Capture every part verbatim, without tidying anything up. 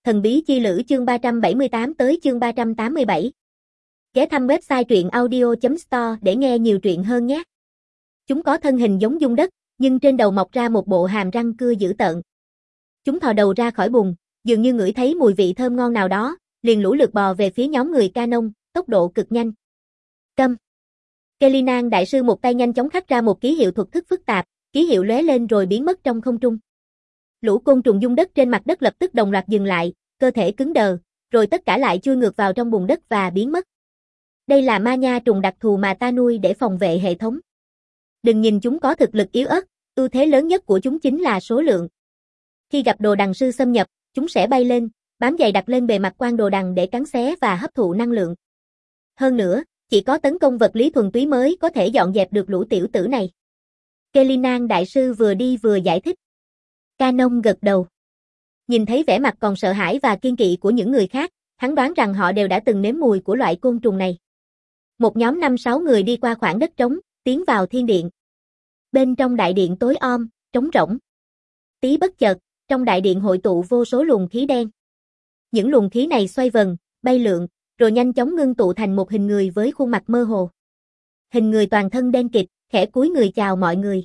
Thần bí chi lữ chương ba trăm bảy mươi tám tới chương ba trăm tám mươi bảy. Ghé thăm website truyện audio chấm store để nghe nhiều truyện hơn nhé. Chúng có thân hình giống dung đất, nhưng trên đầu mọc ra một bộ hàm răng cưa dữ tợn. Chúng thò đầu ra khỏi bùn, dường như ngửi thấy mùi vị thơm ngon nào đó, liền lũ lượt bò về phía nhóm người Canon, tốc độ cực nhanh. Câm. Kelinan đại sư một tay nhanh chóng khắc ra một ký hiệu thuật thức phức tạp, ký hiệu lóe lên rồi biến mất trong không trung. Lũ côn trùng dung đất trên mặt đất lập tức đồng loạt dừng lại, cơ thể cứng đờ, rồi tất cả lại chui ngược vào trong bùn đất và biến mất. Đây là ma nha trùng đặc thù mà ta nuôi để phòng vệ hệ thống. Đừng nhìn chúng có thực lực yếu ớt, ưu thế lớn nhất của chúng chính là số lượng. Khi gặp đồ đằng sư xâm nhập, chúng sẽ bay lên, bám dày đặc lên bề mặt quan đồ đằng để cắn xé và hấp thụ năng lượng. Hơn nữa, chỉ có tấn công vật lý thuần túy mới có thể dọn dẹp được lũ tiểu tử này. Kelinan đại sư vừa đi vừa giải thích. Canon gật đầu. Nhìn thấy vẻ mặt còn sợ hãi và kiên kỵ của những người khác, hắn đoán rằng họ đều đã từng nếm mùi của loại côn trùng này. Một nhóm năm sáu người đi qua khoảng đất trống, tiến vào thiên điện. Bên trong đại điện tối om, trống rỗng. Tí bất chợt, trong đại điện hội tụ vô số luồng khí đen. Những luồng khí này xoay vần, bay lượn, rồi nhanh chóng ngưng tụ thành một hình người với khuôn mặt mơ hồ. Hình người toàn thân đen kịt, khẽ cúi người chào mọi người.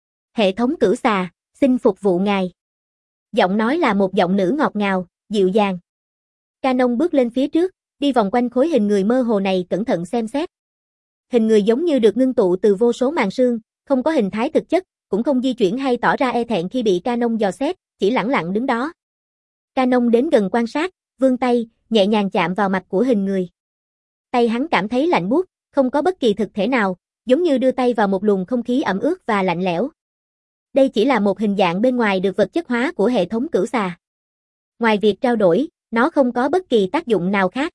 Hệ thống cửu xà, xin phục vụ ngài. Giọng nói là một giọng nữ ngọt ngào, dịu dàng. Canon bước lên phía trước, đi vòng quanh khối hình người mơ hồ này cẩn thận xem xét. Hình người giống như được ngưng tụ từ vô số màng xương, không có hình thái thực chất, cũng không di chuyển hay tỏ ra e thẹn khi bị Canon dò xét, chỉ lẳng lặng đứng đó. Canon đến gần quan sát, vươn tay, nhẹ nhàng chạm vào mặt của hình người. Tay hắn cảm thấy lạnh buốt, không có bất kỳ thực thể nào, giống như đưa tay vào một luồng không khí ẩm ướt và lạnh lẽo. Đây chỉ là một hình dạng bên ngoài được vật chất hóa của hệ thống cửu xà. Ngoài việc trao đổi, nó không có bất kỳ tác dụng nào khác.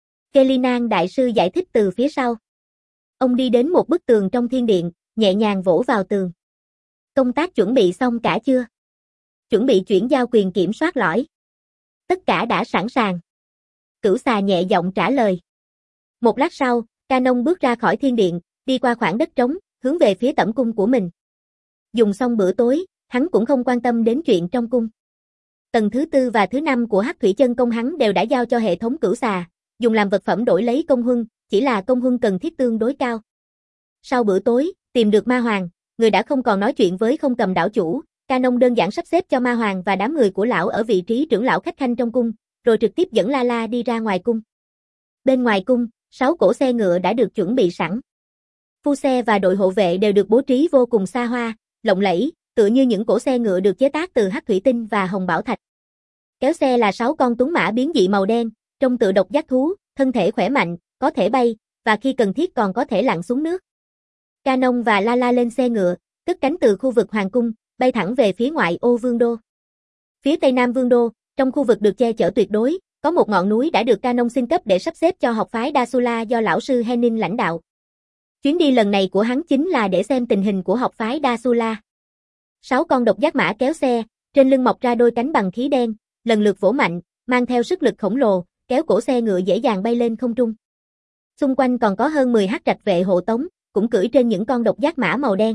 Kelinan đại sư giải thích từ phía sau. Ông đi đến một bức tường trong thiên điện, nhẹ nhàng vỗ vào tường. Công tác chuẩn bị xong cả chưa? Chuẩn bị chuyển giao quyền kiểm soát lõi. Tất cả đã sẵn sàng. Cửu xà nhẹ giọng trả lời. Một lát sau, Canon bước ra khỏi thiên điện, đi qua khoảng đất trống, hướng về phía tẩm cung của mình. Dùng xong bữa tối, hắn cũng không quan tâm đến chuyện trong cung. Tầng thứ tư và thứ năm của Hắc Thủy Chân Công hắn đều đã giao cho hệ thống cửu xà, dùng làm vật phẩm đổi lấy công huân, chỉ là công huân cần thiết tương đối cao. Sau bữa tối, tìm được Ma Hoàng, người đã không còn nói chuyện với Không Cầm đảo chủ, Canon đơn giản sắp xếp cho Ma Hoàng và đám người của lão ở vị trí trưởng lão khách khanh trong cung, rồi trực tiếp dẫn La La đi ra ngoài cung. Bên ngoài cung, sáu cỗ xe ngựa đã được chuẩn bị sẵn. Phu xe và đội hộ vệ đều được bố trí vô cùng xa hoa, lộng lẫy, tựa như những cỗ xe ngựa được chế tác từ hắc thủy tinh và hồng bảo thạch. Kéo xe là sáu con tuấn mã biến dị màu đen, trông tựa độc giác thú, thân thể khỏe mạnh, có thể bay, và khi cần thiết còn có thể lặn xuống nước. Canon và La La lên xe ngựa, cất cánh từ khu vực hoàng cung, bay thẳng về phía ngoại ô vương đô. Phía tây nam vương đô, trong khu vực được che chở tuyệt đối, có một ngọn núi đã được Canon xin cấp để sắp xếp cho học phái Dasula do lão sư Henin lãnh đạo. Chuyến đi lần này của hắn chính là để xem tình hình của học phái Dasula. Sáu con độc giác mã kéo xe, trên lưng mọc ra đôi cánh bằng khí đen, lần lượt vỗ mạnh, mang theo sức lực khổng lồ, kéo cổ xe ngựa dễ dàng bay lên không trung. Xung quanh còn có hơn mười hắc trạch vệ hộ tống, cũng cưỡi trên những con độc giác mã màu đen.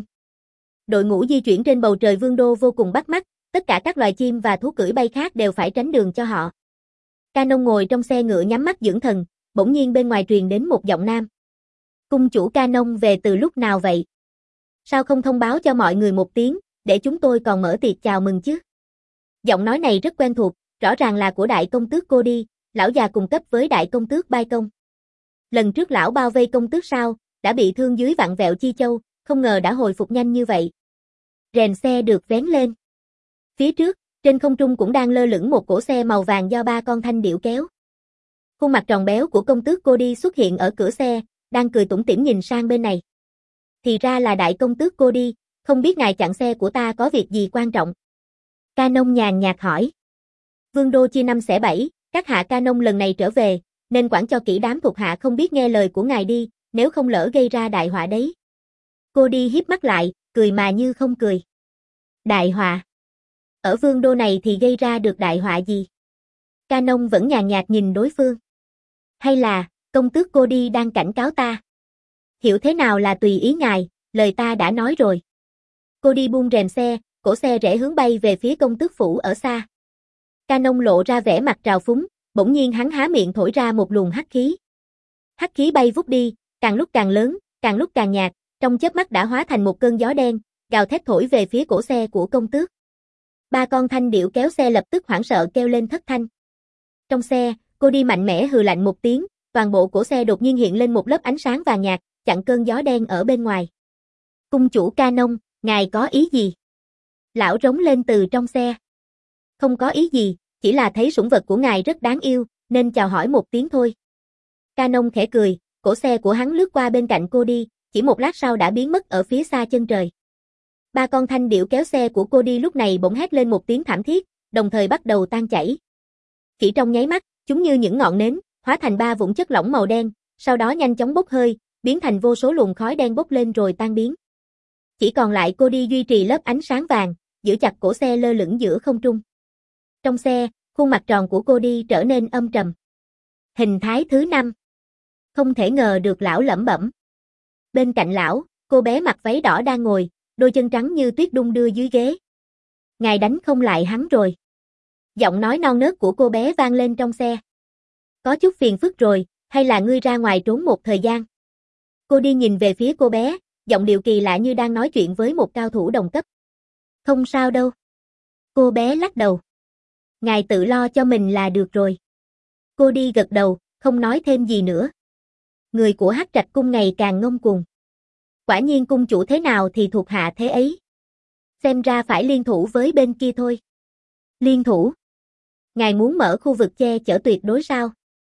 Đội ngũ di chuyển trên bầu trời vương đô vô cùng bắt mắt, tất cả các loài chim và thú cưỡi bay khác đều phải tránh đường cho họ. Canon ngồi trong xe ngựa nhắm mắt dưỡng thần, bỗng nhiên bên ngoài truyền đến một giọng nam. Cung chủ Canon về từ lúc nào vậy? Sao không thông báo cho mọi người một tiếng, để chúng tôi còn mở tiệc chào mừng chứ? Giọng nói này rất quen thuộc, rõ ràng là của đại công tước Cody, lão già cùng cấp với đại công tước Bai Công. Lần trước lão bao vây công tước sao, đã bị thương dưới vặn vẹo chi châu, không ngờ đã hồi phục nhanh như vậy. Rèn xe được vén lên. Phía trước, trên không trung cũng đang lơ lửng một cỗ xe màu vàng do ba con thanh điểu kéo. Khuôn mặt tròn béo của công tước Cody xuất hiện ở cửa xe, đang cười tủm tỉm nhìn sang bên này. Thì ra là đại công tước Cody, không biết ngài chặn xe của ta có việc gì quan trọng. Canon nhàn nhạt hỏi. Vương đô chia năm xẻ bảy, các hạ Canon lần này trở về, nên quản cho kỹ đám thuộc hạ không biết nghe lời của ngài đi, nếu không lỡ gây ra đại họa đấy. Cody híp mắt lại, cười mà như không cười. Đại họa? Ở vương đô này thì gây ra được đại họa gì? Canon vẫn nhàn nhạt nhìn đối phương. Hay là, công tước Cody đang cảnh cáo ta? Hiểu thế nào là tùy ý ngài, lời ta đã nói rồi. Cody buông rèm xe, cổ xe rẽ hướng bay về phía công tước phủ ở xa. Canon lộ ra vẻ mặt trào phúng, bỗng nhiên hắn há miệng thổi ra một luồng hắc khí. Hắc khí bay vút đi, càng lúc càng lớn, càng lúc càng nhạt, trong chớp mắt đã hóa thành một cơn gió đen, gào thét thổi về phía cổ xe của công tước. Ba con thanh điểu kéo xe lập tức hoảng sợ kêu lên thất thanh. Trong xe, cô đi mạnh mẽ hừ lạnh một tiếng, toàn bộ cổ xe đột nhiên hiện lên một lớp ánh sáng vàng nhạt, chặn cơn gió đen ở bên ngoài. Cung chủ Canon, ngài có ý gì? Lão rống lên từ trong xe. Không có ý gì, chỉ là thấy sủng vật của ngài rất đáng yêu, nên chào hỏi một tiếng thôi. Canon khẽ cười, cổ xe của hắn lướt qua bên cạnh cô đi, chỉ một lát sau đã biến mất ở phía xa chân trời. Ba con thanh điểu kéo xe của cô đi lúc này bỗng hét lên một tiếng thảm thiết, đồng thời bắt đầu tan chảy. Chỉ trong nháy mắt, chúng như những ngọn nến, hóa thành ba vũng chất lỏng màu đen, sau đó nhanh chóng bốc hơi, biến thành vô số luồng khói đen bốc lên rồi tan biến. Chỉ còn lại cô đi duy trì lớp ánh sáng vàng, giữ chặt cổ xe lơ lửng giữa không trung. Trong xe, khuôn mặt tròn của cô đi trở nên âm trầm. Hình thái thứ năm. Không thể ngờ được, lão lẩm bẩm. Bên cạnh lão, cô bé mặc váy đỏ đang ngồi, đôi chân trắng như tuyết đung đưa dưới ghế. Ngài đánh không lại hắn rồi. Giọng nói non nớt của cô bé vang lên trong xe. Có chút phiền phức rồi, hay là ngươi ra ngoài trốn một thời gian? Cô đi nhìn về phía cô bé, giọng điệu kỳ lạ như đang nói chuyện với một cao thủ đồng cấp. Không sao đâu. Cô bé lắc đầu. Ngài tự lo cho mình là được rồi. Cô đi gật đầu, không nói thêm gì nữa. Người của Hắc Trạch cung ngày càng ngông cuồng. Quả nhiên cung chủ thế nào thì thuộc hạ thế ấy. Xem ra phải liên thủ với bên kia thôi. Liên thủ? Ngài muốn mở khu vực che chở tuyệt đối sao?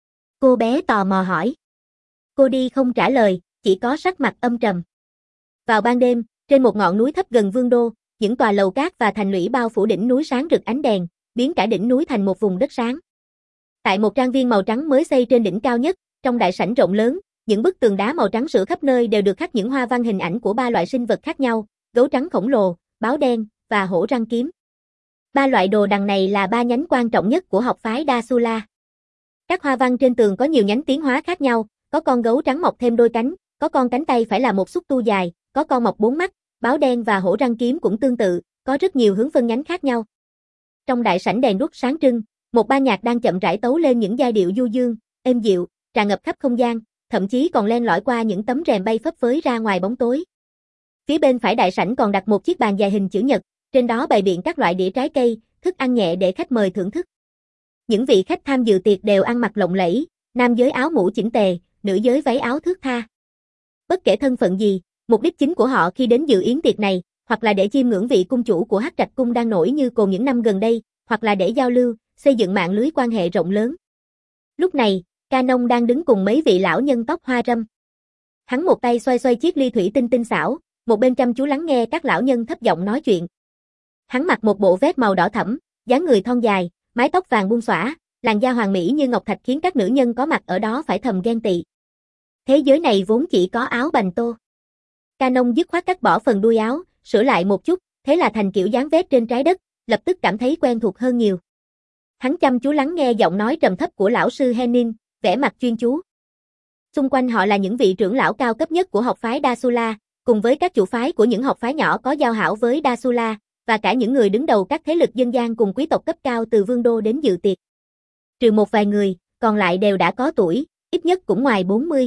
Cô bé tò mò hỏi. Cô đi không trả lời, chỉ có sắc mặt âm trầm. Vào ban đêm, trên một ngọn núi thấp gần vương đô, những tòa lầu cát và thành lũy bao phủ đỉnh núi sáng rực ánh đèn, biến cả đỉnh núi thành một vùng đất sáng. Tại một trang viên màu trắng mới xây trên đỉnh cao nhất, trong đại sảnh rộng lớn, những bức tường đá màu trắng sữa khắp nơi đều được khắc những hoa văn hình ảnh của ba loại sinh vật khác nhau, gấu trắng khổng lồ, báo đen và hổ răng kiếm. Ba loại đồ đằng này là ba nhánh quan trọng nhất của học phái Dasula. Các hoa văn trên tường có nhiều nhánh tiến hóa khác nhau, có con gấu trắng mọc thêm đôi cánh, có con cánh tay phải là một xúc tu dài, có con mọc bốn mắt, báo đen và hổ răng kiếm cũng tương tự, có rất nhiều hướng phân nhánh khác nhau. Trong đại sảnh đèn đuốc sáng trưng, một ban nhạc đang chậm rãi tấu lên những giai điệu du dương, êm dịu, tràn ngập khắp không gian, thậm chí còn len lỏi qua những tấm rèm bay phấp phới ra ngoài bóng tối. Phía bên phải đại sảnh còn đặt một chiếc bàn dài hình chữ nhật, trên đó bày biện các loại đĩa trái cây, thức ăn nhẹ để khách mời thưởng thức. Những vị khách tham dự tiệc đều ăn mặc lộng lẫy, nam giới áo mũ chỉnh tề, nữ giới váy áo thướt tha. Bất kể thân phận gì, mục đích chính của họ khi đến dự yến tiệc này, hoặc là để chiêm ngưỡng vị cung chủ của Hắc Trạch cung đang nổi như cồn những năm gần đây, hoặc là để giao lưu, xây dựng mạng lưới quan hệ rộng lớn. Lúc này, Canon đang đứng cùng mấy vị lão nhân tóc hoa râm. Hắn một tay xoay xoay chiếc ly thủy tinh tinh xảo, một bên chăm chú lắng nghe các lão nhân thấp giọng nói chuyện. Hắn mặc một bộ vest màu đỏ thẫm, dáng người thon dài, mái tóc vàng buông xõa, làn da hoàng mỹ như ngọc thạch khiến các nữ nhân có mặt ở đó phải thầm ghen tị. Thế giới này vốn chỉ có áo bành tô. Canon dứt khoát cắt bỏ phần đuôi áo, sửa lại một chút, thế là thành kiểu dáng vest trên trái đất, lập tức cảm thấy quen thuộc hơn nhiều. Hắn chăm chú lắng nghe giọng nói trầm thấp của lão sư Henin, vẻ mặt chuyên chú. Xung quanh họ là những vị trưởng lão cao cấp nhất của học phái Dasula, cùng với các chủ phái của những học phái nhỏ có giao hảo với Dasula, và cả những người đứng đầu các thế lực dân gian cùng quý tộc cấp cao từ vương đô đến dự tiệc. Trừ một vài người, còn lại đều đã có tuổi, ít nhất cũng ngoài bốn mươi.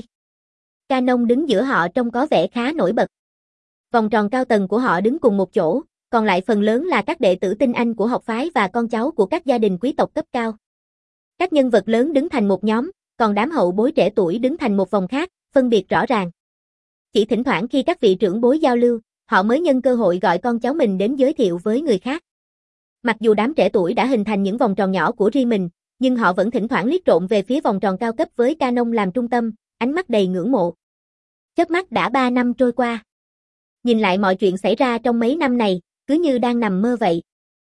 Canon đứng giữa họ trông có vẻ khá nổi bật. Vòng tròn cao tầng của họ đứng cùng một chỗ, còn lại phần lớn là các đệ tử tinh anh của học phái và con cháu của các gia đình quý tộc cấp cao. Các nhân vật lớn đứng thành một nhóm, còn đám hậu bối trẻ tuổi đứng thành một vòng khác, phân biệt rõ ràng. Chỉ thỉnh thoảng khi các vị trưởng bối giao lưu, họ mới nhân cơ hội gọi con cháu mình đến giới thiệu với người khác. Mặc dù đám trẻ tuổi đã hình thành những vòng tròn nhỏ của riêng mình, nhưng họ vẫn thỉnh thoảng liếc trộm về phía vòng tròn cao cấp với Canon làm trung tâm, ánh mắt đầy ngưỡng mộ. Chớp mắt đã ba năm trôi qua. Nhìn lại mọi chuyện xảy ra trong mấy năm này, cứ như đang nằm mơ vậy.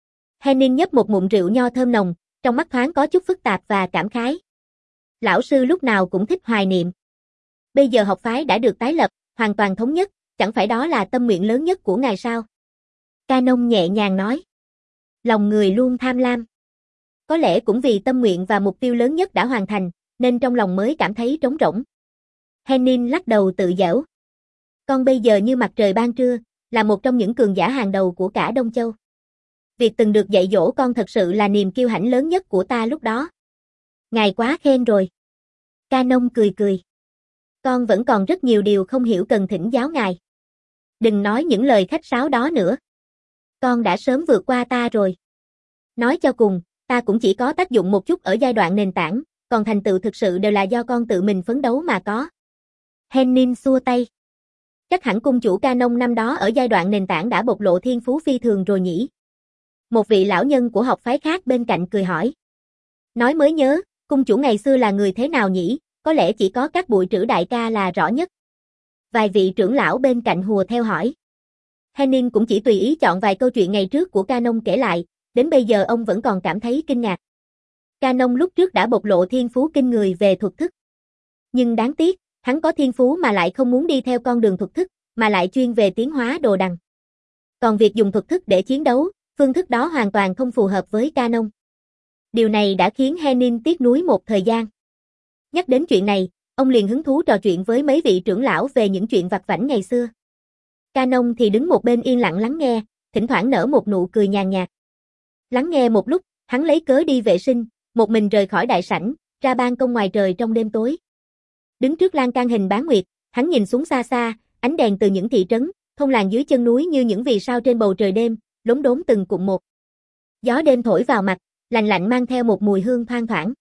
Henin nhấp một ngụm rượu nho thơm nồng, trong mắt thoáng có chút phức tạp và cảm khái. Lão sư lúc nào cũng thích hoài niệm. Bây giờ học phái đã được tái lập, hoàn toàn thống nhất, chẳng phải đó là tâm nguyện lớn nhất của ngài sao? Canon nhẹ nhàng nói. Lòng người luôn tham lam. Có lẽ cũng vì tâm nguyện và mục tiêu lớn nhất đã hoàn thành, nên trong lòng mới cảm thấy trống rỗng. Henin lắc đầu tự giễu. Con bây giờ như mặt trời ban trưa, là một trong những cường giả hàng đầu của cả Đông Châu. Việc từng được dạy dỗ con thật sự là niềm kiêu hãnh lớn nhất của ta lúc đó. Ngài quá khen rồi. Canon cười cười. Con vẫn còn rất nhiều điều không hiểu cần thỉnh giáo ngài. Đừng nói những lời khách sáo đó nữa. Con đã sớm vượt qua ta rồi. Nói cho cùng, ta cũng chỉ có tác dụng một chút ở giai đoạn nền tảng, còn thành tựu thực sự đều là do con tự mình phấn đấu mà có. Hennin xua tay. Chắc hẳn cung chủ Canon năm đó ở giai đoạn nền tảng đã bộc lộ thiên phú phi thường rồi nhỉ. Một vị lão nhân của học phái khác bên cạnh cười hỏi. Nói mới nhớ, cung chủ ngày xưa là người thế nào nhỉ, có lẽ chỉ có các bụi trữ đại ca là rõ nhất. Vài vị trưởng lão bên cạnh hùa theo hỏi. Hennin cũng chỉ tùy ý chọn vài câu chuyện ngày trước của Canon kể lại, đến bây giờ ông vẫn còn cảm thấy kinh ngạc. Canon lúc trước đã bộc lộ thiên phú kinh người về thuật thức. Nhưng đáng tiếc, hắn có thiên phú mà lại không muốn đi theo con đường thuật thức, mà lại chuyên về tiến hóa đồ đằng. Còn việc dùng thuật thức để chiến đấu, phương thức đó hoàn toàn không phù hợp với Canon. Điều này đã khiến Hennin tiếc nuối một thời gian. Nhắc đến chuyện này, ông liền hứng thú trò chuyện với mấy vị trưởng lão về những chuyện vặt vãnh ngày xưa. Canon thì đứng một bên yên lặng lắng nghe, thỉnh thoảng nở một nụ cười nhàn nhạt. Lắng nghe một lúc, hắn lấy cớ đi vệ sinh, một mình rời khỏi đại sảnh, ra ban công ngoài trời trong đêm tối. Đứng trước lan can hình bán nguyệt, hắn nhìn xuống xa xa, ánh đèn từ những thị trấn, thôn làng dưới chân núi như những vì sao trên bầu trời đêm, lốm đốm từng cụm một. Gió đêm thổi vào mặt, lạnh lạnh mang theo một mùi hương thoang thoảng.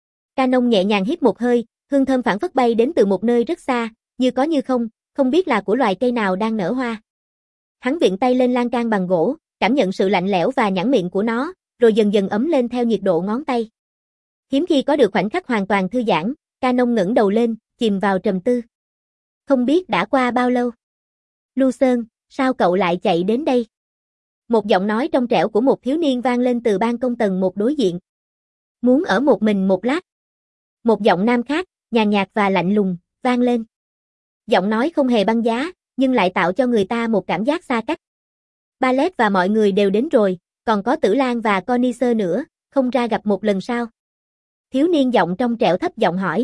Canon nhẹ nhàng hít một hơi, hương thơm phảng phất bay đến từ một nơi rất xa, như có như không, không biết là của loài cây nào đang nở hoa. Hắn viện tay lên lan can bằng gỗ, cảm nhận sự lạnh lẽo và nhẵn miệng của nó, rồi dần dần ấm lên theo nhiệt độ ngón tay. Hiếm khi có được khoảnh khắc hoàn toàn thư giãn, Canon ngẩng đầu lên, chìm vào trầm tư. Không biết đã qua bao lâu. Lưu Sơn, sao cậu lại chạy đến đây? Một giọng nói trong trẻo của một thiếu niên vang lên từ ban công tầng một đối diện. Muốn ở một mình một lát. Một giọng nam khác, nhàn nhạt và lạnh lùng, vang lên. Giọng nói không hề băng giá, nhưng lại tạo cho người ta một cảm giác xa cách. Ballet và mọi người đều đến rồi, còn có Tử Lan và Connicer nữa, không ra gặp một lần sao? Thiếu niên giọng trong trẻo thấp giọng hỏi.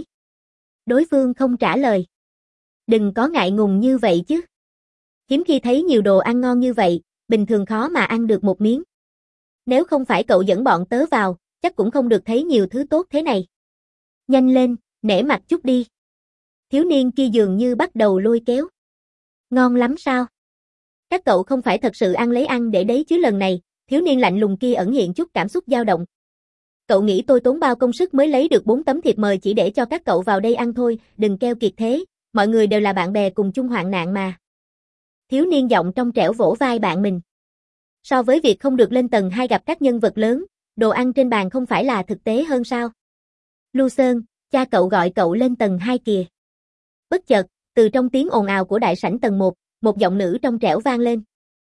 Đối phương không trả lời. Đừng có ngại ngùng như vậy chứ. Hiếm khi thấy nhiều đồ ăn ngon như vậy, bình thường khó mà ăn được một miếng. Nếu không phải cậu dẫn bọn tớ vào, chắc cũng không được thấy nhiều thứ tốt thế này. Nhanh lên, nể mặt chút đi. Thiếu niên kia dường như bắt đầu lôi kéo. Ngon lắm sao? Các cậu không phải thật sự ăn lấy ăn để đấy chứ lần này, thiếu niên lạnh lùng kia ẩn hiện chút cảm xúc dao động. Cậu nghĩ tôi tốn bao công sức mới lấy được bốn tấm thiệp mời chỉ để cho các cậu vào đây ăn thôi, đừng keo kiệt thế, mọi người đều là bạn bè cùng chung hoạn nạn mà. Thiếu niên giọng trong trẻo vỗ vai bạn mình. So với việc không được lên tầng hai gặp các nhân vật lớn, đồ ăn trên bàn không phải là thực tế hơn sao? Lưu Sơn, cha cậu gọi cậu lên tầng hai kìa. Bất chợt, từ trong tiếng ồn ào của đại sảnh tầng một, một giọng nữ trong trẻo vang lên.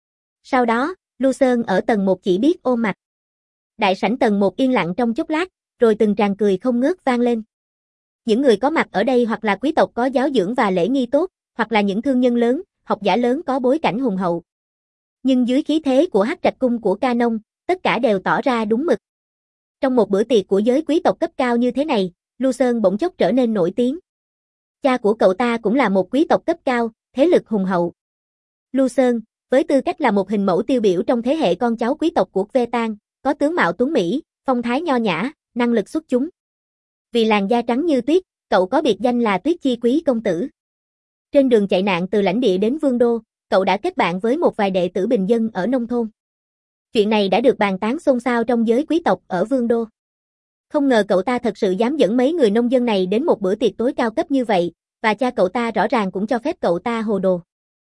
Sau đó, Lưu Sơn ở tầng một chỉ biết ôm mặt. Đại sảnh tầng một yên lặng trong chốc lát, rồi từng tràng cười không ngớt vang lên. Những người có mặt ở đây hoặc là quý tộc có giáo dưỡng và lễ nghi tốt, hoặc là những thương nhân lớn, học giả lớn có bối cảnh hùng hậu. Nhưng dưới khí thế của Hắc Trạch cung của Canon, tất cả đều tỏ ra đúng mực. Trong một bữa tiệc của giới quý tộc cấp cao như thế này, Lưu Sơn bỗng chốc trở nên nổi tiếng. Cha của cậu ta cũng là một quý tộc cấp cao, thế lực hùng hậu. Lưu Sơn, với tư cách là một hình mẫu tiêu biểu trong thế hệ con cháu quý tộc của Vetan, có tướng mạo tuấn mỹ, phong thái nho nhã, năng lực xuất chúng. Vì làn da trắng như tuyết, cậu có biệt danh là Tuyết Chi quý công tử. Trên đường chạy nạn từ lãnh địa đến vương đô, cậu đã kết bạn với một vài đệ tử bình dân ở nông thôn. Chuyện này đã được bàn tán xôn xao trong giới quý tộc ở vương đô. Không ngờ cậu ta thật sự dám dẫn mấy người nông dân này đến một bữa tiệc tối cao cấp như vậy, và cha cậu ta rõ ràng cũng cho phép cậu ta hồ đồ.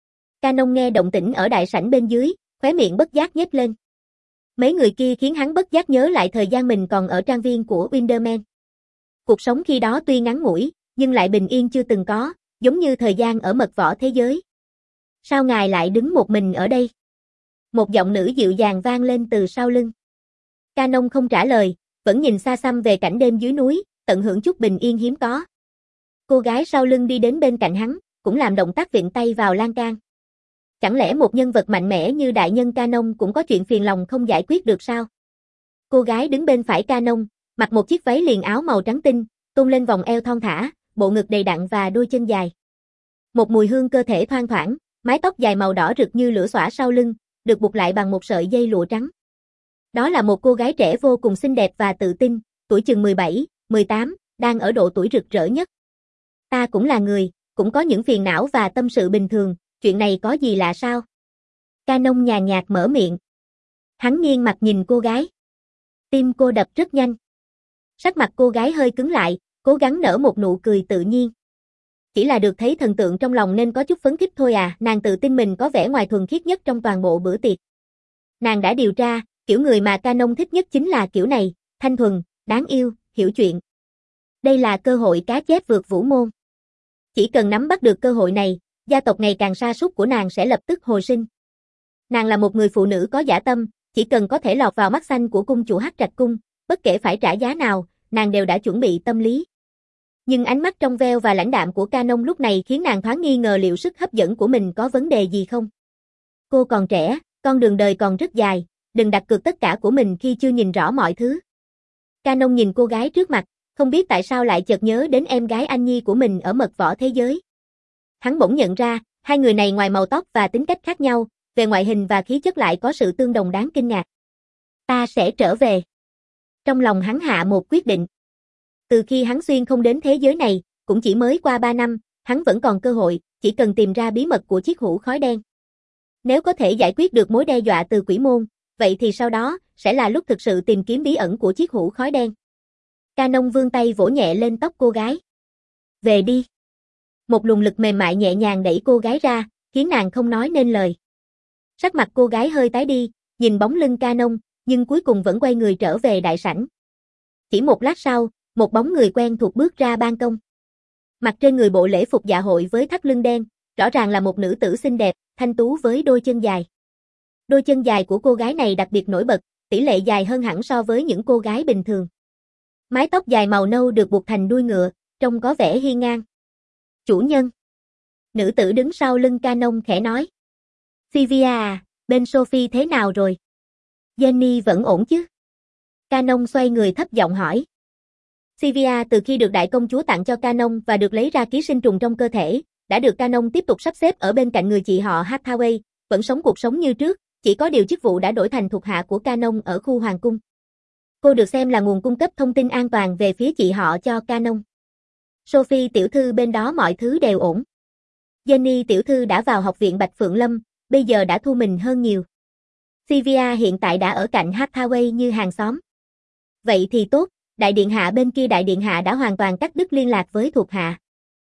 Canon nghe động tĩnh ở đại sảnh bên dưới, khóe miệng bất giác nhếch lên. Mấy người kia khiến hắn bất giác nhớ lại thời gian mình còn ở trang viên của Windermere. Cuộc sống khi đó tuy ngắn ngủi, nhưng lại bình yên chưa từng có, giống như thời gian ở mật võ thế giới. Sao ngài lại đứng một mình ở đây? Một giọng nữ dịu dàng vang lên từ sau lưng. Canon không trả lời, vẫn nhìn xa xăm về cảnh đêm dưới núi, tận hưởng chút bình yên hiếm có. Cô gái sau lưng đi đến bên cạnh hắn, cũng làm động tác vịn tay vào lan can. Chẳng lẽ một nhân vật mạnh mẽ như đại nhân Canon cũng có chuyện phiền lòng không giải quyết được sao? Cô gái đứng bên phải Canon, mặc một chiếc váy liền áo màu trắng tinh, tôn lên vòng eo thon thả, bộ ngực đầy đặn và đôi chân dài. Một mùi hương cơ thể thoang thoảng, mái tóc dài màu đỏ rực như lửa xõa sau lưng, được buộc lại bằng một sợi dây lụa trắng. Đó là một cô gái trẻ vô cùng xinh đẹp và tự tin, tuổi chừng mười bảy, mười tám, đang ở độ tuổi rực rỡ nhất. Ta cũng là người, cũng có những phiền não và tâm sự bình thường, chuyện này có gì lạ sao? Canon nhàn nhạt mở miệng. Hắn nghiêng mặt nhìn cô gái. Tim cô đập rất nhanh. Sắc mặt cô gái hơi cứng lại, cố gắng nở một nụ cười tự nhiên. Chỉ là được thấy thần tượng trong lòng nên có chút phấn khích thôi à, nàng tự tin mình có vẻ ngoài thuần khiết nhất trong toàn bộ bữa tiệc. Nàng đã điều tra, kiểu người mà Canon thích nhất chính là kiểu này, thanh thuần, đáng yêu, hiểu chuyện. Đây là cơ hội cá chép vượt vũ môn. Chỉ cần nắm bắt được cơ hội này, gia tộc ngày càng sa sút của nàng sẽ lập tức hồi sinh. Nàng là một người phụ nữ có dã tâm, chỉ cần có thể lọt vào mắt xanh của cung chủ Hắc Trạch Cung, bất kể phải trả giá nào, nàng đều đã chuẩn bị tâm lý. Nhưng ánh mắt trong veo và lãnh đạm của Canon lúc này khiến nàng thoáng nghi ngờ liệu sức hấp dẫn của mình có vấn đề gì không. Cô còn trẻ, con đường đời còn rất dài, đừng đặt cược tất cả của mình khi chưa nhìn rõ mọi thứ. Canon nhìn cô gái trước mặt, không biết tại sao lại chợt nhớ đến em gái anh nhi của mình ở mật võ thế giới. Hắn bỗng nhận ra, hai người này ngoài màu tóc và tính cách khác nhau, về ngoại hình và khí chất lại có sự tương đồng đáng kinh ngạc. Ta sẽ trở về. Trong lòng hắn hạ một quyết định. Từ khi hắn xuyên không đến thế giới này, cũng chỉ mới qua ba năm, hắn vẫn còn cơ hội, chỉ cần tìm ra bí mật của chiếc hũ khói đen. Nếu có thể giải quyết được mối đe dọa từ quỷ môn, vậy thì sau đó, sẽ là lúc thực sự tìm kiếm bí ẩn của chiếc hũ khói đen. Canon vươn tay vỗ nhẹ lên tóc cô gái. Về đi. Một luồng lực mềm mại nhẹ nhàng đẩy cô gái ra, khiến nàng không nói nên lời. Sắc mặt cô gái hơi tái đi, nhìn bóng lưng Canon, nhưng cuối cùng vẫn quay người trở về đại sảnh. Chỉ một lát sau, một bóng người quen thuộc bước ra ban công. Mặc trên người bộ lễ phục dạ hội với thắt lưng đen, rõ ràng là một nữ tử xinh đẹp, thanh tú với đôi chân dài. Đôi chân dài của cô gái này đặc biệt nổi bật, tỷ lệ dài hơn hẳn so với những cô gái bình thường. Mái tóc dài màu nâu được buộc thành đuôi ngựa, trông có vẻ hiên ngang. Chủ nhân. Nữ tử đứng sau lưng Canon khẽ nói. Sylvia à, bên Sophie thế nào rồi? Jenny vẫn ổn chứ? Canon xoay người thấp giọng hỏi. Sylvia từ khi được đại công chúa tặng cho Canon và được lấy ra ký sinh trùng trong cơ thể, đã được Canon tiếp tục sắp xếp ở bên cạnh người chị họ Hathaway, vẫn sống cuộc sống như trước, chỉ có điều chức vụ đã đổi thành thuộc hạ của Canon ở khu hoàng cung. Cô được xem là nguồn cung cấp thông tin an toàn về phía chị họ cho Canon. Sophie tiểu thư bên đó mọi thứ đều ổn. Jenny tiểu thư đã vào học viện Bạch Phượng Lâm, bây giờ đã thu mình hơn nhiều. Sylvia hiện tại đã ở cạnh Hathaway như hàng xóm. Vậy thì tốt, đại điện hạ bên kia đại điện hạ đã hoàn toàn cắt đứt liên lạc với thuộc hạ.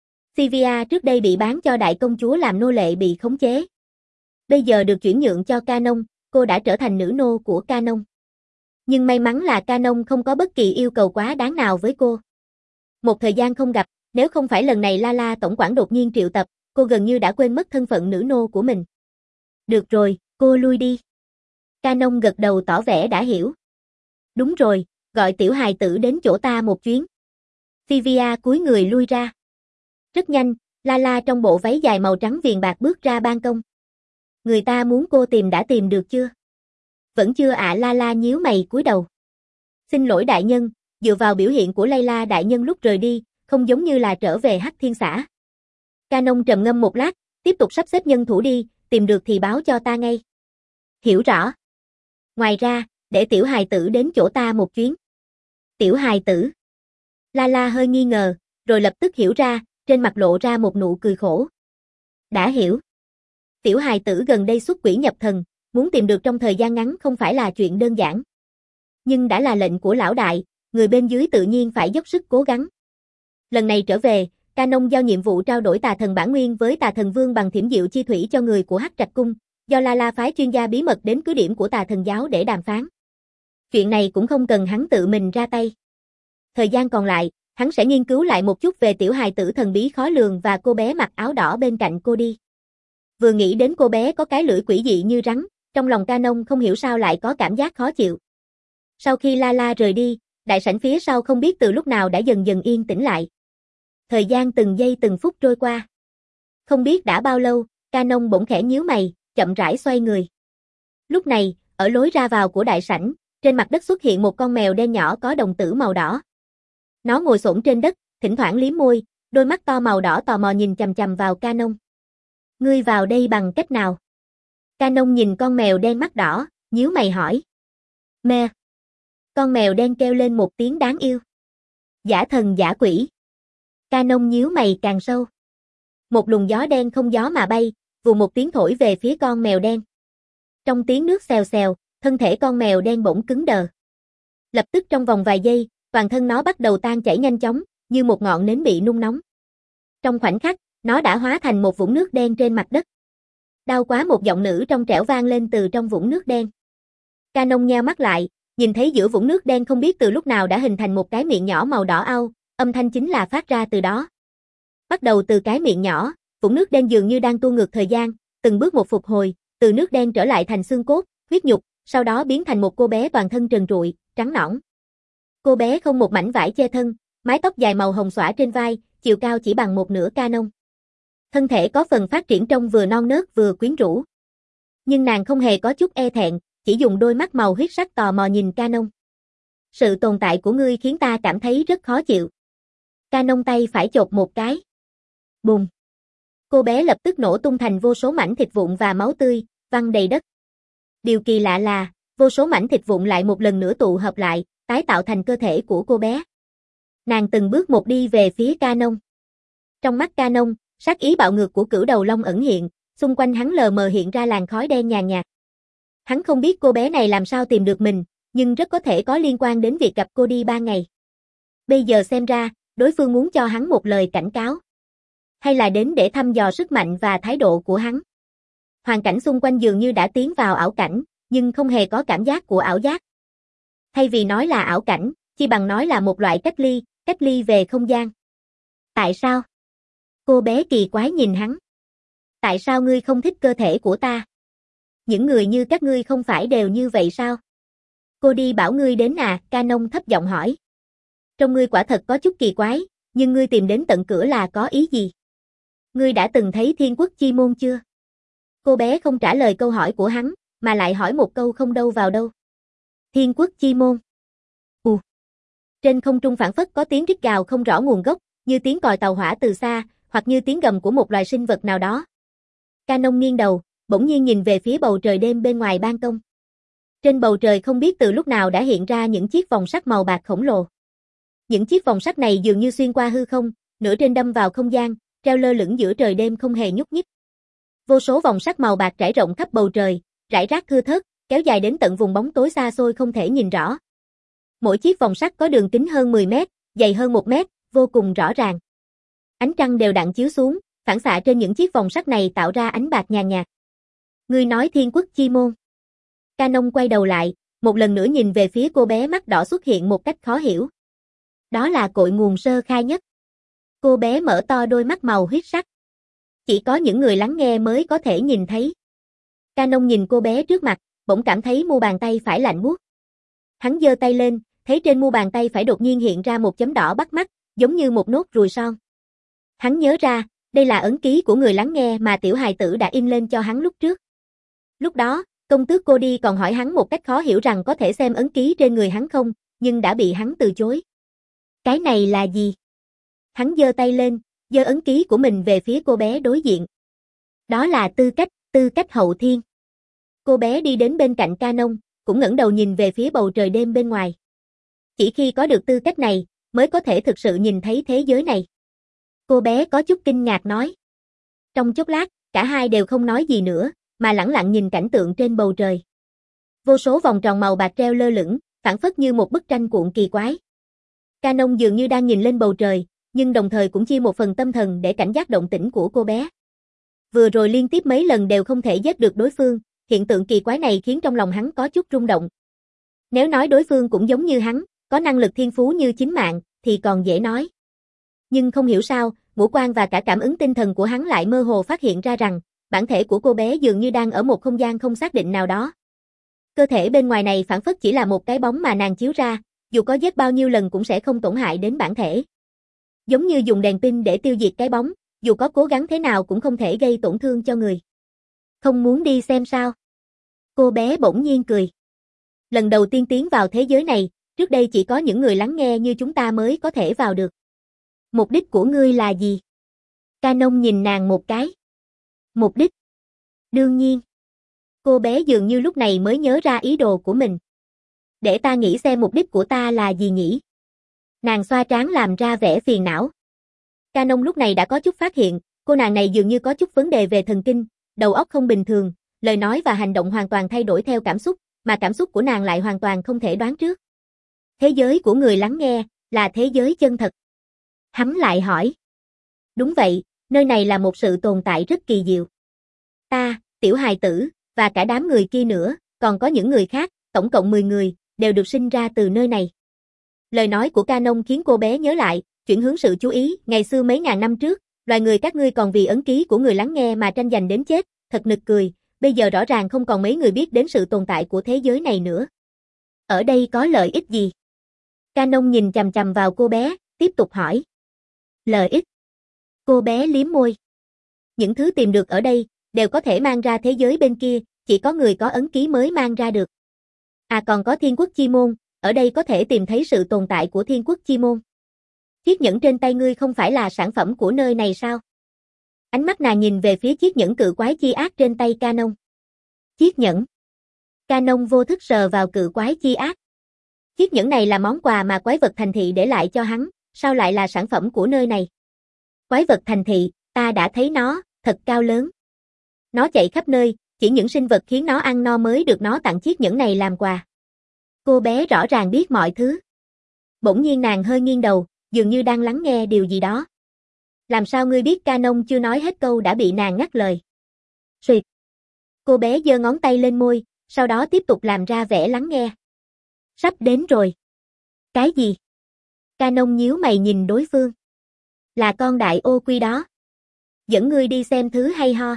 Sylvia trước đây bị bán cho đại công chúa làm nô lệ bị khống chế. Bây giờ được chuyển nhượng cho Canon, cô đã trở thành nữ nô của Canon. Nhưng may mắn là Canon không có bất kỳ yêu cầu quá đáng nào với cô. Một thời gian không gặp, nếu không phải lần này Lala tổng quản đột nhiên triệu tập, cô gần như đã quên mất thân phận nữ nô của mình. Được rồi, cô lui đi. Canon gật đầu tỏ vẻ đã hiểu. Đúng rồi, gọi tiểu hài tử đến chỗ ta một chuyến. Sylvia cúi người lui ra. Rất nhanh, Lala trong bộ váy dài màu trắng viền bạc bước ra ban công. Người ta muốn cô tìm đã tìm được chưa? Vẫn chưa ạ. Lala nhíu mày cúi đầu. Xin lỗi đại nhân, dựa vào biểu hiện của Layla đại nhân lúc rời đi, không giống như là trở về Hắc Thiên Xã. Canon trầm ngâm một lát, tiếp tục sắp xếp nhân thủ đi, tìm được thì báo cho ta ngay. Hiểu rõ. Ngoài ra, để tiểu hài tử đến chỗ ta một chuyến. Tiểu hài tử. Lala hơi nghi ngờ, rồi lập tức hiểu ra, trên mặt lộ ra một nụ cười khổ. Đã hiểu. Tiểu hài tử gần đây xuất quỷ nhập thần, muốn tìm được trong thời gian ngắn không phải là chuyện đơn giản. Nhưng đã là lệnh của lão đại, người bên dưới tự nhiên phải dốc sức cố gắng. Lần này trở về, Canon giao nhiệm vụ trao đổi tà thần bản nguyên với tà thần vương bằng thiểm diệu chi thủy cho người của Hắc Trạch Cung, do Lala phái chuyên gia bí mật đến cứ điểm của tà thần giáo để đàm phán. Chuyện này cũng không cần hắn tự mình ra tay. Thời gian còn lại, hắn sẽ nghiên cứu lại một chút về tiểu hài tử thần bí khó lường và cô bé mặc áo đỏ bên cạnh cô đi. Vừa nghĩ đến cô bé có cái lưỡi quỷ dị như rắn, trong lòng Canon không hiểu sao lại có cảm giác khó chịu. Sau khi Lala rời đi, đại sảnh phía sau không biết từ lúc nào đã dần dần yên tĩnh lại. Thời gian từng giây từng phút trôi qua. Không biết đã bao lâu, Canon bỗng khẽ nhíu mày, chậm rãi xoay người. Lúc này, ở lối ra vào của đại sảnh, trên mặt đất xuất hiện một con mèo đen nhỏ có đồng tử màu đỏ. Nó ngồi xổm trên đất, thỉnh thoảng liếm môi, đôi mắt to màu đỏ tò mò nhìn chằm chằm vào Canon. Ngươi vào đây bằng cách nào? Canon nhìn con mèo đen mắt đỏ, nhíu mày hỏi. Mẹ! Con mèo đen kêu lên một tiếng đáng yêu. Giả thần giả quỷ. Canon nhíu mày càng sâu. Một luồng gió đen không gió mà bay, vù một tiếng thổi về phía con mèo đen. Trong tiếng nước xèo xèo, thân thể con mèo đen bỗng cứng đờ. Lập tức trong vòng vài giây, toàn thân nó bắt đầu tan chảy nhanh chóng, như một ngọn nến bị nung nóng. Trong khoảnh khắc, nó đã hóa thành một vũng nước đen trên mặt đất. Đau quá, một giọng nữ trong trẻo vang lên từ trong vũng nước đen. Canon nheo mắt lại, nhìn thấy giữa vũng nước đen không biết từ lúc nào đã hình thành một cái miệng nhỏ màu đỏ au, âm thanh chính là phát ra từ đó. Bắt đầu từ cái miệng nhỏ, vũng nước đen dường như đang tua ngược thời gian, từng bước một phục hồi, từ nước đen trở lại thành xương cốt, huyết nhục, sau đó biến thành một cô bé toàn thân trần trụi, trắng nõn. Cô bé không một mảnh vải che thân, mái tóc dài màu hồng xõa trên vai, chiều cao chỉ bằng một nửa Canon. Thân thể có phần phát triển trông vừa non nớt vừa quyến rũ. Nhưng nàng không hề có chút e thẹn, chỉ dùng đôi mắt màu huyết sắc tò mò nhìn Canon. Sự tồn tại của ngươi khiến ta cảm thấy rất khó chịu. Canon tay phải chộp một cái. Bùm. Cô bé lập tức nổ tung thành vô số mảnh thịt vụn và máu tươi, văng đầy đất. Điều kỳ lạ là, vô số mảnh thịt vụn lại một lần nữa tụ hợp lại, tái tạo thành cơ thể của cô bé. Nàng từng bước một đi về phía Canon. Trong mắt Canon, sát ý bạo ngược của cửu đầu long ẩn hiện, xung quanh hắn lờ mờ hiện ra làn khói đen nhàn nhạt. Hắn không biết cô bé này làm sao tìm được mình, nhưng rất có thể có liên quan đến việc gặp cô đi ba ngày. Bây giờ xem ra, đối phương muốn cho hắn một lời cảnh cáo. Hay là đến để thăm dò sức mạnh và thái độ của hắn. Hoàn cảnh xung quanh dường như đã tiến vào ảo cảnh, nhưng không hề có cảm giác của ảo giác. Thay vì nói là ảo cảnh, chi bằng nói là một loại cách ly, cách ly về không gian. Tại sao? Cô bé kỳ quái nhìn hắn. Tại sao ngươi không thích cơ thể của ta? Những người như các ngươi không phải đều như vậy sao? Cô đi bảo ngươi đến à? Canon thấp giọng hỏi. Trông ngươi quả thật có chút kỳ quái, nhưng ngươi tìm đến tận cửa là có ý gì? Ngươi đã từng thấy Thiên Quốc Chi Môn chưa? Cô bé không trả lời câu hỏi của hắn, mà lại hỏi một câu không đâu vào đâu. Thiên Quốc Chi Môn. Ù. Trên không trung phảng phất có tiếng rít gào không rõ nguồn gốc, như tiếng còi tàu hỏa từ xa, hoặc như tiếng gầm của một loài sinh vật nào đó. Canon nghiêng đầu, bỗng nhiên nhìn về phía bầu trời đêm bên ngoài ban công. Trên bầu trời không biết từ lúc nào đã hiện ra những chiếc vòng sắt màu bạc khổng lồ. Những chiếc vòng sắt này dường như xuyên qua hư không, nửa trên đâm vào không gian, treo lơ lửng giữa trời đêm không hề nhúc nhích. Vô số vòng sắt màu bạc trải rộng khắp bầu trời, rải rác thưa thớt, kéo dài đến tận vùng bóng tối xa xôi không thể nhìn rõ. Mỗi chiếc vòng sắt có đường kính hơn mười mét, dày hơn một mét, vô cùng rõ ràng. Ánh trăng đều đặn chiếu xuống, phản xạ trên những chiếc vòng sắt này tạo ra ánh bạc nhàn nhạt. Ngươi nói Thiên Quốc Chi Môn. Canon quay đầu lại, một lần nữa nhìn về phía cô bé, mắt đỏ xuất hiện một cách khó hiểu. Đó là cội nguồn sơ khai nhất. Cô bé mở to đôi mắt màu huyết sắc. Chỉ có những người lắng nghe mới có thể nhìn thấy. Canon nhìn cô bé trước mặt, bỗng cảm thấy mu bàn tay phải lạnh buốt. Hắn giơ tay lên, thấy trên mu bàn tay phải đột nhiên hiện ra một chấm đỏ bắt mắt, giống như một nốt ruồi son. Hắn nhớ ra, đây là ấn ký của người lắng nghe mà tiểu hài tử đã in lên cho hắn lúc trước. Lúc đó, công tước Cody còn hỏi hắn một cách khó hiểu rằng có thể xem ấn ký trên người hắn không, nhưng đã bị hắn từ chối. Cái này là gì? Hắn giơ tay lên, giơ ấn ký của mình về phía cô bé đối diện. Đó là tư cách, tư cách hậu thiên. Cô bé đi đến bên cạnh Canon, cũng ngẩng đầu nhìn về phía bầu trời đêm bên ngoài. Chỉ khi có được tư cách này, mới có thể thực sự nhìn thấy thế giới này. Cô bé có chút kinh ngạc nói. Trong chốc lát, cả hai đều không nói gì nữa, mà lẳng lặng nhìn cảnh tượng trên bầu trời. Vô số vòng tròn màu bạc treo lơ lửng, phảng phất như một bức tranh cuộn kỳ quái. Canon dường như đang nhìn lên bầu trời, nhưng đồng thời cũng chia một phần tâm thần để cảnh giác động tĩnh của cô bé. Vừa rồi liên tiếp mấy lần đều không thể giết được đối phương, hiện tượng kỳ quái này khiến trong lòng hắn có chút rung động. Nếu nói đối phương cũng giống như hắn, có năng lực thiên phú như chính mạng, thì còn dễ nói. Nhưng không hiểu sao, ngũ quan và cả cảm ứng tinh thần của hắn lại mơ hồ phát hiện ra rằng, bản thể của cô bé dường như đang ở một không gian không xác định nào đó. Cơ thể bên ngoài này phản phất chỉ là một cái bóng mà nàng chiếu ra, dù có giết bao nhiêu lần cũng sẽ không tổn hại đến bản thể. Giống như dùng đèn pin để tiêu diệt cái bóng, dù có cố gắng thế nào cũng không thể gây tổn thương cho người. Không muốn đi xem sao? Cô bé bỗng nhiên cười. Lần đầu tiên tiến vào thế giới này, trước đây chỉ có những người lắng nghe như chúng ta mới có thể vào được. Mục đích của ngươi là gì? Canon nhìn nàng một cái. Mục đích? Đương nhiên. Cô bé dường như lúc này mới nhớ ra ý đồ của mình. Để ta nghĩ xem mục đích của ta là gì nhỉ? Nàng xoa trán làm ra vẻ phiền não. Canon lúc này đã có chút phát hiện, cô nàng này dường như có chút vấn đề về thần kinh, đầu óc không bình thường, lời nói và hành động hoàn toàn thay đổi theo cảm xúc, mà cảm xúc của nàng lại hoàn toàn không thể đoán trước. Thế giới của người lắng nghe, là thế giới chân thật. Hắn lại hỏi. Đúng vậy, nơi này là một sự tồn tại rất kỳ diệu. Ta, tiểu hài tử, và cả đám người kia nữa, còn có những người khác, tổng cộng mười người, đều được sinh ra từ nơi này. Lời nói của Canon khiến cô bé nhớ lại, chuyển hướng sự chú ý, ngày xưa mấy ngàn năm trước, loài người các ngươi còn vì ấn ký của người lắng nghe mà tranh giành đến chết, thật nực cười, bây giờ rõ ràng không còn mấy người biết đến sự tồn tại của thế giới này nữa. Ở đây có lợi ích gì? Canon nhìn chằm chằm vào cô bé, tiếp tục hỏi. Lợi ích? Cô bé liếm môi. Những thứ tìm được ở đây, đều có thể mang ra thế giới bên kia, chỉ có người có ấn ký mới mang ra được. À còn có thiên quốc chi môn, ở đây có thể tìm thấy sự tồn tại của thiên quốc chi môn. Chiếc nhẫn trên tay ngươi không phải là sản phẩm của nơi này sao? Ánh mắt nàng nhìn về phía chiếc nhẫn cự quái chi ác trên tay Canon. Chiếc nhẫn. Canon vô thức sờ vào cự quái chi ác. Chiếc nhẫn này là món quà mà quái vật thành thị để lại cho hắn, sao lại là sản phẩm của nơi này? Quái vật thành thị, ta đã thấy nó, thật cao lớn. Nó chạy khắp nơi, chỉ những sinh vật khiến nó ăn no mới được nó tặng chiếc nhẫn này làm quà. Cô bé rõ ràng biết mọi thứ. Bỗng nhiên nàng hơi nghiêng đầu, dường như đang lắng nghe điều gì đó. Làm sao ngươi biết? Canon chưa nói hết câu đã bị nàng ngắt lời. Xuyệt. Cô bé giơ ngón tay lên môi, sau đó tiếp tục làm ra vẻ lắng nghe. Sắp đến rồi. Cái gì? Canon nhíu mày nhìn đối phương. Là con đại ô quy đó. Dẫn ngươi đi xem thứ hay ho.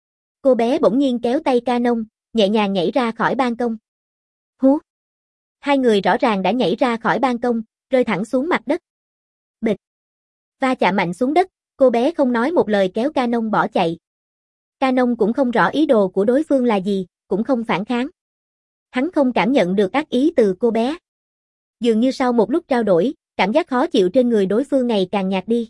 Cô bé bỗng nhiên kéo tay Canon, nhẹ nhàng nhảy ra khỏi ban công. Hú. Hai người rõ ràng đã nhảy ra khỏi ban công, rơi thẳng xuống mặt đất. Bịch. Va chạm mạnh xuống đất, cô bé không nói một lời kéo Canon bỏ chạy. Canon cũng không rõ ý đồ của đối phương là gì, cũng không phản kháng. Hắn không cảm nhận được ác ý từ cô bé. Dường như sau một lúc trao đổi, cảm giác khó chịu trên người đối phương ngày càng nhạt đi.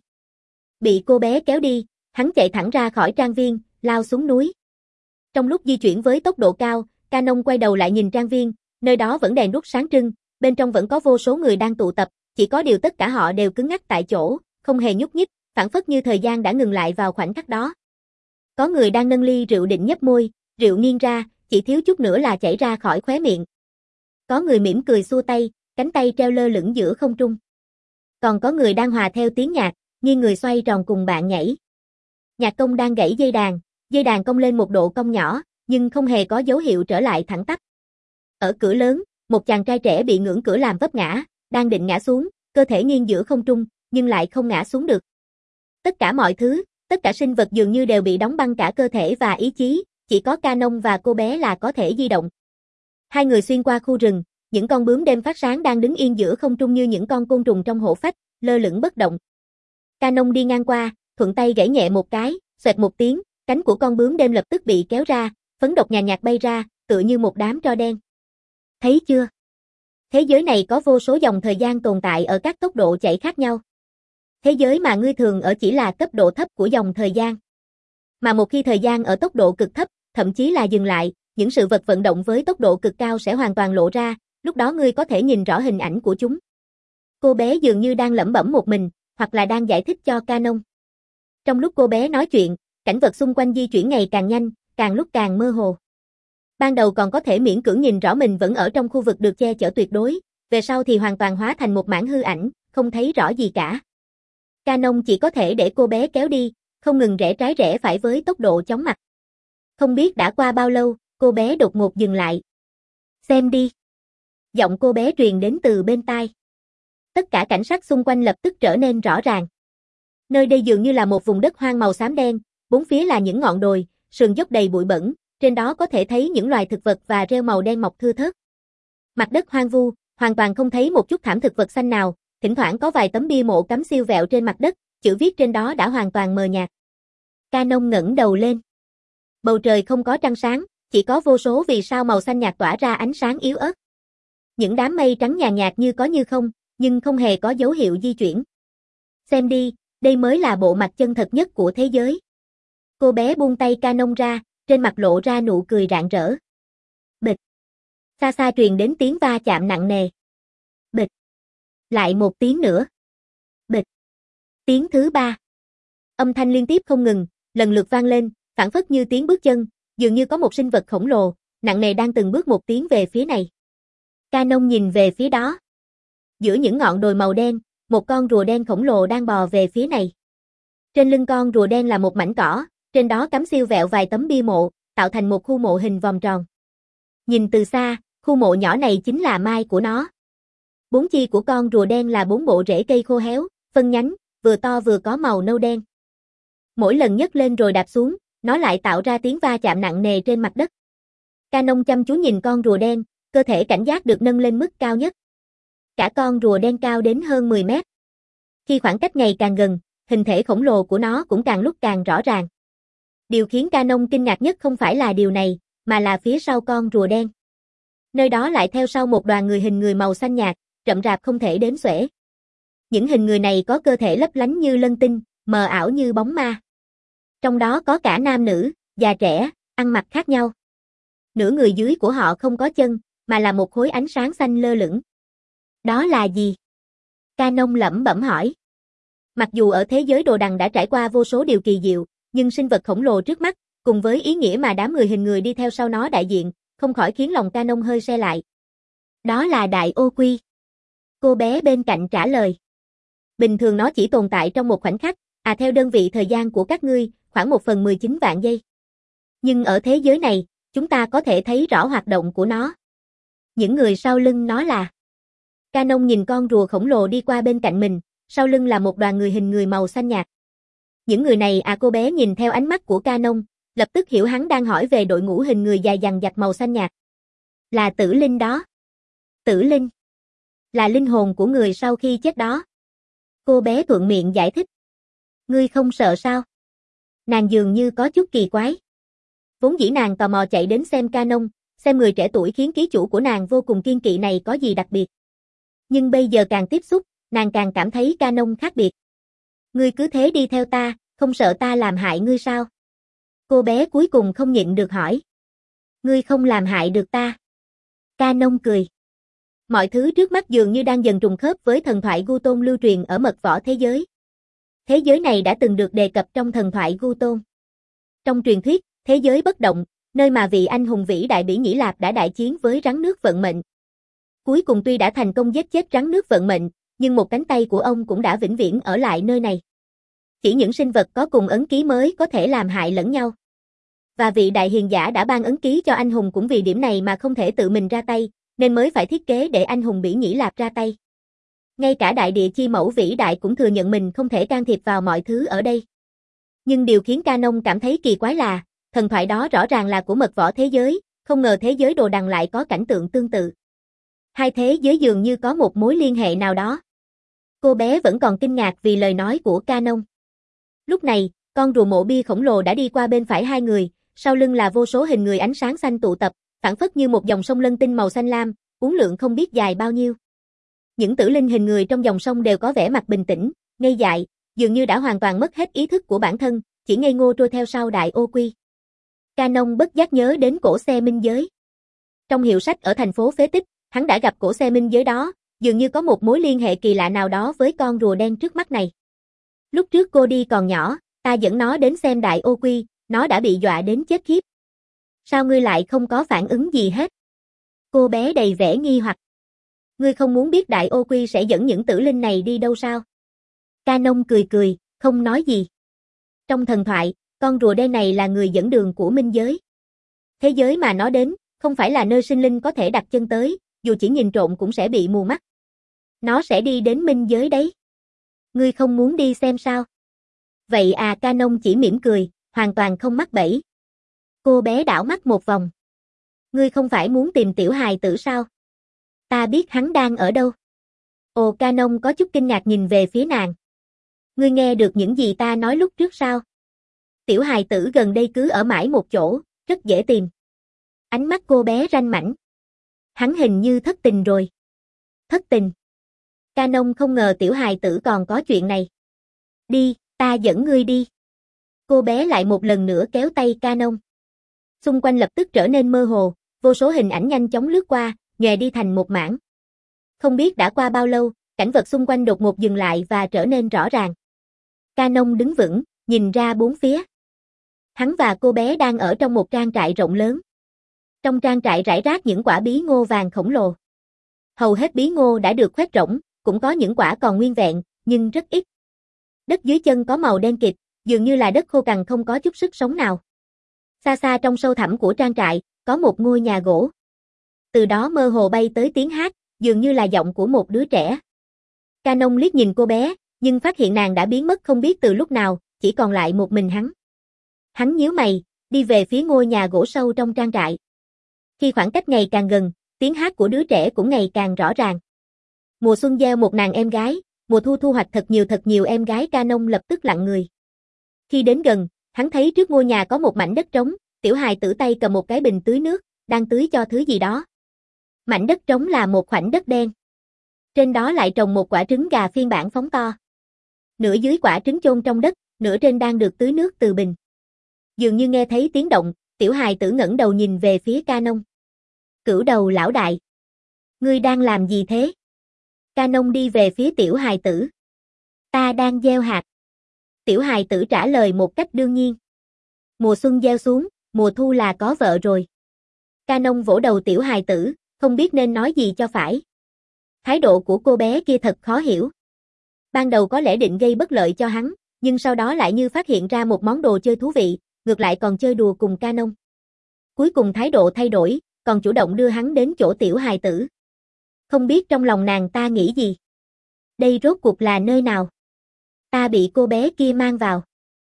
Bị cô bé kéo đi, hắn chạy thẳng ra khỏi trang viên, lao xuống núi. Trong lúc di chuyển với tốc độ cao, Canon quay đầu lại nhìn trang viên, nơi đó vẫn đèn đuốc sáng trưng, bên trong vẫn có vô số người đang tụ tập, chỉ có điều tất cả họ đều cứng ngắc tại chỗ, không hề nhúc nhích, phảng phất như thời gian đã ngừng lại vào khoảnh khắc đó. Có người đang nâng ly rượu định nhấp môi, rượu nghiêng ra, chỉ thiếu chút nữa là chảy ra khỏi khóe miệng. Có người mỉm cười xua tay, cánh tay treo lơ lửng giữa không trung. Còn có người đang hòa theo tiếng nhạc, nghiêng người xoay tròn cùng bạn nhảy. Nhạc công đang gãy dây đàn, dây đàn cong lên một độ cong nhỏ, nhưng không hề có dấu hiệu trở lại thẳng tắp. Ở cửa lớn, một chàng trai trẻ bị ngưỡng cửa làm vấp ngã, đang định ngã xuống, cơ thể nghiêng giữa không trung, nhưng lại không ngã xuống được. Tất cả mọi thứ, tất cả sinh vật dường như đều bị đóng băng cả cơ thể và ý chí, chỉ có Canon và cô bé là có thể di động. Hai người xuyên qua khu rừng, những con bướm đêm phát sáng đang đứng yên giữa không trung như những con côn trùng trong hổ phách, lơ lửng bất động. Canon đi ngang qua, thuận tay gãy nhẹ một cái, xoẹt một tiếng, cánh của con bướm đêm lập tức bị kéo ra, phấn độc nhàn nhạt bay ra, tựa như một đám tro đen. Thấy chưa? Thế giới này có vô số dòng thời gian tồn tại ở các tốc độ chạy khác nhau. Thế giới mà ngươi thường ở chỉ là cấp độ thấp của dòng thời gian. Mà một khi thời gian ở tốc độ cực thấp, thậm chí là dừng lại, những sự vật vận động với tốc độ cực cao sẽ hoàn toàn lộ ra, lúc đó ngươi có thể nhìn rõ hình ảnh của chúng. Cô bé dường như đang lẩm bẩm một mình, hoặc là đang giải thích cho Canon. Trong lúc cô bé nói chuyện, cảnh vật xung quanh di chuyển ngày càng nhanh, càng lúc càng mơ hồ. Ban đầu còn có thể miễn cưỡng nhìn rõ mình vẫn ở trong khu vực được che chở tuyệt đối, về sau thì hoàn toàn hóa thành một mảng hư ảnh, không thấy rõ gì cả. Canon chỉ có thể để cô bé kéo đi, không ngừng rẽ trái rẽ phải với tốc độ chóng mặt. Không biết đã qua bao lâu, cô bé đột ngột dừng lại. Xem đi. Giọng cô bé truyền đến từ bên tai. Tất cả cảnh sắc xung quanh lập tức trở nên rõ ràng. Nơi đây dường như là một vùng đất hoang màu xám đen, bốn phía là những ngọn đồi, sườn dốc đầy bụi bẩn, trên đó có thể thấy những loài thực vật và rêu màu đen mọc thưa thớt. Mặt đất hoang vu, hoàn toàn không thấy một chút thảm thực vật xanh nào, thỉnh thoảng có vài tấm bia mộ cắm siêu vẹo trên mặt đất, chữ viết trên đó đã hoàn toàn mờ nhạt. Canon ngẩng đầu lên. Bầu trời không có trăng sáng, chỉ có vô số vì sao màu xanh nhạt tỏa ra ánh sáng yếu ớt. Những đám mây trắng nhàn nhạt như có như không, nhưng không hề có dấu hiệu di chuyển. Xem đi, đây mới là bộ mặt chân thật nhất của thế giới. Cô bé buông tay Canon ra, trên mặt lộ ra nụ cười rạng rỡ. Bịch. Xa xa truyền đến tiếng va chạm nặng nề. Bịch. Lại một tiếng nữa. Bịch. Tiếng thứ ba. Âm thanh liên tiếp không ngừng, lần lượt vang lên, phảng phất như tiếng bước chân, dường như có một sinh vật khổng lồ, nặng nề đang từng bước một tiến về phía này. Canon nhìn về phía đó. Giữa những ngọn đồi màu đen, một con rùa đen khổng lồ đang bò về phía này. Trên lưng con rùa đen là một mảnh cỏ, trên đó cắm siêu vẹo vài tấm bia mộ, tạo thành một khu mộ hình vòng tròn. Nhìn từ xa, khu mộ nhỏ này chính là mai của nó. Bốn chi của con rùa đen là bốn bộ rễ cây khô héo, phân nhánh, vừa to vừa có màu nâu đen. Mỗi lần nhấc lên rồi đạp xuống, nó lại tạo ra tiếng va chạm nặng nề trên mặt đất. Canon chăm chú nhìn con rùa đen, cơ thể cảnh giác được nâng lên mức cao nhất. Cả con rùa đen cao đến hơn mười mét. Khi khoảng cách ngày càng gần, hình thể khổng lồ của nó cũng càng lúc càng rõ ràng. Điều khiến Canon kinh ngạc nhất không phải là điều này, mà là phía sau con rùa đen. Nơi đó lại theo sau một đoàn người hình người màu xanh nhạt, rậm rạp không thể đếm xuể. Những hình người này có cơ thể lấp lánh như lân tinh, mờ ảo như bóng ma. Trong đó có cả nam nữ, già trẻ, ăn mặc khác nhau. Nửa người dưới của họ không có chân, mà là một khối ánh sáng xanh lơ lửng. Đó là gì? Canon lẩm bẩm hỏi. Mặc dù ở thế giới đồ đằng đã trải qua vô số điều kỳ diệu, nhưng sinh vật khổng lồ trước mắt, cùng với ý nghĩa mà đám người hình người đi theo sau nó đại diện, không khỏi khiến lòng Canon hơi se lại. Đó là Đại Ô Quy. Cô bé bên cạnh trả lời. Bình thường nó chỉ tồn tại trong một khoảnh khắc, à theo đơn vị thời gian của các ngươi, khoảng một phần mười chín vạn giây. Nhưng ở thế giới này, chúng ta có thể thấy rõ hoạt động của nó. Những người sau lưng nó là... Canon nhìn con rùa khổng lồ đi qua bên cạnh mình, sau lưng là một đoàn người hình người màu xanh nhạt. Những người này à cô bé nhìn theo ánh mắt của Canon, lập tức hiểu hắn đang hỏi về đội ngũ hình người dài dằng dặc màu xanh nhạt. Là tử linh đó. Tử linh. Là linh hồn của người sau khi chết đó. Cô bé thuận miệng giải thích. Ngươi không sợ sao? Nàng dường như có chút kỳ quái. Vốn dĩ nàng tò mò chạy đến xem Canon, xem người trẻ tuổi khiến ký chủ của nàng vô cùng kiên kỵ này có gì đặc biệt. Nhưng bây giờ càng tiếp xúc, nàng càng cảm thấy Canon khác biệt. Ngươi cứ thế đi theo ta, không sợ ta làm hại ngươi sao? Cô bé cuối cùng không nhịn được hỏi. Ngươi không làm hại được ta. Canon cười. Mọi thứ trước mắt dường như đang dần trùng khớp với thần thoại Gu Tôn lưu truyền ở mật võ thế giới. Thế giới này đã từng được đề cập trong thần thoại Gu Tôn. Trong truyền thuyết, thế giới bất động, nơi mà vị anh hùng vĩ đại Bỉ Nhĩ Lạp đã đại chiến với rắn nước vận mệnh. Cuối cùng tuy đã thành công giết chết rắn nước vận mệnh, nhưng một cánh tay của ông cũng đã vĩnh viễn ở lại nơi này. Chỉ những sinh vật có cùng ấn ký mới có thể làm hại lẫn nhau. Và vị đại hiền giả đã ban ấn ký cho anh hùng cũng vì điểm này mà không thể tự mình ra tay, nên mới phải thiết kế để anh hùng Bỉ Nhĩ Lạp ra tay. Ngay cả đại địa chi mẫu vĩ đại cũng thừa nhận mình không thể can thiệp vào mọi thứ ở đây. Nhưng điều khiến Canon cảm thấy kỳ quái là, thần thoại đó rõ ràng là của mật võ thế giới, không ngờ thế giới đồ đằng lại có cảnh tượng tương tự. Hai thế giới dường như có một mối liên hệ nào đó. Cô bé vẫn còn kinh ngạc vì lời nói của Canon. Lúc này, con rùa mộ bia khổng lồ đã đi qua bên phải hai người, sau lưng là vô số hình người ánh sáng xanh tụ tập, phảng phất như một dòng sông lân tinh màu xanh lam, uốn lượn không biết dài bao nhiêu. Những tử linh hình người trong dòng sông đều có vẻ mặt bình tĩnh, ngây dại, dường như đã hoàn toàn mất hết ý thức của bản thân, chỉ ngây ngô trôi theo sau Đại Ô Quy. Canon bất giác nhớ đến cổ xe minh giới. Trong hiệu sách ở thành phố phế tích, hắn đã gặp cổ xe minh giới đó, dường như có một mối liên hệ kỳ lạ nào đó với con rùa đen trước mắt này. Lúc trước cô đi còn nhỏ, ta dẫn nó đến xem Đại Ô Quy, nó đã bị dọa đến chết khiếp. Sao ngươi lại không có phản ứng gì hết? Cô bé đầy vẻ nghi hoặc. Ngươi không muốn biết Đại Ô Quy sẽ dẫn những tử linh này đi đâu sao? Canon cười cười, không nói gì. Trong thần thoại, con rùa đen này là người dẫn đường của minh giới. Thế giới mà nó đến, không phải là nơi sinh linh có thể đặt chân tới, dù chỉ nhìn trộm cũng sẽ bị mù mắt. Nó sẽ đi đến minh giới đấy. Ngươi không muốn đi xem sao? Vậy à, Canon chỉ mỉm cười, hoàn toàn không mắc bẫy. Cô bé đảo mắt một vòng. Ngươi không phải muốn tìm tiểu hài tử sao? Ta biết hắn đang ở đâu. Ồ, Canon có chút kinh ngạc nhìn về phía nàng. Ngươi nghe được những gì ta nói lúc trước sao? Tiểu hài tử gần đây cứ ở mãi một chỗ, rất dễ tìm. Ánh mắt cô bé ranh mãnh. Hắn hình như thất tình rồi. Thất tình. Canon không ngờ tiểu hài tử còn có chuyện này. Đi, ta dẫn ngươi đi. Cô bé lại một lần nữa kéo tay Canon. Xung quanh lập tức trở nên mơ hồ, Vô số hình ảnh nhanh chóng lướt qua, nhòe đi thành một mảng. Không biết đã qua bao lâu, cảnh vật xung quanh đột ngột dừng lại và trở nên rõ ràng. Canon đứng vững, nhìn ra bốn phía. Hắn và cô bé đang ở trong một trang trại rộng lớn. Trong trang trại rải rác những quả bí ngô vàng khổng lồ. Hầu hết bí ngô đã được khoét rỗng, cũng có những quả còn nguyên vẹn, nhưng rất ít. Đất dưới chân có màu đen kịt, dường như là đất khô cằn không có chút sức sống nào. Xa xa trong sâu thẳm của trang trại, có một ngôi nhà gỗ. Từ đó mơ hồ bay tới tiếng hát, dường như là giọng của một đứa trẻ. Canon liếc nhìn cô bé, nhưng phát hiện nàng đã biến mất không biết từ lúc nào, chỉ còn lại một mình hắn. Hắn nhíu mày, đi về phía ngôi nhà gỗ sâu trong trang trại. Khi khoảng cách ngày càng gần, tiếng hát của đứa trẻ cũng ngày càng rõ ràng. Mùa xuân gieo một nàng em gái, mùa thu thu hoạch thật nhiều thật nhiều em gái. Canon lập tức lặng người. Khi đến gần, hắn thấy trước ngôi nhà có một mảnh đất trống, tiểu hài tử tay cầm một cái bình tưới nước, đang tưới cho thứ gì đó. Mảnh đất trống là một khoảnh đất đen. Trên đó lại trồng một quả trứng gà phiên bản phóng to. Nửa dưới quả trứng chôn trong đất, nửa trên đang được tưới nước từ bình. Dường như nghe thấy tiếng động, tiểu hài tử ngẩng đầu nhìn về phía Canon. Cửu đầu lão đại. Ngươi đang làm gì thế? Canon đi về phía tiểu hài tử. Ta đang gieo hạt. Tiểu hài tử trả lời một cách đương nhiên. Mùa xuân gieo xuống, mùa thu là có vợ rồi. Canon vỗ đầu tiểu hài tử, không biết nên nói gì cho phải. Thái độ của cô bé kia thật khó hiểu. Ban đầu có lẽ định gây bất lợi cho hắn, nhưng sau đó lại như phát hiện ra một món đồ chơi thú vị, ngược lại còn chơi đùa cùng Canon. Cuối cùng thái độ thay đổi, còn chủ động đưa hắn đến chỗ tiểu hài tử. Không biết trong lòng nàng ta nghĩ gì. Đây rốt cuộc là nơi nào? Ta bị cô bé kia mang vào.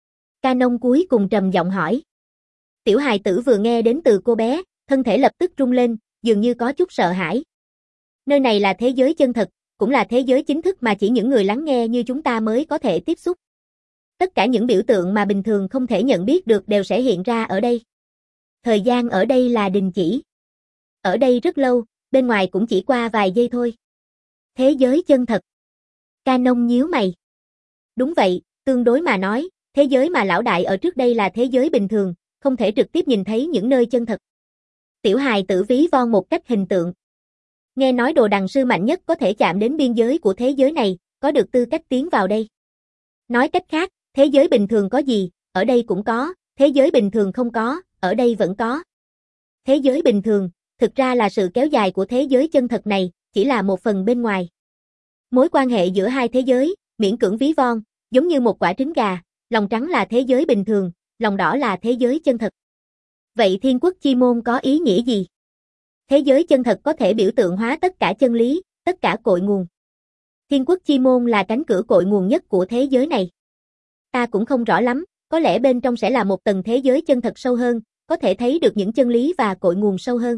Canon cuối cùng trầm giọng hỏi. Tiểu hài tử vừa nghe đến từ cô bé, thân thể lập tức rung lên, dường như có chút sợ hãi. Nơi này là thế giới chân thật, cũng là thế giới chính thức mà chỉ những người lắng nghe như chúng ta mới có thể tiếp xúc. Tất cả những biểu tượng mà bình thường không thể nhận biết được đều sẽ hiện ra ở đây. Thời gian ở đây là đình chỉ. Ở đây rất lâu, bên ngoài cũng chỉ qua vài giây thôi. Thế giới chân thật. Canon nhíu mày. Đúng vậy, tương đối mà nói, thế giới mà lão đại ở trước đây là thế giới bình thường, không thể trực tiếp nhìn thấy những nơi chân thật. Tiểu hài tử ví von một cách hình tượng. Nghe nói đồ đằng sư mạnh nhất có thể chạm đến biên giới của thế giới này, có được tư cách tiến vào đây. Nói cách khác, thế giới bình thường có gì, ở đây cũng có, thế giới bình thường không có, ở đây vẫn có. Thế giới bình thường, thực ra là sự kéo dài của thế giới chân thật này, chỉ là một phần bên ngoài. Mối quan hệ giữa hai thế giới, miễn cưỡng ví von, giống như một quả trứng gà, lòng trắng là thế giới bình thường, lòng đỏ là thế giới chân thật. Vậy Thiên Quốc Chi Môn có ý nghĩa gì? Thế giới chân thật có thể biểu tượng hóa tất cả chân lý, tất cả cội nguồn. Thiên Quốc Chi Môn là cánh cửa cội nguồn nhất của thế giới này. Ta cũng không rõ lắm, có lẽ bên trong sẽ là một tầng thế giới chân thật sâu hơn, có thể thấy được những chân lý và cội nguồn sâu hơn.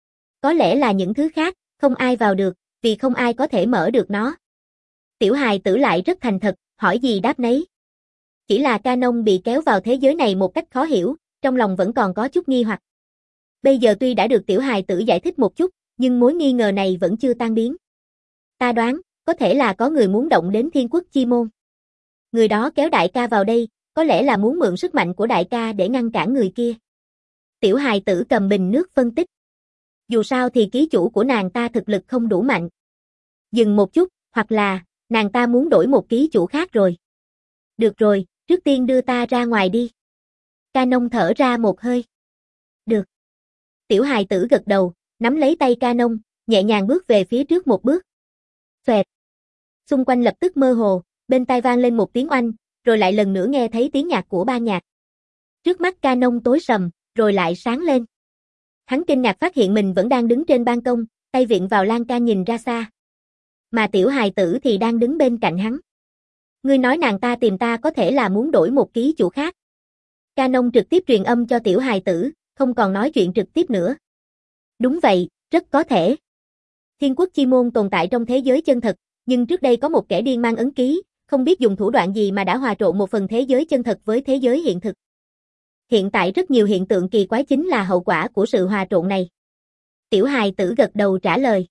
Có lẽ là những thứ khác, không ai vào được, vì không ai có thể mở được nó. Tiểu hài tử lại rất thành thật, hỏi gì đáp nấy. Chỉ là Canon bị kéo vào thế giới này một cách khó hiểu, trong lòng vẫn còn có chút nghi hoặc. Bây giờ tuy đã được tiểu hài tử giải thích một chút, nhưng mối nghi ngờ này vẫn chưa tan biến. Ta đoán, có thể là có người muốn động đến Thiên Quốc Chi Môn. Người đó kéo đại ca vào đây, có lẽ là muốn mượn sức mạnh của đại ca để ngăn cản người kia. Tiểu hài tử cầm bình nước phân tích. Dù sao thì ký chủ của nàng ta thực lực không đủ mạnh. Dừng một chút, hoặc là, nàng ta muốn đổi một ký chủ khác rồi. Được rồi, trước tiên đưa ta ra ngoài đi. Canon thở ra một hơi. Được. Tiểu hài tử gật đầu, nắm lấy tay Canon, nhẹ nhàng bước về phía trước một bước. Xoẹt. Xung quanh lập tức mơ hồ, bên tai vang lên một tiếng oanh, rồi lại lần nữa nghe thấy tiếng nhạc của ban nhạc. Trước mắt Canon tối sầm, rồi lại sáng lên. Hắn kinh ngạc phát hiện mình vẫn đang đứng trên ban công, tay viện vào lan can nhìn ra xa. Mà tiểu hài tử thì đang đứng bên cạnh hắn. Ngươi nói nàng ta tìm ta có thể là muốn đổi một ký chủ khác. Canon trực tiếp truyền âm cho tiểu hài tử, không còn nói chuyện trực tiếp nữa. Đúng vậy, rất có thể. Thiên Quốc Chi Môn tồn tại trong thế giới chân thật, nhưng trước đây có một kẻ điên mang ấn ký, không biết dùng thủ đoạn gì mà đã hòa trộn một phần thế giới chân thật với thế giới hiện thực. Hiện tại rất nhiều hiện tượng kỳ quái chính là hậu quả của sự hòa trộn này. Tiểu hài tử gật đầu trả lời.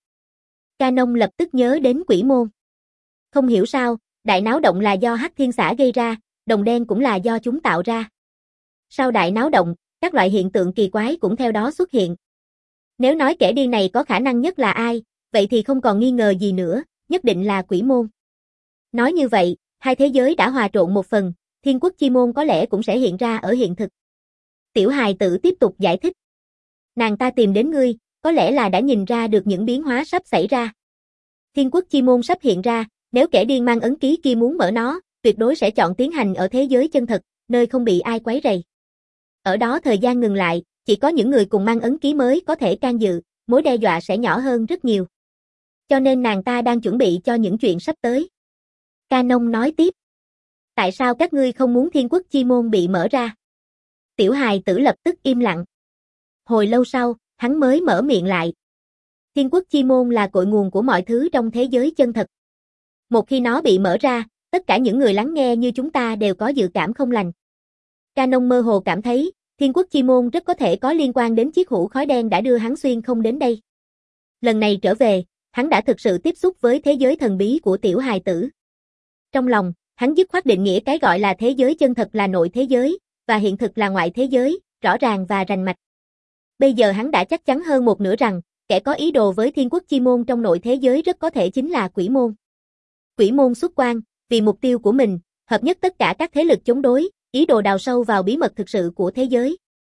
Canon lập tức nhớ đến Quỷ Môn. Không hiểu sao, đại náo động là do Hắc Thiên Xã gây ra, đồng đen cũng là do chúng tạo ra. Sau đại náo động, các loại hiện tượng kỳ quái cũng theo đó xuất hiện. Nếu nói kẻ điên này có khả năng nhất là ai, vậy thì không còn nghi ngờ gì nữa, nhất định là quỷ môn. Nói như vậy, hai thế giới đã hòa trộn một phần, thiên quốc chi môn có lẽ cũng sẽ hiện ra ở hiện thực. Tiểu hài tử tiếp tục giải thích. Nàng ta tìm đến ngươi, có lẽ là đã nhìn ra được những biến hóa sắp xảy ra. Thiên quốc chi môn sắp hiện ra, nếu kẻ điên mang ấn ký kia muốn mở nó, tuyệt đối sẽ chọn tiến hành ở thế giới chân thật, nơi không bị ai quấy rầy. Ở đó thời gian ngừng lại, chỉ có những người cùng mang ấn ký mới có thể can dự, mối đe dọa sẽ nhỏ hơn rất nhiều. Cho nên nàng ta đang chuẩn bị cho những chuyện sắp tới. Canon nói tiếp. Tại sao các ngươi không muốn thiên quốc chi môn bị mở ra? Tiểu hài tử lập tức im lặng. Hồi lâu sau, hắn mới mở miệng lại. Thiên quốc chi môn là cội nguồn của mọi thứ trong thế giới chân thật. Một khi nó bị mở ra, tất cả những người lắng nghe như chúng ta đều có dự cảm không lành. Canon mơ hồ cảm thấy, thiên quốc chi môn rất có thể có liên quan đến chiếc hũ khói đen đã đưa hắn xuyên không đến đây. Lần này trở về, hắn đã thực sự tiếp xúc với thế giới thần bí của tiểu hài tử. Trong lòng, hắn dứt khoát định nghĩa cái gọi là thế giới chân thật là nội thế giới, và hiện thực là ngoại thế giới, rõ ràng và rành mạch. Bây giờ hắn đã chắc chắn hơn một nửa rằng, kẻ có ý đồ với thiên quốc chi môn trong nội thế giới rất có thể chính là quỷ môn. Quỷ môn xuất quan, vì mục tiêu của mình, hợp nhất tất cả các thế lực chống đối, ý đồ đào sâu vào bí mật thực sự của thế giới.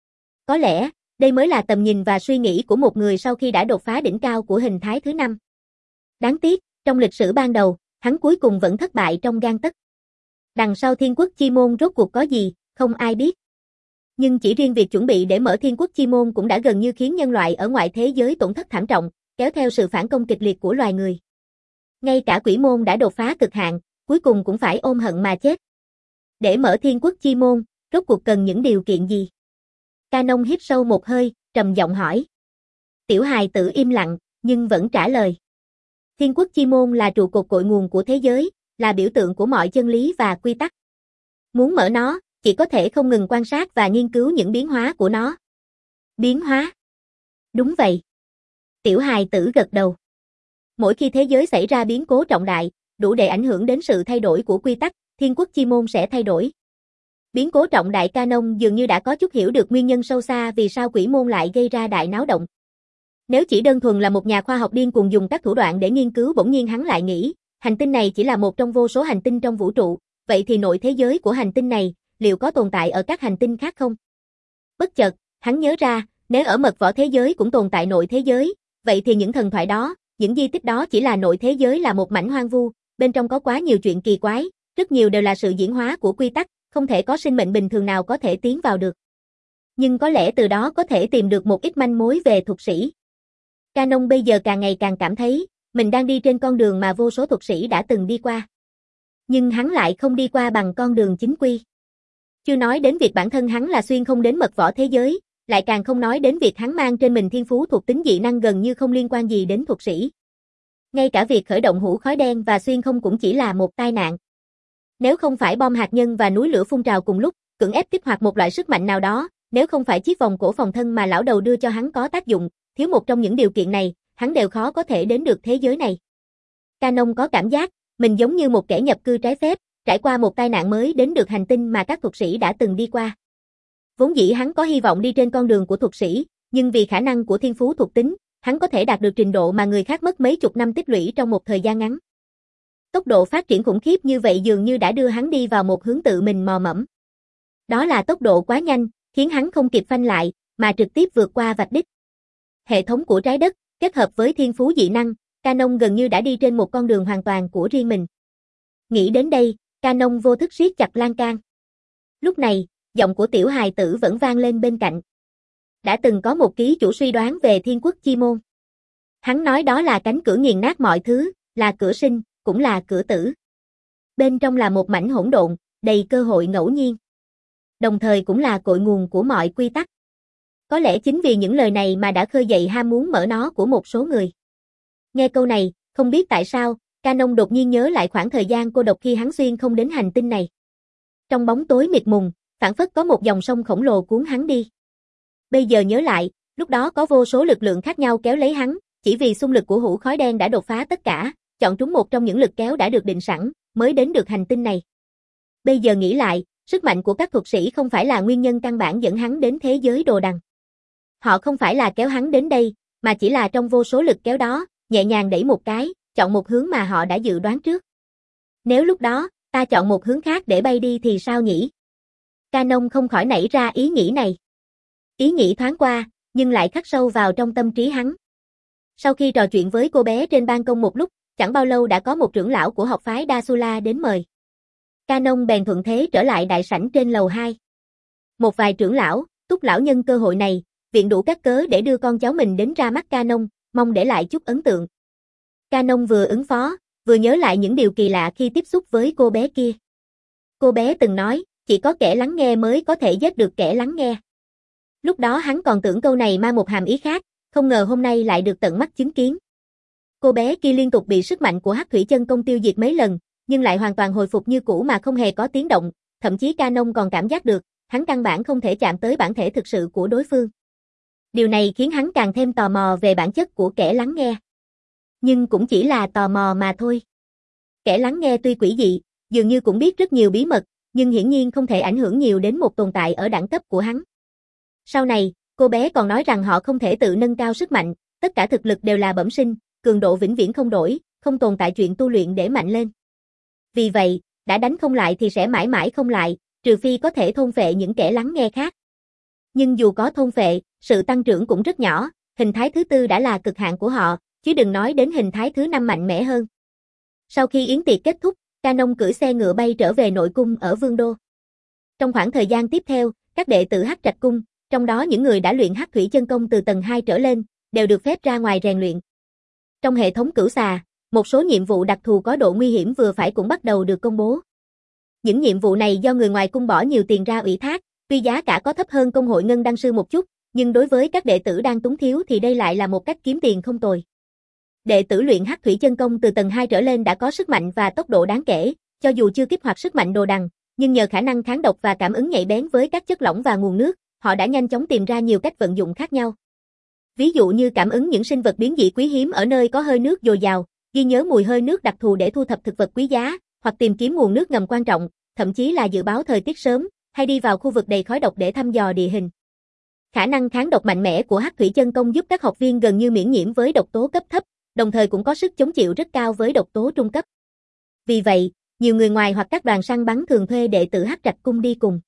Có lẽ, đây mới là tầm nhìn và suy nghĩ của một người sau khi đã đột phá đỉnh cao của hình thái thứ năm. Đáng tiếc, trong lịch sử ban đầu, hắn cuối cùng vẫn thất bại trong gang tấc. Đằng sau thiên quốc chi môn rốt cuộc có gì, không ai biết. Nhưng chỉ riêng việc chuẩn bị để mở thiên quốc chi môn cũng đã gần như khiến nhân loại ở ngoại thế giới tổn thất thảm trọng, kéo theo sự phản công kịch liệt của loài người. Ngay cả quỷ môn đã đột phá cực hạn, cuối cùng cũng phải ôm hận mà chết. Để mở thiên quốc chi môn, rốt cuộc cần những điều kiện gì? Canon hít sâu một hơi, trầm giọng hỏi. Tiểu hài tử im lặng, nhưng vẫn trả lời. Thiên quốc chi môn là trụ cột cội nguồn của thế giới, là biểu tượng của mọi chân lý và quy tắc. Muốn mở nó, chỉ có thể không ngừng quan sát và nghiên cứu những biến hóa của nó. Biến hóa? Đúng vậy. Tiểu hài tử gật đầu. Mỗi khi thế giới xảy ra biến cố trọng đại, đủ để ảnh hưởng đến sự thay đổi của quy tắc, thiên quốc chi môn sẽ thay đổi. Biến cố trọng đại Canon dường như đã có chút hiểu được nguyên nhân sâu xa vì sao quỷ môn lại gây ra đại náo động. Nếu chỉ đơn thuần là một nhà khoa học điên cuồng dùng các thủ đoạn để nghiên cứu, bỗng nhiên hắn lại nghĩ, hành tinh này chỉ là một trong vô số hành tinh trong vũ trụ, vậy thì nội thế giới của hành tinh này, liệu có tồn tại ở các hành tinh khác không? Bất chợt, hắn nhớ ra, nếu ở mật võ thế giới cũng tồn tại nội thế giới, vậy thì những thần thoại đó, những di tích đó chỉ là nội thế giới là một mảnh hoang vu, bên trong có quá nhiều chuyện kỳ quái, rất nhiều đều là sự diễn hóa của quy tắc, không thể có sinh mệnh bình thường nào có thể tiến vào được. Nhưng có lẽ từ đó có thể tìm được một ít manh mối về thuật sĩ. Canon bây giờ càng ngày càng cảm thấy, mình đang đi trên con đường mà vô số thuật sĩ đã từng đi qua. Nhưng hắn lại không đi qua bằng con đường chính quy. Chưa nói đến việc bản thân hắn là xuyên không đến mật võ thế giới, lại càng không nói đến việc hắn mang trên mình thiên phú thuộc tính dị năng gần như không liên quan gì đến thuật sĩ. Ngay cả việc khởi động hũ khói đen và xuyên không cũng chỉ là một tai nạn. Nếu không phải bom hạt nhân và núi lửa phun trào cùng lúc, cưỡng ép kích hoạt một loại sức mạnh nào đó, nếu không phải chiếc vòng cổ phòng thân mà lão đầu đưa cho hắn có tác dụng, thiếu một trong những điều kiện này, hắn đều khó có thể đến được thế giới này. Canon có cảm giác, mình giống như một kẻ nhập cư trái phép, trải qua một tai nạn mới đến được hành tinh mà các thuật sĩ đã từng đi qua. Vốn dĩ hắn có hy vọng đi trên con đường của thuật sĩ, nhưng vì khả năng của thiên phú thuộc tính, hắn có thể đạt được trình độ mà người khác mất mấy chục năm tích lũy trong một thời gian ngắn. Tốc độ phát triển khủng khiếp như vậy dường như đã đưa hắn đi vào một hướng tự mình mò mẫm. Đó là tốc độ quá nhanh, khiến hắn không kịp phanh lại, mà trực tiếp vượt qua vạch đích. Hệ thống của trái đất, kết hợp với thiên phú dị năng, Canon gần như đã đi trên một con đường hoàn toàn của riêng mình. Nghĩ đến đây, Canon vô thức siết chặt lan can. Lúc này, giọng của tiểu hài tử vẫn vang lên bên cạnh. Đã từng có một ký chủ suy đoán về thiên quốc chi môn. Hắn nói đó là cánh cửa nghiền nát mọi thứ, là cửa sinh, cũng là cửa tử. Bên trong là một mảnh hỗn độn, đầy cơ hội ngẫu nhiên. Đồng thời cũng là cội nguồn của mọi quy tắc. Có lẽ chính vì những lời này mà đã khơi dậy ham muốn mở nó của một số người. Nghe câu này, không biết tại sao, Canon đột nhiên nhớ lại khoảng thời gian cô độc khi hắn xuyên không đến hành tinh này. Trong bóng tối mịt mùng, phảng phất có một dòng sông khổng lồ cuốn hắn đi. Bây giờ nhớ lại, lúc đó có vô số lực lượng khác nhau kéo lấy hắn, chỉ vì xung lực của hũ khói đen đã đột phá tất cả, chọn trúng một trong những lực kéo đã được định sẵn, mới đến được hành tinh này. Bây giờ nghĩ lại, sức mạnh của các thuật sĩ không phải là nguyên nhân căn bản dẫn hắn đến thế giới đồ đằng. Họ không phải là kéo hắn đến đây, mà chỉ là trong vô số lực kéo đó, nhẹ nhàng đẩy một cái, chọn một hướng mà họ đã dự đoán trước. Nếu lúc đó, ta chọn một hướng khác để bay đi thì sao nhỉ? Canon không khỏi nảy ra ý nghĩ này. Ý nghĩ thoáng qua, nhưng lại khắc sâu vào trong tâm trí hắn. Sau khi trò chuyện với cô bé trên ban công một lúc, chẳng bao lâu đã có một trưởng lão của học phái Dasula đến mời. Canon bèn thuận thế trở lại đại sảnh trên lầu hai. Một vài trưởng lão, túc lão nhân cơ hội này, viện đủ các cớ để đưa con cháu mình đến ra mắt Canon, mong để lại chút ấn tượng. Canon vừa ứng phó, vừa nhớ lại những điều kỳ lạ khi tiếp xúc với cô bé kia. Cô bé từng nói, chỉ có kẻ lắng nghe mới có thể giết được kẻ lắng nghe. Lúc đó hắn còn tưởng câu này mang một hàm ý khác, không ngờ hôm nay lại được tận mắt chứng kiến. Cô bé kia liên tục bị sức mạnh của Hắc Thủy Chân Công tiêu diệt mấy lần, nhưng lại hoàn toàn hồi phục như cũ mà không hề có tiếng động, thậm chí Canon còn cảm giác được, hắn căn bản không thể chạm tới bản thể thực sự của đối phương. Điều này khiến hắn càng thêm tò mò về bản chất của kẻ lắng nghe. Nhưng cũng chỉ là tò mò mà thôi. Kẻ lắng nghe tuy quỷ dị, dường như cũng biết rất nhiều bí mật, nhưng hiển nhiên không thể ảnh hưởng nhiều đến một tồn tại ở đẳng cấp của hắn. Sau này, cô bé còn nói rằng họ không thể tự nâng cao sức mạnh, tất cả thực lực đều là bẩm sinh, cường độ vĩnh viễn không đổi, không tồn tại chuyện tu luyện để mạnh lên. Vì vậy, đã đánh không lại thì sẽ mãi mãi không lại, trừ phi có thể thôn phệ những kẻ lắng nghe khác. Nhưng dù có thôn phệ, sự tăng trưởng cũng rất nhỏ, hình thái thứ tư đã là cực hạn của họ, chứ đừng nói đến hình thái thứ năm mạnh mẽ hơn. Sau khi yến tiệc kết thúc, Canon cưỡi xe ngựa bay trở về nội cung ở Vương Đô. Trong khoảng thời gian tiếp theo, các đệ tử Hắc Trạch Cung, trong đó những người đã luyện Hắc Thủy Chân Công từ tầng hai trở lên, đều được phép ra ngoài rèn luyện. Trong hệ thống Cửu Xà, một số nhiệm vụ đặc thù có độ nguy hiểm vừa phải cũng bắt đầu được công bố. Những nhiệm vụ này do người ngoài cung bỏ nhiều tiền ra ủy thác, tuy giá cả có thấp hơn công hội Ngân Đăng Sư một chút, nhưng đối với các đệ tử đang túng thiếu thì đây lại là một cách kiếm tiền không tồi. Đệ tử luyện Hắc Thủy Chân Công từ tầng hai trở lên đã có sức mạnh và tốc độ đáng kể, cho dù chưa kích hoạt sức mạnh đồ đằng, nhưng nhờ khả năng kháng độc và cảm ứng nhạy bén với các chất lỏng và nguồn nước, họ đã nhanh chóng tìm ra nhiều cách vận dụng khác nhau. Ví dụ như cảm ứng những sinh vật biến dị quý hiếm ở nơi có hơi nước dồi dào, ghi nhớ mùi hơi nước đặc thù để thu thập thực vật quý giá, hoặc tìm kiếm nguồn nước ngầm quan trọng, thậm chí là dự báo thời tiết sớm, hay đi vào khu vực đầy khói độc để thăm dò địa hình. Khả năng kháng độc mạnh mẽ của Hắc Thủy Chân Công giúp các học viên gần như miễn nhiễm với độc tố cấp thấp, đồng thời cũng có sức chống chịu rất cao với độc tố trung cấp. Vì vậy, nhiều người ngoài hoặc các đoàn săn bắn thường thuê đệ tử Hắc Trạch Cung đi cùng.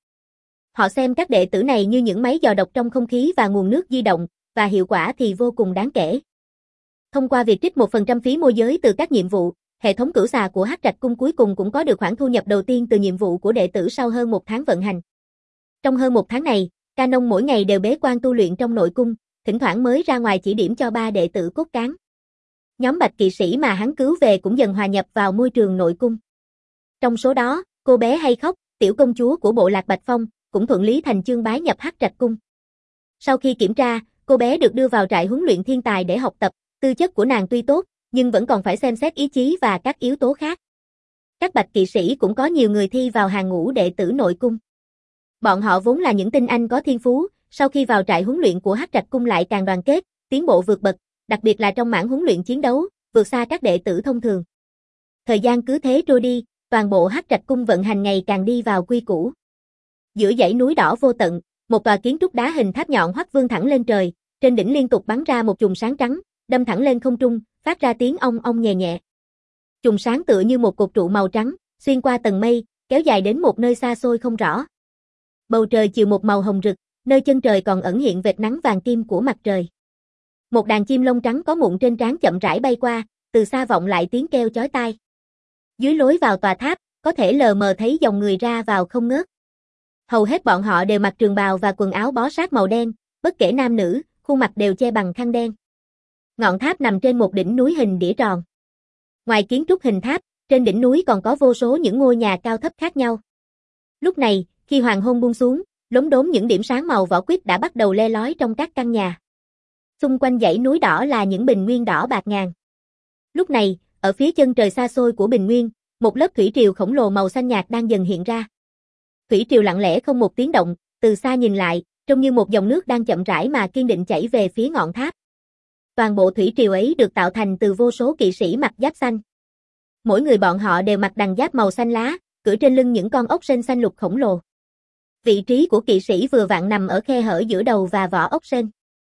Họ xem các đệ tử này như những máy dò độc trong không khí và nguồn nước di động, và hiệu quả thì vô cùng đáng kể. Thông qua việc trích một phần trăm phí môi giới từ các nhiệm vụ, hệ thống Cửu Xà của Hắc Trạch Cung cuối cùng cũng có được khoản thu nhập đầu tiên từ nhiệm vụ của đệ tử sau hơn một tháng vận hành. Trong hơn một tháng này, Canon mỗi ngày đều bế quan tu luyện trong nội cung, thỉnh thoảng mới ra ngoài chỉ điểm cho ba đệ tử cốt cán. Nhóm Bạch Kỵ Sĩ mà hắn cứu về cũng dần hòa nhập vào môi trường nội cung. Trong số đó, cô bé hay khóc, tiểu công chúa của bộ lạc Bạch Phong, cũng thuận lý thành chương bái nhập Hắc Trạch Cung. Sau khi kiểm tra, cô bé được đưa vào trại huấn luyện thiên tài để học tập, tư chất của nàng tuy tốt, nhưng vẫn còn phải xem xét ý chí và các yếu tố khác. Các Bạch Kỵ Sĩ cũng có nhiều người thi vào hàng ngũ đệ tử nội cung. Bọn họ vốn là những tinh anh có thiên phú, sau khi vào trại huấn luyện của Hắc Trạch Cung lại càng đoàn kết, tiến bộ vượt bậc, đặc biệt là trong mảng huấn luyện chiến đấu, vượt xa các đệ tử thông thường. Thời gian cứ thế trôi đi, toàn bộ Hắc Trạch Cung vận hành ngày càng đi vào quy củ. Giữa dãy núi đỏ vô tận, một tòa kiến trúc đá hình tháp nhọn hoắt vươn thẳng lên trời, trên đỉnh liên tục bắn ra một chùm sáng trắng, đâm thẳng lên không trung, phát ra tiếng ong ong nhẹ nhẹ. Chùm sáng tựa như một cột trụ màu trắng, xuyên qua tầng mây, kéo dài đến một nơi xa xôi không rõ. Bầu trời chiều một màu hồng rực, nơi chân trời còn ẩn hiện vệt nắng vàng kim của mặt trời. Một đàn chim lông trắng có mụn trên trán chậm rãi bay qua, từ xa vọng lại tiếng kêu chói tai. Dưới lối vào tòa tháp, có thể lờ mờ thấy dòng người ra vào không ngớt. Hầu hết bọn họ đều mặc trường bào và quần áo bó sát màu đen, bất kể nam nữ, khuôn mặt đều che bằng khăn đen. Ngọn tháp nằm trên một đỉnh núi hình đĩa tròn. Ngoài kiến trúc hình tháp, trên đỉnh núi còn có vô số những ngôi nhà cao thấp khác nhau. Lúc này, khi hoàng hôn buông xuống, lốm đốm những điểm sáng màu vỏ quýt đã bắt đầu le lói trong các căn nhà. Xung quanh dãy núi đỏ là những bình nguyên đỏ bạc ngàn. Lúc này, ở phía chân trời xa xôi của bình nguyên, một lớp thủy triều khổng lồ màu xanh nhạt đang dần hiện ra. Thủy triều lặng lẽ không một tiếng động, từ xa nhìn lại, trông như một dòng nước đang chậm rãi mà kiên định chảy về phía ngọn tháp. Toàn bộ thủy triều ấy được tạo thành từ vô số kỵ sĩ mặc giáp xanh. Mỗi người bọn họ đều mặc đằng giáp màu xanh lá, cưỡi trên lưng những con ốc sên xanh lục khổng lồ. Vị trí của kỵ sĩ vừa vặn nằm ở khe hở giữa đầu và vỏ ốc sên.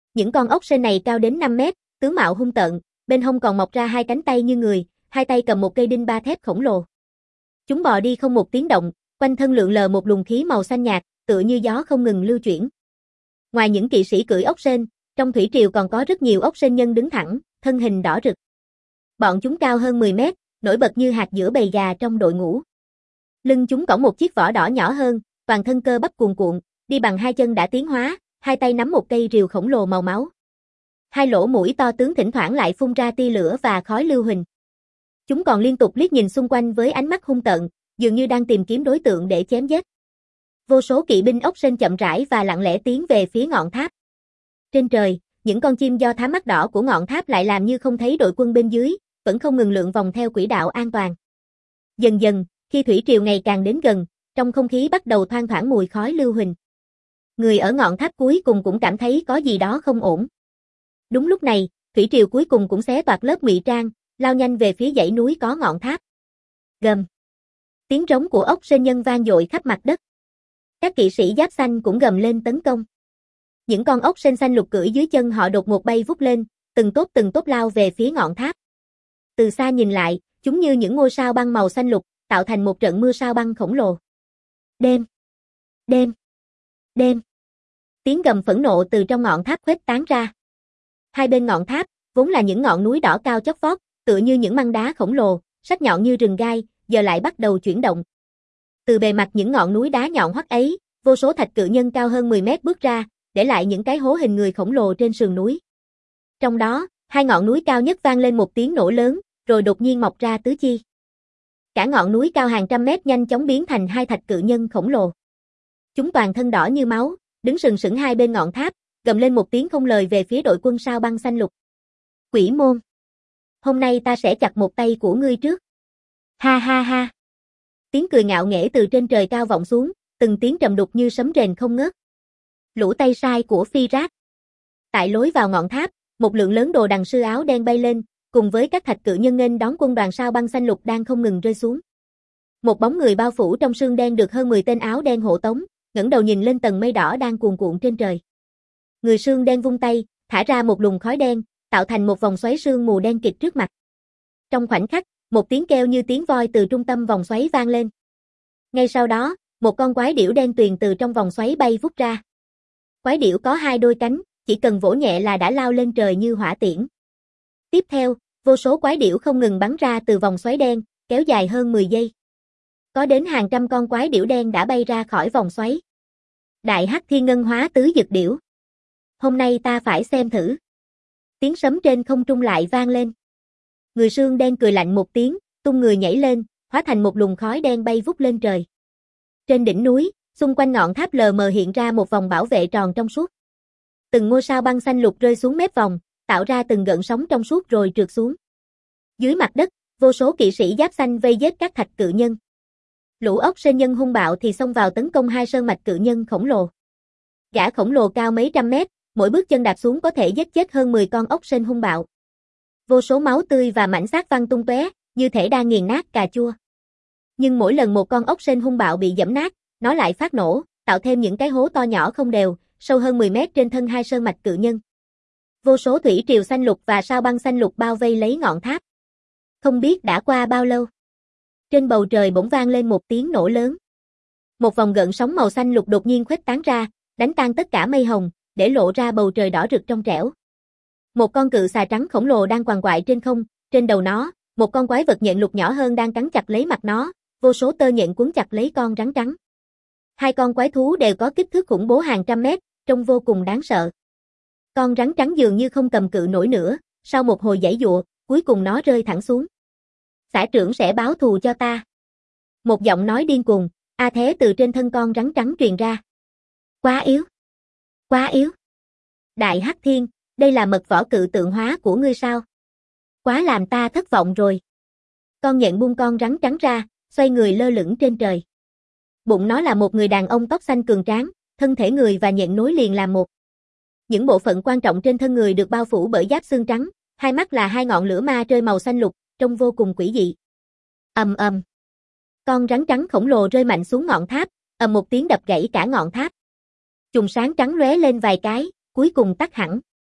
Những con ốc sên này cao đến năm mét, tướng mạo hung tợn, bên hông còn mọc ra hai cánh tay như người, hai tay cầm một cây đinh ba thép khổng lồ. Chúng bò đi không một tiếng động, quanh thân lượn lờ một luồng khí màu xanh nhạt, tựa như gió không ngừng lưu chuyển. Ngoài những kỵ sĩ cưỡi ốc sên, trong thủy triều còn có rất nhiều ốc sên nhân đứng thẳng, thân hình đỏ rực. Bọn chúng cao hơn mười mét, nổi bật như hạt giữa bầy gà trong đội ngũ. Lưng chúng cõng một chiếc vỏ đỏ nhỏ hơn, toàn thân cơ bắp cuồn cuộn, đi bằng hai chân đã tiến hóa, hai tay nắm một cây rìu khổng lồ màu máu. Hai lỗ mũi to tướng thỉnh thoảng lại phun ra tia lửa và khói lưu huỳnh. Chúng còn liên tục liếc nhìn xung quanh với ánh mắt hung tợn, dường như đang tìm kiếm đối tượng để chém giết. Vô số kỵ binh ốc sên chậm rãi và lặng lẽ tiến về phía ngọn tháp. Trên trời, những con chim do thám mắt đỏ của ngọn tháp lại làm như không thấy đội quân bên dưới, vẫn không ngừng lượn vòng theo quỹ đạo an toàn. Dần dần, khi thủy triều ngày càng đến gần, trong không khí bắt đầu thoang thoảng mùi khói lưu huỳnh. Người ở ngọn tháp cuối cùng cũng cảm thấy có gì đó không ổn. Đúng lúc này, thủy triều cuối cùng cũng xé toạc lớp ngụy trang, lao nhanh về phía dãy núi có ngọn tháp. Gầm. Tiếng trống của ốc sên nhân vang dội khắp mặt đất. Các kỵ sĩ giáp xanh cũng gầm lên tấn công. Những con ốc sên xanh lục cưỡi dưới chân họ đột ngột bay vút lên, từng tốp từng tốp lao về phía ngọn tháp. Từ xa nhìn lại, chúng như những ngôi sao băng màu xanh lục, tạo thành một trận mưa sao băng khổng lồ. Đêm, đêm, đêm. Tiếng gầm phẫn nộ từ trong ngọn tháp khuếch tán ra. Hai bên ngọn tháp, vốn là những ngọn núi đỏ cao chót vót, tựa như những măng đá khổng lồ, sắc nhọn như rừng gai, giờ lại bắt đầu chuyển động. Từ bề mặt những ngọn núi đá nhọn hoắt ấy, vô số thạch cự nhân cao hơn mười mét bước ra, để lại những cái hố hình người khổng lồ trên sườn núi. Trong đó, hai ngọn núi cao nhất vang lên một tiếng nổ lớn, rồi đột nhiên mọc ra tứ chi. Cả ngọn núi cao hàng trăm mét nhanh chóng biến thành hai thạch cự nhân khổng lồ. Chúng toàn thân đỏ như máu, đứng sừng sững hai bên ngọn tháp, gầm lên một tiếng không lời về phía đội quân sao băng xanh lục. Quỷ môn! Hôm nay ta sẽ chặt một tay của ngươi trước. Ha ha ha! Tiếng cười ngạo nghễ từ trên trời cao vọng xuống, từng tiếng trầm đục như sấm rền không ngớt. Lũ tay sai của Phi Rát. Tại lối vào ngọn tháp, một lượng lớn đồ đằng sư áo đen bay lên, cùng với các thạch cự nhân nghênh đón quân đoàn sao băng xanh lục đang không ngừng rơi xuống. Một bóng người bao phủ trong sương đen được hơn mười tên áo đen hộ tống, ngẩng đầu nhìn lên tầng mây đỏ đang cuồn cuộn trên trời. Người sương đen vung tay, thả ra một luồng khói đen, tạo thành một vòng xoáy sương mù đen kịt trước mặt. Trong khoảnh khắc, một tiếng kêu như tiếng voi từ trung tâm vòng xoáy vang lên. Ngay sau đó, một con quái điểu đen tuyền từ trong vòng xoáy bay vút ra. Quái điểu có hai đôi cánh, chỉ cần vỗ nhẹ là đã lao lên trời như hỏa tiễn. Tiếp theo, vô số quái điểu không ngừng bắn ra từ vòng xoáy đen, kéo dài hơn mười giây. Có đến hàng trăm con quái điểu đen đã bay ra khỏi vòng xoáy. Đại Hắc Thiên Ngân hóa tứ dực điểu. Hôm nay ta phải xem thử. Tiếng sấm trên không trung lại vang lên. Người sương đen cười lạnh một tiếng, tung người nhảy lên, hóa thành một luồng khói đen bay vút lên trời. Trên đỉnh núi, xung quanh ngọn tháp lờ mờ hiện ra một vòng bảo vệ tròn trong suốt. Từng ngôi sao băng xanh lục rơi xuống mép vòng, tạo ra từng gợn sóng trong suốt rồi trượt xuống. Dưới mặt đất, vô số kỵ sĩ giáp xanh vây giết các thạch cự nhân. Lũ ốc sên nhân hung bạo thì xông vào tấn công hai sơn mạch cự nhân khổng lồ. Gã khổng lồ cao mấy trăm mét, mỗi bước chân đạp xuống có thể giết chết hơn mười con ốc sên hung bạo. Vô số máu tươi và mảnh xác văng tung tóe, như thể đang nghiền nát cà chua. Nhưng mỗi lần một con ốc sên hung bạo bị giẫm nát, nó lại phát nổ, tạo thêm những cái hố to nhỏ không đều, sâu hơn mười mét trên thân hai sơn mạch cự nhân. Vô số thủy triều xanh lục và sao băng xanh lục bao vây lấy ngọn tháp. Không biết đã qua bao lâu. Trên bầu trời bỗng vang lên một tiếng nổ lớn. Một vòng gợn sóng màu xanh lục đột nhiên khuếch tán ra, đánh tan tất cả mây hồng, để lộ ra bầu trời đỏ rực trong trẻo. Một con cự xà trắng khổng lồ đang quằn quại trên không, trên đầu nó, một con quái vật nhện lục nhỏ hơn đang cắn chặt lấy mặt nó, vô số tơ nhện cuốn chặt lấy con rắn trắng. Hai con quái thú đều có kích thước khủng bố hàng trăm mét, trông vô cùng đáng sợ. Con rắn trắng dường như không cầm cự nổi nữa, sau một hồi giãy giụa, cuối cùng nó rơi thẳng xuống. Xã trưởng sẽ báo thù cho ta. Một giọng nói điên cuồng, a thế từ trên thân con rắn trắng truyền ra. Quá yếu. Quá yếu. Đại Hắc Thiên, đây là mật võ cự tượng hóa của ngươi sao? Quá làm ta thất vọng rồi. Con nhện buông con rắn trắng ra, xoay người lơ lửng trên trời. Bụng nó là một người đàn ông tóc xanh cường tráng, thân thể người và nhện nối liền làm một. Những bộ phận quan trọng trên thân người được bao phủ bởi giáp xương trắng, hai mắt là hai ngọn lửa ma rơi màu xanh lục, trông vô cùng quỷ dị. Ầm ầm. Con rắn trắng khổng lồ rơi mạnh xuống ngọn tháp, ầm một tiếng đập gãy cả ngọn tháp. Chùm sáng trắng lóe lên vài cái, cuối cùng tắt hẳn.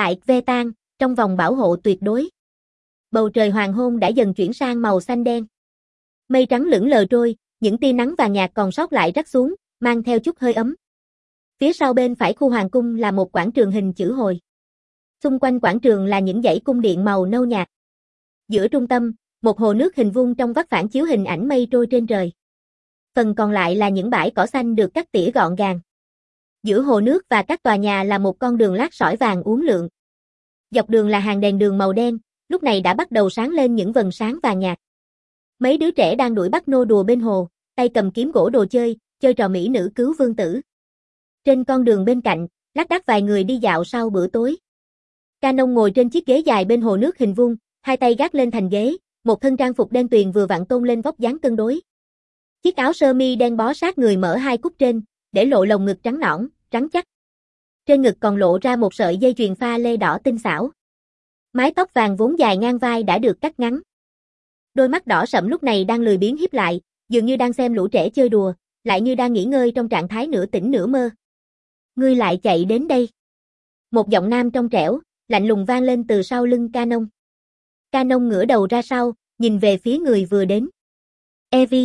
Tại Kvetan, trong vòng bảo hộ tuyệt đối. Bầu trời hoàng hôn đã dần chuyển sang màu xanh đen. Mây trắng lững lờ trôi, những tia nắng vàng nhạt còn sót lại rắc xuống, mang theo chút hơi ấm. Phía sau bên phải khu hoàng cung là một quảng trường hình chữ hồi. Xung quanh quảng trường là những dãy cung điện màu nâu nhạt. Giữa trung tâm, một hồ nước hình vuông trong vắt phản chiếu hình ảnh mây trôi trên trời. Phần còn lại là những bãi cỏ xanh được cắt tỉa gọn gàng. Giữa hồ nước và các tòa nhà là một con đường lát sỏi vàng uốn lượn. Dọc đường là hàng đèn đường màu đen, lúc này đã bắt đầu sáng lên những vầng sáng vàng nhạt. Mấy đứa trẻ đang đuổi bắt nô đùa bên hồ, tay cầm kiếm gỗ đồ chơi, chơi trò mỹ nữ cứu vương tử. Trên con đường bên cạnh, lác đác vài người đi dạo sau bữa tối. Canon ngồi trên chiếc ghế dài bên hồ nước hình vuông, hai tay gác lên thành ghế, một thân trang phục đen tuyền vừa vặn tôn lên vóc dáng cân đối. Chiếc áo sơ mi đen bó sát người mở hai cúc trên, để lộ lồng ngực trắng nõn, trắng chắc. Trên ngực còn lộ ra một sợi dây chuyền pha lê đỏ tinh xảo. Mái tóc vàng vốn dài ngang vai đã được cắt ngắn. Đôi mắt đỏ sẫm lúc này đang lười biếng híp lại, dường như đang xem lũ trẻ chơi đùa, lại như đang nghỉ ngơi trong trạng thái nửa tỉnh nửa mơ. Ngươi lại chạy đến đây. Một giọng nam trong trẻo, lạnh lùng vang lên từ sau lưng Canon. Canon ngửa đầu ra sau, nhìn về phía người vừa đến. Evie.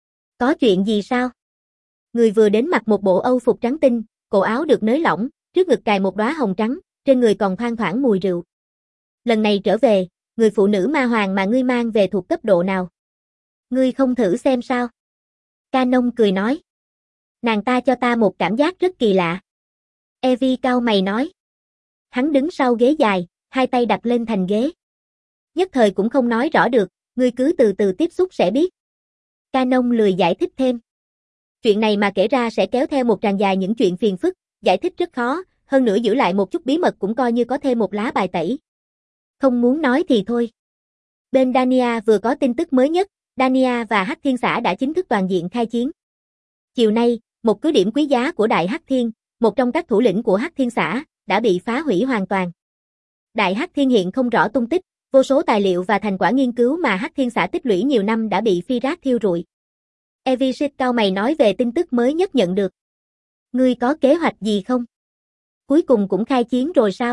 Có chuyện gì sao? Người vừa đến mặc một bộ âu phục trắng tinh, cổ áo được nới lỏng, trước ngực cài một đóa hồng trắng, trên người còn thoang thoảng mùi rượu. Lần này trở về, người phụ nữ ma hoàng mà ngươi mang về thuộc cấp độ nào? Ngươi không thử xem sao? Canon cười nói. Nàng ta cho ta một cảm giác rất kỳ lạ. Evie cau mày nói. Hắn đứng sau ghế dài, hai tay đặt lên thành ghế. Nhất thời cũng không nói rõ được, ngươi cứ từ từ tiếp xúc sẽ biết. Canon lười giải thích thêm. Chuyện này mà kể ra sẽ kéo theo một tràng dài những chuyện phiền phức, giải thích rất khó, hơn nữa giữ lại một chút bí mật cũng coi như có thêm một lá bài tẩy. Không muốn nói thì thôi. Bên Dania vừa có tin tức mới nhất, Dania và Hắc Thiên xã đã chính thức toàn diện khai chiến. Chiều nay, một cứ điểm quý giá của Đại Hắc Thiên, một trong các thủ lĩnh của Hắc Thiên xã, đã bị phá hủy hoàn toàn. Đại Hắc Thiên hiện không rõ tung tích, vô số tài liệu và thành quả nghiên cứu mà Hắc Thiên xã tích lũy nhiều năm đã bị phi rác thiêu rụi. Evie cao mày nói về tin tức mới nhất nhận được. Ngươi có kế hoạch gì không? Cuối cùng cũng khai chiến rồi sao?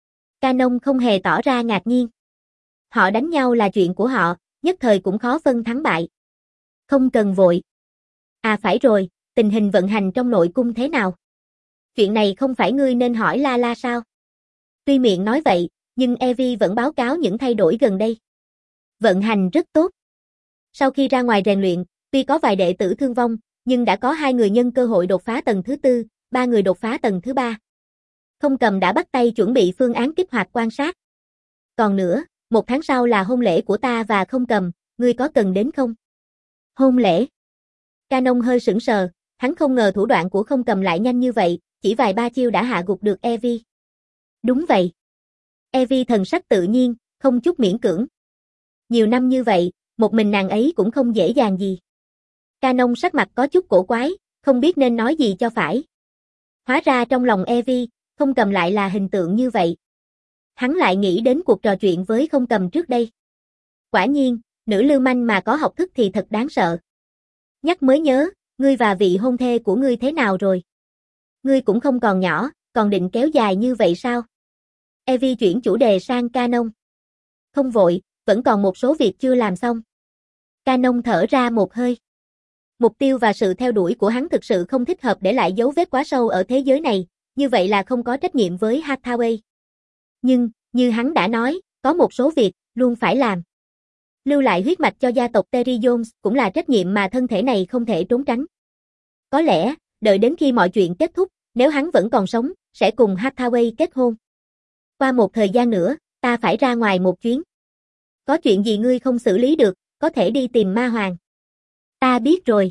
Canon không hề tỏ ra ngạc nhiên. Họ đánh nhau là chuyện của họ, nhất thời cũng khó phân thắng bại. Không cần vội. À phải rồi, tình hình vận hành trong nội cung thế nào? Chuyện này không phải ngươi nên hỏi La La sao? Tuy miệng nói vậy, nhưng Evie vẫn báo cáo những thay đổi gần đây. Vận hành rất tốt. Sau khi ra ngoài rèn luyện, tuy có vài đệ tử thương vong, nhưng đã có hai người nhân cơ hội đột phá tầng thứ tư, ba người đột phá tầng thứ ba. Không Cầm đã bắt tay chuẩn bị phương án kích hoạt quan sát. Còn nữa, một tháng sau là hôn lễ của ta và Không Cầm, ngươi có cần đến không? Hôn lễ? Canon hơi sững sờ, hắn không ngờ thủ đoạn của Không Cầm lại nhanh như vậy, chỉ vài ba chiêu đã hạ gục được Evie. Đúng vậy. Evie thần sắc tự nhiên, không chút miễn cưỡng. Nhiều năm như vậy, một mình nàng ấy cũng không dễ dàng gì. Canon sắc mặt có chút cổ quái, không biết nên nói gì cho phải. Hóa ra trong lòng Evie, Không Cầm lại là hình tượng như vậy. Hắn lại nghĩ đến cuộc trò chuyện với Không Cầm trước đây. Quả nhiên, nữ lưu manh mà có học thức thì thật đáng sợ. Nhắc mới nhớ, ngươi và vị hôn thê của ngươi thế nào rồi? Ngươi cũng không còn nhỏ, còn định kéo dài như vậy sao? Evie chuyển chủ đề sang Canon. Không vội, vẫn còn một số việc chưa làm xong. Canon thở ra một hơi. Mục tiêu và sự theo đuổi của hắn thực sự không thích hợp để lại dấu vết quá sâu ở thế giới này, như vậy là không có trách nhiệm với Hathaway. Nhưng, như hắn đã nói, có một số việc, luôn phải làm. Lưu lại huyết mạch cho gia tộc Terry Jones cũng là trách nhiệm mà thân thể này không thể trốn tránh. Có lẽ, đợi đến khi mọi chuyện kết thúc, nếu hắn vẫn còn sống, sẽ cùng Hathaway kết hôn. Qua một thời gian nữa, ta phải ra ngoài một chuyến. Có chuyện gì ngươi không xử lý được, có thể đi tìm Ma Hoàng. Ta biết rồi.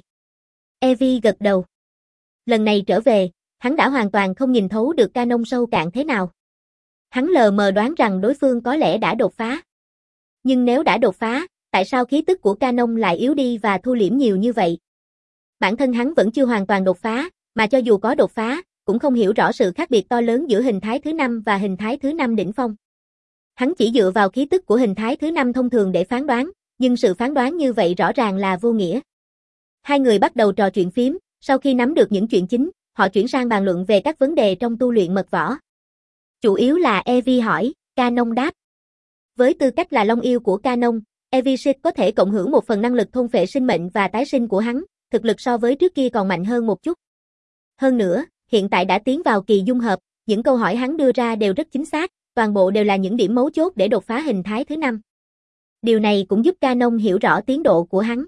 Evie gật đầu. Lần này trở về, hắn đã hoàn toàn không nhìn thấu được Canon sâu cạn thế nào. Hắn lờ mờ đoán rằng đối phương có lẽ đã đột phá. Nhưng nếu đã đột phá, tại sao khí tức của Canon lại yếu đi và thu liễm nhiều như vậy? Bản thân hắn vẫn chưa hoàn toàn đột phá, mà cho dù có đột phá, cũng không hiểu rõ sự khác biệt to lớn giữa hình thái thứ năm và hình thái thứ năm đỉnh phong. Hắn chỉ dựa vào khí tức của hình thái thứ năm thông thường để phán đoán, nhưng sự phán đoán như vậy rõ ràng là vô nghĩa. Hai người bắt đầu trò chuyện phím, sau khi nắm được những chuyện chính, họ chuyển sang bàn luận về các vấn đề trong tu luyện mật võ. Chủ yếu là Evi hỏi, Canon đáp. Với tư cách là long yêu của Canon, Evi-Shit có thể cộng hưởng một phần năng lực thôn phệ sinh mệnh và tái sinh của hắn, thực lực so với trước kia còn mạnh hơn một chút. Hơn nữa, hiện tại đã tiến vào kỳ dung hợp, những câu hỏi hắn đưa ra đều rất chính xác, toàn bộ đều là những điểm mấu chốt để đột phá hình thái thứ năm. Điều này cũng giúp Canon hiểu rõ tiến độ của hắn.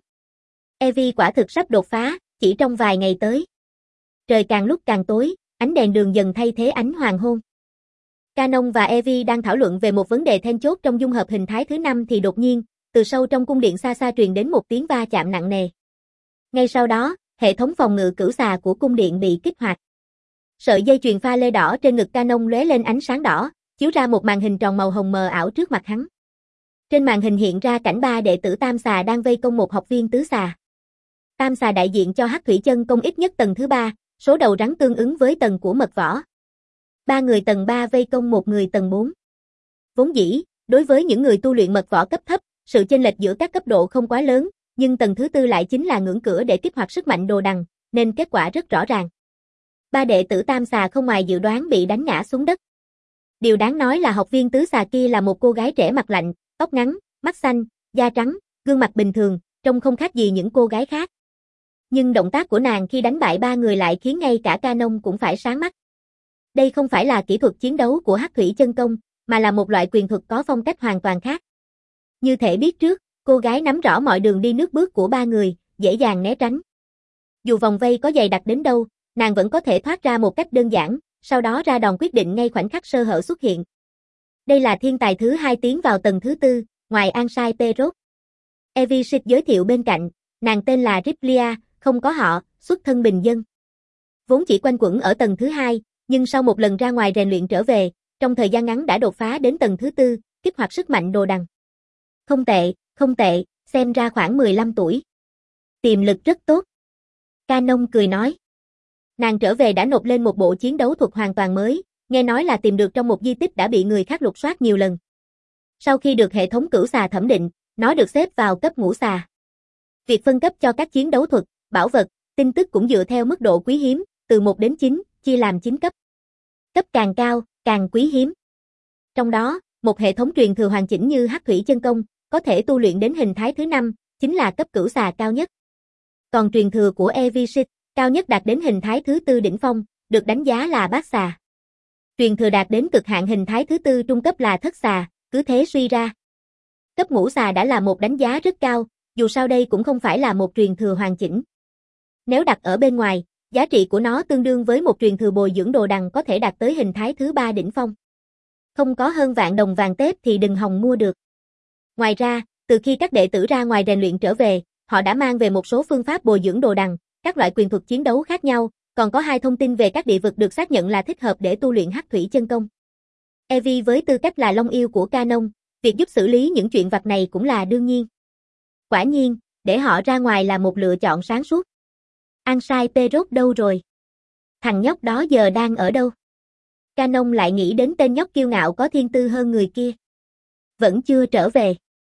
Evi quả thực sắp đột phá, chỉ trong vài ngày tới. Trời càng lúc càng tối, ánh đèn đường dần thay thế ánh hoàng hôn. Canon và Evi đang thảo luận về một vấn đề then chốt trong dung hợp hình thái thứ năm thì đột nhiên, từ sâu trong cung điện xa xa truyền đến một tiếng va chạm nặng nề. Ngay sau đó, hệ thống phòng ngự cửu xà của cung điện bị kích hoạt. Sợi dây chuyền pha lê đỏ trên ngực Canon lóe lên ánh sáng đỏ, chiếu ra một màn hình tròn màu hồng mờ ảo trước mặt hắn. Trên màn hình hiện ra cảnh ba đệ tử Tam Xà đang vây công một học viên tứ xà. Tam Xà đại diện cho Hắc Thủy Chân Công ít nhất tầng thứ ba, số đầu rắn tương ứng với tầng của mật võ. Ba người tầng ba vây công một người tầng bốn. Vốn dĩ, đối với những người tu luyện mật võ cấp thấp, sự chênh lệch giữa các cấp độ không quá lớn, nhưng tầng thứ tư lại chính là ngưỡng cửa để kích hoạt sức mạnh đồ đằng, nên kết quả rất rõ ràng. Ba đệ tử Tam Xà không ngoài dự đoán bị đánh ngã xuống đất. Điều đáng nói là học viên tứ xà kia là một cô gái trẻ mặt lạnh, tóc ngắn, mắt xanh, da trắng, gương mặt bình thường, trông không khác gì những cô gái khác. Nhưng động tác của nàng khi đánh bại ba người lại khiến ngay cả Canon cũng phải sáng mắt. Đây không phải là kỹ thuật chiến đấu của Hắc Thủy Chân Công, mà là một loại quyền thuật có phong cách hoàn toàn khác. Như thể biết trước, cô gái nắm rõ mọi đường đi nước bước của ba người, dễ dàng né tránh. Dù vòng vây có dày đặc đến đâu, nàng vẫn có thể thoát ra một cách đơn giản, sau đó ra đòn quyết định ngay khoảnh khắc sơ hở xuất hiện. Đây là thiên tài thứ hai tiến vào tầng thứ tư, ngoài Ansai Perot. Evi-Shit giới thiệu bên cạnh, nàng tên là Riplia, không có họ, xuất thân bình dân. Vốn chỉ quanh quẩn ở tầng thứ hai, nhưng sau một lần ra ngoài rèn luyện trở về, trong thời gian ngắn đã đột phá đến tầng thứ tư, kích hoạt sức mạnh đồ đằng. Không tệ, không tệ, xem ra khoảng mười lăm tuổi. Tiềm lực rất tốt. Canon cười nói. Nàng trở về đã nộp lên một bộ chiến đấu thuật hoàn toàn mới, nghe nói là tìm được trong một di tích đã bị người khác lục soát nhiều lần. Sau khi được hệ thống cửu xà thẩm định, nó được xếp vào cấp ngũ xà. Việc phân cấp cho các chiến đấu thuật, bảo vật, tin tức cũng dựa theo mức độ quý hiếm, từ một đến chín, chia làm chín cấp. Cấp càng cao, càng quý hiếm. Trong đó, một hệ thống truyền thừa hoàn chỉnh như Hắc Thủy Chân Công, có thể tu luyện đến hình thái thứ năm, chính là cấp cửu xà cao nhất. Còn truyền thừa của Evi-Shit, cao nhất đạt đến hình thái thứ tư đỉnh phong, được đánh giá là bát xà. Truyền thừa đạt đến cực hạn hình thái thứ tư trung cấp là thất xà, cứ thế suy ra. Cấp ngũ xà đã là một đánh giá rất cao, dù sao đây cũng không phải là một truyền thừa hoàn chỉnh. Nếu đặt ở bên ngoài, giá trị của nó tương đương với một truyền thừa bồi dưỡng đồ đằng có thể đạt tới hình thái thứ ba đỉnh phong. Không có hơn vạn đồng vàng tép thì đừng hòng mua được. Ngoài ra, từ khi các đệ tử ra ngoài rèn luyện trở về, họ đã mang về một số phương pháp bồi dưỡng đồ đằng, các loại quyền thuật chiến đấu khác nhau, còn có hai thông tin về các địa vực được xác nhận là thích hợp để tu luyện Hắc Thủy Chân Công. Evi với tư cách là long yêu của Canon, việc giúp xử lý những chuyện vặt này cũng là đương nhiên. Quả nhiên, để họ ra ngoài là một lựa chọn sáng suốt. Ansai Perot đâu rồi? Thằng nhóc đó giờ đang ở đâu? Canon lại nghĩ đến tên nhóc kiêu ngạo có thiên tư hơn người kia. Vẫn chưa trở về.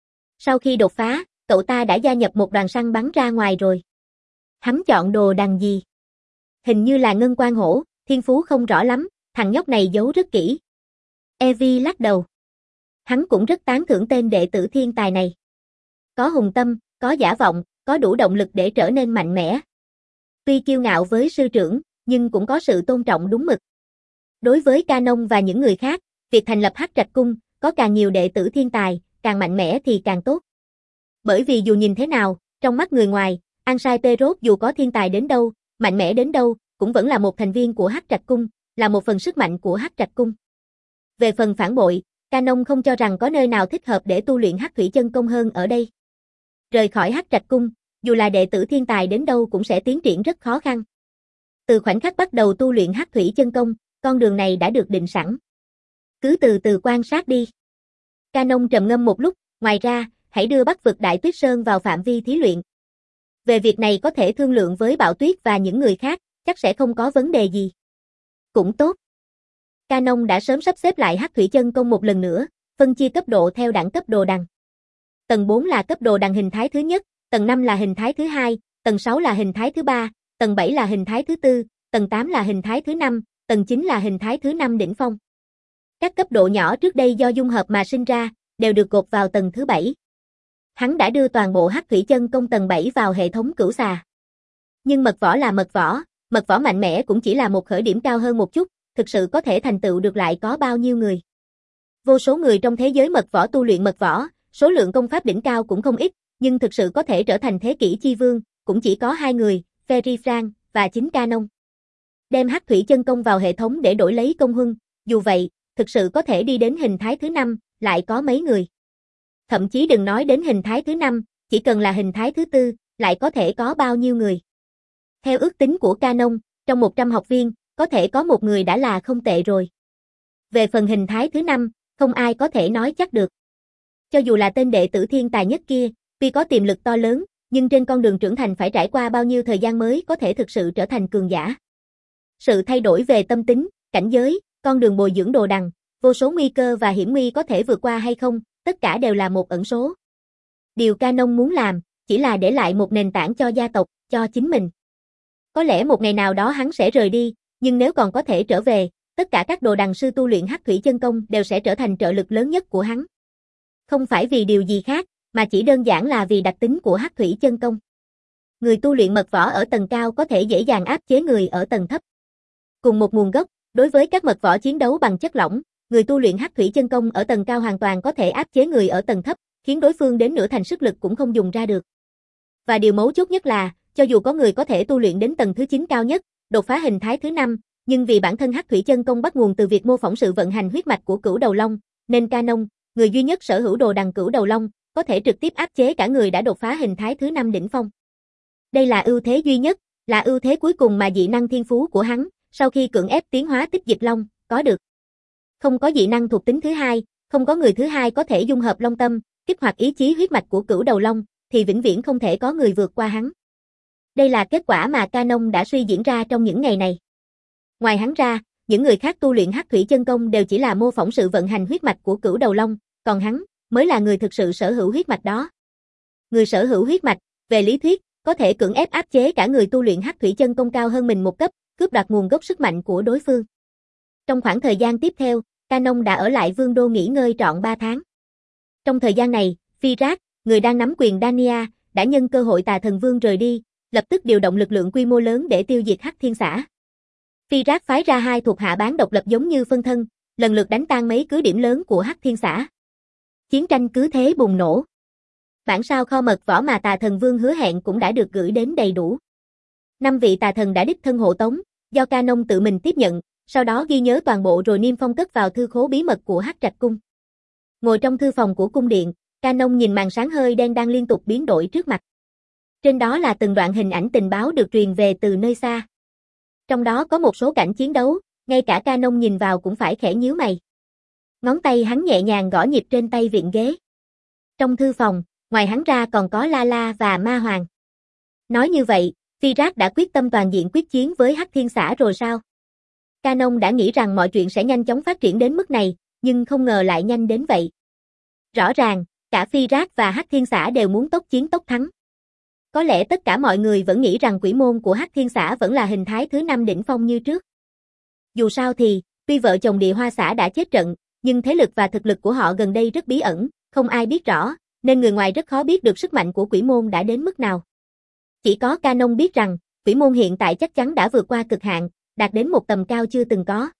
Sau khi đột phá, cậu ta đã gia nhập một đoàn săn bắn ra ngoài rồi. Hắn chọn đồ đằng gì? Hình như là ngân quan hổ, thiên phú không rõ lắm, thằng nhóc này giấu rất kỹ. Evi lắc đầu. Hắn cũng rất tán thưởng tên đệ tử thiên tài này. Có hùng tâm, có giả vọng, có đủ động lực để trở nên mạnh mẽ. Tuy kiêu ngạo với sư trưởng, nhưng cũng có sự tôn trọng đúng mực. Đối với Canon và những người khác, việc thành lập Hắc Trạch Cung, có càng nhiều đệ tử thiên tài, càng mạnh mẽ thì càng tốt. Bởi vì dù nhìn thế nào, trong mắt người ngoài, Ansai Perot dù có thiên tài đến đâu, mạnh mẽ đến đâu, cũng vẫn là một thành viên của Hắc Trạch Cung, là một phần sức mạnh của Hắc Trạch Cung. Về phần phản bội, Canon không cho rằng có nơi nào thích hợp để tu luyện Hắc Thủy Chân Công hơn ở đây. Rời khỏi Hắc Trạch Cung, dù là đệ tử thiên tài đến đâu cũng sẽ tiến triển rất khó khăn. Từ khoảnh khắc bắt đầu tu luyện Hắc Thủy Chân Công, con đường này đã được định sẵn. Cứ từ từ quan sát đi. Canon trầm ngâm một lúc, ngoài ra, hãy đưa Bắc vực Đại Tuyết Sơn vào phạm vi thí luyện. Về việc này có thể thương lượng với Bạo Tuyết và những người khác, chắc sẽ không có vấn đề gì. Cũng tốt. Canon đã sớm sắp xếp lại Hắc Thủy Chân Công một lần nữa, phân chia cấp độ theo đẳng cấp đồ đằng. Tầng bốn là cấp đồ đằng hình thái thứ nhất, tầng năm là hình thái thứ hai, tầng sáu là hình thái thứ ba, tầng bảy là hình thái thứ tư, tầng tám là hình thái thứ năm, tầng chín là hình thái thứ năm đỉnh phong. Các cấp độ nhỏ trước đây do dung hợp mà sinh ra, đều được gộp vào tầng thứ bảy. Hắn đã đưa toàn bộ Hắc Thủy Chân Công tầng bảy vào hệ thống cửu xà. Nhưng mật võ là mật võ, mật võ mạnh mẽ cũng chỉ là một khởi điểm cao hơn một chút, thực sự có thể thành tựu được lại có bao nhiêu người. Vô số người trong thế giới mật võ tu luyện mật võ, số lượng công pháp đỉnh cao cũng không ít, nhưng thực sự có thể trở thành thế kỷ chi vương, cũng chỉ có hai người, Ferry Frank và chính Canon. Đem Hắc Thủy Chân Công vào hệ thống để đổi lấy công huân, dù vậy, thực sự có thể đi đến hình thái thứ năm, lại có mấy người. Thậm chí đừng nói đến hình thái thứ năm, chỉ cần là hình thái thứ tư, lại có thể có bao nhiêu người. Theo ước tính của Canon, trong một trăm học viên, có thể có một người đã là không tệ rồi. Về phần hình thái thứ năm, không ai có thể nói chắc được. Cho dù là tên đệ tử thiên tài nhất kia, tuy có tiềm lực to lớn, nhưng trên con đường trưởng thành phải trải qua bao nhiêu thời gian mới có thể thực sự trở thành cường giả. Sự thay đổi về tâm tính, cảnh giới, con đường bồi dưỡng đồ đằng, vô số nguy cơ và hiểm nguy có thể vượt qua hay không, tất cả đều là một ẩn số. Điều Canon muốn làm, chỉ là để lại một nền tảng cho gia tộc, cho chính mình. Có lẽ một ngày nào đó hắn sẽ rời đi, nhưng nếu còn có thể trở về, tất cả các đồ đằng sư tu luyện Hắc Thủy Chân Công đều sẽ trở thành trợ lực lớn nhất của hắn. Không phải vì điều gì khác, mà chỉ đơn giản là vì đặc tính của Hắc Thủy Chân Công. Người tu luyện mật võ ở tầng cao có thể dễ dàng áp chế người ở tầng thấp. Cùng một nguồn gốc, đối với các mật võ chiến đấu bằng chất lỏng, người tu luyện Hắc Thủy Chân Công ở tầng cao hoàn toàn có thể áp chế người ở tầng thấp, khiến đối phương đến nửa thành sức lực cũng không dùng ra được. Và điều mấu chốt nhất là, cho dù có người có thể tu luyện đến tầng thứ chín cao nhất, đột phá hình thái thứ năm, nhưng vì bản thân Hắc Thủy Chân Công bắt nguồn từ việc mô phỏng sự vận hành huyết mạch của Cửu Đầu Long, nên Canon, người duy nhất sở hữu đồ đằng Cửu Đầu Long, có thể trực tiếp áp chế cả người đã đột phá hình thái thứ năm đỉnh phong. Đây là ưu thế duy nhất, là ưu thế cuối cùng mà dị năng thiên phú của hắn, sau khi cưỡng ép tiến hóa Tích Dịch Long, có được. Không có dị năng thuộc tính thứ hai, không có người thứ hai có thể dung hợp long tâm, kích hoạt ý chí huyết mạch của Cửu Đầu Long, thì vĩnh viễn không thể có người vượt qua hắn. Đây là kết quả mà Canon đã suy diễn ra trong những ngày này. Ngoài hắn ra, những người khác tu luyện Hắc Thủy Chân Công đều chỉ là mô phỏng sự vận hành huyết mạch của Cửu Đầu Long, còn hắn mới là người thực sự sở hữu huyết mạch đó. Người sở hữu huyết mạch, về lý thuyết, có thể cưỡng ép áp chế cả người tu luyện Hắc Thủy Chân Công cao hơn mình một cấp, cướp đoạt nguồn gốc sức mạnh của đối phương. Trong khoảng thời gian tiếp theo, Canon đã ở lại Vương đô nghỉ ngơi trọn ba tháng. Trong thời gian này, Firak, người đang nắm quyền Dania, đã nhân cơ hội Tà Thần Vương rời đi, lập tức điều động lực lượng quy mô lớn để tiêu diệt Hắc Thiên Xã. Firak phái ra hai thuộc hạ bán độc lập giống như phân thân, lần lượt đánh tan mấy cứ điểm lớn của Hắc Thiên Xã. Chiến tranh cứ thế bùng nổ. Bản sao kho mật võ mà Tà Thần Vương hứa hẹn cũng đã được gửi đến đầy đủ. Năm vị tà thần đã đích thân hộ tống, do Canon tự mình tiếp nhận, sau đó ghi nhớ toàn bộ rồi niêm phong cất vào thư khố bí mật của Hắc Trạch Cung. Ngồi trong thư phòng của cung điện, Canon nhìn màn sáng hơi đen đang liên tục biến đổi trước mặt. Trên đó là từng đoạn hình ảnh tình báo được truyền về từ nơi xa. Trong đó có một số cảnh chiến đấu, ngay cả Canon nhìn vào cũng phải khẽ nhíu mày. Ngón tay hắn nhẹ nhàng gõ nhịp trên tay viện ghế. Trong thư phòng, ngoài hắn ra còn có Lala và Ma Hoàng. Nói như vậy, Firak đã quyết tâm toàn diện quyết chiến với Hắc Thiên Xã rồi sao? Canon đã nghĩ rằng mọi chuyện sẽ nhanh chóng phát triển đến mức này, nhưng không ngờ lại nhanh đến vậy. Rõ ràng, cả Firak và Hắc Thiên Xã đều muốn tốc chiến tốc thắng. Có lẽ tất cả mọi người vẫn nghĩ rằng quỷ môn của Hắc Thiên Xã vẫn là hình thái thứ năm đỉnh phong như trước. Dù sao thì, tuy vợ chồng Địa Hoa Xã đã chết trận, nhưng thế lực và thực lực của họ gần đây rất bí ẩn, không ai biết rõ, nên người ngoài rất khó biết được sức mạnh của quỷ môn đã đến mức nào. Chỉ có Canon biết rằng, quỷ môn hiện tại chắc chắn đã vượt qua cực hạn, đạt đến một tầm cao chưa từng có.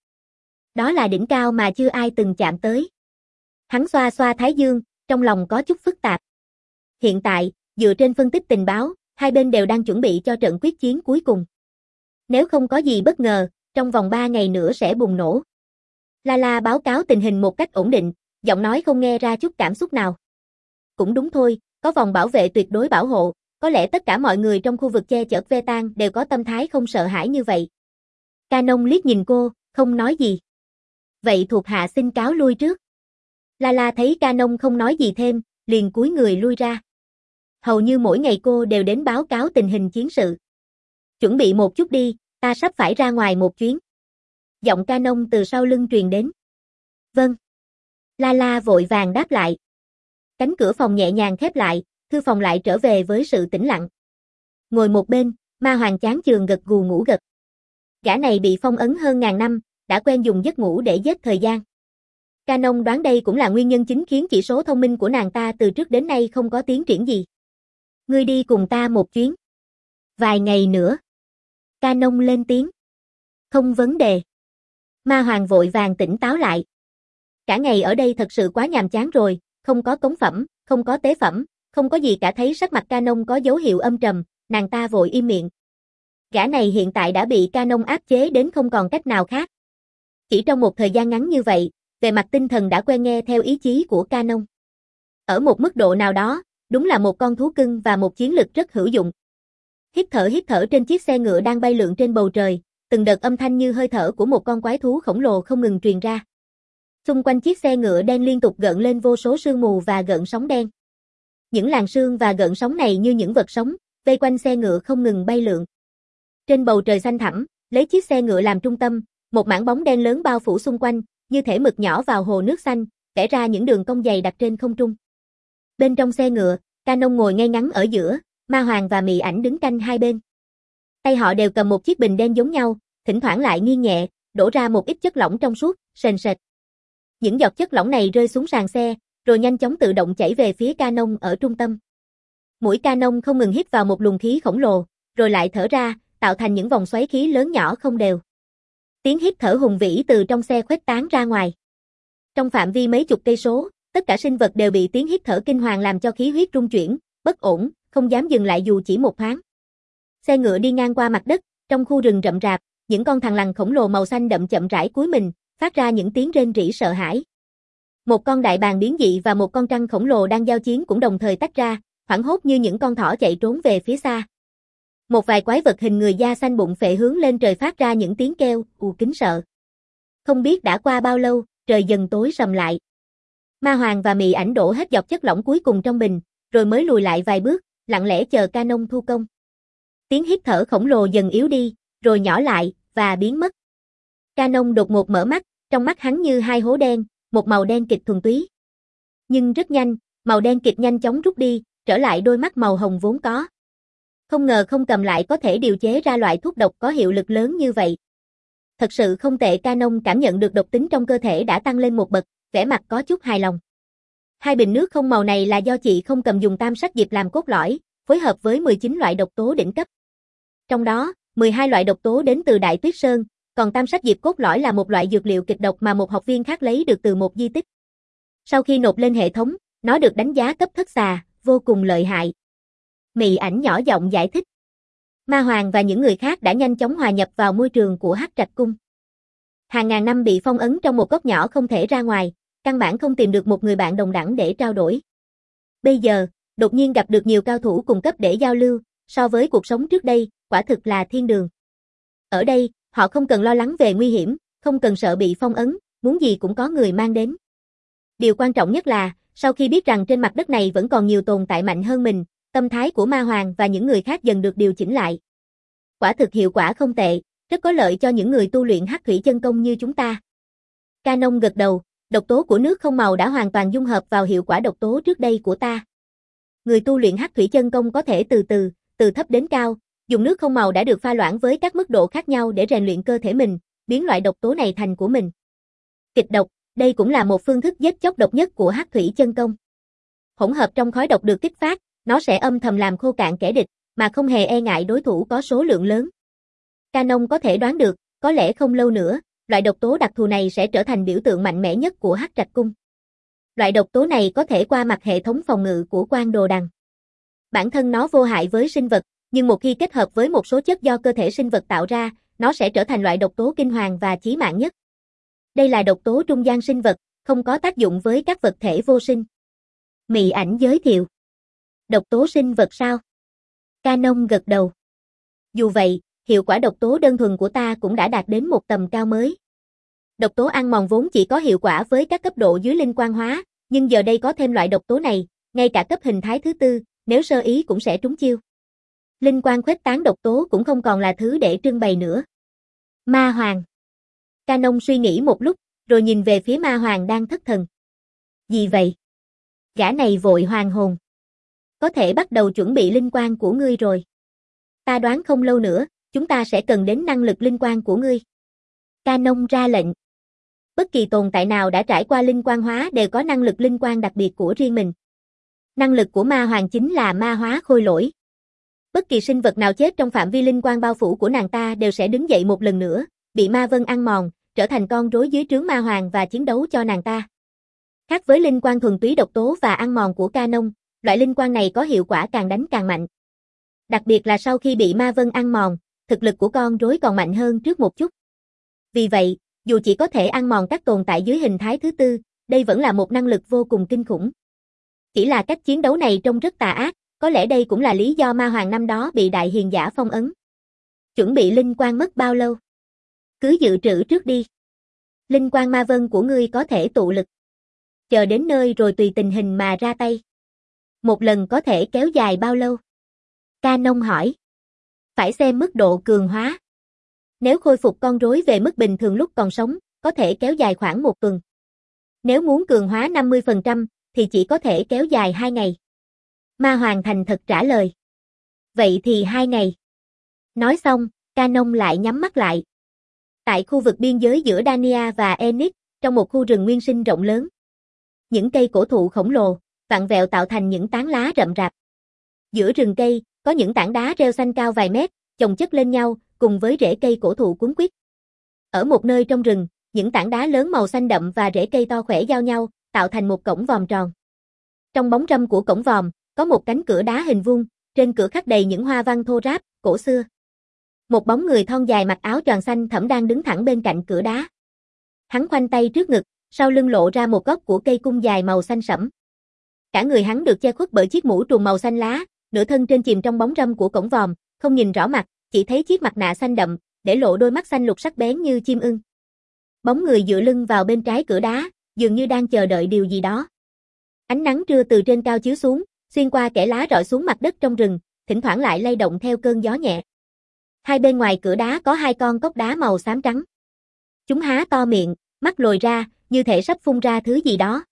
Đó là đỉnh cao mà chưa ai từng chạm tới. Hắn xoa xoa thái dương, trong lòng có chút phức tạp. Hiện tại, dựa trên phân tích tình báo, hai bên đều đang chuẩn bị cho trận quyết chiến cuối cùng. Nếu không có gì bất ngờ, trong vòng ba ngày nữa sẽ bùng nổ. Lala báo cáo tình hình một cách ổn định, giọng nói không nghe ra chút cảm xúc nào. Cũng đúng thôi, có vòng bảo vệ tuyệt đối bảo hộ, có lẽ tất cả mọi người trong khu vực che chở Vetan đều có tâm thái không sợ hãi như vậy. Canon liếc nhìn cô, không nói gì. Vậy thuộc hạ xin cáo lui trước. Lala thấy Canon không nói gì thêm, liền cúi người lui ra. Hầu như mỗi ngày cô đều đến báo cáo tình hình chiến sự. Chuẩn bị một chút đi, ta sắp phải ra ngoài một chuyến. Giọng Canon từ sau lưng truyền đến. Vâng. Lala vội vàng đáp lại. Cánh cửa phòng nhẹ nhàng khép lại, thư phòng lại trở về với sự tĩnh lặng. Ngồi một bên, Ma Hoàng chán chường gật gù ngủ gật. Gã này bị phong ấn hơn ngàn năm, đã quen dùng giấc ngủ để giết thời gian. Canon đoán đây cũng là nguyên nhân chính khiến chỉ số thông minh của nàng ta từ trước đến nay không có tiến triển gì. Ngươi đi cùng ta một chuyến. Vài ngày nữa. Canon lên tiếng. Không vấn đề. Ma Hoàng vội vàng tỉnh táo lại. Cả ngày ở đây thật sự quá nhàm chán rồi, không có cống phẩm, không có tế phẩm, không có gì cả. Thấy sắc mặt Canon có dấu hiệu âm trầm, nàng ta vội im miệng. Gã này hiện tại đã bị Canon áp chế đến không còn cách nào khác. Chỉ trong một thời gian ngắn như vậy, về mặt tinh thần đã quen nghe theo ý chí của Canon. Ở một mức độ nào đó, đúng là một con thú cưng và một chiến lực rất hữu dụng. Hít thở hít thở trên chiếc xe ngựa đang bay lượn trên bầu trời, từng đợt âm thanh như hơi thở của một con quái thú khổng lồ không ngừng truyền ra. Xung quanh chiếc xe ngựa đen liên tục gợn lên vô số sương mù và gợn sóng đen. Những làn sương và gợn sóng này như những vật sống, vây quanh xe ngựa không ngừng bay lượn. Trên bầu trời xanh thẳm, lấy chiếc xe ngựa làm trung tâm, một mảng bóng đen lớn bao phủ xung quanh, như thể mực nhỏ vào hồ nước xanh, vẽ ra những đường cong dày đặc trên không trung. Bên trong xe ngựa, Canon ngồi ngay ngắn ở giữa, Ma Hoàng và Mị Ảnh đứng canh hai bên. Tay họ đều cầm một chiếc bình đen giống nhau, thỉnh thoảng lại nghiêng nhẹ, đổ ra một ít chất lỏng trong suốt, sền sệt. Những giọt chất lỏng này rơi xuống sàn xe, rồi nhanh chóng tự động chảy về phía Canon ở trung tâm. Mũi Canon không ngừng hít vào một luồng khí khổng lồ, rồi lại thở ra, tạo thành những vòng xoáy khí lớn nhỏ không đều. Tiếng hít thở hùng vĩ từ trong xe khuếch tán ra ngoài. Trong phạm vi mấy chục cây số, tất cả sinh vật đều bị tiếng hít thở kinh hoàng làm cho khí huyết rung chuyển, bất ổn, không dám dừng lại dù chỉ một thoáng. Xe ngựa đi ngang qua mặt đất, trong khu rừng rậm rạp, những con thằn lằn khổng lồ màu xanh đậm chậm rãi cúi mình, phát ra những tiếng rên rỉ sợ hãi. Một con đại bàng biến dị và một con trăng khổng lồ đang giao chiến cũng đồng thời tách ra, hoảng hốt như những con thỏ chạy trốn về phía xa. Một vài quái vật hình người da xanh bụng phệ hướng lên trời phát ra những tiếng kêu, ù kính sợ. Không biết đã qua bao lâu, trời dần tối sầm lại. Ma Hoàng và Mị Ảnh đổ hết giọt chất lỏng cuối cùng trong bình, rồi mới lùi lại vài bước, lặng lẽ chờ Canon thu công. Tiếng hít thở khổng lồ dần yếu đi, rồi nhỏ lại, và biến mất. Canon đột ngột mở mắt, trong mắt hắn như hai hố đen, một màu đen kịt thuần túy. Nhưng rất nhanh, màu đen kịt nhanh chóng rút đi, trở lại đôi mắt màu hồng vốn có. Không ngờ không cầm lại có thể điều chế ra loại thuốc độc có hiệu lực lớn như vậy. Thật sự không tệ. Canon cảm nhận được độc tính trong cơ thể đã tăng lên một bậc, vẻ mặt có chút hài lòng. Hai bình nước không màu này là do chị không cầm dùng tam sắc diệp làm cốt lõi, phối hợp với mười chín loại độc tố đỉnh cấp. Trong đó, mười hai loại độc tố đến từ Đại Tuyết Sơn, còn tam sắc diệp cốt lõi là một loại dược liệu kịch độc mà một học viên khác lấy được từ một di tích. Sau khi nộp lên hệ thống, nó được đánh giá cấp thất xà, vô cùng lợi hại. Mị Ảnh nhỏ giọng giải thích. Ma Hoàng và những người khác đã nhanh chóng hòa nhập vào môi trường của Hắc Trạch Cung. Hàng ngàn năm bị phong ấn trong một góc nhỏ không thể ra ngoài, căn bản không tìm được một người bạn đồng đẳng để trao đổi. Bây giờ, đột nhiên gặp được nhiều cao thủ cùng cấp để giao lưu, so với cuộc sống trước đây, quả thực là thiên đường. Ở đây, họ không cần lo lắng về nguy hiểm, không cần sợ bị phong ấn, muốn gì cũng có người mang đến. Điều quan trọng nhất là, sau khi biết rằng trên mặt đất này vẫn còn nhiều tồn tại mạnh hơn mình, tâm thái của Ma Hoàng và những người khác dần được điều chỉnh lại. Quả thực hiệu quả không tệ, rất có lợi cho những người tu luyện hắc thủy chân công như chúng ta. Canon gật đầu, độc tố của nước không màu đã hoàn toàn dung hợp vào hiệu quả độc tố trước đây của ta. Người tu luyện hắc thủy chân công có thể từ từ, từ thấp đến cao, dùng nước không màu đã được pha loãng với các mức độ khác nhau để rèn luyện cơ thể mình, biến loại độc tố này thành của mình. Kịch độc, đây cũng là một phương thức giết chóc độc nhất của hắc thủy chân công. Hỗn hợp trong khói độc được kích phát, nó sẽ âm thầm làm khô cạn kẻ địch, mà không hề e ngại đối thủ có số lượng lớn. Canon có thể đoán được, có lẽ không lâu nữa, loại độc tố đặc thù này sẽ trở thành biểu tượng mạnh mẽ nhất của Hắc Trạch Cung. Loại độc tố này có thể qua mặt hệ thống phòng ngự của Quan Đồ Đằng. Bản thân nó vô hại với sinh vật, nhưng một khi kết hợp với một số chất do cơ thể sinh vật tạo ra, nó sẽ trở thành loại độc tố kinh hoàng và chí mạng nhất. Đây là độc tố trung gian sinh vật, không có tác dụng với các vật thể vô sinh. Mị Ảnh giới thiệu. Độc tố sinh vật sao? Canon gật đầu. Dù vậy, hiệu quả độc tố đơn thuần của ta cũng đã đạt đến một tầm cao mới. Độc tố ăn mòn vốn chỉ có hiệu quả với các cấp độ dưới linh quan hóa, nhưng giờ đây có thêm loại độc tố này, ngay cả cấp hình thái thứ tư, nếu sơ ý cũng sẽ trúng chiêu. Linh quan khuếch tán độc tố cũng không còn là thứ để trưng bày nữa. Ma Hoàng. Canon suy nghĩ một lúc, rồi nhìn về phía Ma Hoàng đang thất thần. Gì vậy? Gã này vội hoàn hồn. Có thể bắt đầu chuẩn bị linh quan của ngươi rồi. Ta đoán không lâu nữa, chúng ta sẽ cần đến năng lực linh quan của ngươi. Canon ra lệnh. Bất kỳ tồn tại nào đã trải qua linh quan hóa đều có năng lực linh quan đặc biệt của riêng mình. Năng lực của ma hoàng chính là ma hóa khôi lỗi. Bất kỳ sinh vật nào chết trong phạm vi linh quan bao phủ của nàng ta đều sẽ đứng dậy một lần nữa, bị ma vân ăn mòn, trở thành con rối dưới trướng ma hoàng và chiến đấu cho nàng ta. Khác với linh quan thuần túy độc tố và ăn mòn của Canon, loại linh quan này có hiệu quả càng đánh càng mạnh. Đặc biệt là sau khi bị ma vân ăn mòn, thực lực của con rối còn mạnh hơn trước một chút. Vì vậy, dù chỉ có thể ăn mòn các tồn tại dưới hình thái thứ tư, đây vẫn là một năng lực vô cùng kinh khủng. Chỉ là cách chiến đấu này trông rất tà ác, có lẽ đây cũng là lý do ma hoàng năm đó bị đại hiền giả phong ấn. Chuẩn bị linh quan mất bao lâu? Cứ dự trữ trước đi. Linh quan ma vân của ngươi có thể tụ lực. Chờ đến nơi rồi tùy tình hình mà ra tay. Một lần có thể kéo dài bao lâu? Canon hỏi. Phải xem mức độ cường hóa. Nếu khôi phục con rối về mức bình thường lúc còn sống, có thể kéo dài khoảng một tuần. Nếu muốn cường hóa năm mươi phần trăm, thì chỉ có thể kéo dài hai ngày. Ma hoàng thành thật trả lời. Vậy thì hai ngày. Nói xong, Canon lại nhắm mắt lại. Tại khu vực biên giới giữa Dania và Enix, trong một khu rừng nguyên sinh rộng lớn. Những cây cổ thụ khổng lồ, vặn vẹo tạo thành những tán lá rậm rạp. Giữa rừng cây, có những tảng đá rêu xanh cao vài mét, chồng chất lên nhau, cùng với rễ cây cổ thụ cuốn quýt. Ở một nơi trong rừng, những tảng đá lớn màu xanh đậm và rễ cây to khỏe giao nhau, tạo thành một cổng vòm tròn. Trong bóng râm của cổng vòm, có một cánh cửa đá hình vuông, trên cửa khắc đầy những hoa văn thô ráp, cổ xưa. Một bóng người thon dài mặc áo choàng xanh thẫm đang đứng thẳng bên cạnh cửa đá. Hắn khoanh tay trước ngực, sau lưng lộ ra một góc của cây cung dài màu xanh sẫm. Cả người hắn được che khuất bởi chiếc mũ trùm màu xanh lá, nửa thân trên chìm trong bóng râm của cổng vòm, không nhìn rõ mặt, chỉ thấy chiếc mặt nạ xanh đậm, để lộ đôi mắt xanh lục sắc bén như chim ưng. Bóng người dựa lưng vào bên trái cửa đá, dường như đang chờ đợi điều gì đó. Ánh nắng trưa từ trên cao chiếu xuống, xuyên qua kẽ lá rọi xuống mặt đất trong rừng, thỉnh thoảng lại lay động theo cơn gió nhẹ. Hai bên ngoài cửa đá có hai con cóc đá màu xám trắng. Chúng há to miệng, mắt lồi ra, như thể sắp phun ra thứ gì đó.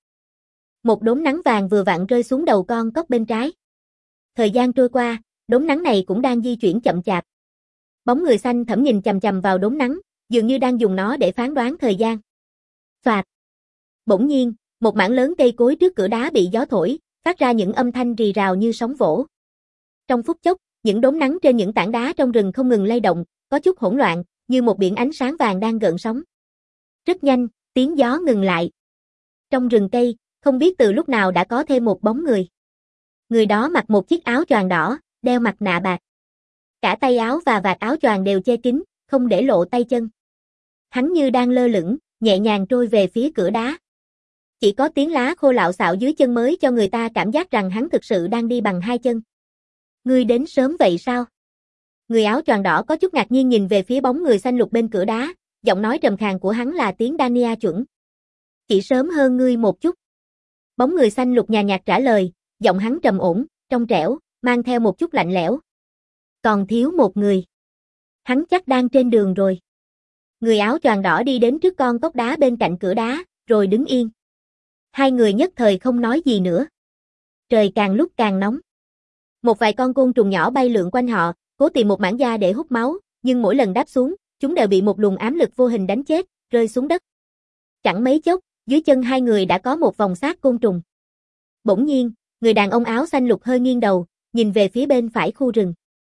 Một đốm nắng vàng vừa vặn rơi xuống đầu con cóc bên trái. Thời gian trôi qua, đốm nắng này cũng đang di chuyển chậm chạp. Bóng người xanh thẫm nhìn chằm chằm vào đốm nắng, dường như đang dùng nó để phán đoán thời gian. Phạt. Bỗng nhiên, một mảng lớn cây cối trước cửa đá bị gió thổi, phát ra những âm thanh rì rào như sóng vỗ. Trong phút chốc, những đốm nắng trên những tảng đá trong rừng không ngừng lay động, có chút hỗn loạn, như một biển ánh sáng vàng đang gợn sóng. Rất nhanh, tiếng gió ngừng lại. Trong rừng cây, không biết từ lúc nào đã có thêm một bóng người. Người đó mặc một chiếc áo choàng đỏ, đeo mặt nạ bạc. Cả tay áo và vạt áo choàng đều che kín, không để lộ tay chân. Hắn như đang lơ lửng, nhẹ nhàng trôi về phía cửa đá. Chỉ có tiếng lá khô lạo xạo dưới chân mới cho người ta cảm giác rằng hắn thực sự đang đi bằng hai chân. Ngươi đến sớm vậy sao? Người áo choàng đỏ có chút ngạc nhiên nhìn về phía bóng người xanh lục bên cửa đá, giọng nói trầm khàn của hắn là tiếng Dania chuẩn. Chỉ sớm hơn ngươi một chút. Bóng người xanh lục nhàn nhạt trả lời, giọng hắn trầm ổn, trong trẻo, mang theo một chút lạnh lẽo. Còn thiếu một người. Hắn chắc đang trên đường rồi. Người áo choàng đỏ đi đến trước con cốc đá bên cạnh cửa đá, rồi đứng yên. Hai người nhất thời không nói gì nữa. Trời càng lúc càng nóng. Một vài con côn trùng nhỏ bay lượn quanh họ, cố tìm một mảng da để hút máu, nhưng mỗi lần đáp xuống, chúng đều bị một luồng ám lực vô hình đánh chết, rơi xuống đất. Chẳng mấy chốc, dưới chân hai người đã có một vòng xác côn trùng. Bỗng nhiên, người đàn ông áo xanh lục hơi nghiêng đầu, nhìn về phía bên phải khu rừng.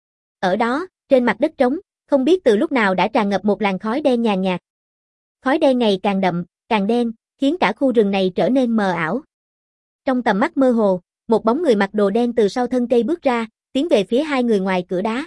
Ở đó, trên mặt đất trống, không biết từ lúc nào đã tràn ngập một làn khói đen nhàn nhạt. Khói đen ngày càng đậm, càng đen, khiến cả khu rừng này trở nên mờ ảo. Trong tầm mắt mơ hồ, một bóng người mặc đồ đen từ sau thân cây bước ra, tiến về phía hai người ngoài cửa đá.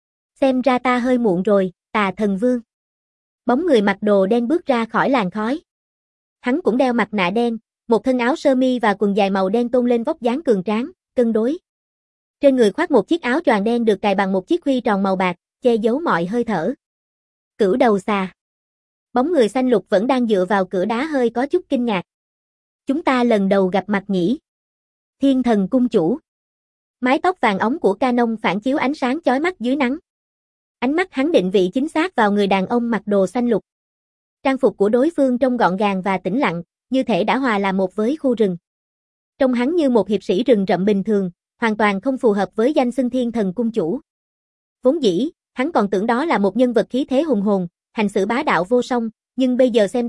Xem ra ta hơi muộn rồi, Tà Thần Vương. Bóng người mặc đồ đen bước ra khỏi làn khói. Hắn cũng đeo mặt nạ đen, một thân áo sơ mi và quần dài màu đen tôn lên vóc dáng cường tráng, cân đối. Trên người khoác một chiếc áo choàng đen được cài bằng một chiếc khuy tròn màu bạc, che giấu mọi hơi thở. Cửu đầu xà. Bóng người xanh lục vẫn đang dựa vào cửa đá hơi có chút kinh ngạc. Chúng ta lần đầu gặp mặt nhỉ? Thiên Thần Cung Chủ. Mái tóc vàng óng của Canon phản chiếu ánh sáng chói mắt dưới nắng. Ánh mắt hắn định vị chính xác vào người đàn ông mặc đồ xanh lục. Trang phục của đối phương trông gọn gàng và tĩnh lặng, như thể đã hòa làm một với khu rừng. Trông hắn như một hiệp sĩ rừng rậm bình thường, hoàn toàn không phù hợp với danh xưng Thiên Thần Cung Chủ. Vốn dĩ, hắn còn tưởng đó là một nhân vật khí thế hùng hồn, hành xử bá đạo vô song, nhưng bây giờ xem ra,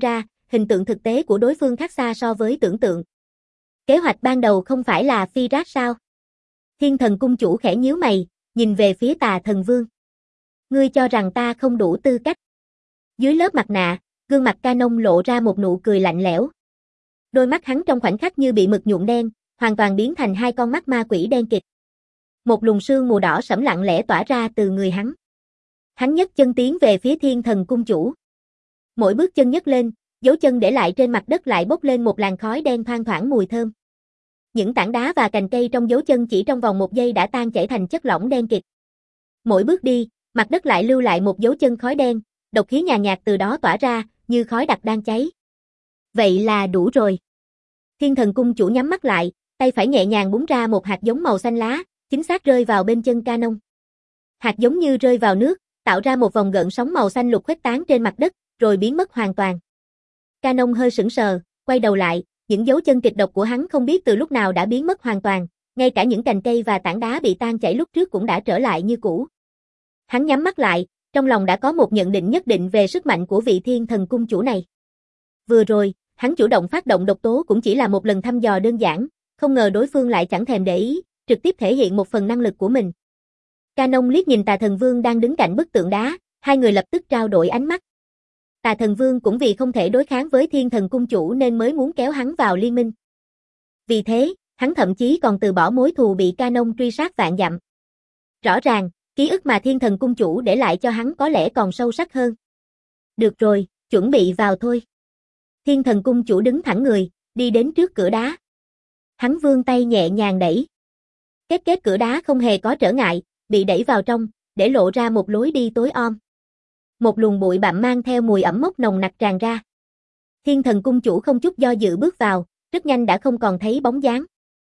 hình tượng thực tế của đối phương khác xa so với tưởng tượng. Kế hoạch ban đầu không phải là phi rác sao? Thiên Thần cung chủ khẽ nhíu mày, nhìn về phía Tà Thần Vương. Ngươi cho rằng ta không đủ tư cách? Dưới lớp mặt nạ, gương mặt Canon lộ ra một nụ cười lạnh lẽo. Đôi mắt hắn trong khoảnh khắc như bị mực nhuộm đen, hoàn toàn biến thành hai con mắt ma quỷ đen kịt. Một luồng sương mù đỏ sẫm lặng lẽ tỏa ra từ người hắn. Hắn nhấc chân tiến về phía Thiên Thần cung chủ. Mỗi bước chân nhấc lên, dấu chân để lại trên mặt đất lại bốc lên một làn khói đen thoang thoảng mùi thơm. Những tảng đá và cành cây trong dấu chân chỉ trong vòng một giây đã tan chảy thành chất lỏng đen kịt. Mỗi bước đi, mặt đất lại lưu lại một dấu chân khói đen, độc khí nhàn nhạt từ đó tỏa ra, như khói đặc đang cháy. Vậy là đủ rồi. Thiên Thần cung chủ nhắm mắt lại, tay phải nhẹ nhàng búng ra một hạt giống màu xanh lá, chính xác rơi vào bên chân Canon. Hạt giống như rơi vào nước, tạo ra một vòng gợn sóng màu xanh lục khuếch tán trên mặt đất, rồi biến mất hoàn toàn. Canon hơi sững sờ, quay đầu lại, những dấu chân kịch độc của hắn không biết từ lúc nào đã biến mất hoàn toàn, ngay cả những cành cây và tảng đá bị tan chảy lúc trước cũng đã trở lại như cũ. Hắn nhắm mắt lại, trong lòng đã có một nhận định nhất định về sức mạnh của vị Thiên Thần cung chủ này. Vừa rồi, hắn chủ động phát động độc tố cũng chỉ là một lần thăm dò đơn giản, không ngờ đối phương lại chẳng thèm để ý, trực tiếp thể hiện một phần năng lực của mình. Canon liếc nhìn Tà Thần Vương đang đứng cạnh bức tượng đá, hai người lập tức trao đổi ánh mắt. Tà Thần Vương cũng vì không thể đối kháng với Thiên Thần cung chủ nên mới muốn kéo hắn vào liên minh. Vì thế, hắn thậm chí còn từ bỏ mối thù bị Canon truy sát vạn dặm. Rõ ràng, ký ức mà Thiên Thần cung chủ để lại cho hắn có lẽ còn sâu sắc hơn. Được rồi, chuẩn bị vào thôi. Thiên Thần cung chủ đứng thẳng người, đi đến trước cửa đá. Hắn vươn tay nhẹ nhàng đẩy. Kết kết cửa đá không hề có trở ngại, bị đẩy vào trong, để lộ ra một lối đi tối om. Một luồng bụi bặm mang theo mùi ẩm mốc nồng nặc tràn ra. Thiên Thần cung chủ không chút do dự bước vào, rất nhanh đã không còn thấy bóng dáng.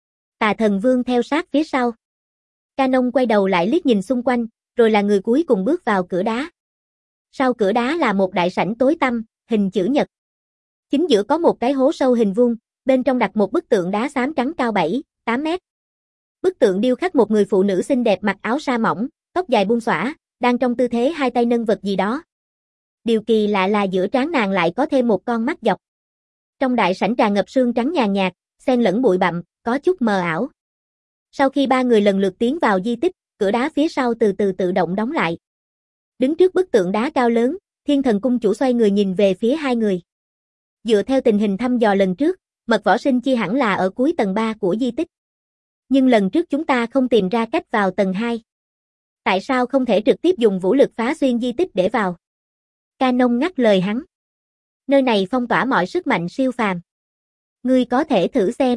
Tà Thần Vương theo sát phía sau. Canon quay đầu lại liếc nhìn xung quanh, rồi là người cuối cùng bước vào cửa đá. Sau cửa đá là một đại sảnh tối tăm, hình chữ nhật. Chính giữa có một cái hố sâu hình vuông, bên trong đặt một bức tượng đá xám trắng cao bảy, tám mét. Bức tượng điêu khắc một người phụ nữ xinh đẹp mặc áo sa mỏng, tóc dài buông xõa, đang trong tư thế hai tay nâng vật gì đó. Điều kỳ lạ là giữa trán nàng lại có thêm một con mắt dọc. Trong đại sảnh tràn ngập sương trắng nhàn nhạt, xen lẫn bụi bặm, có chút mờ ảo. Sau khi ba người lần lượt tiến vào di tích, cửa đá phía sau từ từ tự động đóng lại. Đứng trước bức tượng đá cao lớn, Thiên Thần cung chủ xoay người nhìn về phía hai người. Dựa theo tình hình thăm dò lần trước, Mật Võ Sinh Chi hẳn là ở cuối tầng ba của di tích. Nhưng lần trước chúng ta không tìm ra cách vào tầng hai. Tại sao không thể trực tiếp dùng vũ lực phá xuyên di tích để vào? Canon ngắt lời hắn. Nơi này phong tỏa mọi sức mạnh siêu phàm. Ngươi có thể thử xem.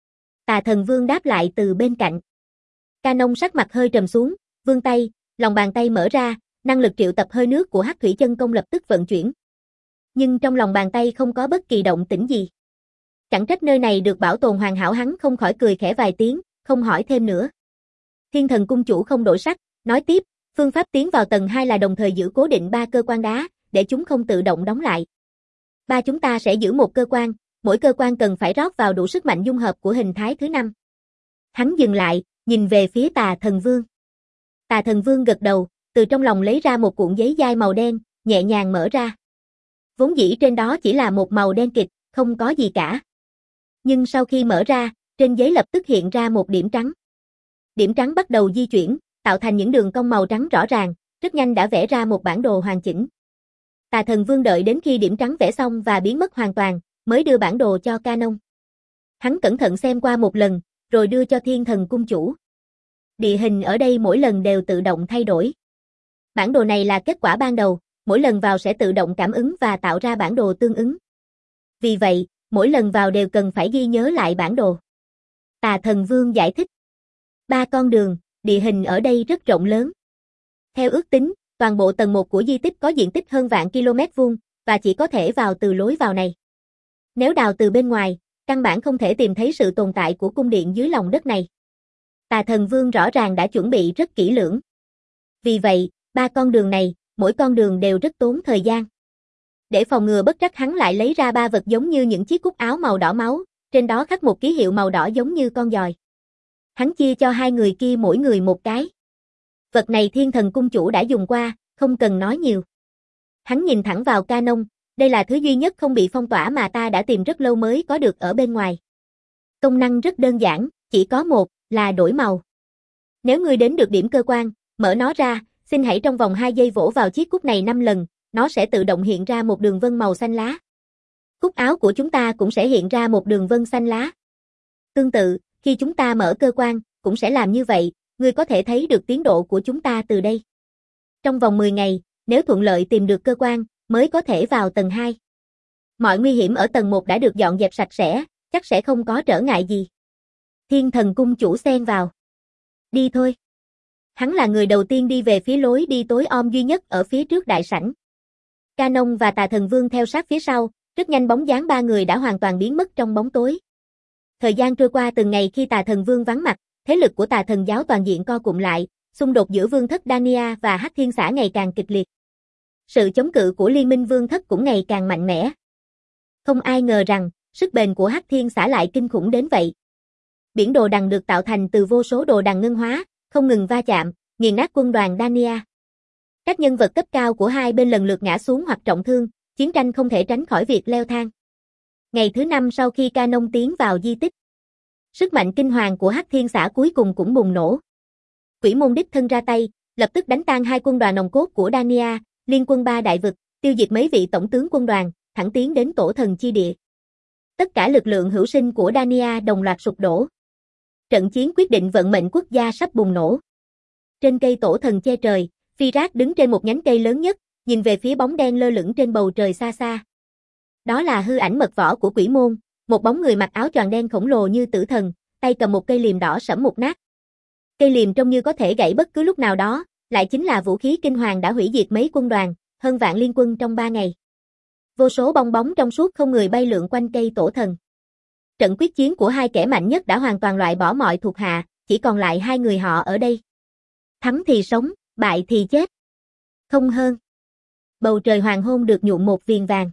Tà Thần Vương đáp lại từ bên cạnh. Canon sắc mặt hơi trầm xuống, vươn tay, lòng bàn tay mở ra, năng lực triệu tập hơi nước của Hắc Thủy Chân Công lập tức vận chuyển. Nhưng trong lòng bàn tay không có bất kỳ động tĩnh gì. Chẳng trách nơi này được bảo tồn hoàn hảo, hắn không khỏi cười khẽ vài tiếng, không hỏi thêm nữa. Thiên Thần cung chủ không đổi sắc, nói tiếp, phương pháp tiến vào tầng hai là đồng thời giữ cố định ba cơ quan đá, để chúng không tự động đóng lại. Ba chúng ta sẽ giữ một cơ quan, mỗi cơ quan cần phải rót vào đủ sức mạnh dung hợp của hình thái thứ năm. Hắn dừng lại, nhìn về phía Tà Thần Vương. Tà Thần Vương gật đầu, từ trong lòng lấy ra một cuộn giấy dai màu đen, nhẹ nhàng mở ra. Vốn dĩ trên đó chỉ là một màu đen kịt, không có gì cả. Nhưng sau khi mở ra, trên giấy lập tức hiện ra một điểm trắng. Điểm trắng bắt đầu di chuyển, tạo thành những đường cong màu trắng rõ ràng, rất nhanh đã vẽ ra một bản đồ hoàn chỉnh. Tà Thần Vương đợi đến khi điểm trắng vẽ xong và biến mất hoàn toàn, mới đưa bản đồ cho Canon. Hắn cẩn thận xem qua một lần, rồi đưa cho Thiên Thần cung chủ. Địa hình ở đây mỗi lần đều tự động thay đổi. Bản đồ này là kết quả ban đầu, mỗi lần vào sẽ tự động cảm ứng và tạo ra bản đồ tương ứng. Vì vậy, mỗi lần vào đều cần phải ghi nhớ lại bản đồ. Tà Thần Vương giải thích. Ba con đường, địa hình ở đây rất rộng lớn. Theo ước tính, toàn bộ tầng một của di tích có diện tích hơn vạn km vuông, và chỉ có thể vào từ lối vào này. Nếu đào từ bên ngoài, căn bản không thể tìm thấy sự tồn tại của cung điện dưới lòng đất này. Tà Thần Vương rõ ràng đã chuẩn bị rất kỹ lưỡng. Vì vậy, ba con đường này, mỗi con đường đều rất tốn thời gian. Để phòng ngừa bất trắc, hắn lại lấy ra ba vật giống như những chiếc cúc áo màu đỏ máu, trên đó khắc một ký hiệu màu đỏ giống như con giòi. Hắn chia cho hai người kia mỗi người một cái. Vật này Thiên Thần cung chủ đã dùng qua, không cần nói nhiều. Hắn nhìn thẳng vào Canon, Đây là thứ duy nhất không bị phong tỏa mà ta đã tìm rất lâu mới có được ở bên ngoài. Công năng rất đơn giản, chỉ có một, là đổi màu. Nếu ngươi đến được điểm cơ quan, mở nó ra, xin hãy trong vòng hai giây vỗ vào chiếc cúc này năm lần, nó sẽ tự động hiện ra một đường vân màu xanh lá. Cúc áo của chúng ta cũng sẽ hiện ra một đường vân xanh lá. Tương tự, khi chúng ta mở cơ quan, cũng sẽ làm như vậy, ngươi có thể thấy được tiến độ của chúng ta từ đây. Trong vòng mười ngày, nếu thuận lợi tìm được cơ quan, mới có thể vào tầng hai. Mọi nguy hiểm ở tầng một đã được dọn dẹp sạch sẽ, chắc sẽ không có trở ngại gì. Thiên Thần Cung chủ xen vào. Đi thôi. Hắn là người đầu tiên đi về phía lối đi tối om duy nhất ở phía trước đại sảnh. Canon và Tà Thần Vương theo sát phía sau, rất nhanh bóng dáng ba người đã hoàn toàn biến mất trong bóng tối. Thời gian trôi qua từng ngày khi Tà Thần Vương vắng mặt, thế lực của Tà Thần giáo toàn diện co cụm lại, xung đột giữa Vương thất Dania và Hắc Thiên Xã ngày càng kịch liệt. Sự chống cự của Liên minh Vương thất cũng ngày càng mạnh mẽ. Không ai ngờ rằng, sức bền của Hắc Thiên Xã lại kinh khủng đến vậy. Biển đồ đằng được tạo thành từ vô số đồ đằng ngân hóa, không ngừng va chạm, nghiền nát quân đoàn Dania. Các nhân vật cấp cao của hai bên lần lượt ngã xuống hoặc trọng thương, chiến tranh không thể tránh khỏi việc leo thang. Ngày thứ năm sau khi Canon tiến vào di tích, sức mạnh kinh hoàng của Hắc Thiên Xã cuối cùng cũng bùng nổ. Quỷ môn đích thân ra tay, lập tức đánh tan hai quân đoàn nòng cốt của Dania, liên quân ba đại vực, tiêu diệt mấy vị tổng tướng quân đoàn, thẳng tiến đến tổ thần chi địa. Tất cả lực lượng hữu sinh của Dania đồng loạt sụp đổ. Trận chiến quyết định vận mệnh quốc gia sắp bùng nổ. Trên cây tổ thần che trời, Firat đứng trên một nhánh cây lớn nhất, nhìn về phía bóng đen lơ lửng trên bầu trời xa xa. Đó là hư ảnh mật võ của quỷ môn, một bóng người mặc áo choàng đen khổng lồ như tử thần, tay cầm một cây liềm đỏ sẫm mục nát. Cây liềm trông như có thể gãy bất cứ lúc nào đó, lại chính là vũ khí kinh hoàng đã hủy diệt mấy quân đoàn, hơn vạn liên quân trong ba ngày. Vô số bong bóng trong suốt không người bay lượn quanh cây tổ thần. Trận quyết chiến của hai kẻ mạnh nhất đã hoàn toàn loại bỏ mọi thuộc hạ, chỉ còn lại hai người họ ở đây. Thắng thì sống, bại thì chết. Không hơn. Bầu trời hoàng hôn được nhuộm một viền vàng.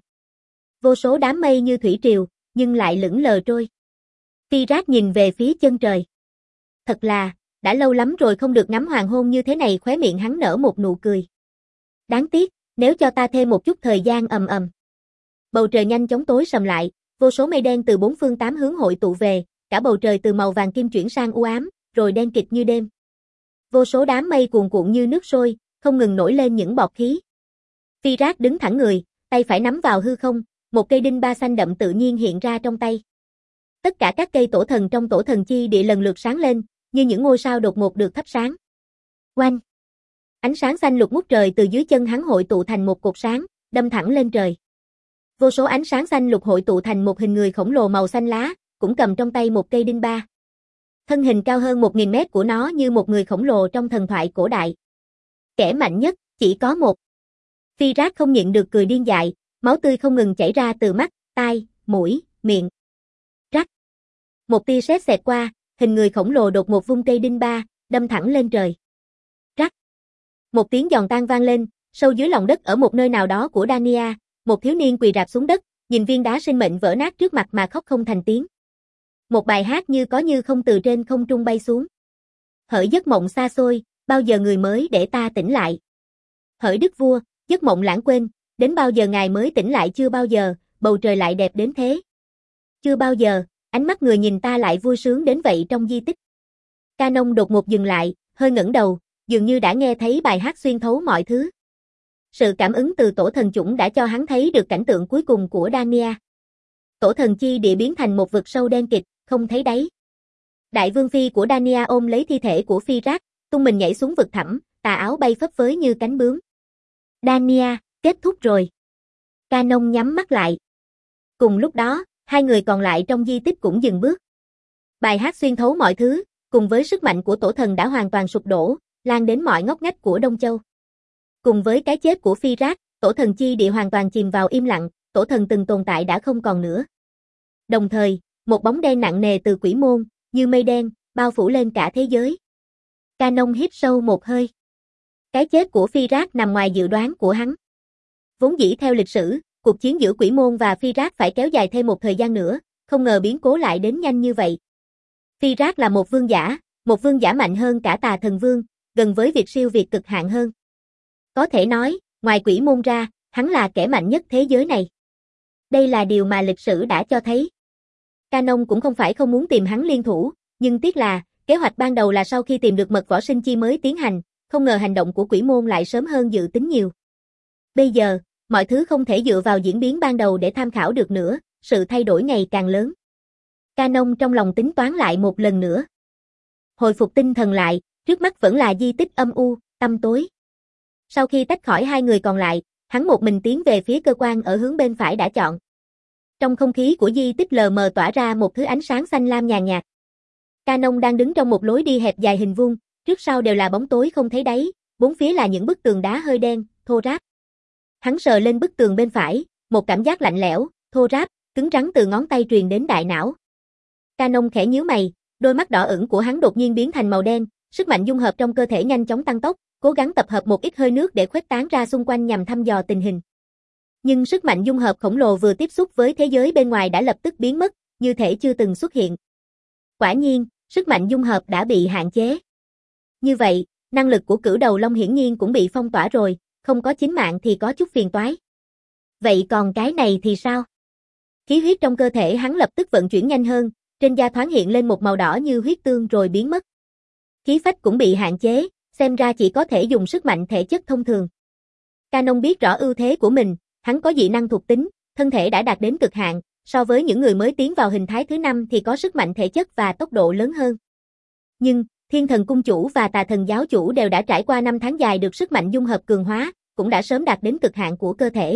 Vô số đám mây như thủy triều, nhưng lại lững lờ trôi. Firat nhìn về phía chân trời. Thật là, đã lâu lắm rồi không được ngắm hoàng hôn như thế này, khóe miệng hắn nở một nụ cười. Đáng tiếc, nếu cho ta thêm một chút thời gian. Ầm ầm. Bầu trời nhanh chóng tối sầm lại, vô số mây đen từ bốn phương tám hướng hội tụ về, cả bầu trời từ màu vàng kim chuyển sang u ám, rồi đen kịt như đêm. Vô số đám mây cuồn cuộn như nước sôi, không ngừng nổi lên những bọt khí. Firat đứng thẳng người, tay phải nắm vào hư không, một cây đinh ba xanh đậm tự nhiên hiện ra trong tay. Tất cả các cây tổ thần trong tổ thần chi địa lần lượt sáng lên, như những ngôi sao đột ngột được thắp sáng. Oanh! Ánh sáng xanh lục ngút trời từ dưới chân hắn hội tụ thành một cột sáng, đâm thẳng lên trời. Vô số ánh sáng xanh lục hội tụ thành một hình người khổng lồ màu xanh lá, cũng cầm trong tay một cây đinh ba. Thân hình cao hơn một nghìn mét của nó như một người khổng lồ trong thần thoại cổ đại. Kẻ mạnh nhất, chỉ có một. Firat không nhịn được cười điên dại, máu tươi không ngừng chảy ra từ mắt, tai, mũi, miệng. Rắc. Một tia sét xẹt qua, hình người khổng lồ đột ngột vung cây đinh ba, đâm thẳng lên trời. Rắc. Một tiếng giòn tan vang lên, sâu dưới lòng đất ở một nơi nào đó của Dania, một thiếu niên quỳ rạp xuống đất, nhìn viên đá sinh mệnh vỡ nát trước mặt mà khóc không thành tiếng. Một bài hát như có như không từ trên không trung bay xuống. Hỡi giấc mộng xa xôi, bao giờ người mới để ta tỉnh lại? Hỡi đức vua, giấc mộng lãng quên, đến bao giờ ngài mới tỉnh lại? Chưa bao giờ, bầu trời lại đẹp đến thế. Chưa bao giờ, ánh mắt người nhìn ta lại vui sướng đến vậy trong di tích. Canon đột ngột dừng lại, hơi ngẩng đầu, dường như đã nghe thấy bài hát xuyên thấu mọi thứ. Sự cảm ứng từ tổ thần chủng đã cho hắn thấy được cảnh tượng cuối cùng của Dania. Tổ thần chi địa biến thành một vực sâu đen kịt, không thấy đáy. Đại vương phi của Dania ôm lấy thi thể của Firat, tung mình nhảy xuống vực thẳm, tà áo bay phấp phới như cánh bướm. Dania, kết thúc rồi. Canon nhắm mắt lại. Cùng lúc đó, hai người còn lại trong di tích cũng dừng bước. Bài hát xuyên thấu mọi thứ, cùng với sức mạnh của tổ thần đã hoàn toàn sụp đổ, lan đến mọi ngóc ngách của Đông Châu. Cùng với cái chết của Firat, tổ thần chi địa hoàn toàn chìm vào im lặng, tổ thần từng tồn tại đã không còn nữa. Đồng thời, một bóng đen nặng nề từ quỷ môn, như mây đen, bao phủ lên cả thế giới. Canon hít sâu một hơi. Cái chết của Firat nằm ngoài dự đoán của hắn. Vốn dĩ theo lịch sử, cuộc chiến giữa quỷ môn và Firat phải kéo dài thêm một thời gian nữa, không ngờ biến cố lại đến nhanh như vậy. Firat là một vương giả, một vương giả mạnh hơn cả Tà Thần Vương, gần với việc siêu việt cực hạn hơn. Có thể nói, ngoài quỷ môn ra, Hắn là kẻ mạnh nhất thế giới này. Đây là điều mà lịch sử đã cho thấy. Canon cũng không phải không muốn tìm hắn liên thủ, nhưng tiếc là, kế hoạch ban đầu là sau khi tìm được mật võ sinh chi mới tiến hành, không ngờ hành động của quỷ môn lại sớm hơn dự tính nhiều. Bây giờ, mọi thứ không thể dựa vào diễn biến ban đầu để tham khảo được nữa, sự thay đổi ngày càng lớn. Canon trong lòng tính toán lại một lần nữa. Hồi phục tinh thần lại, trước mắt vẫn là di tích âm u, tăm tối. Sau khi tách khỏi hai người còn lại, hắn một mình tiến về phía cơ quan ở hướng bên phải đã chọn. Trong không khí của di tích lờ mờ tỏa ra một thứ ánh sáng xanh lam nhàn nhạt. Canon đang đứng trong một lối đi hẹp dài hình vuông, trước sau đều là bóng tối không thấy đáy, bốn phía là những bức tường đá hơi đen, thô ráp. Hắn sờ lên bức tường bên phải, một cảm giác lạnh lẽo, thô ráp, cứng rắn từ ngón tay truyền đến đại não. Canon khẽ nhíu mày, đôi mắt đỏ ửng của hắn đột nhiên biến thành màu đen, sức mạnh dung hợp trong cơ thể nhanh chóng tăng tốc, cố gắng tập hợp một ít hơi nước để khuếch tán ra xung quanh nhằm thăm dò tình hình. Nhưng sức mạnh dung hợp khổng lồ vừa tiếp xúc với thế giới bên ngoài đã lập tức biến mất, như thể chưa từng xuất hiện. Quả nhiên, sức mạnh dung hợp đã bị hạn chế. Như vậy, năng lực của cửu đầu long hiển nhiên cũng bị phong tỏa rồi, không có chính mạng thì có chút phiền toái. Vậy còn cái này thì sao? Khí huyết trong cơ thể hắn lập tức vận chuyển nhanh hơn, trên da thoáng hiện lên một màu đỏ như huyết tương rồi biến mất. Khí phách cũng bị hạn chế, xem ra chỉ có thể dùng sức mạnh thể chất thông thường. Canon biết rõ ưu thế của mình, hắn có dị năng thuộc tính, thân thể đã đạt đến cực hạn, so với những người mới tiến vào hình thái thứ năm thì có sức mạnh thể chất và tốc độ lớn hơn. Nhưng, Thiên Thần Cung Chủ và Tà Thần Giáo Chủ đều đã trải qua năm tháng dài được sức mạnh dung hợp cường hóa, cũng đã sớm đạt đến cực hạn của cơ thể.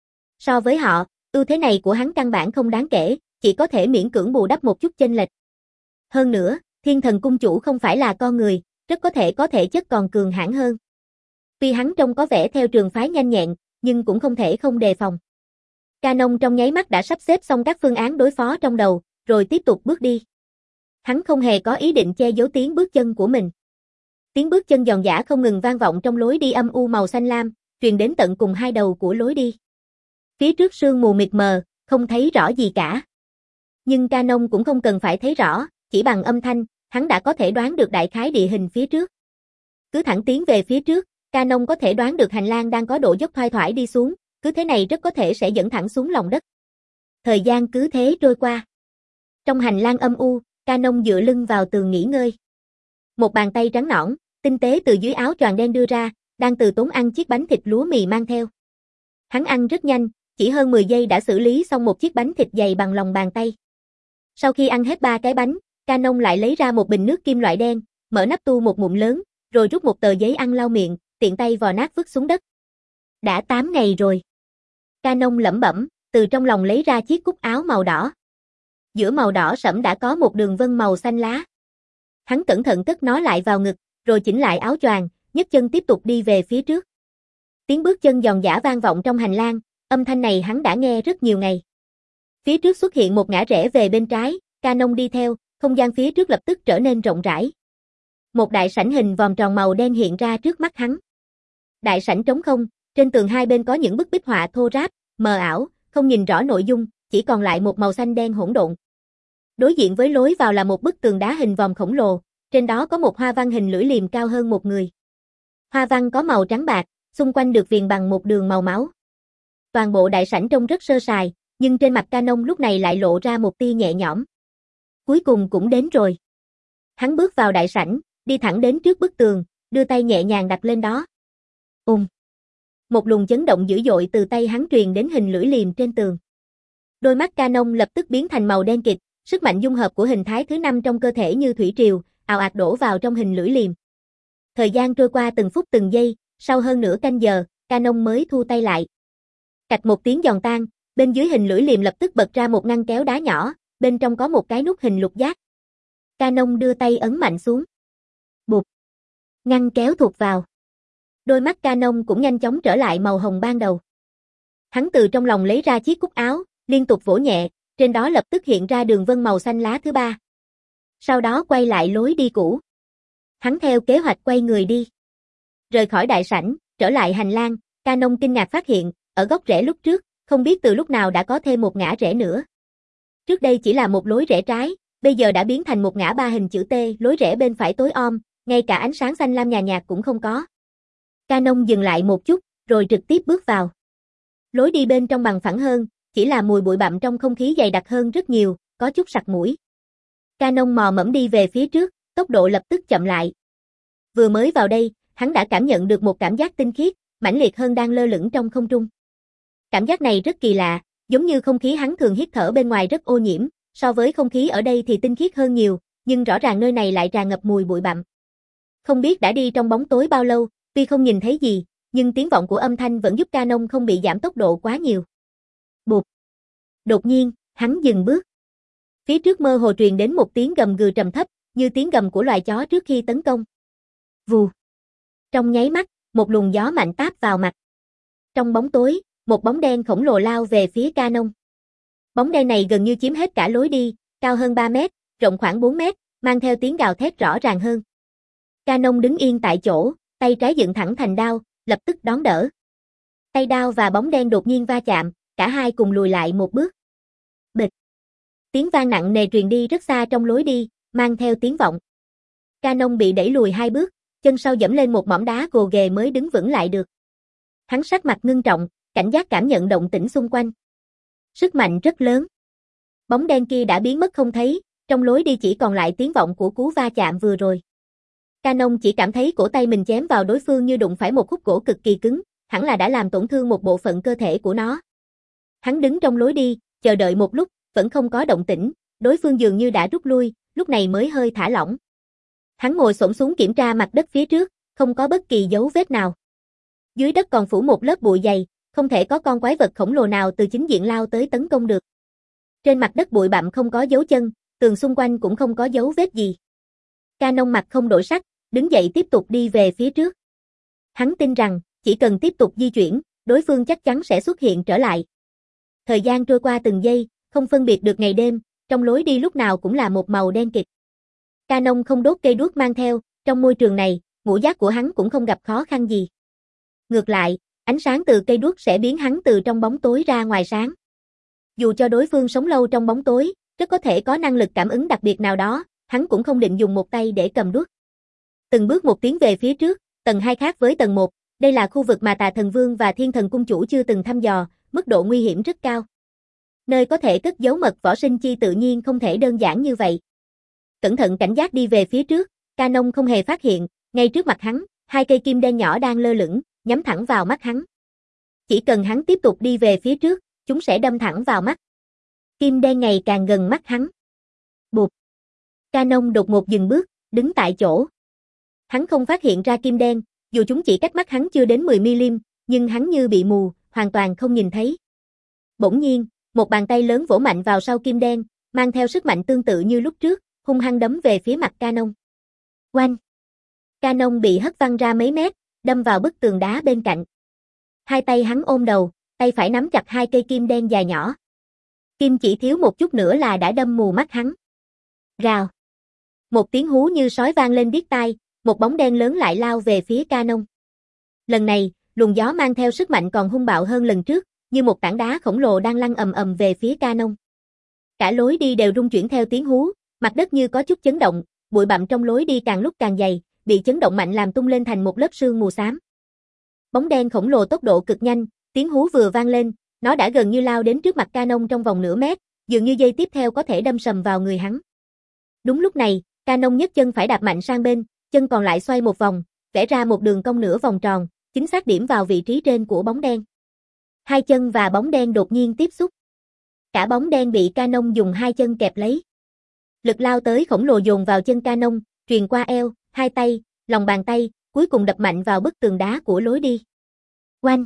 So với họ, ưu thế này của hắn căn bản không đáng kể, chỉ có thể miễn cưỡng bù đắp một chút chênh lệch. Hơn nữa, Thiên Thần Cung Chủ không phải là con người, rất có thể có thể chất còn cường hãn hơn. Tuy hắn trông có vẻ theo trường phái nhanh nhẹn, nhưng cũng không thể không đề phòng. Canon trong nháy mắt đã sắp xếp xong các phương án đối phó trong đầu, rồi tiếp tục bước đi. Hắn không hề có ý định che giấu tiếng bước chân của mình. Tiếng bước chân giòn giã không ngừng vang vọng trong lối đi âm u màu xanh lam, truyền đến tận cùng hai đầu của lối đi. Phía trước sương mù mịt mờ, không thấy rõ gì cả. Nhưng Canon cũng không cần phải thấy rõ, chỉ bằng âm thanh, hắn đã có thể đoán được đại khái địa hình phía trước. Cứ thẳng tiến về phía trước, Canon có thể đoán được hành lang đang có độ dốc thoai thoải đi xuống, cứ thế này rất có thể sẽ dẫn thẳng xuống lòng đất. Thời gian cứ thế trôi qua. Trong hành lang âm u, Canon dựa lưng vào tường nghỉ ngơi. Một bàn tay trắng nõn, tinh tế từ dưới áo choàng đen đưa ra, đang từ tốn ăn chiếc bánh thịt lúa mì mang theo. Hắn ăn rất nhanh, chỉ hơn mười giây đã xử lý xong một chiếc bánh thịt dày bằng lòng bàn tay. Sau khi ăn hết ba cái bánh, Canon lại lấy ra một bình nước kim loại đen, mở nắp tu một ngụm lớn, rồi rút một tờ giấy ăn lau miệng, tiện tay vò nát vứt xuống đất. Đã tám ngày rồi. Canon lẩm bẩm, từ trong lòng lấy ra chiếc cúc áo màu đỏ. Giữa màu đỏ sẫm đã có một đường vân màu xanh lá. Hắn cẩn thận cất nó lại vào ngực, rồi chỉnh lại áo choàng, nhấc chân tiếp tục đi về phía trước. Tiếng bước chân giòn giã vang vọng trong hành lang, âm thanh này hắn đã nghe rất nhiều ngày. Phía trước xuất hiện một ngã rẽ về bên trái, Canon đi theo, không gian phía trước lập tức trở nên rộng rãi. Một đại sảnh hình vòm tròn màu đen hiện ra trước mắt hắn. Đại sảnh trống không, trên tường hai bên có những bức bích họa thô ráp, mờ ảo, không nhìn rõ nội dung, chỉ còn lại một màu xanh đen hỗn độn. Đối diện với lối vào là một bức tường đá hình vòm khổng lồ, trên đó có một hoa văn hình lưỡi liềm cao hơn một người. Hoa văn có màu trắng bạc, xung quanh được viền bằng một đường màu máu. Toàn bộ đại sảnh trông rất sơ sài, nhưng trên mặt Canon lúc này lại lộ ra một tia nhẹ nhõm. Cuối cùng cũng đến rồi. Hắn bước vào đại sảnh, đi thẳng đến trước bức tường, đưa tay nhẹ nhàng đặt lên đó. Ùm. Một luồng chấn động dữ dội từ tay hắn truyền đến hình lưỡi liềm trên tường. Đôi mắt Canon lập tức biến thành màu đen kịt, sức mạnh dung hợp của hình thái thứ năm trong cơ thể như thủy triều, ào ạt đổ vào trong hình lưỡi liềm. Thời gian trôi qua từng phút từng giây, sau hơn nửa canh giờ, Canon mới thu tay lại. Cạch một tiếng giòn tan, bên dưới hình lưỡi liềm lập tức bật ra một ngăn kéo đá nhỏ, bên trong có một cái nút hình lục giác. Canon đưa tay ấn mạnh xuống. Bụp. Ngăn kéo thụt vào. Đôi mắt Canon cũng nhanh chóng trở lại màu hồng ban đầu. Hắn từ trong lòng lấy ra chiếc cúc áo, liên tục vỗ nhẹ, trên đó lập tức hiện ra đường vân màu xanh lá thứ ba. Sau đó quay lại lối đi cũ. Hắn theo kế hoạch quay người đi. Rời khỏi đại sảnh, trở lại hành lang, Canon kinh ngạc phát hiện, ở góc rẽ lúc trước, không biết từ lúc nào đã có thêm một ngã rẽ nữa. Trước đây chỉ là một lối rẽ trái, bây giờ đã biến thành một ngã ba hình chữ T, lối rẽ bên phải tối om, ngay cả ánh sáng xanh lam nhạt nhạt cũng không có. Canon dừng lại một chút, rồi trực tiếp bước vào. Lối đi bên trong bằng phẳng hơn, chỉ là mùi bụi bặm trong không khí dày đặc hơn rất nhiều, có chút sặc mũi. Canon mò mẫm đi về phía trước, tốc độ lập tức chậm lại. Vừa mới vào đây, hắn đã cảm nhận được một cảm giác tinh khiết, mãnh liệt hơn đang lơ lửng trong không trung. Cảm giác này rất kỳ lạ, giống như không khí hắn thường hít thở bên ngoài rất ô nhiễm, so với không khí ở đây thì tinh khiết hơn nhiều, nhưng rõ ràng nơi này lại tràn ngập mùi bụi bặm. Không biết đã đi trong bóng tối bao lâu, tuy không nhìn thấy gì, nhưng tiếng vọng của âm thanh vẫn giúp Canon không bị giảm tốc độ quá nhiều. Bụp. Đột nhiên, hắn dừng bước. Phía trước mơ hồ truyền đến một tiếng gầm gừ trầm thấp, như tiếng gầm của loài chó trước khi tấn công. Vù. Trong nháy mắt, một luồng gió mạnh táp vào mặt. Trong bóng tối, một bóng đen khổng lồ lao về phía Canon. Bóng đen này gần như chiếm hết cả lối đi, cao hơn ba mét, rộng khoảng bốn mét, mang theo tiếng gào thét rõ ràng hơn. Canon đứng yên tại chỗ, tay trái dựng thẳng thành đao, lập tức đón đỡ. Tay đao và bóng đen đột nhiên va chạm, cả hai cùng lùi lại một bước. Bịch. Tiếng vang nặng nề truyền đi rất xa trong lối đi, mang theo tiếng vọng. Canon bị đẩy lùi hai bước, chân sau dẫm lên một mỏm đá gồ ghề mới đứng vững lại được. Hắn sắc mặt ngưng trọng, cảnh giác cảm nhận động tĩnh xung quanh. Sức mạnh rất lớn. Bóng đen kia đã biến mất không thấy, trong lối đi chỉ còn lại tiếng vọng của cú va chạm vừa rồi. Canon chỉ cảm thấy cổ tay mình chém vào đối phương như đụng phải một khúc gỗ cực kỳ cứng, hẳn là đã làm tổn thương một bộ phận cơ thể của nó. Hắn đứng trong lối đi, chờ đợi một lúc, vẫn không có động tĩnh, đối phương dường như đã rút lui, lúc này mới hơi thả lỏng. Hắn ngồi xổm xuống kiểm tra mặt đất phía trước, không có bất kỳ dấu vết nào. Dưới đất còn phủ một lớp bụi dày, không thể có con quái vật khổng lồ nào từ chính diện lao tới tấn công được. Trên mặt đất bụi bặm không có dấu chân, tường xung quanh cũng không có dấu vết gì. Canon mặt không đổi sắc, đứng dậy tiếp tục đi về phía trước. Hắn tin rằng, chỉ cần tiếp tục di chuyển, đối phương chắc chắn sẽ xuất hiện trở lại. Thời gian trôi qua từng giây, không phân biệt được ngày đêm, trong lối đi lúc nào cũng là một màu đen kịt. Canon không đốt cây đuốc mang theo, trong môi trường này, ngũ giác của hắn cũng không gặp khó khăn gì. Ngược lại, ánh sáng từ cây đuốc sẽ biến hắn từ trong bóng tối ra ngoài sáng. Dù cho đối phương sống lâu trong bóng tối, rất có thể có năng lực cảm ứng đặc biệt nào đó, hắn cũng không định dùng một tay để cầm đuốc. Từng bước một tiến về phía trước, tầng hai khác với tầng một, đây là khu vực mà Tà Thần Vương và Thiên Thần Cung Chủ chưa từng thăm dò, mức độ nguy hiểm rất cao. Nơi có thể cất giấu mật võ sinh chi tự nhiên không thể đơn giản như vậy. Cẩn thận cảnh giác đi về phía trước, Canon không hề phát hiện, ngay trước mặt hắn, hai cây kim đen nhỏ đang lơ lửng, nhắm thẳng vào mắt hắn. Chỉ cần hắn tiếp tục đi về phía trước, chúng sẽ đâm thẳng vào mắt. Kim đen ngày càng gần mắt hắn. Bụp. Canon đột ngột dừng bước, đứng tại chỗ. Hắn không phát hiện ra kim đen, dù chúng chỉ cách mắt hắn chưa đến mười mi-li-mét, nhưng hắn như bị mù, hoàn toàn không nhìn thấy. Bỗng nhiên, một bàn tay lớn vỗ mạnh vào sau kim đen, mang theo sức mạnh tương tự như lúc trước, hung hăng đấm về phía mặt Canon. Oanh! Canon bị hất văng ra mấy mét, đâm vào bức tường đá bên cạnh. Hai tay hắn ôm đầu, tay phải nắm chặt hai cây kim đen dài nhỏ. Kim chỉ thiếu một chút nữa là đã đâm mù mắt hắn. Rào! Một tiếng hú như sói vang lên điếc tai, một bóng đen lớn lại lao về phía Canon. Lần này, luồng gió mang theo sức mạnh còn hung bạo hơn lần trước, như một tảng đá khổng lồ đang lăn ầm ầm về phía Canon. Cả lối đi đều rung chuyển theo tiếng hú, mặt đất như có chút chấn động, bụi bặm trong lối đi càng lúc càng dày, bị chấn động mạnh làm tung lên thành một lớp sương mù xám. Bóng đen khổng lồ tốc độ cực nhanh, tiếng hú vừa vang lên, nó đã gần như lao đến trước mặt Canon trong vòng nửa mét, dường như giây tiếp theo có thể đâm sầm vào người hắn. Đúng lúc này, Canon nhấc chân phải đạp mạnh sang bên, chân còn lại xoay một vòng, vẽ ra một đường cong nửa vòng tròn, chính xác điểm vào vị trí trên của bóng đen. Hai chân và bóng đen đột nhiên tiếp xúc. Cả bóng đen bị Canon dùng hai chân kẹp lấy. Lực lao tới khổng lồ dồn vào chân Canon, truyền qua eo, hai tay, lòng bàn tay, cuối cùng đập mạnh vào bức tường đá của lối đi. Oanh!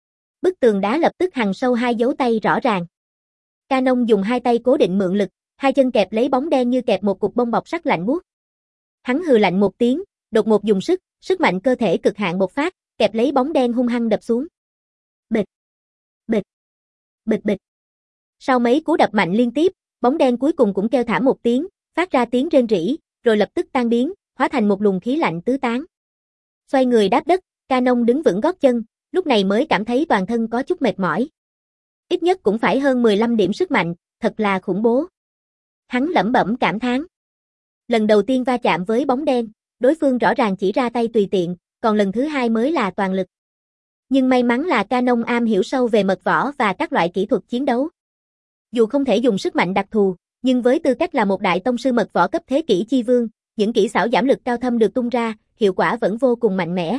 Bức tường đá lập tức hằn sâu hai dấu tay rõ ràng. Canon dùng hai tay cố định mượn lực, hai chân kẹp lấy bóng đen như kẹp một cục bông bọc sắt lạnh buốt. Hắn hừ lạnh một tiếng, đột ngột dùng sức, sức mạnh cơ thể cực hạn bộc phát, kẹp lấy bóng đen hung hăng đập xuống. Bịch, bịch, bịch bịch. Sau mấy cú đập mạnh liên tiếp, bóng đen cuối cùng cũng kêu thảm một tiếng, phát ra tiếng rên rỉ, rồi lập tức tan biến, hóa thành một luồng khí lạnh tứ tán. Xoay người đáp đất, Canon đứng vững gót chân, lúc này mới cảm thấy toàn thân có chút mệt mỏi. Ít nhất cũng phải hơn mười lăm điểm sức mạnh, thật là khủng bố. Hắn lẩm bẩm cảm thán. Lần đầu tiên va chạm với bóng đen, đối phương rõ ràng chỉ ra tay tùy tiện, còn lần thứ hai mới là toàn lực. Nhưng may mắn là Canon am hiểu sâu về mật võ và các loại kỹ thuật chiến đấu. Dù không thể dùng sức mạnh đặc thù, nhưng với tư cách là một đại tông sư mật võ cấp thế kỷ chi vương, những kỹ xảo giảm lực cao thâm được tung ra, hiệu quả vẫn vô cùng mạnh mẽ.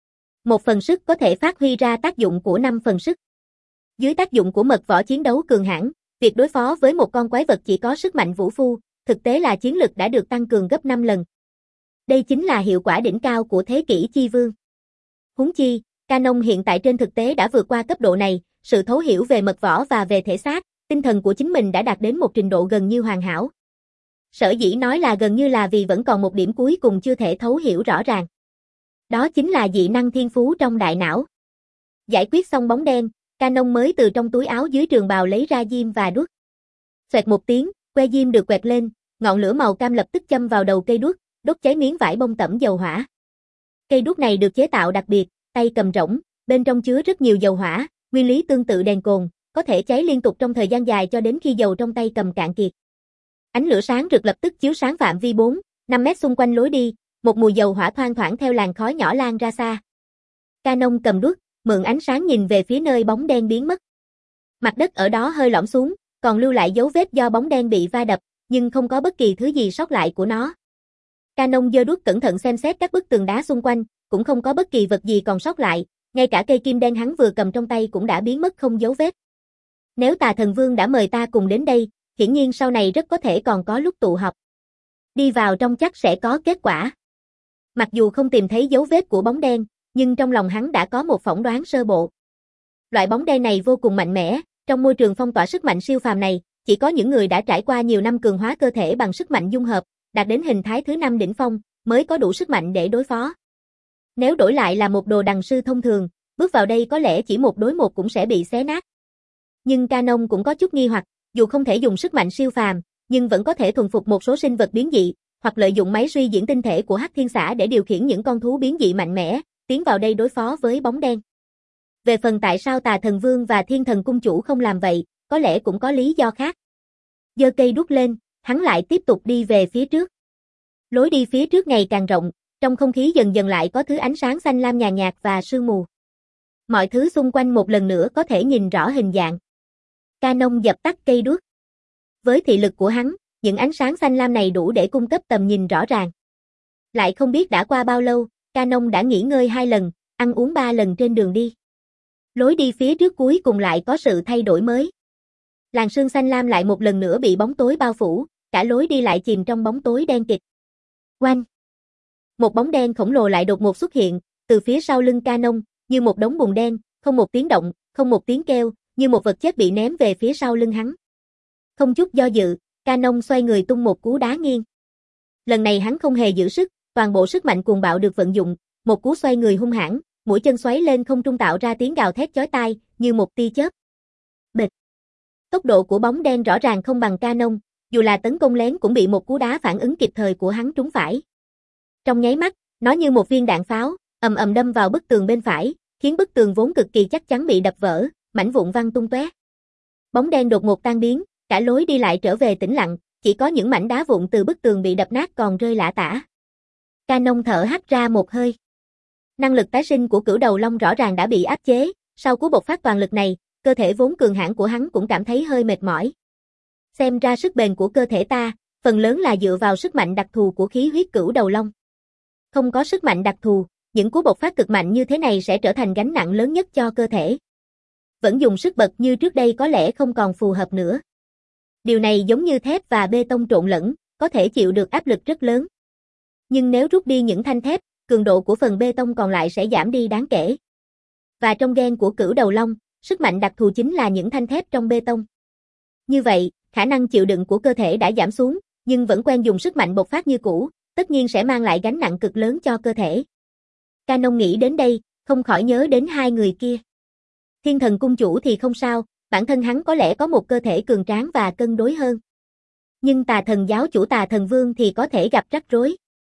Một phần sức có thể phát huy ra tác dụng của năm phần sức. Dưới tác dụng của mật võ chiến đấu cường hãn, việc đối phó với một con quái vật chỉ có sức mạnh vũ phu, thực tế là chiến lực đã được tăng cường gấp năm lần. Đây chính là hiệu quả đỉnh cao của thế kỷ chi vương. Huống chi, Canon hiện tại trên thực tế đã vượt qua cấp độ này, sự thấu hiểu về mật võ và về thể xác, tinh thần của chính mình đã đạt đến một trình độ gần như hoàn hảo. Sở dĩ nói là gần như là vì vẫn còn một điểm cuối cùng chưa thể thấu hiểu rõ ràng. Đó chính là dị năng thiên phú trong đại não. Giải quyết xong bóng đen, Canon mới từ trong túi áo dưới trường bào lấy ra diêm và đuốc. Xoẹt một tiếng, que diêm được quẹt lên, ngọn lửa màu cam lập tức châm vào đầu cây đuốc, đốt cháy miếng vải bông tẩm dầu hỏa. Cây đuốc này được chế tạo đặc biệt, tay cầm rỗng, bên trong chứa rất nhiều dầu hỏa, nguyên lý tương tự đèn cồn, có thể cháy liên tục trong thời gian dài cho đến khi dầu trong tay cầm cạn kiệt. Ánh lửa sáng rực lập tức chiếu sáng phạm vi bốn, năm mét xung quanh lối đi, một mùi dầu hỏa thoang thoảng theo làn khói nhỏ lan ra xa. Canon cầm đuốc, mượn ánh sáng nhìn về phía nơi bóng đen biến mất. Mặt đất ở đó hơi lõm xuống, còn lưu lại dấu vết do bóng đen bị va đập, nhưng không có bất kỳ thứ gì sót lại của nó. Canon giơ đuốc cẩn thận xem xét các bức tường đá xung quanh, cũng không có bất kỳ vật gì còn sót lại, ngay cả cây kim đen hắn vừa cầm trong tay cũng đã biến mất không dấu vết. Nếu Tà Thần Vương đã mời ta cùng đến đây, hiển nhiên sau này rất có thể còn có lúc tụ họp. Đi vào trong chắc sẽ có kết quả. Mặc dù không tìm thấy dấu vết của bóng đen, nhưng trong lòng hắn đã có một phỏng đoán sơ bộ. Loại bóng đen này vô cùng mạnh mẽ, trong môi trường phong tỏa sức mạnh siêu phàm này, chỉ có những người đã trải qua nhiều năm cường hóa cơ thể bằng sức mạnh dung hợp, đạt đến hình thái thứ năm đỉnh phong, mới có đủ sức mạnh để đối phó. Nếu đổi lại là một đồ đằng sư thông thường, bước vào đây có lẽ chỉ một đối một cũng sẽ bị xé nát. Nhưng Canon cũng có chút nghi hoặc, dù không thể dùng sức mạnh siêu phàm, nhưng vẫn có thể thuần phục một số sinh vật biến dị, hoặc lợi dụng máy suy diễn tinh thể của Hắc Thiên Xã để điều khiển những con thú biến dị mạnh mẽ, tiến vào đây đối phó với bóng đen. Về phần tại sao Tà Thần Vương và Thiên Thần Cung Chủ không làm vậy, có lẽ cũng có lý do khác. Giơ cây đuốc lên, hắn lại tiếp tục đi về phía trước. Lối đi phía trước ngày càng rộng, trong không khí dần dần lại có thứ ánh sáng xanh lam nhàn nhạt và sương mù. Mọi thứ xung quanh một lần nữa có thể nhìn rõ hình dạng. Canon dập tắt cây đuốc. Với thị lực của hắn, những ánh sáng xanh lam này đủ để cung cấp tầm nhìn rõ ràng. Lại không biết đã qua bao lâu, Canon đã nghỉ ngơi hai lần, ăn uống ba lần trên đường đi. Lối đi phía trước cuối cùng lại có sự thay đổi mới. Làn sương xanh lam lại một lần nữa bị bóng tối bao phủ, cả lối đi lại chìm trong bóng tối đen kịt. Oanh! Một bóng đen khổng lồ lại đột ngột xuất hiện, từ phía sau lưng Canon, như một đống bùn đen, không một tiếng động, không một tiếng kêu, như một vật chết bị ném về phía sau lưng hắn. Không chút do dự, Canon xoay người tung một cú đá nghiêng. Lần này hắn không hề giữ sức, toàn bộ sức mạnh cuồng bạo được vận dụng, một cú xoay người hung hãn, mũi chân xoáy lên không trung tạo ra tiếng gào thét chói tai, như một tia chớp. Bịch. Tốc độ của bóng đen rõ ràng không bằng Canon, dù là tấn công lén cũng bị một cú đá phản ứng kịp thời của hắn trúng phải. Trong nháy mắt, nó như một viên đạn pháo, ầm ầm đâm vào bức tường bên phải, khiến bức tường vốn cực kỳ chắc chắn bị đập vỡ, mảnh vụn văng tung tóe. Bóng đen đột ngột tan biến, cả lối đi lại trở về tĩnh lặng, chỉ có những mảnh đá vụn từ bức tường bị đập nát còn rơi lả tả. Canon thở hắt ra một hơi. Năng lực tái sinh của Cửu Đầu Long rõ ràng đã bị áp chế, sau cú bộc phát toàn lực này, cơ thể vốn cường hãn của hắn cũng cảm thấy hơi mệt mỏi. Xem ra sức bền của cơ thể ta, phần lớn là dựa vào sức mạnh đặc thù của khí huyết Cửu Đầu Long. Không có sức mạnh đặc thù, những cú bộc phát cực mạnh như thế này sẽ trở thành gánh nặng lớn nhất cho cơ thể. Vẫn dùng sức bật như trước đây có lẽ không còn phù hợp nữa. Điều này giống như thép và bê tông trộn lẫn, có thể chịu được áp lực rất lớn. Nhưng nếu rút đi những thanh thép, cường độ của phần bê tông còn lại sẽ giảm đi đáng kể. Và trong gen của Cửu Đầu Long, sức mạnh đặc thù chính là những thanh thép trong bê tông. Như vậy, khả năng chịu đựng của cơ thể đã giảm xuống, nhưng vẫn quen dùng sức mạnh bộc phát như cũ, tất nhiên sẽ mang lại gánh nặng cực lớn cho cơ thể. Canon nghĩ đến đây, không khỏi nhớ đến hai người kia. Thiên Thần Cung Chủ thì không sao, bản thân hắn có lẽ có một cơ thể cường tráng và cân đối hơn. Nhưng Tà Thần Giáo Chủ Tà Thần Vương thì có thể gặp rắc rối.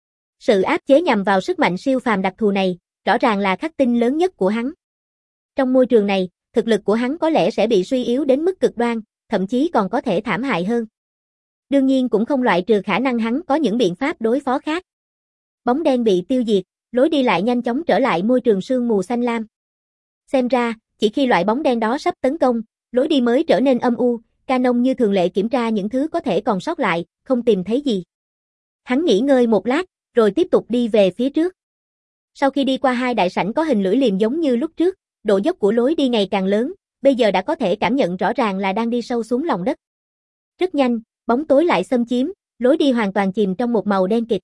Sự áp chế nhằm vào sức mạnh siêu phàm đặc thù này, rõ ràng là khắc tinh lớn nhất của hắn. Trong môi trường này, thực lực của hắn có lẽ sẽ bị suy yếu đến mức cực đoan, thậm chí còn có thể thảm hại hơn. Đương nhiên cũng không loại trừ khả năng hắn có những biện pháp đối phó khác. Bóng đen bị tiêu diệt, lối đi lại nhanh chóng trở lại môi trường sương mù xanh lam. Xem ra, chỉ khi loại bóng đen đó sắp tấn công, lối đi mới trở nên âm u, Canon như thường lệ kiểm tra những thứ có thể còn sót lại, không tìm thấy gì. Hắn nghỉ ngơi một lát, rồi tiếp tục đi về phía trước. Sau khi đi qua hai đại sảnh có hình lưỡi liềm giống như lúc trước, độ dốc của lối đi ngày càng lớn, bây giờ đã có thể cảm nhận rõ ràng là đang đi sâu xuống lòng đất. Rất nhanh, bóng tối lại xâm chiếm, lối đi hoàn toàn chìm trong một màu đen kịt.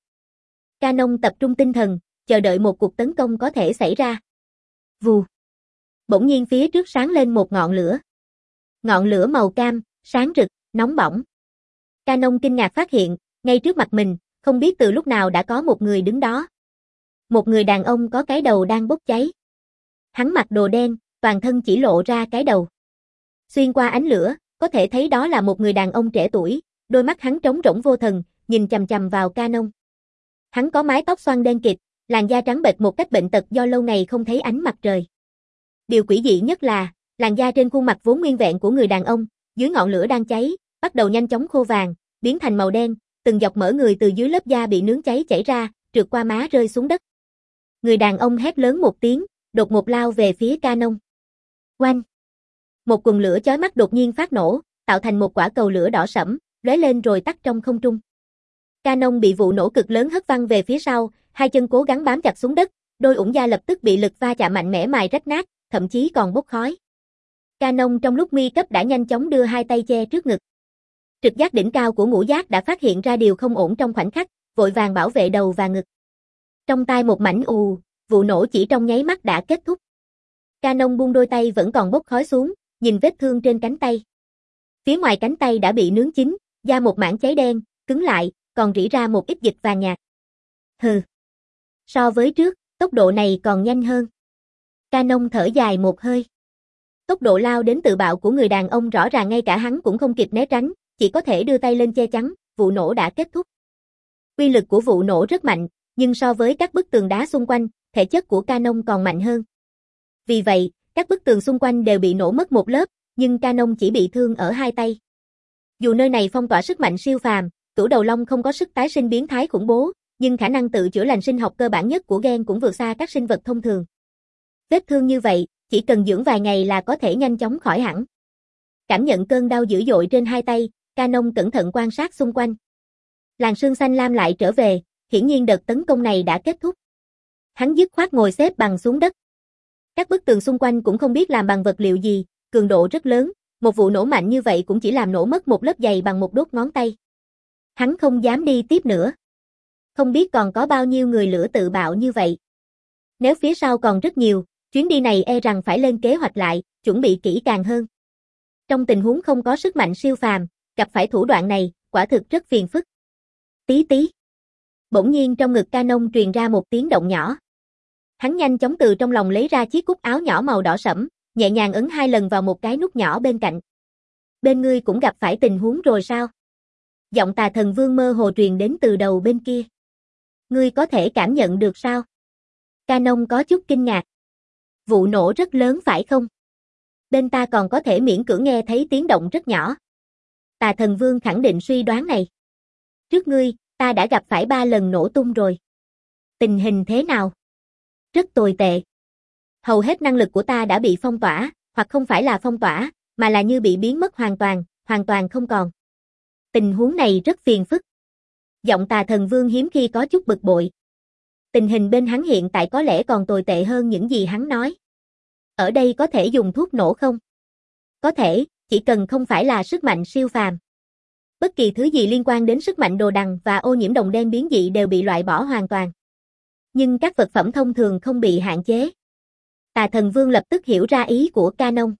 Canon tập trung tinh thần, chờ đợi một cuộc tấn công có thể xảy ra. Vù. Bỗng nhiên phía trước sáng lên một ngọn lửa. Ngọn lửa màu cam, sáng rực, nóng bỏng. Canon kinh ngạc phát hiện, ngay trước mặt mình, không biết từ lúc nào đã có một người đứng đó. Một người đàn ông có cái đầu đang bốc cháy. Hắn mặc đồ đen, toàn thân chỉ lộ ra cái đầu. Xuyên qua ánh lửa, có thể thấy đó là một người đàn ông trẻ tuổi, đôi mắt hắn trống rỗng vô thần, nhìn chằm chằm vào Canon. Hắn có mái tóc xoăn đen kịt, làn da trắng bệch một cách bệnh tật do lâu ngày không thấy ánh mặt trời. Điều quỷ dị nhất là, làn da trên khuôn mặt vốn nguyên vẹn của người đàn ông, dưới ngọn lửa đang cháy, bắt đầu nhanh chóng khô vàng, biến thành màu đen, từng dọc mỡ người từ dưới lớp da bị nướng cháy chảy ra, trượt qua má rơi xuống đất. Người đàn ông hét lớn một tiếng, đột ngột lao về phía Canon. Oanh! Một quần lửa chói mắt đột nhiên phát nổ, tạo thành một quả cầu lửa đỏ sẫm, lóe lên rồi tắt trong không trung. Canon bị vụ nổ cực lớn hất văng về phía sau, hai chân cố gắng bám chặt xuống đất, đôi ủng da lập tức bị lực va chạm mạnh mẽ mài rách nát, thậm chí còn bốc khói. Canon trong lúc nguy cấp đã nhanh chóng đưa hai tay che trước ngực. Trực giác đỉnh cao của ngũ giác đã phát hiện ra điều không ổn trong khoảnh khắc, vội vàng bảo vệ đầu và ngực. Trong tai một mảnh ù, vụ nổ chỉ trong nháy mắt đã kết thúc. Canon buông đôi tay vẫn còn bốc khói xuống, nhìn vết thương trên cánh tay. Phía ngoài cánh tay đã bị nướng chín, da một mảng cháy đen, cứng lại, còn rỉ ra một ít dịch vàng nhạt. Hừ. So với trước, tốc độ này còn nhanh hơn. Canon thở dài một hơi. Tốc độ lao đến tự bạo của người đàn ông rõ ràng ngay cả hắn cũng không kịp né tránh, chỉ có thể đưa tay lên che chắn, vụ nổ đã kết thúc. Uy lực của vụ nổ rất mạnh, nhưng so với các bức tường đá xung quanh, thể chất của Canon còn mạnh hơn. Vì vậy, các bức tường xung quanh đều bị nổ mất một lớp, nhưng Canon chỉ bị thương ở hai tay. Dù nơi này phong tỏa sức mạnh siêu phàm, Cửu Đầu Long không có sức tái sinh biến thái khủng bố, nhưng khả năng tự chữa lành sinh học cơ bản nhất của gen cũng vượt xa các sinh vật thông thường. Vết thương như vậy, chỉ cần dưỡng vài ngày là có thể nhanh chóng khỏi hẳn. Cảm nhận cơn đau dữ dội trên hai tay, Canon cẩn thận quan sát xung quanh. Làn sương xanh lam lại trở về, hiển nhiên đợt tấn công này đã kết thúc. Hắn dứt khoát ngồi xếp bằng xuống đất. Các bức tường xung quanh cũng không biết làm bằng vật liệu gì, cường độ rất lớn, một vụ nổ mạnh như vậy cũng chỉ làm nổ mất một lớp dày bằng một đốt ngón tay. Hắn không dám đi tiếp nữa. Không biết còn có bao nhiêu người lửa tự bạo như vậy. Nếu phía sau còn rất nhiều, chuyến đi này e rằng phải lên kế hoạch lại, chuẩn bị kỹ càng hơn. Trong tình huống không có sức mạnh siêu phàm, gặp phải thủ đoạn này, quả thực rất phiền phức. Tí tí. Bỗng nhiên trong ngực Canon truyền ra một tiếng động nhỏ. Hắn nhanh chóng từ trong lòng lấy ra chiếc cúc áo nhỏ màu đỏ sẫm, nhẹ nhàng ấn hai lần vào một cái nút nhỏ bên cạnh. Bên ngươi cũng gặp phải tình huống rồi sao? Giọng Tà Thần Vương mơ hồ truyền đến từ đầu bên kia. Ngươi có thể cảm nhận được sao? Canon có chút kinh ngạc. Vụ nổ rất lớn phải không? Bên ta còn có thể miễn cưỡng nghe thấy tiếng động rất nhỏ. Tà Thần Vương khẳng định suy đoán này. Trước ngươi, ta đã gặp phải ba lần nổ tung rồi. Tình hình thế nào? Rất tồi tệ. Hầu hết năng lực của ta đã bị phong tỏa, hoặc không phải là phong tỏa, mà là như bị biến mất hoàn toàn, hoàn toàn không còn. Tình huống này rất phiền phức. Giọng Tà Thần Vương hiếm khi có chút bực bội. Tình hình bên hắn hiện tại có lẽ còn tồi tệ hơn những gì hắn nói. Ở đây có thể dùng thuốc nổ không? Có thể, chỉ cần không phải là sức mạnh siêu phàm. Bất kỳ thứ gì liên quan đến sức mạnh đồ đằng và ô nhiễm đồng đen biến dị đều bị loại bỏ hoàn toàn. Nhưng các vật phẩm thông thường không bị hạn chế. Tà Thần Vương lập tức hiểu ra ý của Canon.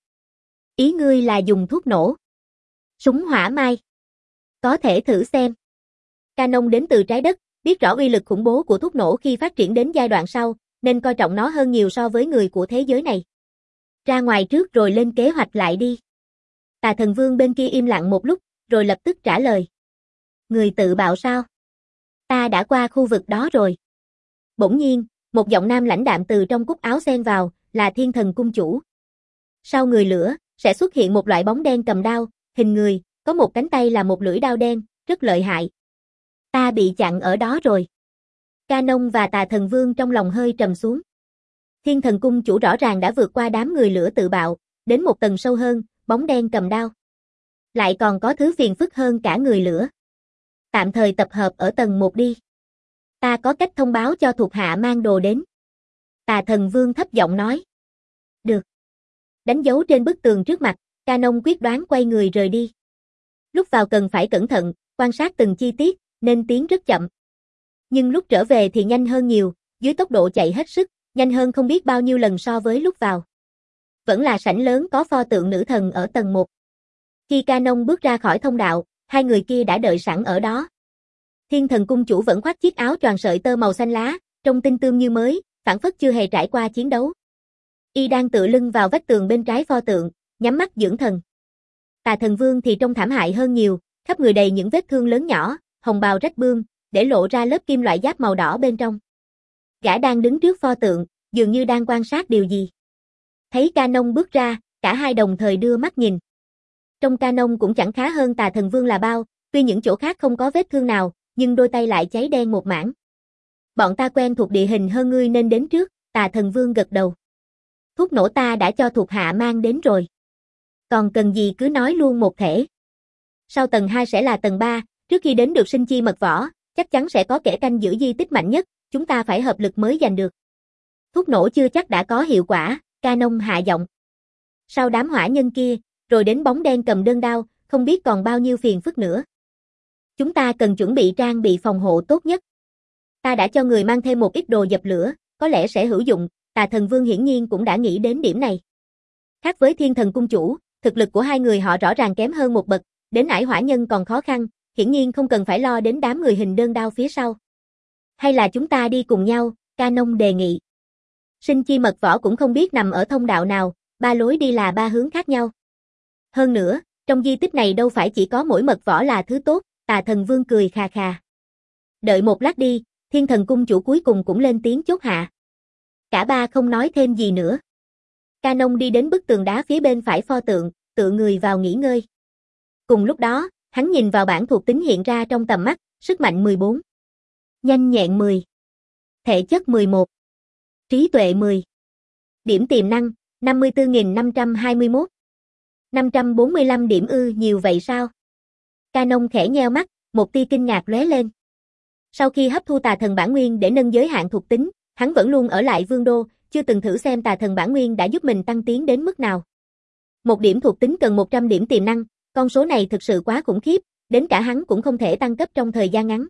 Ý ngươi là dùng thuốc nổ. Súng hỏa mai. Có thể thử xem. Canon đến từ trái đất, biết rõ uy lực khủng bố của thuốc nổ khi phát triển đến giai đoạn sau, nên coi trọng nó hơn nhiều so với người của thế giới này. Ra ngoài trước rồi lên kế hoạch lại đi. Tà Thần Vương bên kia im lặng một lúc, rồi lập tức trả lời. Người tự bạo sao? Ta đã qua khu vực đó rồi. Bỗng nhiên, một giọng nam lãnh đạm từ trong cúc áo xen vào, là Thiên Thần Cung Chủ. Sau người lửa, sẽ xuất hiện một loại bóng đen cầm đao, hình người, có một cánh tay là một lưỡi đao đen, rất lợi hại. Ta bị chặn ở đó rồi. Canon và Tà Thần Vương trong lòng hơi trầm xuống. Thiên Thần Cung chủ rõ ràng đã vượt qua đám người lửa tự bạo, đến một tầng sâu hơn, bóng đen cầm đao. Lại còn có thứ phiền phức hơn cả người lửa. Tạm thời tập hợp ở tầng một đi. Ta có cách thông báo cho thuộc hạ mang đồ đến. Tà Thần Vương thấp giọng nói. Được. Đánh dấu trên bức tường trước mặt, Canon quyết đoán quay người rời đi. Lúc vào cần phải cẩn thận, quan sát từng chi tiết, nên tiến rất chậm. Nhưng lúc trở về thì nhanh hơn nhiều, dưới tốc độ chạy hết sức, nhanh hơn không biết bao nhiêu lần so với lúc vào. Vẫn là sảnh lớn có pho tượng nữ thần ở tầng một. Khi Canon bước ra khỏi thông đạo, hai người kia đã đợi sẵn ở đó. Thiên Thần Cung chủ vẫn khoác chiếc áo choàng sợi tơ màu xanh lá, trông tinh tươm như mới, phảng phất chưa hề trải qua chiến đấu. Y đang tựa lưng vào vách tường bên trái pho tượng, nhắm mắt dưỡng thần. Tà Thần Vương thì trông thảm hại hơn nhiều, khắp người đầy những vết thương lớn nhỏ, hồng bào rách bươm, để lộ ra lớp kim loại giáp màu đỏ bên trong. Gã đang đứng trước pho tượng, dường như đang quan sát điều gì. Thấy Canon bước ra, cả hai đồng thời đưa mắt nhìn. Trong Canon cũng chẳng khá hơn Tà Thần Vương là bao, tuy những chỗ khác không có vết thương nào, nhưng đôi tay lại cháy đen một mảng. Bọn ta quen thuộc địa hình hơn ngươi nên đến trước, Tà Thần Vương gật đầu. Thuốc nổ ta đã cho thuộc hạ mang đến rồi. Còn cần gì cứ nói luôn một thể. Sau tầng hai sẽ là tầng ba, trước khi đến được sinh chi mật võ, chắc chắn sẽ có kẻ canh giữ di tích mạnh nhất, chúng ta phải hợp lực mới giành được. Thuốc nổ chưa chắc đã có hiệu quả, Canon hạ giọng. Sau đám hỏa nhân kia, rồi đến bóng đen cầm đơn đao, không biết còn bao nhiêu phiền phức nữa. Chúng ta cần chuẩn bị trang bị phòng hộ tốt nhất. Ta đã cho người mang thêm một ít đồ dập lửa, có lẽ sẽ hữu dụng, Tà Thần Vương hiển nhiên cũng đã nghĩ đến điểm này. Khác với Thiên Thần Cung chủ, thực lực của hai người họ rõ ràng kém hơn một bậc, đến ải hỏa nhân còn khó khăn, hiển nhiên không cần phải lo đến đám người hình đơn đao phía sau. Hay là chúng ta đi cùng nhau, Canon đề nghị. Sinh chi mật võ cũng không biết nằm ở thông đạo nào, ba lối đi là ba hướng khác nhau. Hơn nữa, trong di tích này đâu phải chỉ có mỗi mật võ là thứ tốt, Tà Thần Vương cười khà khà. Đợi một lát đi, Thiên Thần Cung chủ cuối cùng cũng lên tiếng chốt hạ. Cả ba không nói thêm gì nữa. Canon đi đến bức tường đá phía bên phải pho tượng, tựa người vào nghỉ ngơi. Cùng lúc đó, hắn nhìn vào bảng thuộc tính hiện ra trong tầm mắt, sức mạnh mười bốn, nhanh nhẹn mười, thể chất mười một, trí tuệ mười, điểm tiềm năng năm mươi tư nghìn năm trăm hai mươi mốt, năm trăm bốn mươi lăm điểm ư, nhiều vậy sao? Canon khẽ nheo mắt, một tia kinh ngạc lóe lên. Sau khi hấp thu tà thần bản nguyên để nâng giới hạn thuộc tính, hắn vẫn luôn ở lại Vương Đô, chưa từng thử xem tà thần bản nguyên đã giúp mình tăng tiến đến mức nào. Một điểm thuộc tính cần một trăm điểm tiềm năng, con số này thực sự quá khủng khiếp, đến cả hắn cũng không thể tăng cấp trong thời gian ngắn.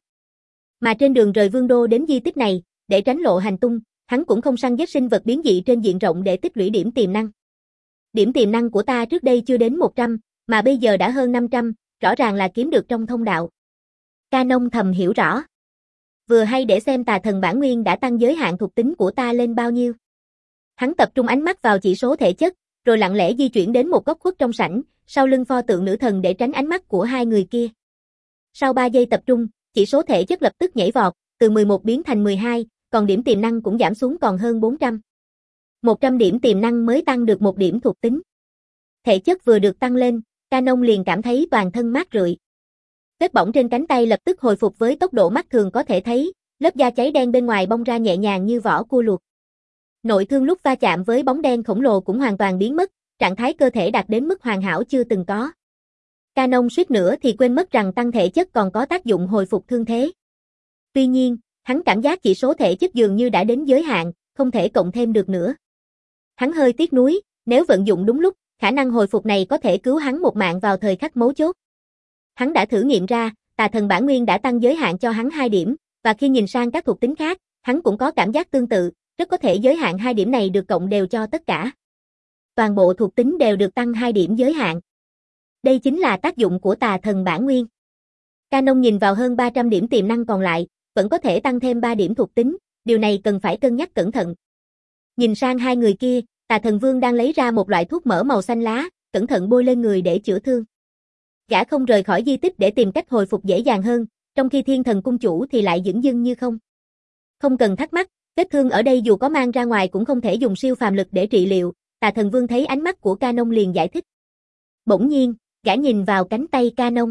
Mà trên đường rời Vương Đô đến di tích này, để tránh lộ hành tung, hắn cũng không săn giết sinh vật biến dị trên diện rộng để tích lũy điểm tiềm năng. Điểm tiềm năng của ta trước đây chưa đến một trăm, mà bây giờ đã hơn năm trăm, rõ ràng là kiếm được trong thông đạo. Canon thầm hiểu rõ. Vừa hay để xem tà thần bản nguyên đã tăng giới hạn thuộc tính của ta lên bao nhiêu. Hắn tập trung ánh mắt vào chỉ số thể chất, rồi lặng lẽ di chuyển đến một góc khuất trong sảnh, sau lưng pho tượng nữ thần để tránh ánh mắt của hai người kia. Sau ba giây tập trung, chỉ số thể chất lập tức nhảy vọt, từ mười một biến thành mười hai, còn điểm tiềm năng cũng giảm xuống còn hơn bốn trăm. một trăm điểm tiềm năng mới tăng được một điểm thuộc tính. Thể chất vừa được tăng lên, Canon liền cảm thấy toàn thân mát rượi. Vết bỏng trên cánh tay lập tức hồi phục với tốc độ mắt thường có thể thấy, lớp da cháy đen bên ngoài bong ra nhẹ nhàng như vỏ cua luộc. Nội thương lúc va chạm với bóng đen khổng lồ cũng hoàn toàn biến mất, trạng thái cơ thể đạt đến mức hoàn hảo chưa từng có. Canon suýt nữa thì quên mất rằng tăng thể chất còn có tác dụng hồi phục thương thế. Tuy nhiên, hắn cảm giác chỉ số thể chất dường như đã đến giới hạn, không thể cộng thêm được nữa. Hắn hơi tiếc nuối, nếu vận dụng đúng lúc, khả năng hồi phục này có thể cứu hắn một mạng vào thời khắc mấu chốt. Hắn đã thử nghiệm ra, tà thần bản nguyên đã tăng giới hạn cho hắn hai điểm, và khi nhìn sang các thuộc tính khác, hắn cũng có cảm giác tương tự, rất có thể giới hạn hai điểm này được cộng đều cho tất cả. Toàn bộ thuộc tính đều được tăng hai điểm giới hạn. Đây chính là tác dụng của tà thần bản nguyên. Canon nhìn vào hơn ba trăm điểm tiềm năng còn lại, vẫn có thể tăng thêm ba điểm thuộc tính, điều này cần phải cân nhắc cẩn thận. Nhìn sang hai người kia, Tà Thần Vương đang lấy ra một loại thuốc mỡ màu xanh lá, cẩn thận bôi lên người để chữa thương. Gã không rời khỏi di tích để tìm cách hồi phục dễ dàng hơn, trong khi Thiên Thần Cung chủ thì lại dửng dưng như không. Không cần thắc mắc, vết thương ở đây dù có mang ra ngoài cũng không thể dùng siêu phàm lực để trị liệu, Tà Thần Vương thấy ánh mắt của Canon liền giải thích. Bỗng nhiên, gã nhìn vào cánh tay Canon.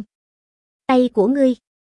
Tay của ngươi.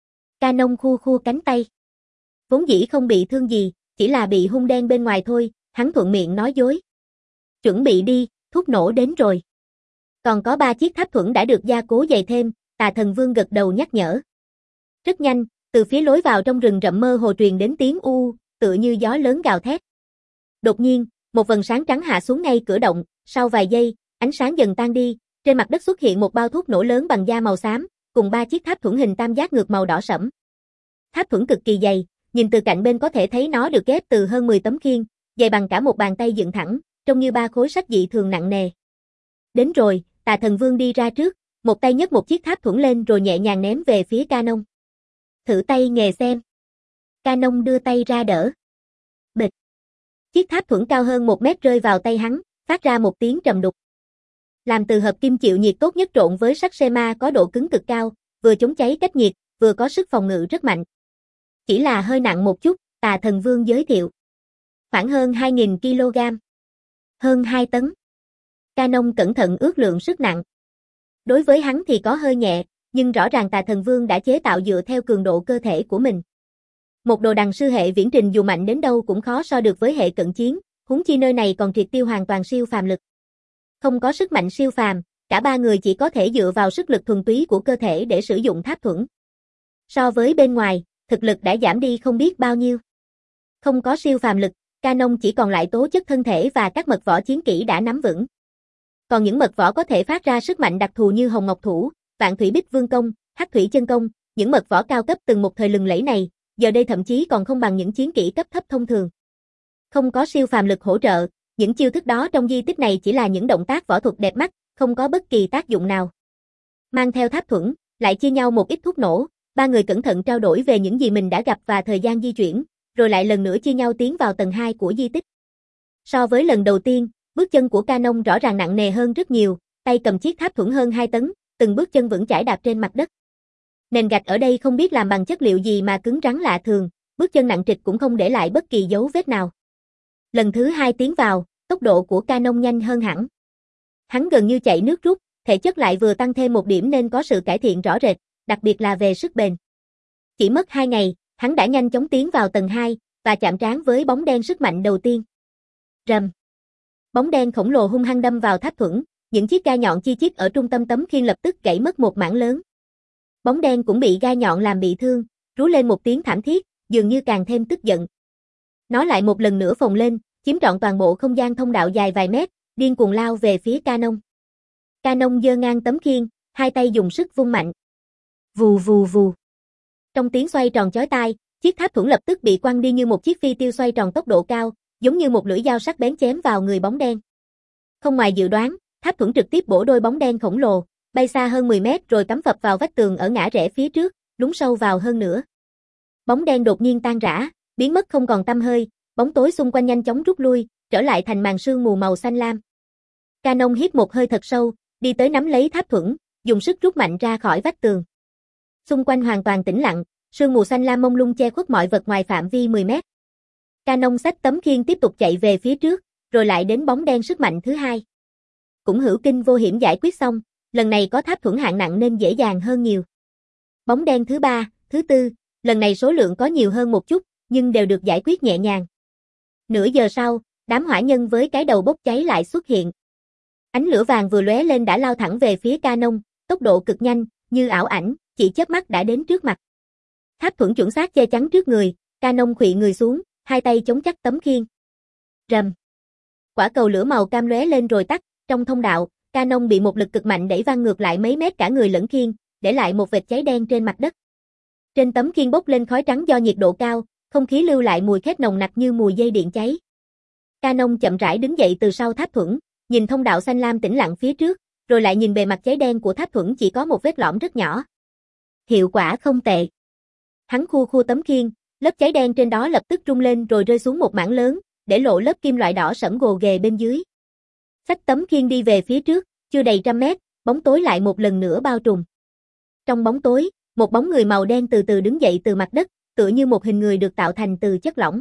Canon khu khu cánh tay. Vốn dĩ không bị thương gì, chỉ là bị hung đen bên ngoài thôi, hắn thuận miệng nói dối. Chuẩn bị đi, thuốc nổ đến rồi. Còn có ba chiếc tháp thuẫn đã được gia cố dày thêm, Tà Thần Vương gật đầu nhắc nhở. Rất nhanh, từ phía lối vào trong rừng rậm mơ hồ truyền đến tiếng u, tựa như gió lớn gào thét. Đột nhiên, một vầng sáng trắng hạ xuống ngay cửa động, sau vài giây, ánh sáng dần tan đi, trên mặt đất xuất hiện một bao thuốc nổ lớn bằng da màu xám, cùng ba chiếc tháp thuẫn hình tam giác ngược màu đỏ sẫm. Tháp thuẫn cực kỳ dày, nhìn từ cạnh bên có thể thấy nó được ghép từ hơn mười tấm khiên, dày bằng cả một bàn tay dựng thẳng, trông như ba khối sách dị thường nặng nề. Đến rồi, Tà Thần Vương đi ra trước, một tay nhấc một chiếc tháp thuẫn lên rồi nhẹ nhàng ném về phía Canon. Thử tay nghề xem. Canon đưa tay ra đỡ. Bịch. Chiếc tháp thuẫn cao hơn một mét rơi vào tay hắn, phát ra một tiếng trầm đục. Làm từ hợp kim chịu nhiệt tốt nhất trộn với sắt sema có độ cứng cực cao, vừa chống cháy cách nhiệt, vừa có sức phòng ngự rất mạnh. Chỉ là hơi nặng một chút, Tà Thần Vương giới thiệu. Khoảng hơn hai nghìn ki lô gam. Hơn hai tấn. Canon cẩn thận ước lượng sức nặng. Đối với hắn thì có hơi nhẹ, nhưng rõ ràng Tà Thần Vương đã chế tạo dựa theo cường độ cơ thể của mình. Một đồ đằng sư hệ viễn trình dù mạnh đến đâu cũng khó so được với hệ cận chiến, huống chi nơi này còn triệt tiêu hoàn toàn siêu phàm lực. Không có sức mạnh siêu phàm, cả ba người chỉ có thể dựa vào sức lực thuần túy của cơ thể để sử dụng tháp thuẫn. So với bên ngoài, thực lực đã giảm đi không biết bao nhiêu. Không có siêu phàm lực, Canon chỉ còn lại tố chất thân thể và các mật võ chiến kỹ đã nắm vững. Còn những mật võ có thể phát ra sức mạnh đặc thù như Hồng Ngọc Thủ, Vạn Thủy Bích Vương Công, Hắc Thủy Chân Công, những mật võ cao cấp từng một thời lừng lẫy này, giờ đây thậm chí còn không bằng những chiến kỹ cấp thấp thông thường. Không có siêu phàm lực hỗ trợ, những chiêu thức đó trong di tích này chỉ là những động tác võ thuật đẹp mắt, không có bất kỳ tác dụng nào. Mang theo tháp thuẫn, lại chia nhau một ít thuốc nổ, ba người cẩn thận trao đổi về những gì mình đã gặp và thời gian di chuyển, rồi lại lần nữa chia nhau tiến vào tầng hai của di tích. So với lần đầu tiên, bước chân của Canon rõ ràng nặng nề hơn rất nhiều, tay cầm chiếc tháp thuẫn hơn hai tấn, từng bước chân vững chãi đạp trên mặt đất. Nền gạch ở đây không biết làm bằng chất liệu gì mà cứng rắn lạ thường, bước chân nặng trịch cũng không để lại bất kỳ dấu vết nào. Lần thứ hai tiến vào, tốc độ của Canon nhanh hơn hẳn. Hắn gần như chạy nước rút, thể chất lại vừa tăng thêm một điểm nên có sự cải thiện rõ rệt, đặc biệt là về sức bền. Chỉ mất hai ngày, hắn đã nhanh chóng tiến vào tầng hai, và chạm trán với bóng đen sức mạnh đầu tiên. Rầm. Bóng đen khổng lồ hung hăng đâm vào tháp thuẫn, những chiếc gai nhọn chi chít ở trung tâm tấm khiên lập tức gãy mất một mảng lớn. Bóng đen cũng bị gai nhọn làm bị thương, rú lên một tiếng thảm thiết, dường như càng thêm tức giận. Nó lại một lần nữa phồng lên, chiếm trọn toàn bộ không gian thông đạo dài vài mét, điên cuồng lao về phía Canon. Canon giơ ngang tấm khiên, hai tay dùng sức vung mạnh. Vù vù vù. Trong tiếng xoay tròn chói tai, chiếc tháp thuẫn lập tức bị quăng đi như một chiếc phi tiêu xoay tròn tốc độ cao, giống như một lưỡi dao sắc bén chém vào người bóng đen. Không ngoài dự đoán, tháp thuẫn trực tiếp bổ đôi bóng đen khổng lồ, bay xa hơn mười mét rồi cắm phập vào vách tường ở ngã rẽ phía trước, lún sâu vào hơn nữa. Bóng đen đột nhiên tan rã, biến mất không còn tăm hơi, bóng tối xung quanh nhanh chóng rút lui, trở lại thành màn sương mù màu xanh lam. Canon hít một hơi thật sâu, đi tới nắm lấy tháp thuẫn, dùng sức rút mạnh ra khỏi vách tường. Xung quanh hoàn toàn tĩnh lặng, sương mù xanh lam mông lung che khuất mọi vật ngoài phạm vi mười mét. Canon xách tấm khiên tiếp tục chạy về phía trước, rồi lại đến bóng đen sức mạnh thứ hai. Cũng hữu kinh vô hiểm giải quyết xong, lần này có tháp thuẫn hạng nặng nên dễ dàng hơn nhiều. Bóng đen thứ ba, thứ tư, lần này số lượng có nhiều hơn một chút, nhưng đều được giải quyết nhẹ nhàng. Nửa giờ sau, đám hỏa nhân với cái đầu bốc cháy lại xuất hiện. Ánh lửa vàng vừa lóe lên đã lao thẳng về phía Canon, tốc độ cực nhanh, như ảo ảnh, chỉ chớp mắt đã đến trước mặt. Tháp thuẫn chuẩn xác che chắn trước người, Canon khuỵu người xuống, hai tay chống chắc tấm khiên. Rầm. Quả cầu lửa màu cam lóe lên rồi tắt, trong thông đạo, Canon bị một lực cực mạnh đẩy văng ngược lại mấy mét cả người lẫn khiên, để lại một vệt cháy đen trên mặt đất. Trên tấm khiên bốc lên khói trắng do nhiệt độ cao, không khí lưu lại mùi khét nồng nặc như mùi dây điện cháy. Canon chậm rãi đứng dậy từ sau tháp thuẫn, nhìn thông đạo xanh lam tĩnh lặng phía trước, rồi lại nhìn bề mặt cháy đen của tháp thuẫn chỉ có một vết lõm rất nhỏ. Hiệu quả không tệ. Hắn khua khua tấm khiên, lớp cháy đen trên đó lập tức rung lên rồi rơi xuống một mảng lớn, để lộ lớp kim loại đỏ sẫm gồ ghề bên dưới. Xách tấm khiên đi về phía trước, chưa đầy trăm mét, bóng tối lại một lần nữa bao trùm. Trong bóng tối, một bóng người màu đen từ từ đứng dậy từ mặt đất, tựa như một hình người được tạo thành từ chất lỏng.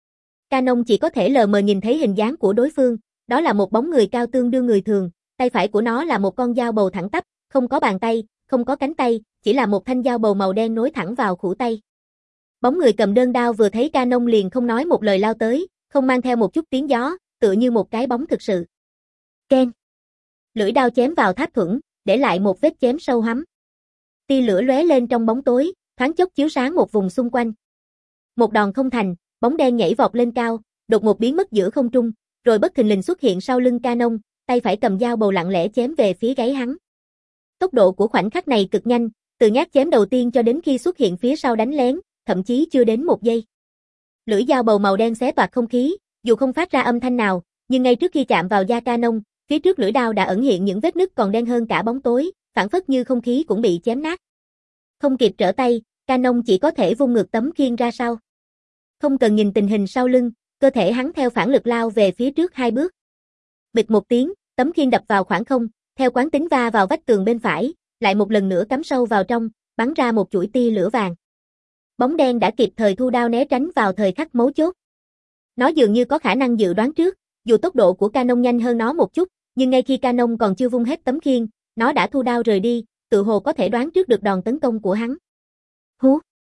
Canon chỉ có thể lờ mờ nhìn thấy hình dáng của đối phương, đó là một bóng người cao tương đương người thường, tay phải của nó là một con dao bầu thẳng tắp, không có bàn tay, không có cánh tay, chỉ là một thanh dao bầu màu đen nối thẳng vào khuỷu tay. Bóng người cầm đơn đao vừa thấy Canon liền không nói một lời lao tới, không mang theo một chút tiếng gió, tựa như một cái bóng thực sự. Keng. Lưỡi đao chém vào tháp thuẫn, để lại một vết chém sâu hắm. Tia lửa lóe lên trong bóng tối, thoáng chốc chiếu sáng một vùng xung quanh. Một đòn không thành, bóng đen nhảy vọt lên cao, đột ngột biến mất giữa không trung, rồi bất thình lình xuất hiện sau lưng Canon, tay phải cầm dao bầu lặng lẽ chém về phía gáy hắn. Tốc độ của khoảnh khắc này cực nhanh, từ nhát chém đầu tiên cho đến khi xuất hiện phía sau đánh lén, thậm chí chưa đến một giây. Lưỡi dao bầu màu đen xé toạc không khí, dù không phát ra âm thanh nào, nhưng ngay trước khi chạm vào da Canon, phía trước lưỡi đao đã ẩn hiện những vết nứt còn đen hơn cả bóng tối, phảng phất như không khí cũng bị chém nát. Không kịp trở tay, Canon chỉ có thể vung ngược tấm khiên ra sau. Không cần nhìn tình hình sau lưng, cơ thể hắn theo phản lực lao về phía trước hai bước. Bịch một tiếng, tấm khiên đập vào khoảng không, theo quán tính va vào vách tường bên phải, lại một lần nữa cắm sâu vào trong, bắn ra một chuỗi tia lửa vàng. Bóng đen đã kịp thời thu đao né tránh vào thời khắc mấu chốt. Nó dường như có khả năng dự đoán trước, dù tốc độ của Canon nhanh hơn nó một chút, nhưng ngay khi Canon còn chưa vung hết tấm khiên, nó đã thu đao rời đi, tự hồ có thể đoán trước được đòn tấn công của hắn. Hú!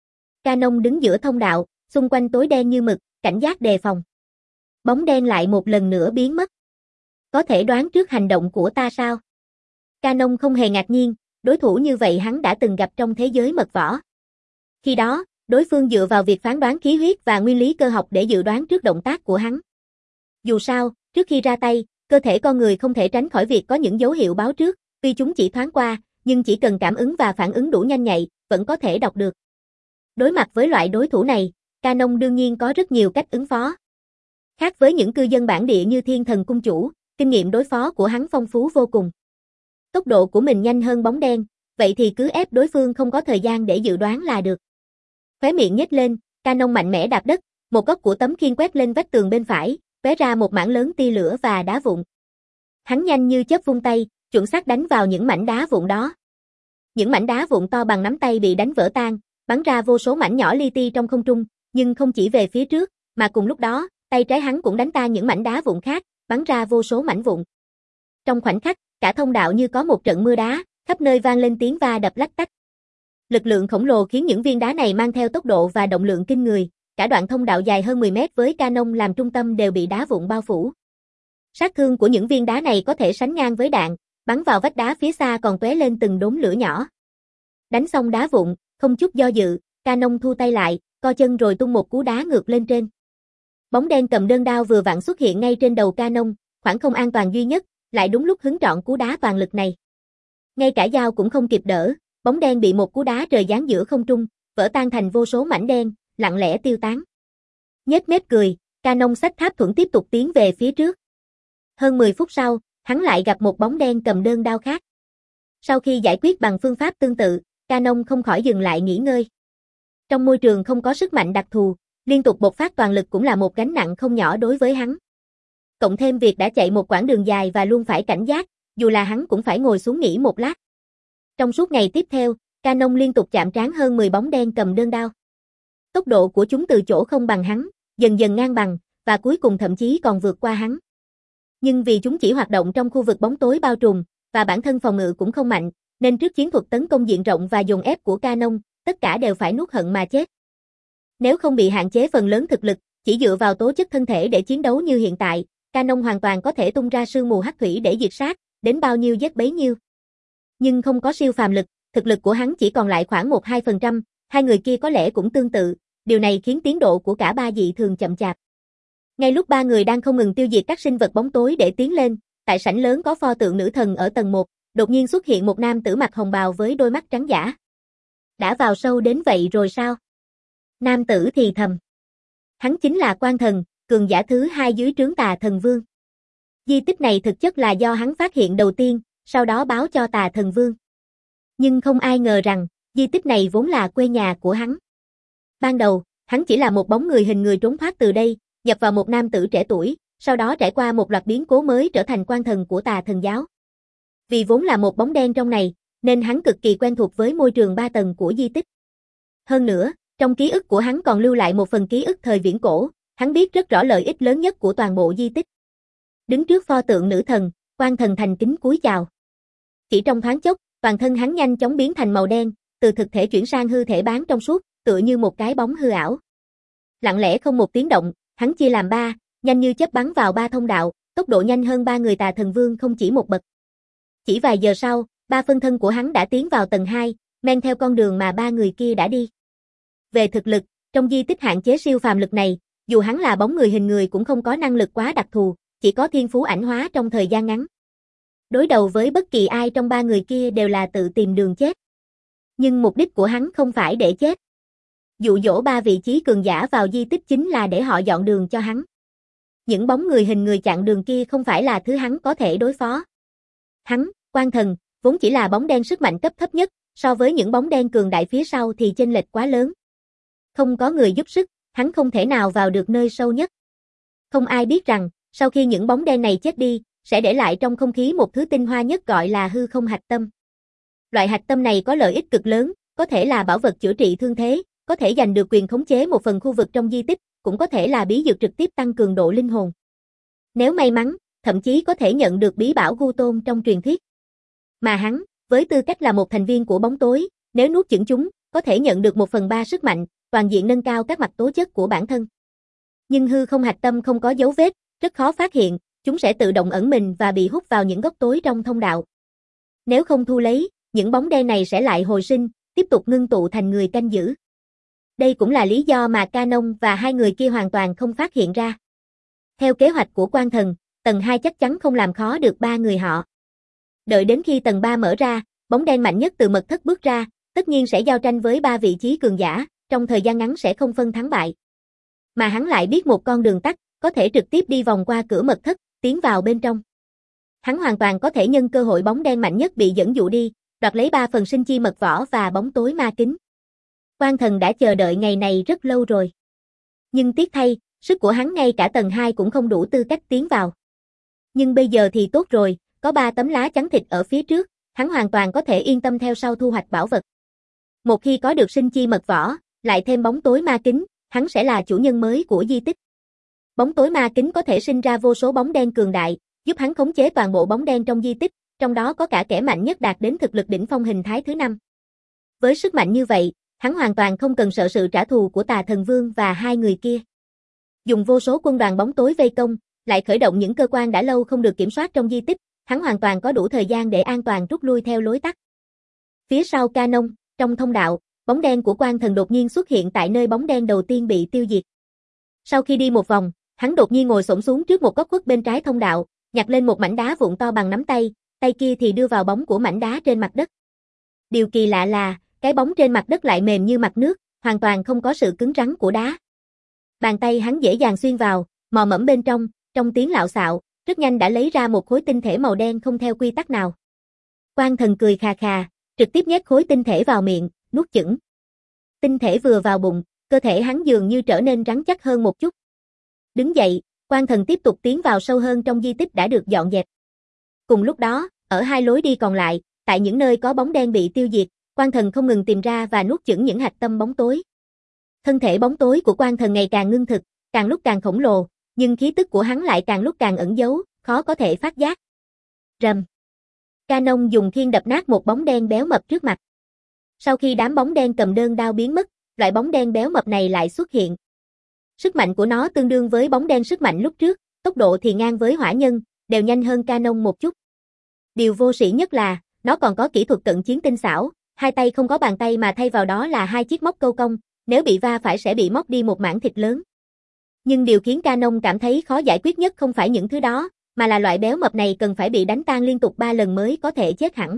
Canon đứng giữa thông đạo, xung quanh tối đen như mực, cảnh giác đề phòng. Bóng đen lại một lần nữa biến mất. Có thể đoán trước hành động của ta sao? Canon không hề ngạc nhiên, đối thủ như vậy hắn đã từng gặp trong thế giới mật võ. Khi đó, đối phương dựa vào việc phán đoán khí huyết và nguyên lý cơ học để dự đoán trước động tác của hắn. Dù sao, trước khi ra tay, cơ thể con người không thể tránh khỏi việc có những dấu hiệu báo trước, tuy chúng chỉ thoáng qua, nhưng chỉ cần cảm ứng và phản ứng đủ nhanh nhạy, vẫn có thể đọc được. Đối mặt với loại đối thủ này, Canon đương nhiên có rất nhiều cách ứng phó. Khác với những cư dân bản địa như Thiên Thần Cung Chủ, kinh nghiệm đối phó của hắn phong phú vô cùng. Tốc độ của mình nhanh hơn bóng đen, vậy thì cứ ép đối phương không có thời gian để dự đoán là được. Khóe miệng nhếch lên, Canon mạnh mẽ đạp đất, một góc của tấm khiên quét lên vách tường bên phải, tóe ra một mảng lớn tia lửa và đá vụn. Hắn nhanh như chớp vung tay, chuẩn xác đánh vào những mảnh đá vụn đó. Những mảnh đá vụn to bằng nắm tay bị đánh vỡ tan, bắn ra vô số mảnh nhỏ li ti trong không trung, nhưng không chỉ về phía trước, mà cùng lúc đó, tay trái hắn cũng đánh tan những mảnh đá vụn khác, bắn ra vô số mảnh vụn. Trong khoảnh khắc, cả thông đạo như có một trận mưa đá, khắp nơi vang lên tiếng va đập lách tách. Lực lượng khổng lồ khiến những viên đá này mang theo tốc độ và động lượng kinh người, cả đoạn thông đạo dài hơn mười mét với Canon làm trung tâm đều bị đá vụn bao phủ. Sát thương của những viên đá này có thể sánh ngang với đạn, bắn vào vách đá phía xa còn tóe lên từng đốm lửa nhỏ. Đánh xong đá vụn, không chút do dự, Canon thu tay lại, co chân rồi tung một cú đá ngược lên trên. Bóng đen cầm đơn đao vừa vặn xuất hiện ngay trên đầu Canon, khoảng không an toàn duy nhất, lại đúng lúc hứng trọn cú đá toàn lực này. Ngay cả dao cũng không kịp đỡ, bóng đen bị một cú đá trời giáng giữa không trung, vỡ tan thành vô số mảnh đen, lặng lẽ tiêu tán. Nhếch mép cười, Canon xách tháp thuẫn tiếp tục tiến về phía trước. Hơn mười phút sau, hắn lại gặp một bóng đen cầm đơn đao khác. Sau khi giải quyết bằng phương pháp tương tự, Canon không khỏi dừng lại nghỉ ngơi. Trong môi trường không có sức mạnh đặc thù, liên tục bộc phát toàn lực cũng là một gánh nặng không nhỏ đối với hắn. Cộng thêm việc đã chạy một quãng đường dài và luôn phải cảnh giác, dù là hắn cũng phải ngồi xuống nghỉ một lát. Trong suốt ngày tiếp theo, Canon liên tục chạm trán hơn mười bóng đen cầm đơn đao. Tốc độ của chúng từ chỗ không bằng hắn, dần dần ngang bằng, và cuối cùng thậm chí còn vượt qua hắn. Nhưng vì chúng chỉ hoạt động trong khu vực bóng tối bao trùm, và bản thân phòng ngự cũng không mạnh, nên trước chiến thuật tấn công diện rộng và dồn ép của Canon, tất cả đều phải nuốt hận mà chết. Nếu không bị hạn chế phần lớn thực lực, chỉ dựa vào tố chất thân thể để chiến đấu như hiện tại, Canon hoàn toàn có thể tung ra sương mù hắc thủy để diệt sát, đến bao nhiêu giết bấy nhiêu. Nhưng không có siêu phàm lực, thực lực của hắn chỉ còn lại khoảng một đến hai phần trăm, hai người kia có lẽ cũng tương tự, điều này khiến tiến độ của cả ba dị thường chậm chạp. Ngay lúc ba người đang không ngừng tiêu diệt các sinh vật bóng tối để tiến lên, tại sảnh lớn có pho tượng nữ thần ở tầng một, đột nhiên xuất hiện một nam tử mặc hồng bào với đôi mắt trắng dã. Đã vào sâu đến vậy rồi sao? Nam tử thì thầm. Hắn chính là Quan Thần, cường giả thứ hai dưới trướng Tà Thần Vương. Di tích này thực chất là do hắn phát hiện đầu tiên, sau đó báo cho Tà Thần Vương. Nhưng không ai ngờ rằng, di tích này vốn là quê nhà của hắn. Ban đầu, hắn chỉ là một bóng người hình người trốn thoát từ đây, nhập vào một nam tử trẻ tuổi, sau đó trải qua một loạt biến cố mới trở thành quan thần của Tà Thần giáo. Vì vốn là một bóng đen trong này, nên hắn cực kỳ quen thuộc với môi trường ba tầng của di tích. Hơn nữa, trong ký ức của hắn còn lưu lại một phần ký ức thời viễn cổ, hắn biết rất rõ lợi ích lớn nhất của toàn bộ di tích. Đứng trước pho tượng nữ thần, Quan Thần thành kính cúi chào. Chỉ trong thoáng chốc, toàn thân hắn nhanh chóng biến thành màu đen, từ thực thể chuyển sang hư thể bán trong suốt, tựa như một cái bóng hư ảo. Lặng lẽ không một tiếng động, hắn chia làm ba, nhanh như chớp bắn vào ba thông đạo, tốc độ nhanh hơn ba người Tà Thần Vương không chỉ một bậc. Chỉ vài giờ sau, ba phân thân của hắn đã tiến vào tầng hai, men theo con đường mà ba người kia đã đi. Về thực lực, trong di tích hạn chế siêu phàm lực này, dù hắn là bóng người hình người cũng không có năng lực quá đặc thù, chỉ có thiên phú ảnh hóa trong thời gian ngắn. Đối đầu với bất kỳ ai trong ba người kia đều là tự tìm đường chết. Nhưng mục đích của hắn không phải để chết. Dụ dỗ ba vị trí cường giả vào di tích chính là để họ dọn đường cho hắn. Những bóng người hình người chặn đường kia không phải là thứ hắn có thể đối phó. Hắn, Quan Thần, vốn chỉ là bóng đen sức mạnh cấp thấp nhất, so với những bóng đen cường đại phía sau thì chênh lệch quá lớn. Không có người giúp sức, hắn không thể nào vào được nơi sâu nhất. Không ai biết rằng, sau khi những bóng đen này chết đi, sẽ để lại trong không khí một thứ tinh hoa nhất gọi là hư không hạch tâm. Loại hạch tâm này có lợi ích cực lớn, có thể là bảo vật chữa trị thương thế, có thể giành được quyền khống chế một phần khu vực trong di tích, cũng có thể là bí dược trực tiếp tăng cường độ linh hồn. Nếu may mắn, thậm chí có thể nhận được bí bảo Gu Tôn trong truyền thuyết. Mà hắn, với tư cách là một thành viên của bóng tối, nếu nuốt chửng chúng, có thể nhận được một phần ba sức mạnh, toàn diện nâng cao các mặt tố chất của bản thân. Nhưng hư không hạch tâm không có dấu vết, rất khó phát hiện, chúng sẽ tự động ẩn mình và bị hút vào những góc tối trong thông đạo. Nếu không thu lấy, những bóng đen này sẽ lại hồi sinh, tiếp tục ngưng tụ thành người canh giữ. Đây cũng là lý do mà Canon và hai người kia hoàn toàn không phát hiện ra. Theo kế hoạch của Quan Thần, tầng hai chắc chắn không làm khó được ba người họ. Đợi đến khi tầng ba mở ra, bóng đen mạnh nhất từ mật thất bước ra, tất nhiên sẽ giao tranh với ba vị trí cường giả, trong thời gian ngắn sẽ không phân thắng bại. Mà hắn lại biết một con đường tắt, có thể trực tiếp đi vòng qua cửa mật thất, tiến vào bên trong. Hắn hoàn toàn có thể nhân cơ hội bóng đen mạnh nhất bị dẫn dụ đi, đoạt lấy ba phần sinh chi mật võ và bóng tối ma kính. Quan Thần đã chờ đợi ngày này rất lâu rồi. Nhưng tiếc thay, sức của hắn ngay cả tầng hai cũng không đủ tư cách tiến vào. Nhưng bây giờ thì tốt rồi, có ba tấm lá chắn thịt ở phía trước, hắn hoàn toàn có thể yên tâm theo sau thu hoạch bảo vật. Một khi có được sinh chi mật võ, lại thêm bóng tối ma kính, hắn sẽ là chủ nhân mới của di tích. Bóng tối ma kính có thể sinh ra vô số bóng đen cường đại, giúp hắn khống chế toàn bộ bóng đen trong di tích, trong đó có cả kẻ mạnh nhất đạt đến thực lực đỉnh phong hình thái thứ năm. Với sức mạnh như vậy, hắn hoàn toàn không cần sợ sự trả thù của Tà Thần Vương và hai người kia. Dùng vô số quân đoàn bóng tối vây công, lại khởi động những cơ quan đã lâu không được kiểm soát trong di tích, hắn hoàn toàn có đủ thời gian để an toàn rút lui theo lối tắt. Phía sau Canon, trong thông đạo, bóng đen của Quan Thần đột nhiên xuất hiện tại nơi bóng đen đầu tiên bị tiêu diệt. Sau khi đi một vòng, hắn đột nhiên ngồi xổm xuống trước một góc khuất bên trái thông đạo, nhặt lên một mảnh đá vụn to bằng nắm tay, tay kia thì đưa vào bóng của mảnh đá trên mặt đất. Điều kỳ lạ là, cái bóng trên mặt đất lại mềm như mặt nước, hoàn toàn không có sự cứng rắn của đá. Bàn tay hắn dễ dàng xuyên vào, mò mẫm bên trong, trong tiếng lạo xạo, rất nhanh đã lấy ra một khối tinh thể màu đen không theo quy tắc nào. Quan Thần cười khà khà, trực tiếp nhét khối tinh thể vào miệng, nuốt chửng. Tinh thể vừa vào bụng, cơ thể hắn dường như trở nên rắn chắc hơn một chút. Đứng dậy, Quan Thần tiếp tục tiến vào sâu hơn trong di tích đã được dọn dẹp. Cùng lúc đó, ở hai lối đi còn lại, tại những nơi có bóng đen bị tiêu diệt, Quan Thần không ngừng tìm ra và nuốt chửng những hạch tâm bóng tối. Thân thể bóng tối của Quan Thần ngày càng ngưng thực, càng lúc càng khổng lồ, nhưng khí tức của hắn lại càng lúc càng ẩn giấu, khó có thể phát giác. Rầm. Canon dùng khiên đập nát một bóng đen béo mập trước mặt. Sau khi đám bóng đen cầm đơn đao biến mất, loại bóng đen béo mập này lại xuất hiện. Sức mạnh của nó tương đương với bóng đen sức mạnh lúc trước, tốc độ thì ngang với hỏa nhân, đều nhanh hơn Canon một chút. Điều vô sĩ nhất là, nó còn có kỹ thuật cận chiến tinh xảo, hai tay không có bàn tay mà thay vào đó là hai chiếc móc câu cong, nếu bị va phải sẽ bị móc đi một mảng thịt lớn. Nhưng điều khiến Canon cảm thấy khó giải quyết nhất không phải những thứ đó, mà là loại béo mập này cần phải bị đánh tan liên tục ba lần mới có thể chết hẳn.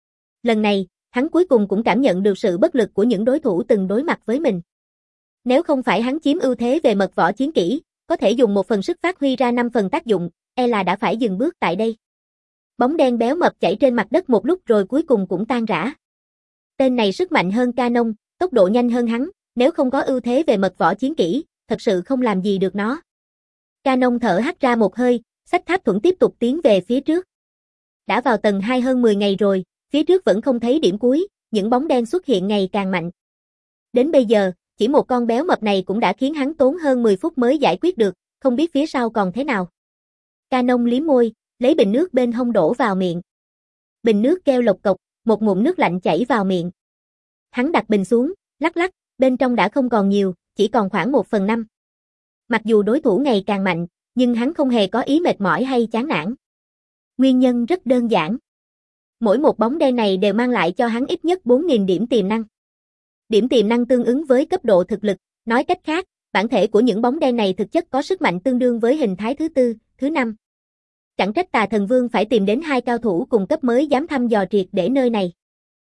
Lần này, hắn cuối cùng cũng cảm nhận được sự bất lực của những đối thủ từng đối mặt với mình. Nếu không phải hắn chiếm ưu thế về mật võ chiến kỹ, có thể dùng một phần sức phát huy ra năm phần tác dụng, e là đã phải dừng bước tại đây. Bóng đen béo mập chảy trên mặt đất một lúc rồi cuối cùng cũng tan rã. Tên này sức mạnh hơn Canon, tốc độ nhanh hơn hắn, nếu không có ưu thế về mật võ chiến kỹ, thật sự không làm gì được nó. Canon thở hắt ra một hơi, xách tháp thuẫn tiếp tục tiến về phía trước. Đã vào tầng hai hơn mười ngày rồi, phía trước vẫn không thấy điểm cuối, những bóng đen xuất hiện ngày càng mạnh. Đến bây giờ, chỉ một con béo mập này cũng đã khiến hắn tốn hơn mười phút mới giải quyết được, không biết phía sau còn thế nào. Canon liếm môi, lấy bình nước bên hông đổ vào miệng. Bình nước kêu lộc cộc, một ngụm nước lạnh chảy vào miệng. Hắn đặt bình xuống, lắc lắc, bên trong đã không còn nhiều, chỉ còn khoảng một phần năm. Mặc dù đối thủ ngày càng mạnh, nhưng hắn không hề có ý mệt mỏi hay chán nản. Nguyên nhân rất đơn giản. Mỗi một bóng đen này đều mang lại cho hắn ít nhất bốn nghìn điểm tiềm năng. Điểm tiềm năng tương ứng với cấp độ thực lực, nói cách khác, bản thể của những bóng đen này thực chất có sức mạnh tương đương với hình thái thứ tư, thứ năm. Chẳng trách Tà Thần Vương phải tìm đến hai cao thủ cùng cấp mới dám thăm dò triệt để nơi này.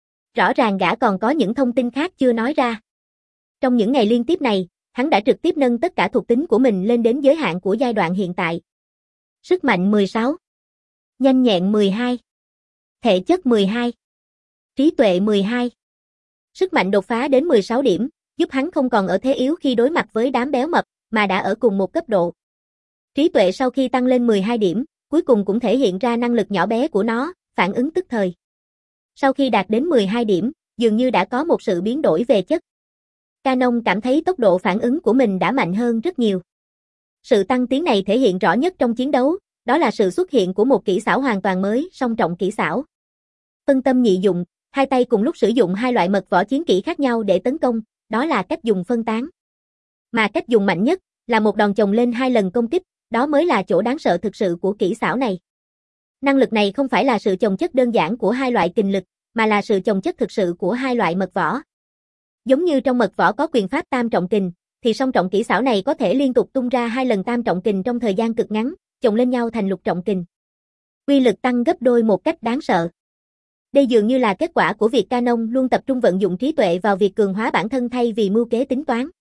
Rõ ràng gã còn có những thông tin khác chưa nói ra. Trong những ngày liên tiếp này, hắn đã trực tiếp nâng tất cả thuộc tính của mình lên đến giới hạn của giai đoạn hiện tại. Sức mạnh mười sáu, nhanh nhẹn mười hai, thể chất mười hai, trí tuệ mười hai. Sức mạnh đột phá đến mười sáu điểm, giúp hắn không còn ở thế yếu khi đối mặt với đám béo mập, mà đã ở cùng một cấp độ. Trí tuệ sau khi tăng lên mười hai điểm, cuối cùng cũng thể hiện ra năng lực nhỏ bé của nó, phản ứng tức thời. Sau khi đạt đến mười hai điểm, dường như đã có một sự biến đổi về chất. Canon cảm thấy tốc độ phản ứng của mình đã mạnh hơn rất nhiều. Sự tăng tiến này thể hiện rõ nhất trong chiến đấu, đó là sự xuất hiện của một kỹ xảo hoàn toàn mới, song trọng kỹ xảo. Phân tâm nhị dụng, hai tay cùng lúc sử dụng hai loại mật võ chiến kỹ khác nhau để tấn công, đó là cách dùng phân tán. Mà cách dùng mạnh nhất, là một đòn chồng lên hai lần công kích, đó mới là chỗ đáng sợ thực sự của kỹ xảo này. Năng lực này không phải là sự chồng chất đơn giản của hai loại kình lực, mà là sự chồng chất thực sự của hai loại mật võ. Giống như trong mật võ có quyền pháp tam trọng kình, thì song trọng kỹ xảo này có thể liên tục tung ra hai lần tam trọng kình trong thời gian cực ngắn, chồng lên nhau thành lục trọng kình. Uy lực tăng gấp đôi một cách đáng sợ. Đây dường như là kết quả của việc Canon luôn tập trung vận dụng trí tuệ vào việc cường hóa bản thân thay vì mưu kế tính toán.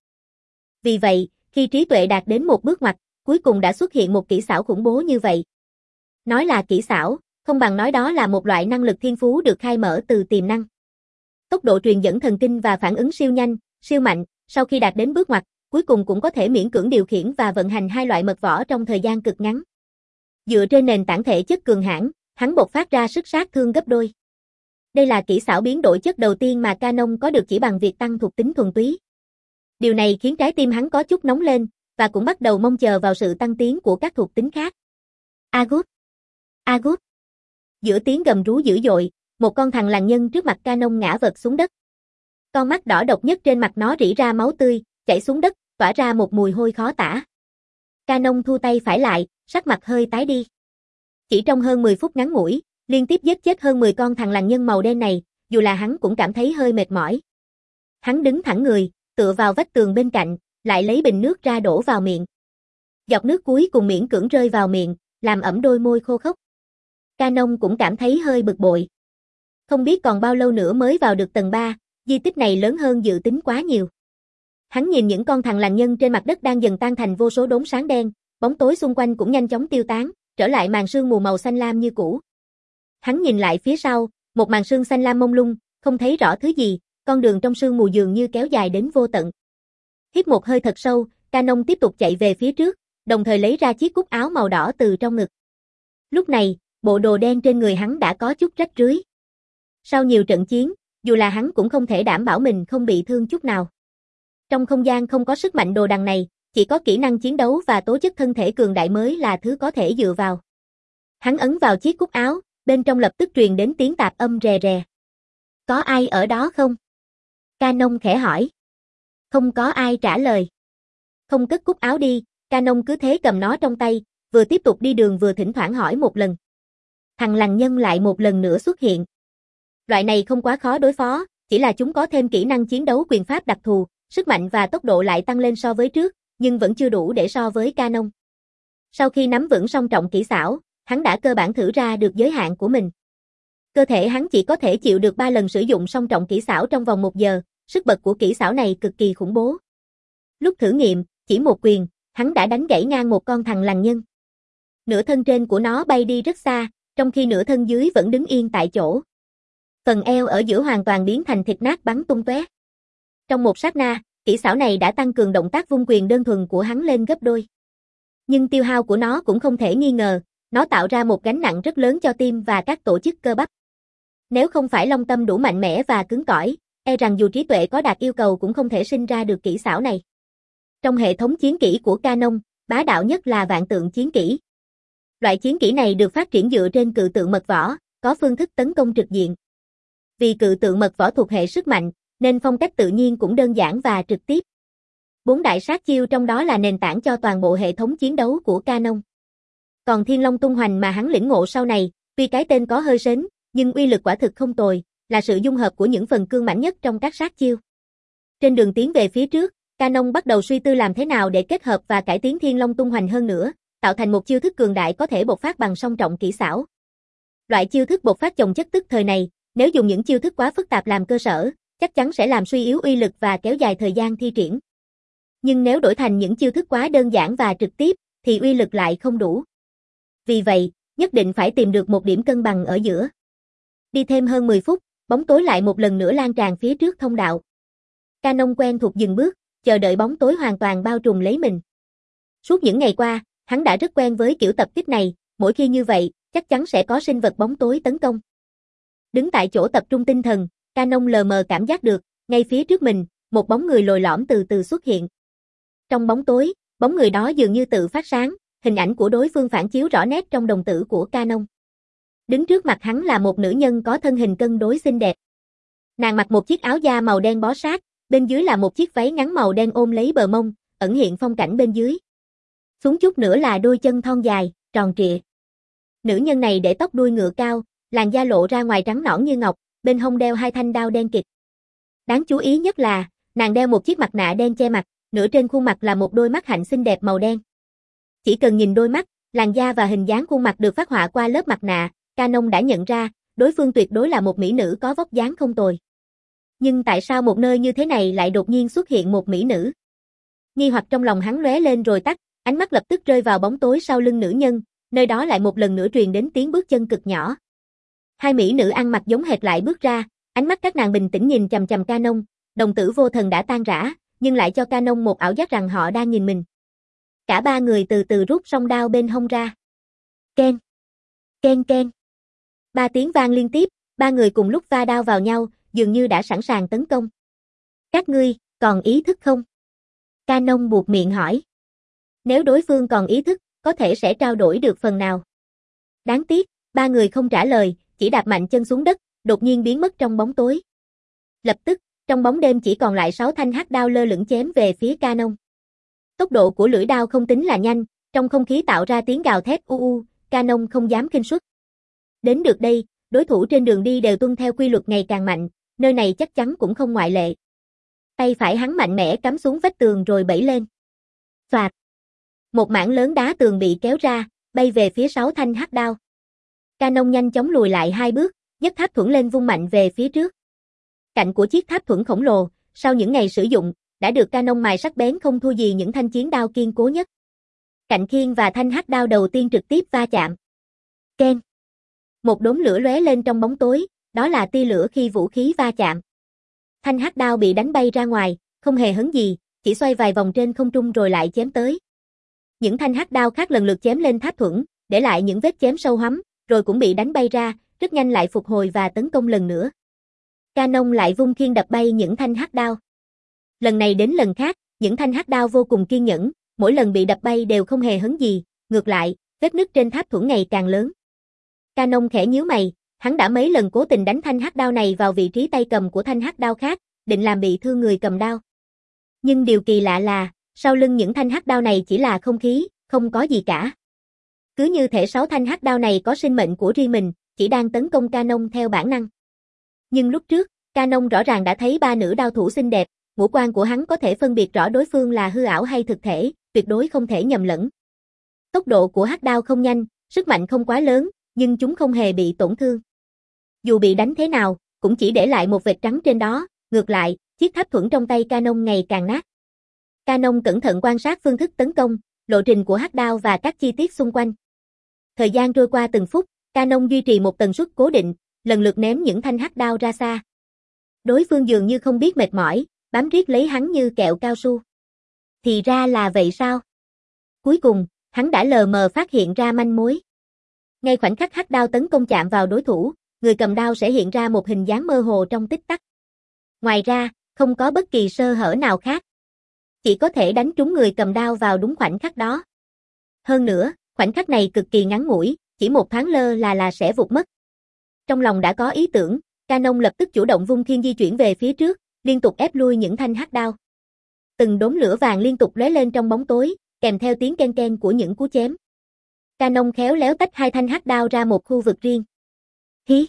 Vì vậy, khi trí tuệ đạt đến một bước ngoặt, cuối cùng đã xuất hiện một kỹ xảo khủng bố như vậy. Nói là kỹ xảo, không bằng nói đó là một loại năng lực thiên phú được khai mở từ tiềm năng. Tốc độ truyền dẫn thần kinh và phản ứng siêu nhanh, siêu mạnh, sau khi đạt đến bước ngoặt, cuối cùng cũng có thể miễn cưỡng điều khiển và vận hành hai loại mật võ trong thời gian cực ngắn. Dựa trên nền tảng thể chất cường hãn, hắn bộc phát ra sức sát thương gấp đôi. Đây là kỹ xảo biến đổi chất đầu tiên mà Canon có được chỉ bằng việc tăng thuộc tính thuần túy. Điều này khiến trái tim hắn có chút nóng lên, và cũng bắt đầu mong chờ vào sự tăng tiến của các thuộc tính khác. Agut! Agut! Giữa tiếng gầm rú dữ dội, một con thằn lằn nhân trước mặt Canon ngã vật xuống đất. Con mắt đỏ độc nhất trên mặt nó rỉ ra máu tươi, chảy xuống đất, tỏa ra một mùi hôi khó tả. Canon thu tay phải lại, sắc mặt hơi tái đi. Chỉ trong hơn mười phút ngắn ngủi, liên tiếp giết chết hơn mười con thằn lằn nhân màu đen này, dù là hắn cũng cảm thấy hơi mệt mỏi. Hắn đứng thẳng người, tựa vào vách tường bên cạnh, lại lấy bình nước ra đổ vào miệng. Giọt nước cuối cùng miễn cưỡng rơi vào miệng, làm ẩm đôi môi khô khốc. Canon cũng cảm thấy hơi bực bội. Không biết còn bao lâu nữa mới vào được tầng ba, di tích này lớn hơn dự tính quá nhiều. Hắn nhìn những con thằn lằn nhân trên mặt đất đang dần tan thành vô số đốm sáng đen, bóng tối xung quanh cũng nhanh chóng tiêu tán, trở lại màn sương mù màu xanh lam như cũ. Hắn nhìn lại phía sau, một màn sương xanh lam mông lung, không thấy rõ thứ gì, con đường trong sương mù dường như kéo dài đến vô tận. Hít một hơi thật sâu, Canon tiếp tục chạy về phía trước, đồng thời lấy ra chiếc cúc áo màu đỏ từ trong ngực. Lúc này, bộ đồ đen trên người hắn đã có chút rách rưới. Sau nhiều trận chiến, dù là hắn cũng không thể đảm bảo mình không bị thương chút nào. Trong không gian không có sức mạnh đồ đằng này, chỉ có kỹ năng chiến đấu và tố chất thân thể cường đại mới là thứ có thể dựa vào. Hắn ấn vào chiếc cúc áo, bên trong lập tức truyền đến tiếng tạp âm rè rè. Có ai ở đó không? Canon khẽ hỏi. Không có ai trả lời. Không cất cúc áo đi, Canon cứ thế cầm nó trong tay, vừa tiếp tục đi đường vừa thỉnh thoảng hỏi một lần. Thằng lằn nhân lại một lần nữa xuất hiện. Loại này không quá khó đối phó, chỉ là chúng có thêm kỹ năng chiến đấu quyền pháp đặc thù, sức mạnh và tốc độ lại tăng lên so với trước, nhưng vẫn chưa đủ để so với Canon. Sau khi nắm vững song trọng kỹ xảo, hắn đã cơ bản thử ra được giới hạn của mình. Cơ thể hắn chỉ có thể chịu được ba lần sử dụng song trọng kỹ xảo trong vòng một giờ, sức bật của kỹ xảo này cực kỳ khủng bố. Lúc thử nghiệm, chỉ một quyền, hắn đã đánh gãy ngang một con thằn lằn nhân. Nửa thân trên của nó bay đi rất xa, trong khi nửa thân dưới vẫn đứng yên tại chỗ. Phần eo ở giữa hoàn toàn biến thành thịt nát bắn tung tóe. Trong một sát na, kỹ xảo này đã tăng cường động tác vung quyền đơn thuần của hắn lên gấp đôi. Nhưng tiêu hao của nó cũng không thể nghi ngờ, nó tạo ra một gánh nặng rất lớn cho tim và các tổ chức cơ bắp. Nếu không phải Long Tâm đủ mạnh mẽ và cứng cỏi, e rằng dù trí tuệ có đạt yêu cầu cũng không thể sinh ra được kỹ xảo này. Trong hệ thống chiến kỹ của Canon, bá đạo nhất là vạn tượng chiến kỹ. Loại chiến kỹ này được phát triển dựa trên cự tượng mật võ, có phương thức tấn công trực diện. Vì cự tượng mật võ thuộc hệ sức mạnh, nên phong cách tự nhiên cũng đơn giản và trực tiếp. Bốn đại sát chiêu trong đó là nền tảng cho toàn bộ hệ thống chiến đấu của Canon. Còn Thiên Long tung hoành mà hắn lĩnh ngộ sau này, tuy cái tên có hơi sến, nhưng uy lực quả thực không tồi, là sự dung hợp của những phần cương mãnh nhất trong các sát chiêu. Trên đường tiến về phía trước, Canon bắt đầu suy tư làm thế nào để kết hợp và cải tiến Thiên Long tung hoành hơn nữa, tạo thành một chiêu thức cường đại có thể bộc phát bằng song trọng kỹ xảo. Loại chiêu thức bộc phát chồng chất tức thời này, nếu dùng những chiêu thức quá phức tạp làm cơ sở, chắc chắn sẽ làm suy yếu uy lực và kéo dài thời gian thi triển. Nhưng nếu đổi thành những chiêu thức quá đơn giản và trực tiếp, thì uy lực lại không đủ. Vì vậy, nhất định phải tìm được một điểm cân bằng ở giữa. Đi thêm hơn mười phút, bóng tối lại một lần nữa lan tràn phía trước thông đạo. Canon quen thuộc dừng bước, chờ đợi bóng tối hoàn toàn bao trùm lấy mình. Suốt những ngày qua, hắn đã rất quen với kiểu tập kích này, mỗi khi như vậy, chắc chắn sẽ có sinh vật bóng tối tấn công. Đứng tại chỗ tập trung tinh thần, Canon lờ mờ cảm giác được, ngay phía trước mình, một bóng người lồi lõm từ từ xuất hiện. Trong bóng tối, bóng người đó dường như tự phát sáng, hình ảnh của đối phương phản chiếu rõ nét trong đồng tử của Canon. Đứng trước mặt hắn là một nữ nhân có thân hình cân đối xinh đẹp. Nàng mặc một chiếc áo da màu đen bó sát, bên dưới là một chiếc váy ngắn màu đen ôm lấy bờ mông, ẩn hiện phong cảnh bên dưới. Xuống chút nữa là đôi chân thon dài, tròn trịa. Nữ nhân này để tóc đuôi ngựa cao, làn da lộ ra ngoài trắng nõn như ngọc, bên hông đeo hai thanh đao đen kịt. Đáng chú ý nhất là, nàng đeo một chiếc mặt nạ đen che mặt, nửa trên khuôn mặt là một đôi mắt hạnh xinh đẹp màu đen. Chỉ cần nhìn đôi mắt, làn da và hình dáng khuôn mặt được phác họa qua lớp mặt nạ, Canon đã nhận ra, đối phương tuyệt đối là một mỹ nữ có vóc dáng không tồi. Nhưng tại sao một nơi như thế này lại đột nhiên xuất hiện một mỹ nữ? Nghi hoặc trong lòng hắn lóe lên rồi tắt, ánh mắt lập tức rơi vào bóng tối sau lưng nữ nhân, nơi đó lại một lần nữa truyền đến tiếng bước chân cực nhỏ. Hai mỹ nữ ăn mặc giống hệt lại bước ra, ánh mắt các nàng bình tĩnh nhìn chằm chằm Canon, đồng tử vô thần đã tan rã, nhưng lại cho Canon một ảo giác rằng họ đang nhìn mình. Cả ba người từ từ rút song đao bên hông ra. Ken, ken ken. Ba tiếng vang liên tiếp, ba người cùng lúc va đao vào nhau, dường như đã sẵn sàng tấn công. Các ngươi, còn ý thức không? Canon buột miệng hỏi. Nếu đối phương còn ý thức, có thể sẽ trao đổi được phần nào. Đáng tiếc, ba người không trả lời, chỉ đạp mạnh chân xuống đất, đột nhiên biến mất trong bóng tối. Lập tức, trong bóng đêm chỉ còn lại sáu thanh hắc đao lơ lửng chém về phía Canon. Tốc độ của lưỡi đao không tính là nhanh, trong không khí tạo ra tiếng gào thét u u, Canon không dám khinh suất. Đến được đây, đối thủ trên đường đi đều tuân theo quy luật ngày càng mạnh, nơi này chắc chắn cũng không ngoại lệ. Tay phải hắn mạnh mẽ cắm xuống vách tường rồi bẩy lên. Phạt. Một mảng lớn đá tường bị kéo ra, bay về phía sáu thanh hắc đao. Canon nhanh chóng lùi lại hai bước, nhấc tháp thuẫn lên vung mạnh về phía trước. Cạnh của chiếc tháp thuẫn khổng lồ, sau những ngày sử dụng, đã được Canon mài sắc bén không thua gì những thanh chiến đao kiên cố nhất. Cạnh khiên và thanh hắc đao đầu tiên trực tiếp va chạm. Ken. Một đốm lửa lóe lên trong bóng tối, đó là tia lửa khi vũ khí va chạm. Thanh hắc đao bị đánh bay ra ngoài, không hề hấn gì, chỉ xoay vài vòng trên không trung rồi lại chém tới. Những thanh hắc đao khác lần lượt chém lên tháp thuẫn, để lại những vết chém sâu hoắm, rồi cũng bị đánh bay ra, rất nhanh lại phục hồi và tấn công lần nữa. Canon lại vung khiên đập bay những thanh hắc đao. Lần này đến lần khác, những thanh hắc đao vô cùng kiên nhẫn, mỗi lần bị đập bay đều không hề hấn gì, ngược lại, vết nứt trên tháp thuẫn ngày càng lớn. Canon khẽ nhíu mày, hắn đã mấy lần cố tình đánh thanh hắc đao này vào vị trí tay cầm của thanh hắc đao khác, định làm bị thương người cầm đao. Nhưng điều kỳ lạ là, sau lưng những thanh hắc đao này chỉ là không khí, không có gì cả. Cứ như thể sáu thanh hắc đao này có sinh mệnh của riêng mình, chỉ đang tấn công Canon theo bản năng. Nhưng lúc trước, Canon rõ ràng đã thấy ba nữ đao thủ xinh đẹp, ngũ quan của hắn có thể phân biệt rõ đối phương là hư ảo hay thực thể, tuyệt đối không thể nhầm lẫn. Tốc độ của hắc đao không nhanh, sức mạnh không quá lớn, nhưng chúng không hề bị tổn thương. Dù bị đánh thế nào, cũng chỉ để lại một vệt trắng trên đó, ngược lại, chiếc tháp thuẫn trong tay Canon ngày càng nát. Canon cẩn thận quan sát phương thức tấn công, lộ trình của hắc đao và các chi tiết xung quanh. Thời gian trôi qua từng phút, Canon duy trì một tần suất cố định, lần lượt ném những thanh hắc đao ra xa. Đối phương dường như không biết mệt mỏi, bám riết lấy hắn như kẹo cao su. Thì ra là vậy sao? Cuối cùng, hắn đã lờ mờ phát hiện ra manh mối. Ngay khoảnh khắc hắc đao tấn công chạm vào đối thủ, người cầm đao sẽ hiện ra một hình dáng mơ hồ trong tích tắc. Ngoài ra, không có bất kỳ sơ hở nào khác. Chỉ có thể đánh trúng người cầm đao vào đúng khoảnh khắc đó. Hơn nữa, khoảnh khắc này cực kỳ ngắn ngủi, chỉ một thoáng lơ là là sẽ vụt mất. Trong lòng đã có ý tưởng, Canon lập tức chủ động vung khiên di chuyển về phía trước, liên tục ép lui những thanh hắc đao. Từng đốm lửa vàng liên tục lóe lên trong bóng tối, kèm theo tiếng ken ken của những cú chém. Canon khéo léo tách hai thanh hắc đao ra một khu vực riêng. Hí!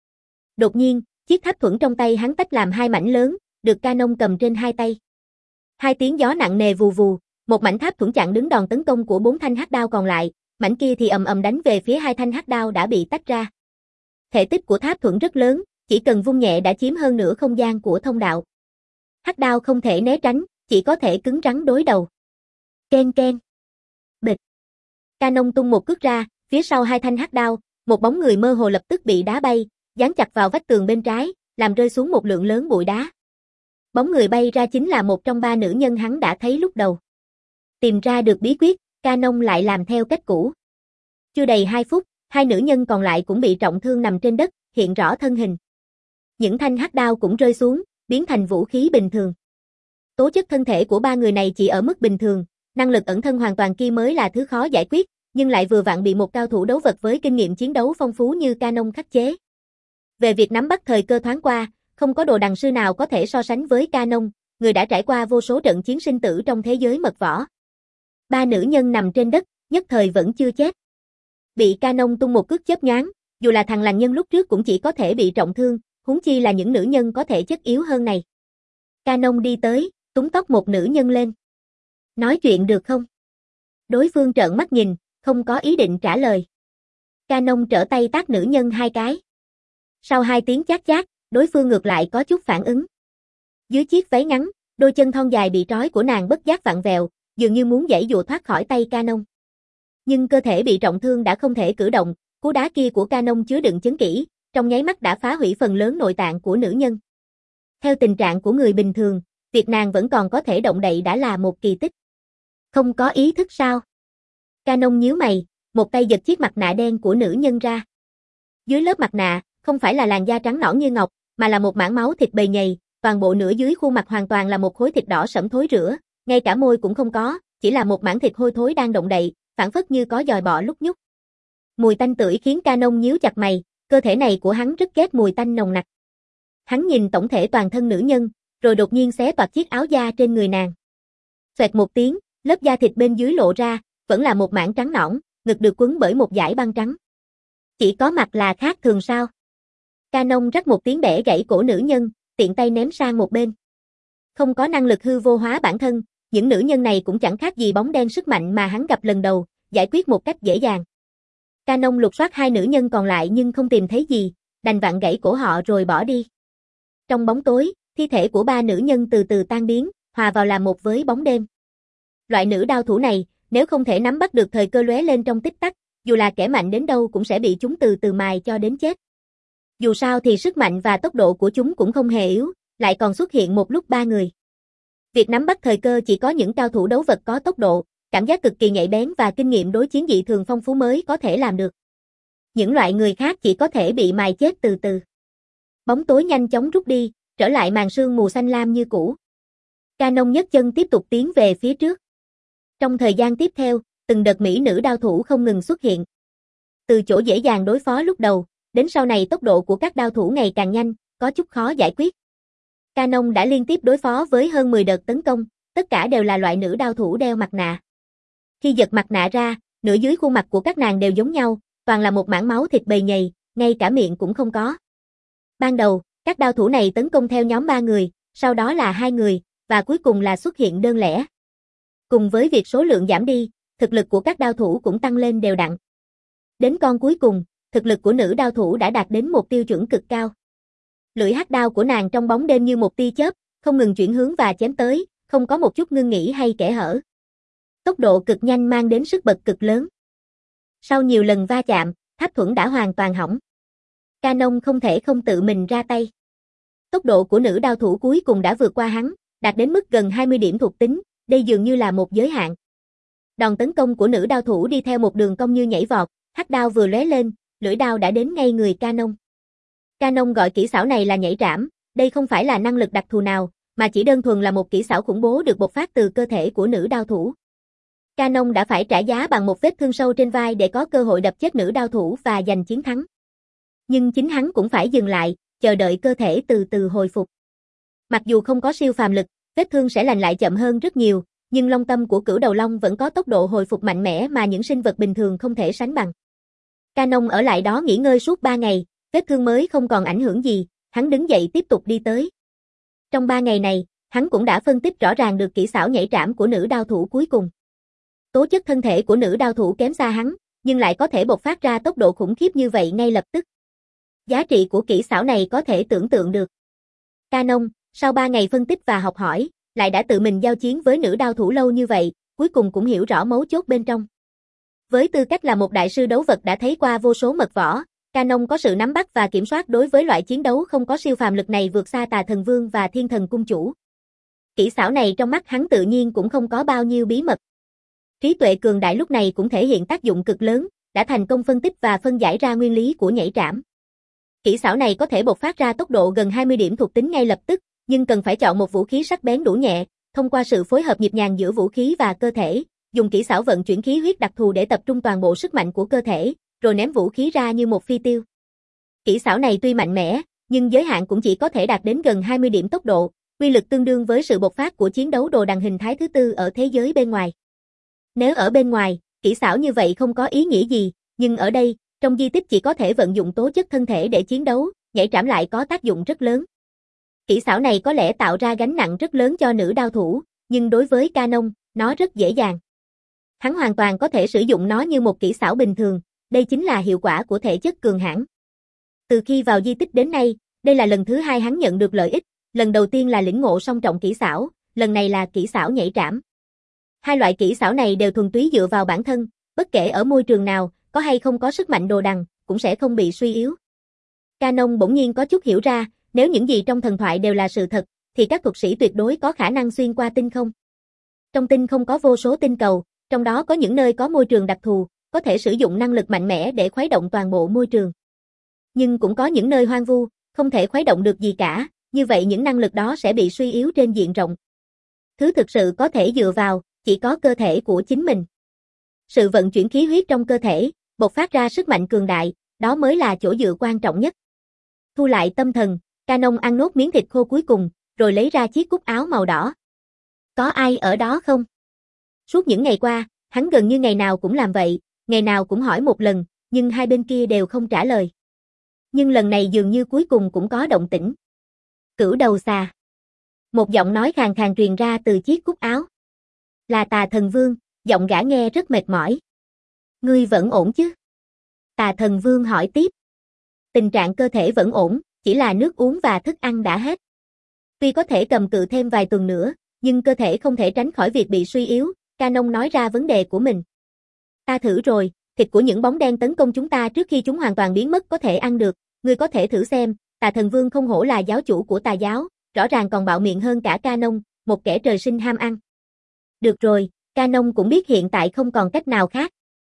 Đột nhiên, chiếc tháp thuẫn trong tay hắn tách làm hai mảnh lớn, được Canon cầm trên hai tay. Hai tiếng gió nặng nề vù vù, một mảnh tháp thuẫn chặn đứng đòn tấn công của bốn thanh hắc đao còn lại, mảnh kia thì ầm ầm đánh về phía hai thanh hắc đao đã bị tách ra. Thể tích của tháp thuẫn rất lớn, chỉ cần vung nhẹ đã chiếm hơn nửa không gian của thông đạo. Hắc đao không thể né tránh, chỉ có thể cứng rắn đối đầu. Ken ken. Bịch. Canon tung một cước ra, phía sau hai thanh hắc đao, một bóng người mơ hồ lập tức bị đá bay, dán chặt vào vách tường bên trái, làm rơi xuống một lượng lớn bụi đá. Bóng người bay ra chính là một trong ba nữ nhân hắn đã thấy lúc đầu. Tìm ra được bí quyết, Canon lại làm theo cách cũ. Chưa đầy hai phút, hai nữ nhân còn lại cũng bị trọng thương nằm trên đất, hiện rõ thân hình. Những thanh hắc đao cũng rơi xuống, biến thành vũ khí bình thường. Tố chất thân thể của ba người này chỉ ở mức bình thường, năng lực ẩn thân hoàn toàn kia mới là thứ khó giải quyết, nhưng lại vừa vặn bị một cao thủ đấu vật với kinh nghiệm chiến đấu phong phú như Canon khắc chế. Về việc nắm bắt thời cơ thoáng qua, không có đồ đằng sư nào có thể so sánh với Canon, người đã trải qua vô số trận chiến sinh tử trong thế giới mật võ. Ba nữ nhân nằm trên đất, nhất thời vẫn chưa chết. Bị Canon tung một cước chớp nhoáng, dù là thằng làng nhân lúc trước cũng chỉ có thể bị trọng thương, huống chi là những nữ nhân có thể chất yếu hơn này. Canon đi tới, túm tóc một nữ nhân lên. Nói chuyện được không? Đối phương trợn mắt nhìn, không có ý định trả lời. Canon trở tay tát nữ nhân hai cái. Sau hai tiếng chát chát, đối phương ngược lại có chút phản ứng. Dưới chiếc váy ngắn, đôi chân thon dài bị trói của nàng bất giác vặn vẹo, dường như muốn giãy giụa thoát khỏi tay Canon. Nhưng cơ thể bị trọng thương đã không thể cử động, cú đá kia của Canon chứa đựng chấn kỹ, trong nháy mắt đã phá hủy phần lớn nội tạng của nữ nhân. Theo tình trạng của người bình thường, việc nàng vẫn còn có thể động đậy đã là một kỳ tích. Không có ý thức sao? Canon nhíu mày, một tay giật chiếc mặt nạ đen của nữ nhân ra. Dưới lớp mặt nạ, không phải là làn da trắng nõn như ngọc, mà là một mảng máu thịt bầy nhầy, toàn bộ nửa dưới khuôn mặt hoàn toàn là một khối thịt đỏ sẫm thối rữa, ngay cả môi cũng không có, chỉ là một mảng thịt hôi thối đang động đậy, phảng phất như có dòi bọ lúc nhúc. Mùi tanh tưởi khiến Canon nhíu chặt mày, cơ thể này của hắn rất ghét mùi tanh nồng nặc. Hắn nhìn tổng thể toàn thân nữ nhân, rồi đột nhiên xé toạc chiếc áo da trên người nàng. Xoẹt một tiếng, lớp da thịt bên dưới lộ ra, vẫn là một mảng trắng nõn, ngực được quấn bởi một dải băng trắng. Chỉ có mặt là khác thường sao? Canon rắc một tiếng bẻ gãy cổ nữ nhân, tiện tay ném sang một bên. Không có năng lực hư vô hóa bản thân, những nữ nhân này cũng chẳng khác gì bóng đen sức mạnh mà hắn gặp lần đầu, giải quyết một cách dễ dàng. Canon lục soát hai nữ nhân còn lại nhưng không tìm thấy gì, đành vặn gãy cổ họ rồi bỏ đi. Trong bóng tối, thi thể của ba nữ nhân từ từ tan biến, hòa vào làm một với bóng đêm. Loại nữ đao thủ này, nếu không thể nắm bắt được thời cơ lóe lên trong tích tắc, dù là kẻ mạnh đến đâu cũng sẽ bị chúng từ từ mài cho đến chết. Dù sao thì sức mạnh và tốc độ của chúng cũng không hề yếu, lại còn xuất hiện một lúc ba người. Việc nắm bắt thời cơ chỉ có những cao thủ đấu vật có tốc độ, cảm giác cực kỳ nhạy bén và kinh nghiệm đối chiến dị thường phong phú mới có thể làm được. Những loại người khác chỉ có thể bị mài chết từ từ. Bóng tối nhanh chóng rút đi, trở lại màn sương mù xanh lam như cũ. Canon nhấc chân tiếp tục tiến về phía trước. Trong thời gian tiếp theo, từng đợt mỹ nữ đao thủ không ngừng xuất hiện. Từ chỗ dễ dàng đối phó lúc đầu, đến sau này tốc độ của các đao thủ ngày càng nhanh, có chút khó giải quyết. Canon đã liên tiếp đối phó với hơn mười đợt tấn công, tất cả đều là loại nữ đao thủ đeo mặt nạ. Khi giật mặt nạ ra, nửa dưới khuôn mặt của các nàng đều giống nhau, toàn là một mảng máu thịt bầy nhầy, ngay cả miệng cũng không có. Ban đầu, các đao thủ này tấn công theo nhóm ba người, sau đó là hai người, và cuối cùng là xuất hiện đơn lẻ. Cùng với việc số lượng giảm đi, thực lực của các đao thủ cũng tăng lên đều đặn. Đến con cuối cùng, thực lực của nữ đao thủ đã đạt đến một tiêu chuẩn cực cao. Lưỡi hắc đao của nàng trong bóng đêm như một tia chớp, không ngừng chuyển hướng và chém tới, không có một chút ngưng nghỉ hay kẽ hở. Tốc độ cực nhanh mang đến sức bật cực lớn. Sau nhiều lần va chạm, tháp thuẫn đã hoàn toàn hỏng. Canon không thể không tự mình ra tay. Tốc độ của nữ đao thủ cuối cùng đã vượt qua hắn, đạt đến mức gần hai mươi điểm thuộc tính, đây dường như là một giới hạn. Đòn tấn công của nữ đao thủ đi theo một đường cong như nhảy vọt, hắc đao vừa lóe lên, lưỡi đao đã đến ngay người Canon. Canon gọi kỹ xảo này là nhảy trảm, đây không phải là năng lực đặc thù nào, mà chỉ đơn thuần là một kỹ xảo khủng bố được bộc phát từ cơ thể của nữ đao thủ. Canon đã phải trả giá bằng một vết thương sâu trên vai để có cơ hội đập chết nữ đao thủ và giành chiến thắng. Nhưng chính hắn cũng phải dừng lại, chờ đợi cơ thể từ từ hồi phục. Mặc dù không có siêu phàm lực, vết thương sẽ lành lại chậm hơn rất nhiều, nhưng long tâm của cửu đầu long vẫn có tốc độ hồi phục mạnh mẽ mà những sinh vật bình thường không thể sánh bằng. Canon ở lại đó nghỉ ngơi suốt ba ngày, vết thương mới không còn ảnh hưởng gì, hắn đứng dậy tiếp tục đi tới. Trong ba ngày này, hắn cũng đã phân tích rõ ràng được kỹ xảo nhảy trảm của nữ đao thủ cuối cùng. Tố chất thân thể của nữ đao thủ kém xa hắn, nhưng lại có thể bộc phát ra tốc độ khủng khiếp như vậy ngay lập tức. Giá trị của kỹ xảo này có thể tưởng tượng được. Canon, sau ba ngày phân tích và học hỏi, lại đã tự mình giao chiến với nữ đao thủ lâu như vậy, cuối cùng cũng hiểu rõ mấu chốt bên trong. Với tư cách là một đại sư đấu vật đã thấy qua vô số mật võ, Canon có sự nắm bắt và kiểm soát đối với loại chiến đấu không có siêu phàm lực này vượt xa Tà Thần Vương và Thiên Thần Cung Chủ. Kỹ xảo này trong mắt hắn tự nhiên cũng không có bao nhiêu bí mật. Trí tuệ cường đại lúc này cũng thể hiện tác dụng cực lớn, đã thành công phân tích và phân giải ra nguyên lý của nhảy trảm. Kỹ xảo này có thể bộc phát ra tốc độ gần hai mươi điểm thuộc tính ngay lập tức, nhưng cần phải chọn một vũ khí sắc bén đủ nhẹ, thông qua sự phối hợp nhịp nhàng giữa vũ khí và cơ thể, dùng kỹ xảo vận chuyển khí huyết đặc thù để tập trung toàn bộ sức mạnh của cơ thể, rồi ném vũ khí ra như một phi tiêu. Kỹ xảo này tuy mạnh mẽ, nhưng giới hạn cũng chỉ có thể đạt đến gần hai mươi điểm tốc độ, uy lực tương đương với sự bộc phát của chiến đấu đồ đằng hình thái thứ tư ở thế giới bên ngoài. Nếu ở bên ngoài, kỹ xảo như vậy không có ý nghĩa gì, nhưng ở đây, trong di tích chỉ có thể vận dụng tố chất thân thể để chiến đấu, nhảy trảm lại có tác dụng rất lớn. Kỹ xảo này có lẽ tạo ra gánh nặng rất lớn cho nữ đao thủ, nhưng đối với Canon, nó rất dễ dàng. Hắn hoàn toàn có thể sử dụng nó như một kỹ xảo bình thường, đây chính là hiệu quả của thể chất cường hãn. Từ khi vào di tích đến nay, đây là lần thứ hai hắn nhận được lợi ích, lần đầu tiên là lĩnh ngộ song trọng kỹ xảo, lần này là kỹ xảo nhảy trảm. Hai loại kỹ xảo này đều thuần túy dựa vào bản thân, bất kể ở môi trường nào, có hay không có sức mạnh đồ đằng, cũng sẽ không bị suy yếu. Canon bỗng nhiên có chút hiểu ra, nếu những gì trong thần thoại đều là sự thật, thì các thuật sĩ tuyệt đối có khả năng xuyên qua tinh không. Trong tinh không có vô số tinh cầu, trong đó có những nơi có môi trường đặc thù, có thể sử dụng năng lực mạnh mẽ để khuấy động toàn bộ môi trường. Nhưng cũng có những nơi hoang vu, không thể khuấy động được gì cả, như vậy những năng lực đó sẽ bị suy yếu trên diện rộng. Thứ thực sự có thể dựa vào, chỉ có cơ thể của chính mình. Sự vận chuyển khí huyết trong cơ thể, bộc phát ra sức mạnh cường đại, đó mới là chỗ dựa quan trọng nhất. Thu lại tâm thần, Canon ăn nốt miếng thịt khô cuối cùng, rồi lấy ra chiếc cúc áo màu đỏ. Có ai ở đó không? Suốt những ngày qua, hắn gần như ngày nào cũng làm vậy, ngày nào cũng hỏi một lần, nhưng hai bên kia đều không trả lời. Nhưng lần này dường như cuối cùng cũng có động tĩnh. Cửu đầu xà. Một giọng nói khàn khàn truyền ra từ chiếc cúc áo. Là Tà Thần Vương, giọng gã nghe rất mệt mỏi. Ngươi vẫn ổn chứ? Tà Thần Vương hỏi tiếp. Tình trạng cơ thể vẫn ổn, chỉ là nước uống và thức ăn đã hết. Tuy có thể cầm cự thêm vài tuần nữa, nhưng cơ thể không thể tránh khỏi việc bị suy yếu, Canon nói ra vấn đề của mình. Ta thử rồi, thịt của những bóng đen tấn công chúng ta trước khi chúng hoàn toàn biến mất có thể ăn được, ngươi có thể thử xem. Tà Thần Vương không hổ là giáo chủ của tà giáo, rõ ràng còn bạo miệng hơn cả Canon, một kẻ trời sinh ham ăn. Được rồi, Canon cũng biết hiện tại không còn cách nào khác.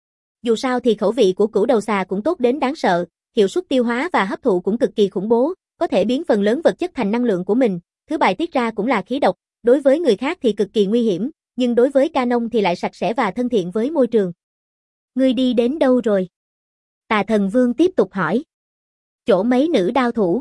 Dù sao thì khẩu vị của cửu đầu xà cũng tốt đến đáng sợ, hiệu suất tiêu hóa và hấp thụ cũng cực kỳ khủng bố, có thể biến phần lớn vật chất thành năng lượng của mình, thứ bài tiết ra cũng là khí độc, đối với người khác thì cực kỳ nguy hiểm, nhưng đối với Canon thì lại sạch sẽ và thân thiện với môi trường. Ngươi đi đến đâu rồi? Tà Thần Vương tiếp tục hỏi. Chỗ mấy nữ đao thủ.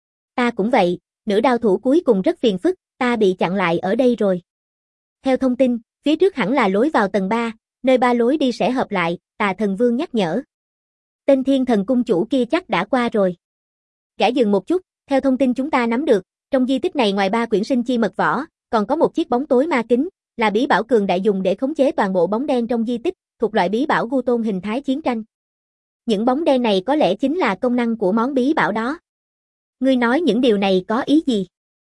Ta cũng vậy, nữ đao thủ cuối cùng rất phiền phức, ta bị chặn lại ở đây rồi. Theo thông tin, phía trước hẳn là lối vào tầng ba, nơi ba lối đi sẽ hợp lại, Tà Thần Vương nhắc nhở. Tên Thiên Thần Cung Chủ kia chắc đã qua rồi. Gã dừng một chút, theo thông tin chúng ta nắm được, trong di tích này ngoài ba quyển sinh chi mật võ, còn có một chiếc bóng tối ma kính, là bí bảo cường đại dùng để khống chế toàn bộ bóng đen trong di tích, thuộc loại bí bảo gu tôn hình thái chiến tranh. Những bóng đen này có lẽ chính là công năng của món bí bảo đó. Ngươi nói những điều này có ý gì?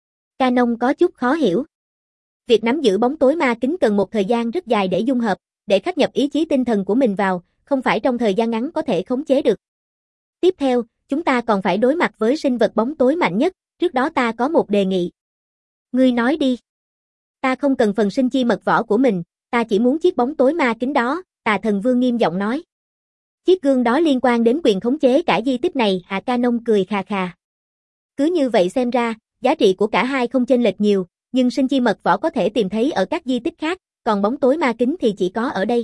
Canon có chút khó hiểu. Việc nắm giữ bóng tối ma kính cần một thời gian rất dài để dung hợp, để khắc nhập ý chí tinh thần của mình vào, không phải trong thời gian ngắn có thể khống chế được. Tiếp theo, chúng ta còn phải đối mặt với sinh vật bóng tối mạnh nhất, trước đó ta có một đề nghị. Ngươi nói đi. Ta không cần phần sinh chi mật võ của mình, ta chỉ muốn chiếc bóng tối ma kính đó, Tà Thần Vương nghiêm giọng nói. Chiếc gương đó liên quan đến quyền khống chế cả di tích này, Hạ Canon cười khà khà. Cứ như vậy xem ra, giá trị của cả hai không chênh lệch nhiều, nhưng sinh chi mật võ có thể tìm thấy ở các di tích khác, còn bóng tối ma kính thì chỉ có ở đây.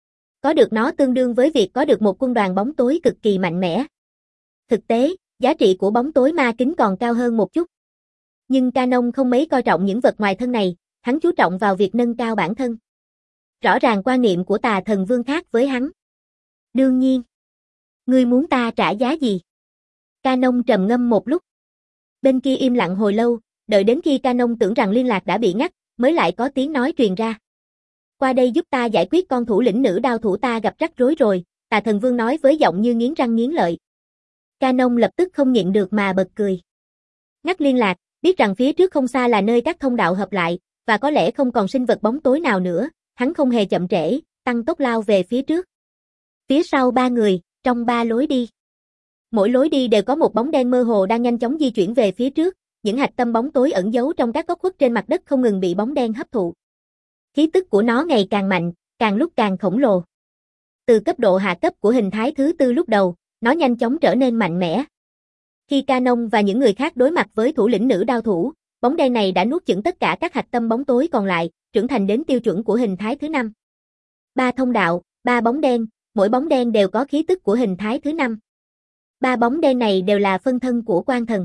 Có được nó tương đương với việc có được một quân đoàn bóng tối cực kỳ mạnh mẽ. Thực tế, giá trị của bóng tối ma kính còn cao hơn một chút. Nhưng Canon không mấy coi trọng những vật ngoài thân này, hắn chú trọng vào việc nâng cao bản thân. Rõ ràng quan niệm của Tà Thần Vương khác với hắn. Đương nhiên. Ngươi muốn ta trả giá gì? Canon trầm ngâm một lúc. Bên kia im lặng hồi lâu, đợi đến khi Canon tưởng rằng liên lạc đã bị ngắt, mới lại có tiếng nói truyền ra. Qua đây giúp ta giải quyết con thủ lĩnh nữ đao thủ ta gặp rắc rối rồi, Tà Thần Vương nói với giọng như nghiến răng nghiến lợi. Canon lập tức không nhịn được mà bật cười. Ngắt liên lạc, biết rằng phía trước không xa là nơi các thông đạo hợp lại, và có lẽ không còn sinh vật bóng tối nào nữa, hắn không hề chậm trễ, tăng tốc lao về phía trước. Phía sau ba người, trong ba lối đi. Mỗi lối đi đều có một bóng đen mơ hồ đang nhanh chóng di chuyển về phía trước, những hạch tâm bóng tối ẩn giấu trong các góc khuất trên mặt đất không ngừng bị bóng đen hấp thụ. Khí tức của nó ngày càng mạnh, càng lúc càng khổng lồ. Từ cấp độ hạ cấp của hình thái thứ tư lúc đầu, nó nhanh chóng trở nên mạnh mẽ. Khi Canon và những người khác đối mặt với thủ lĩnh nữ đao thủ, bóng đen này đã nuốt chửng tất cả các hạch tâm bóng tối còn lại, trưởng thành đến tiêu chuẩn của hình thái thứ năm. Ba thông đạo, ba bóng đen, mỗi bóng đen đều có khí tức của hình thái thứ năm. Ba bóng đen này đều là phân thân của Quan Thần.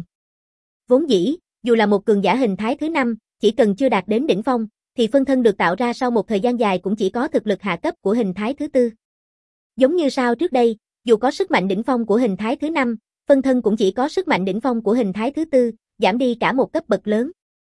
Vốn dĩ, dù là một cường giả hình thái thứ năm, chỉ cần chưa đạt đến đỉnh phong, thì phân thân được tạo ra sau một thời gian dài cũng chỉ có thực lực hạ cấp của hình thái thứ tư. Giống như sao trước đây, dù có sức mạnh đỉnh phong của hình thái thứ năm, phân thân cũng chỉ có sức mạnh đỉnh phong của hình thái thứ tư, giảm đi cả một cấp bậc lớn.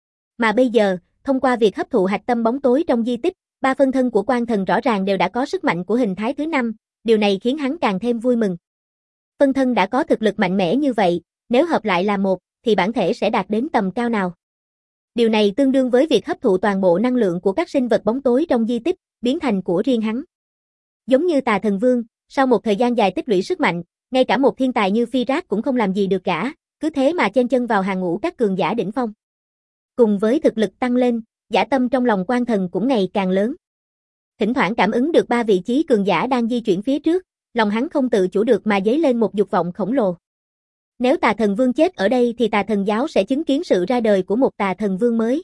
Mà bây giờ, thông qua việc hấp thụ hạch tâm bóng tối trong di tích, ba phân thân của Quan Thần rõ ràng đều đã có sức mạnh của hình thái thứ năm, điều này khiến hắn càng thêm vui mừng. Phân thân đã có thực lực mạnh mẽ như vậy, nếu hợp lại là một, thì bản thể sẽ đạt đến tầm cao nào? Điều này tương đương với việc hấp thụ toàn bộ năng lượng của các sinh vật bóng tối trong di tích, biến thành của riêng hắn. Giống như Tà Thần Vương, sau một thời gian dài tích lũy sức mạnh, ngay cả một thiên tài như Phi Rác cũng không làm gì được cả, cứ thế mà chen chân vào hàng ngũ các cường giả đỉnh phong. Cùng với thực lực tăng lên, dã tâm trong lòng Quan Thần cũng ngày càng lớn. Thỉnh thoảng cảm ứng được ba vị trí cường giả đang di chuyển phía trước, lòng hắn không tự chủ được mà dấy lên một dục vọng khổng lồ. Nếu Tà Thần Vương chết ở đây thì Tà Thần giáo sẽ chứng kiến sự ra đời của một Tà Thần Vương mới.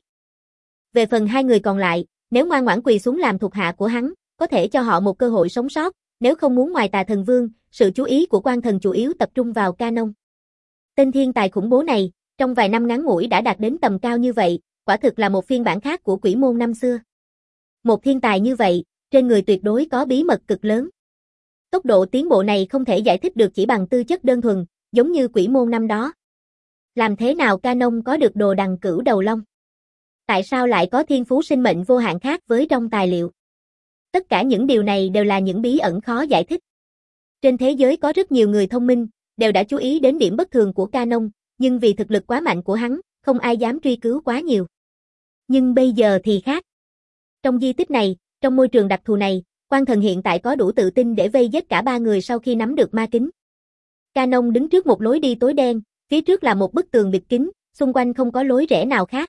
Về phần hai người còn lại, nếu ngoan ngoãn quỳ xuống làm thuộc hạ của hắn, có thể cho họ một cơ hội sống sót, nếu không muốn ngoài Tà Thần Vương, sự chú ý của Quan Thần chủ yếu tập trung vào Canon. Tên thiên tài khủng bố này, trong vài năm ngắn ngủi đã đạt đến tầm cao như vậy, quả thực là một phiên bản khác của Quỷ Môn năm xưa. Một thiên tài như vậy, trên người tuyệt đối có bí mật cực lớn. Tốc độ tiến bộ này không thể giải thích được chỉ bằng tư chất đơn thuần, giống như Quỷ Môn năm đó. Làm thế nào Canon có được đồ đằng cửu đầu long? Tại sao lại có thiên phú sinh mệnh vô hạn khác với trong tài liệu? Tất cả những điều này đều là những bí ẩn khó giải thích. Trên thế giới có rất nhiều người thông minh, đều đã chú ý đến điểm bất thường của Canon, nhưng vì thực lực quá mạnh của hắn, không ai dám truy cứu quá nhiều. Nhưng bây giờ thì khác. Trong di tích này, trong môi trường đặc thù này, Quan Thần hiện tại có đủ tự tin để vây giết cả ba người sau khi nắm được ma kính. Canon đứng trước một lối đi tối đen, phía trước là một bức tường bịt kín, xung quanh không có lối rẽ nào khác.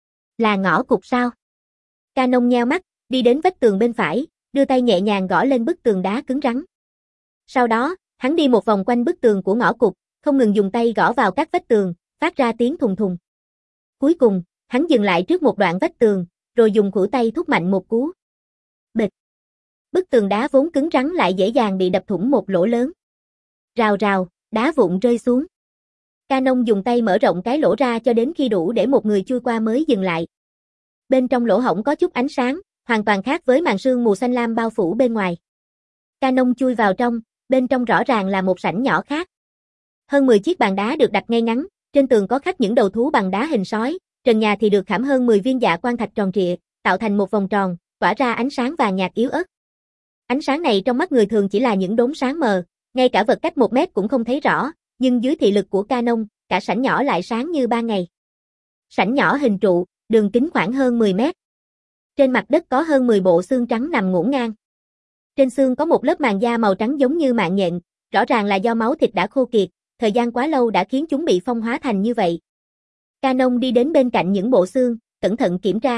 Là ngõ cụt sao? Canon nheo mắt, đi đến vách tường bên phải, đưa tay nhẹ nhàng gõ lên bức tường đá cứng rắn. Sau đó, hắn đi một vòng quanh bức tường của ngõ cụt, không ngừng dùng tay gõ vào các vách tường, phát ra tiếng thùng thùng. Cuối cùng, hắn dừng lại trước một đoạn vách tường, rồi dùng khuỷu tay thúc mạnh một cú. Bịch. Bức tường đá vốn cứng rắn lại dễ dàng bị đập thủng một lỗ lớn. Rào rào, đá vụn rơi xuống. Canon dùng tay mở rộng cái lỗ ra cho đến khi đủ để một người chui qua mới dừng lại. Bên trong lỗ hổng có chút ánh sáng, hoàn toàn khác với màn sương mù xanh lam bao phủ bên ngoài. Canon chui vào trong, bên trong rõ ràng là một sảnh nhỏ khác. Hơn mười chiếc bàn đá được đặt ngay ngắn, trên tường có khắc những đầu thú bằng đá hình sói, trần nhà thì được khảm hơn mười viên dạ quan thạch tròn trịa, tạo thành một vòng tròn, tỏa ra ánh sáng vàng nhạt yếu ớt. Ánh sáng này trong mắt người thường chỉ là những đốm sáng mờ, ngay cả vật cách một mét cũng không thấy rõ, nhưng dưới thị lực của Canon, cả sảnh nhỏ lại sáng như ban ngày. Sảnh nhỏ hình trụ, đường kính khoảng hơn mười mét. Trên mặt đất có hơn mười bộ xương trắng nằm ngổn ngang. Trên xương có một lớp màng da màu trắng giống như mạng nhện, rõ ràng là do máu thịt đã khô kiệt, thời gian quá lâu đã khiến chúng bị phong hóa thành như vậy. Canon đi đến bên cạnh những bộ xương, cẩn thận kiểm tra.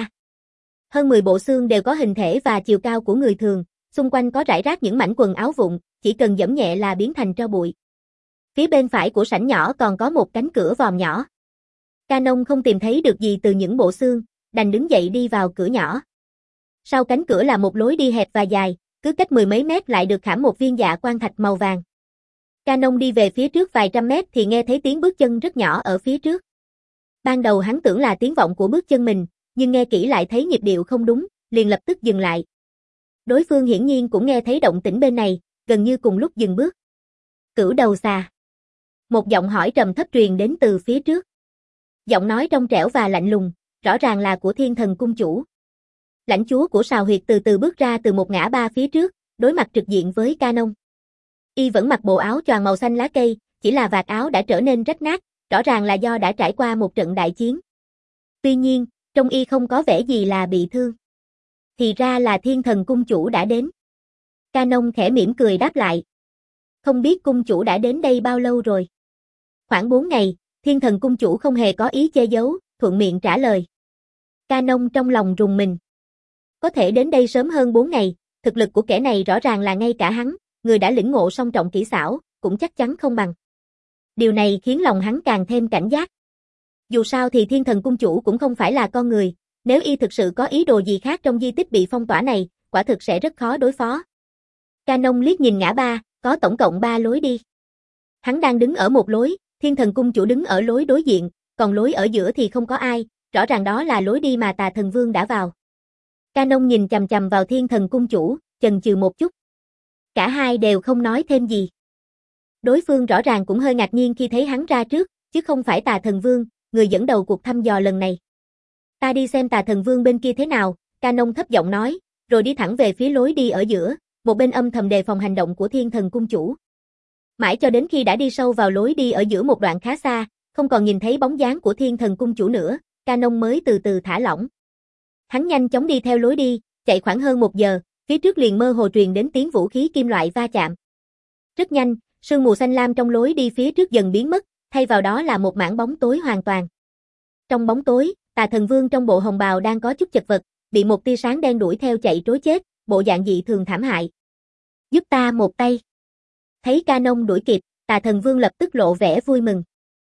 Hơn mười bộ xương đều có hình thể và chiều cao của người thường, xung quanh có rải rác những mảnh quần áo vụn, chỉ cần giẫm nhẹ là biến thành tro bụi. Phía bên phải của sảnh nhỏ còn có một cánh cửa vòm nhỏ. Canon không tìm thấy được gì từ những bộ xương, đành đứng dậy đi vào cửa nhỏ. Sau cánh cửa là một lối đi hẹp và dài, cứ cách mười mấy mét lại được khảm một viên dạ quan thạch màu vàng. Canon đi về phía trước vài trăm mét thì nghe thấy tiếng bước chân rất nhỏ ở phía trước. Ban đầu hắn tưởng là tiếng vọng của bước chân mình, nhưng nghe kỹ lại thấy nhịp điệu không đúng, liền lập tức dừng lại. Đối phương hiển nhiên cũng nghe thấy động tĩnh bên này, gần như cùng lúc dừng bước. Cửu đầu xà. Một giọng hỏi trầm thấp truyền đến từ phía trước. Giọng nói trong trẻo và lạnh lùng, rõ ràng là của Thiên Thần cung chủ. Lãnh chúa của Sào Huyệt từ từ bước ra từ một ngã ba phía trước, đối mặt trực diện với Canon. Y vẫn mặc bộ áo choàng màu xanh lá cây, chỉ là vạt áo đã trở nên rách nát, rõ ràng là do đã trải qua một trận đại chiến. Tuy nhiên, trông Y không có vẻ gì là bị thương. Thì ra là Thiên Thần cung chủ đã đến. Canon khẽ mỉm cười đáp lại. Không biết cung chủ đã đến đây bao lâu rồi? Khoảng bốn ngày, Thiên Thần cung chủ không hề có ý che giấu, thuận miệng trả lời. Canon trong lòng rùng mình. Có thể đến đây sớm hơn bốn ngày, thực lực của kẻ này rõ ràng là ngay cả hắn, người đã lĩnh ngộ song trọng kỹ xảo, cũng chắc chắn không bằng. Điều này khiến lòng hắn càng thêm cảnh giác. Dù sao thì Thiên Thần cung chủ cũng không phải là con người, nếu Y thực sự có ý đồ gì khác trong di tích bị phong tỏa này, quả thực sẽ rất khó đối phó. Canon liếc nhìn ngã ba, có tổng cộng ba lối đi. Hắn đang đứng ở một lối, Thiên Thần cung chủ đứng ở lối đối diện, còn lối ở giữa thì không có ai, rõ ràng đó là lối đi mà Tà Thần Vương đã vào. Canon nhìn chằm chằm vào Thiên Thần cung chủ, chần chừ một chút. Cả hai đều không nói thêm gì. Đối phương rõ ràng cũng hơi ngạc nhiên khi thấy hắn ra trước, chứ không phải Tà Thần Vương, người dẫn đầu cuộc thăm dò lần này. Ta đi xem Tà Thần Vương bên kia thế nào, Canon thấp giọng nói, rồi đi thẳng về phía lối đi ở giữa, một bên âm thầm đề phòng hành động của Thiên Thần cung chủ. Mãi cho đến khi đã đi sâu vào lối đi ở giữa một đoạn khá xa, không còn nhìn thấy bóng dáng của Thiên Thần cung chủ nữa, Canon mới từ từ thả lỏng. Hắn nhanh chóng đi theo lối đi, chạy khoảng hơn một giờ, phía trước liền mơ hồ truyền đến tiếng vũ khí kim loại va chạm. Rất nhanh, sương mù xanh lam trong lối đi phía trước dần biến mất, thay vào đó là một mảng bóng tối hoàn toàn. Trong bóng tối, Tà Thần Vương trong bộ hồng bào đang có chút chật vật, bị một tia sáng đen đuổi theo chạy trối chết, bộ dạng dị thường thảm hại. Giúp ta một tay. Thấy Canon đuổi kịp, Tà Thần Vương lập tức lộ vẻ vui mừng.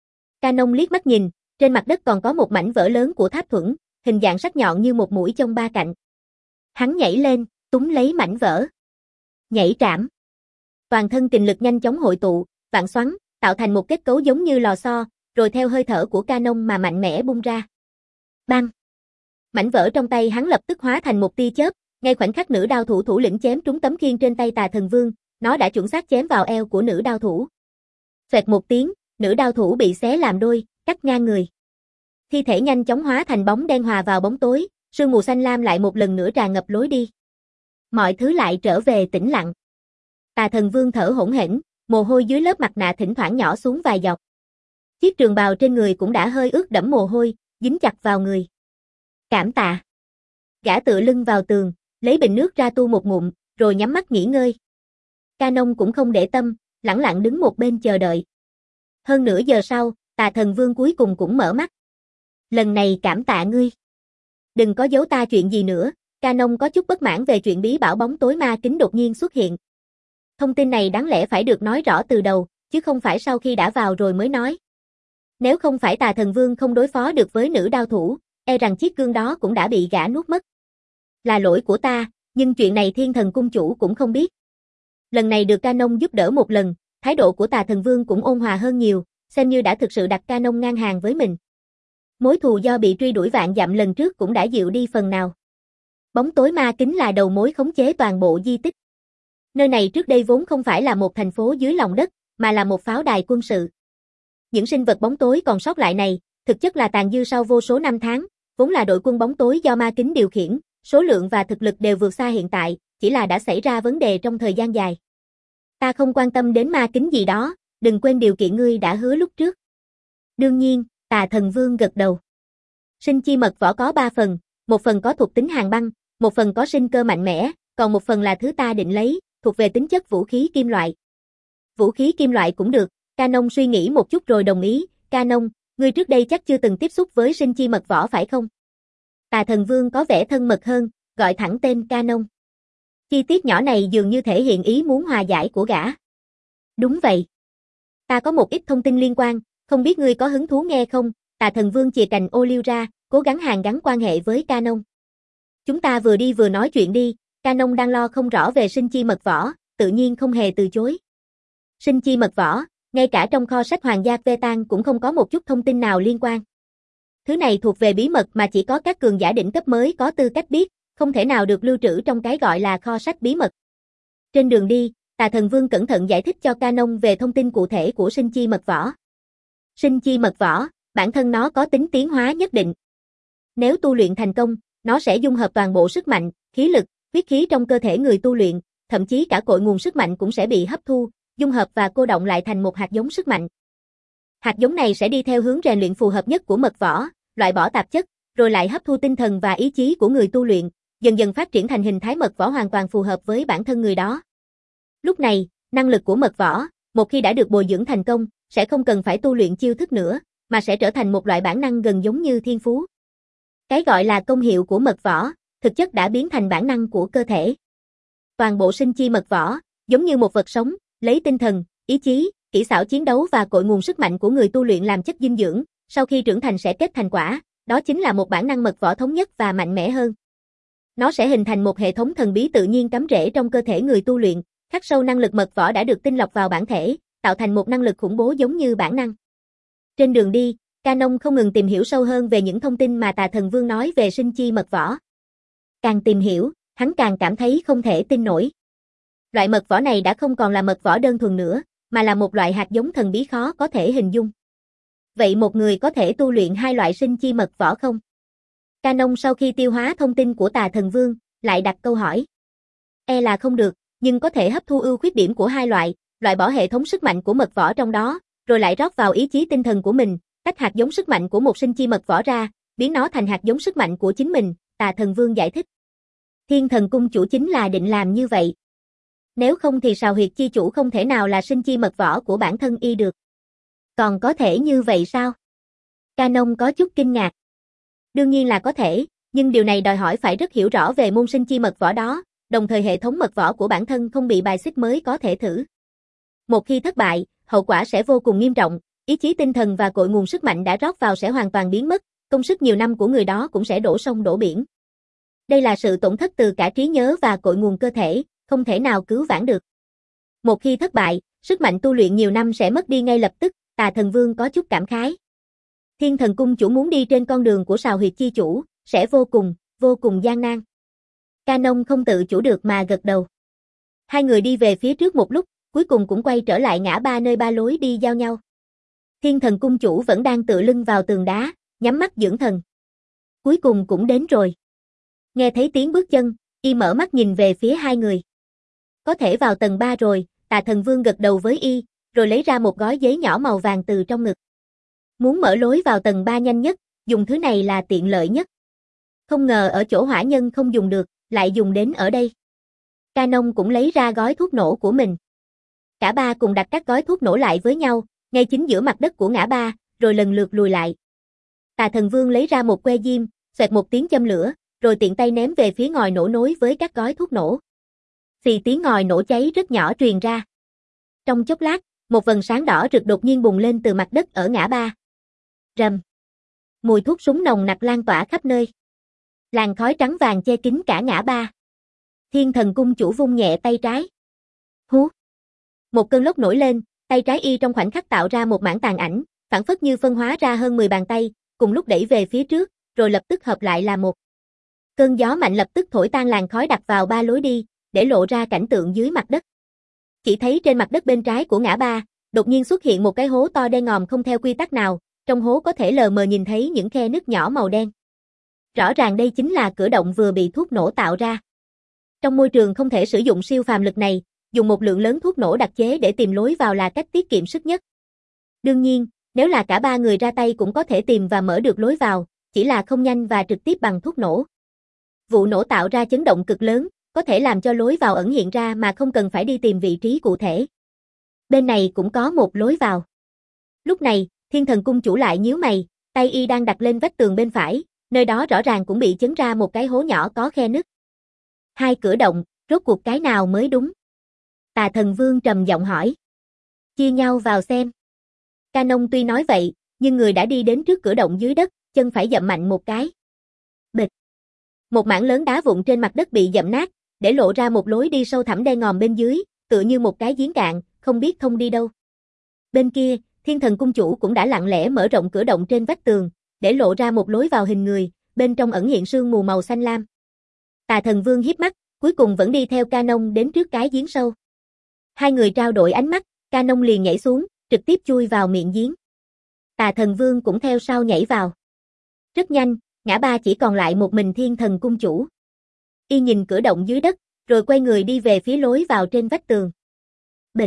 Canon liếc mắt nhìn, trên mặt đất còn có một mảnh vỡ lớn của tháp thuẫn, hình dạng sắc nhọn như một mũi chông ba cạnh. Hắn nhảy lên, túm lấy mảnh vỡ. Nhảy trảm. Toàn thân kình lực nhanh chóng hội tụ, vạn xoắn, tạo thành một kết cấu giống như lò xo, rồi theo hơi thở của Canon mà mạnh mẽ bung ra. Bang! Mảnh vỡ trong tay hắn lập tức hóa thành một tia chớp, ngay khoảnh khắc nữ đao thủ thủ lĩnh chém trúng tấm khiên trên tay Tà Thần Vương, nó đã chuẩn xác chém vào eo của nữ đao thủ. Phệt một tiếng, nữ đao thủ bị xé làm đôi, cắt ngang người. Thi thể nhanh chóng hóa thành bóng đen hòa vào bóng tối, sương mù xanh lam lại một lần nữa tràn ngập lối đi. Mọi thứ lại trở về tĩnh lặng. Tà Thần Vương thở hổn hển, mồ hôi dưới lớp mặt nạ thỉnh thoảng nhỏ xuống vài giọt. Chiếc trường bào trên người cũng đã hơi ướt đẫm mồ hôi, dính chặt vào người. Cảm tạ. Gã tựa lưng vào tường, lấy bình nước ra tu một ngụm, rồi nhắm mắt nghỉ ngơi. Canon cũng không để tâm, lẳng lặng đứng một bên chờ đợi. Hơn nửa giờ sau, Tà Thần Vương cuối cùng cũng mở mắt. Lần này cảm tạ ngươi. Đừng có giấu ta chuyện gì nữa, Canon có chút bất mãn về chuyện bí bảo bóng tối ma kính đột nhiên xuất hiện. Thông tin này đáng lẽ phải được nói rõ từ đầu, chứ không phải sau khi đã vào rồi mới nói. Nếu không phải Tà Thần Vương không đối phó được với nữ đao thủ, e rằng chiếc gương đó cũng đã bị gã nuốt mất. Là lỗi của ta, nhưng chuyện này Thiên Thần cung chủ cũng không biết. Lần này được Canon giúp đỡ một lần, thái độ của Tà Thần Vương cũng ôn hòa hơn nhiều, xem như đã thực sự đặt Canon ngang hàng với mình. Mối thù do bị truy đuổi vạn dặm lần trước cũng đã dịu đi phần nào. Bóng tối ma kính là đầu mối khống chế toàn bộ di tích. Nơi này trước đây vốn không phải là một thành phố dưới lòng đất, mà là một pháo đài quân sự. Những sinh vật bóng tối còn sót lại này, thực chất là tàn dư sau vô số năm tháng, vốn là đội quân bóng tối do ma kính điều khiển, số lượng và thực lực đều vượt xa hiện tại, chỉ là đã xảy ra vấn đề trong thời gian dài. Ta không quan tâm đến ma kính gì đó, đừng quên điều kiện ngươi đã hứa lúc trước. Đương nhiên, Tà Thần Vương gật đầu. Sinh chi mật võ có ba phần, một phần có thuộc tính hàn băng, một phần có sinh cơ mạnh mẽ, còn một phần là thứ ta định lấy, thuộc về tính chất vũ khí kim loại. Vũ khí kim loại cũng được, Canon suy nghĩ một chút rồi đồng ý, Canon, ngươi trước đây chắc chưa từng tiếp xúc với sinh chi mật võ phải không? Tà Thần Vương có vẻ thân mật hơn, gọi thẳng tên Canon. Chi tiết nhỏ này dường như thể hiện ý muốn hòa giải của gã. Đúng vậy. Ta có một ít thông tin liên quan, không biết ngươi có hứng thú nghe không? Tà Thần Vương chìa cành ô liu ra, cố gắng hàn gắn quan hệ với Canon. Chúng ta vừa đi vừa nói chuyện đi, Canon đang lo không rõ về sinh chi mật võ, tự nhiên không hề từ chối. Sinh chi mật võ, ngay cả trong kho sách Hoàng gia Vetan cũng không có một chút thông tin nào liên quan. Thứ này thuộc về bí mật mà chỉ có các cường giả đỉnh cấp mới có tư cách biết, không thể nào được lưu trữ trong cái gọi là kho sách bí mật. Trên đường đi, Tà Thần Vương cẩn thận giải thích cho Canon về thông tin cụ thể của sinh chi mật võ. Sinh chi mật võ, bản thân nó có tính tiến hóa nhất định. Nếu tu luyện thành công, nó sẽ dung hợp toàn bộ sức mạnh, khí lực, huyết khí trong cơ thể người tu luyện, thậm chí cả cội nguồn sức mạnh cũng sẽ bị hấp thu, dung hợp và cô đọng lại thành một hạt giống sức mạnh. Hạt giống này sẽ đi theo hướng rèn luyện phù hợp nhất của mật võ, loại bỏ tạp chất, rồi lại hấp thu tinh thần và ý chí của người tu luyện, dần dần phát triển thành hình thái mật võ hoàn toàn phù hợp với bản thân người đó. Lúc này, năng lực của mật võ, một khi đã được bồi dưỡng thành công, sẽ không cần phải tu luyện chiêu thức nữa, mà sẽ trở thành một loại bản năng gần giống như thiên phú. Cái gọi là công hiệu của mật võ, thực chất đã biến thành bản năng của cơ thể. Toàn bộ sinh chi mật võ, giống như một vật sống, lấy tinh thần, ý chí, kỹ xảo chiến đấu và cội nguồn sức mạnh của người tu luyện làm chất dinh dưỡng, sau khi trưởng thành sẽ kết thành quả, đó chính là một bản năng mật võ thống nhất và mạnh mẽ hơn. Nó sẽ hình thành một hệ thống thần bí tự nhiên cắm rễ trong cơ thể người tu luyện, khắc sâu năng lực mật võ đã được tinh lọc vào bản thể, tạo thành một năng lực khủng bố giống như bản năng. Trên đường đi, Canon không ngừng tìm hiểu sâu hơn về những thông tin mà Tà Thần Vương nói về sinh chi mật võ. Càng tìm hiểu, hắn càng cảm thấy không thể tin nổi. Loại mật võ này đã không còn là mật võ đơn thuần nữa, mà là một loại hạt giống thần bí khó có thể hình dung. Vậy một người có thể tu luyện hai loại sinh chi mật võ không? Canon sau khi tiêu hóa thông tin của Tà Thần Vương, lại đặt câu hỏi. E là không được, nhưng có thể hấp thu ưu khuyết điểm của hai loại, loại bỏ hệ thống sức mạnh của mật võ trong đó, rồi lại rót vào ý chí tinh thần của mình, tách hạt giống sức mạnh của một sinh chi mật võ ra, biến nó thành hạt giống sức mạnh của chính mình, Tà Thần Vương giải thích. Thiên Thần Cung chủ chính là định làm như vậy. Nếu không thì Sào Huyệt chi chủ không thể nào là sinh chi mật võ của bản thân y được. Còn có thể như vậy sao? Canon có chút kinh ngạc. Đương nhiên là có thể, nhưng điều này đòi hỏi phải rất hiểu rõ về môn sinh chi mật võ đó, đồng thời hệ thống mật võ của bản thân không bị bài xích mới có thể thử. Một khi thất bại, hậu quả sẽ vô cùng nghiêm trọng, ý chí tinh thần và cội nguồn sức mạnh đã rót vào sẽ hoàn toàn biến mất, công sức nhiều năm của người đó cũng sẽ đổ sông đổ biển. Đây là sự tổn thất từ cả trí nhớ và cội nguồn cơ thể, không thể nào cứu vãn được. Một khi thất bại, sức mạnh tu luyện nhiều năm sẽ mất đi ngay lập tức, Tà Thần Vương có chút cảm khái. Thiên Thần Cung chủ muốn đi trên con đường của Sào Huyệt chi chủ, sẽ vô cùng, vô cùng gian nan. Canon không tự chủ được mà gật đầu. Hai người đi về phía trước một lúc, cuối cùng cũng quay trở lại ngã ba nơi ba lối đi giao nhau. Thiên Thần Cung chủ vẫn đang tựa lưng vào tường đá, nhắm mắt dưỡng thần. Cuối cùng cũng đến rồi. Nghe thấy tiếng bước chân, y mở mắt nhìn về phía hai người. Có thể vào tầng ba rồi, Tà Thần Vương gật đầu với y, rồi lấy ra một gói giấy nhỏ màu vàng từ trong ngực. Muốn mở lối vào tầng ba nhanh nhất, dùng thứ này là tiện lợi nhất. Không ngờ ở chỗ hỏa nhân không dùng được, lại dùng đến ở đây. Canon cũng lấy ra gói thuốc nổ của mình. Cả ba cùng đặt các gói thuốc nổ lại với nhau, ngay chính giữa mặt đất của ngã ba, rồi lần lượt lùi lại. Tà Thần Vương lấy ra một que diêm, xoẹt một tiếng châm lửa, rồi tiện tay ném về phía ngòi nổ nối với các gói thuốc nổ. Xì tiếng ngòi nổ cháy rất nhỏ truyền ra. Trong chốc lát, một vầng sáng đỏ rực đột nhiên bùng lên từ mặt đất ở ngã ba. Rầm. Mùi thuốc súng nồng nặc lan tỏa khắp nơi. Làn khói trắng vàng che kín cả ngã ba. Thiên Thần Cung chủ vung nhẹ tay trái. Hú. Một cơn lốc nổi lên, tay trái y trong khoảnh khắc tạo ra một mảng tàn ảnh, phảng phất như phân hóa ra hơn mười bàn tay, cùng lúc đẩy về phía trước, rồi lập tức hợp lại là một. Cơn gió mạnh lập tức thổi tan làn khói đặt vào ba lối đi, để lộ ra cảnh tượng dưới mặt đất. Chỉ thấy trên mặt đất bên trái của ngã ba, đột nhiên xuất hiện một cái hố to đen ngòm không theo quy tắc nào, trong hố có thể lờ mờ nhìn thấy những khe nứt nhỏ màu đen. Rõ ràng đây chính là cửa động vừa bị thuốc nổ tạo ra. Trong môi trường không thể sử dụng siêu phàm lực này, dùng một lượng lớn thuốc nổ đặc chế để tìm lối vào là cách tiết kiệm sức nhất. Đương nhiên, nếu là cả ba người ra tay cũng có thể tìm và mở được lối vào, chỉ là không nhanh và trực tiếp bằng thuốc nổ. Vụ nổ tạo ra chấn động cực lớn, có thể làm cho lối vào ẩn hiện ra mà không cần phải đi tìm vị trí cụ thể. Bên này cũng có một lối vào. Lúc này, Thiên Thần Cung chủ lại nhíu mày, tay y đang đặt lên vách tường bên phải, nơi đó rõ ràng cũng bị chấn ra một cái hố nhỏ có khe nứt. Hai cửa động, rốt cuộc cái nào mới đúng? Tà Thần Vương trầm giọng hỏi. Chia nhau vào xem. Canon tuy nói vậy, nhưng người đã đi đến trước cửa động dưới đất, chân phải dậm mạnh một cái. Bịch. Một mảng lớn đá vụn trên mặt đất bị dậm nát, để lộ ra một lối đi sâu thẳm đen ngòm bên dưới, tựa như một cái giếng cạn, không biết thông đi đâu. Bên kia, Thiên Thần Cung chủ cũng đã lặng lẽ mở rộng cửa động trên vách tường, để lộ ra một lối vào hình người, bên trong ẩn hiện sương mù màu xanh lam. Tà Thần Vương híp mắt, cuối cùng vẫn đi theo Canon đến trước cái giếng sâu. Hai người trao đổi ánh mắt, Canon liền nhảy xuống, trực tiếp chui vào miệng giếng. Tà Thần Vương cũng theo sau nhảy vào. Rất nhanh, ngã ba chỉ còn lại một mình Thiên Thần Cung Chủ. Y nhìn cửa động dưới đất, rồi quay người đi về phía lối vào trên vách tường. Bịch.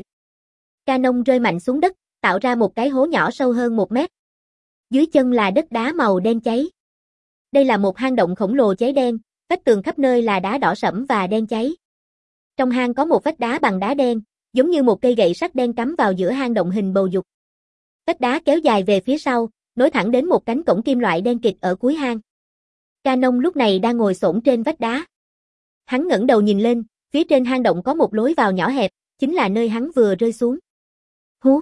Canon rơi mạnh xuống đất, tạo ra một cái hố nhỏ sâu hơn một mét. Dưới chân là đất đá màu đen cháy. Đây là một hang động khổng lồ cháy đen, vách tường khắp nơi là đá đỏ sẫm và đen cháy. Trong hang có một vách đá bằng đá đen, giống như một cây gậy sắt đen cắm vào giữa hang động hình bầu dục. Vách đá kéo dài về phía sau, nối thẳng đến một cánh cổng kim loại đen kịt ở cuối hang. Canon lúc này đang ngồi xổm trên vách đá. Hắn ngẩng đầu nhìn lên, phía trên hang động có một lối vào nhỏ hẹp, chính là nơi hắn vừa rơi xuống. Hú!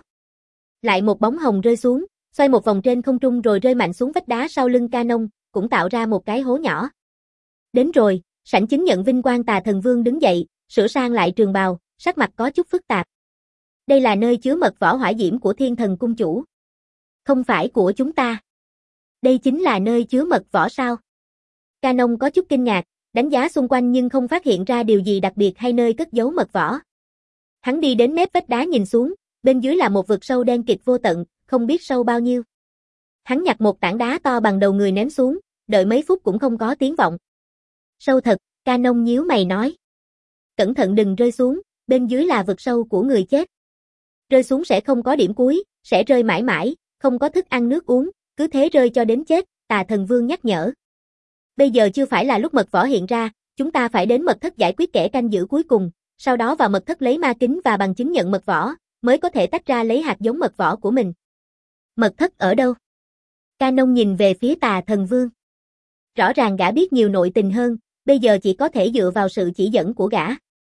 Lại một bóng hồng rơi xuống, xoay một vòng trên không trung rồi rơi mạnh xuống vách đá sau lưng Canon, cũng tạo ra một cái hố nhỏ. Đến rồi, sảnh chứng nhận vinh quang Tà Thần Vương đứng dậy, sửa sang lại trường bào, sắc mặt có chút phức tạp. Đây là nơi chứa mật võ hỏa diễm của Thiên Thần Cung Chủ. Không phải của chúng ta. Đây chính là nơi chứa mật võ sao? Canon có chút kinh ngạc, đánh giá xung quanh nhưng không phát hiện ra điều gì đặc biệt hay nơi cất giấu mật võ. Hắn đi đến mép vách đá nhìn xuống, bên dưới là một vực sâu đen kịt vô tận, không biết sâu bao nhiêu. Hắn nhặt một tảng đá to bằng đầu người ném xuống, đợi mấy phút cũng không có tiếng vọng. Sâu thật, Canon nhíu mày nói. Cẩn thận đừng rơi xuống, bên dưới là vực sâu của người chết. Rơi xuống sẽ không có điểm cuối, sẽ rơi mãi mãi, không có thức ăn nước uống, cứ thế rơi cho đến chết, Tà Thần Vương nhắc nhở. Bây giờ chưa phải là lúc mật võ hiện ra, chúng ta phải đến mật thất giải quyết kẻ canh giữ cuối cùng, sau đó vào mật thất lấy ma kính và bằng chứng nhận mật võ, mới có thể tách ra lấy hạt giống mật võ của mình. Mật thất ở đâu? Canon nhìn về phía Tà Thần Vương. Rõ ràng gã biết nhiều nội tình hơn, bây giờ chỉ có thể dựa vào sự chỉ dẫn của gã.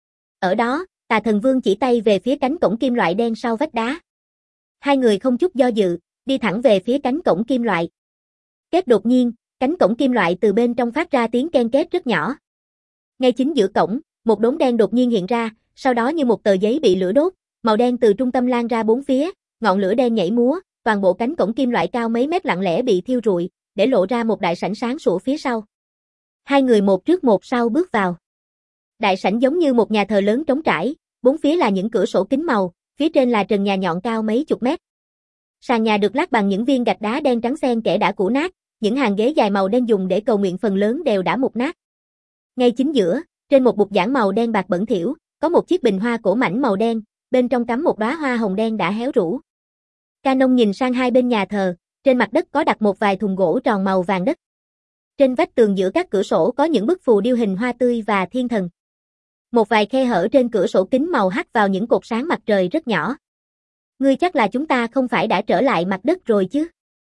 Ở đó, Tà Thần Vương chỉ tay về phía cánh cổng kim loại đen sau vách đá. Hai người không chút do dự, đi thẳng về phía cánh cổng kim loại. Kết đột nhiên, cánh cổng kim loại từ bên trong phát ra tiếng ken két rất nhỏ. Ngay chính giữa cổng, một đốm đen đột nhiên hiện ra, sau đó như một tờ giấy bị lửa đốt, màu đen từ trung tâm lan ra bốn phía, ngọn lửa đen nhảy múa, toàn bộ cánh cổng kim loại cao mấy mét lặng lẽ bị thiêu rụi, để lộ ra một đại sảnh sáng sủa phía sau. Hai người một trước một sau bước vào. Đại sảnh giống như một nhà thờ lớn trống trải, bốn phía là những cửa sổ kính màu, phía trên là trần nhà nhọn cao mấy chục mét. Sàn nhà được lát bằng những viên gạch đá đen trắng xen kẽ đã cũ nát, những hàng ghế dài màu đen dùng để cầu nguyện phần lớn đều đã mục nát. Ngay chính giữa, trên một bục giảng màu đen bạc bẩn thỉu, có một chiếc bình hoa cổ mảnh màu đen, bên trong cắm một đóa hoa hồng đen đã héo rũ. Canon nhìn sang hai bên nhà thờ, trên mặt đất có đặt một vài thùng gỗ tròn màu vàng đất. Trên vách tường giữa các cửa sổ có những bức phù điêu hình hoa tươi và thiên thần. Một vài khe hở trên cửa sổ kính màu hắt vào những cột sáng mặt trời rất nhỏ. Ngươi chắc là chúng ta không phải đã trở lại mặt đất rồi chứ?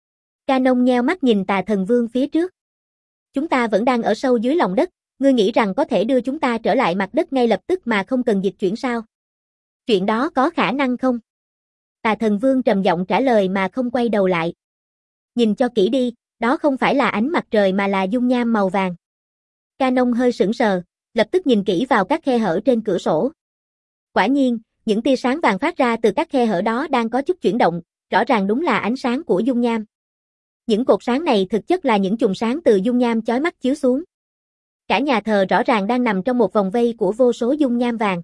Canon nheo mắt nhìn Tà Thần Vương phía trước. Chúng ta vẫn đang ở sâu dưới lòng đất, ngươi nghĩ rằng có thể đưa chúng ta trở lại mặt đất ngay lập tức mà không cần dịch chuyển sao? Chuyện đó có khả năng không? Tà Thần Vương trầm giọng trả lời mà không quay đầu lại. Nhìn cho kỹ đi, đó không phải là ánh mặt trời mà là dung nham màu vàng. Canon hơi sững sờ, lập tức nhìn kỹ vào các khe hở trên cửa sổ. Quả nhiên, những tia sáng vàng phát ra từ các khe hở đó đang có chút chuyển động, rõ ràng đúng là ánh sáng của dung nham. Những cột sáng này thực chất là những chùm sáng từ dung nham chói mắt chiếu xuống. Cả nhà thờ rõ ràng đang nằm trong một vòng vây của vô số dung nham vàng.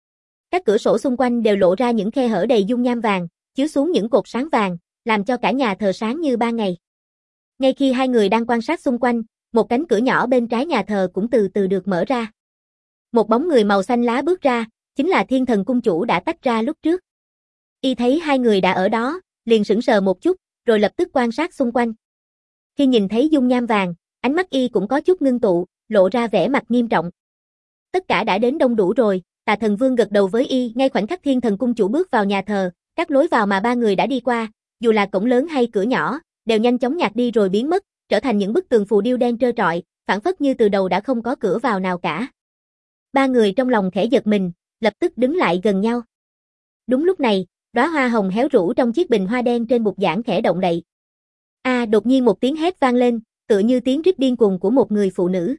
Các cửa sổ xung quanh đều lộ ra những khe hở đầy dung nham vàng, chiếu xuống những cột sáng vàng, làm cho cả nhà thờ sáng như ban ngày. Ngay khi hai người đang quan sát xung quanh, một cánh cửa nhỏ bên trái nhà thờ cũng từ từ được mở ra. Một bóng người màu xanh lá bước ra, chính là Thiên Thần Cung Chủ đã tách ra lúc trước. Y thấy hai người đã ở đó, liền sững sờ một chút, rồi lập tức quan sát xung quanh. Khi nhìn thấy dung nham vàng, ánh mắt Y cũng có chút ngưng tụ, lộ ra vẻ mặt nghiêm trọng. Tất cả đã đến đông đủ rồi, Tà Thần Vương gật đầu với Y, ngay khoảnh khắc Thiên Thần Cung Chủ bước vào nhà thờ, các lối vào mà ba người đã đi qua, dù là cổng lớn hay cửa nhỏ, đều nhanh chóng nhạt đi rồi biến mất, trở thành những bức tường phù điêu đen trơ trọi, phảng phất như từ đầu đã không có cửa vào nào cả. Ba người trong lòng khẽ giật mình, lập tức đứng lại gần nhau. Đúng lúc này, đóa hoa hồng héo rũ trong chiếc bình hoa đen trên bục giảng khẽ động đậy. A, à, đột nhiên một tiếng hét vang lên, tựa như tiếng rít điên cuồng của một người phụ nữ.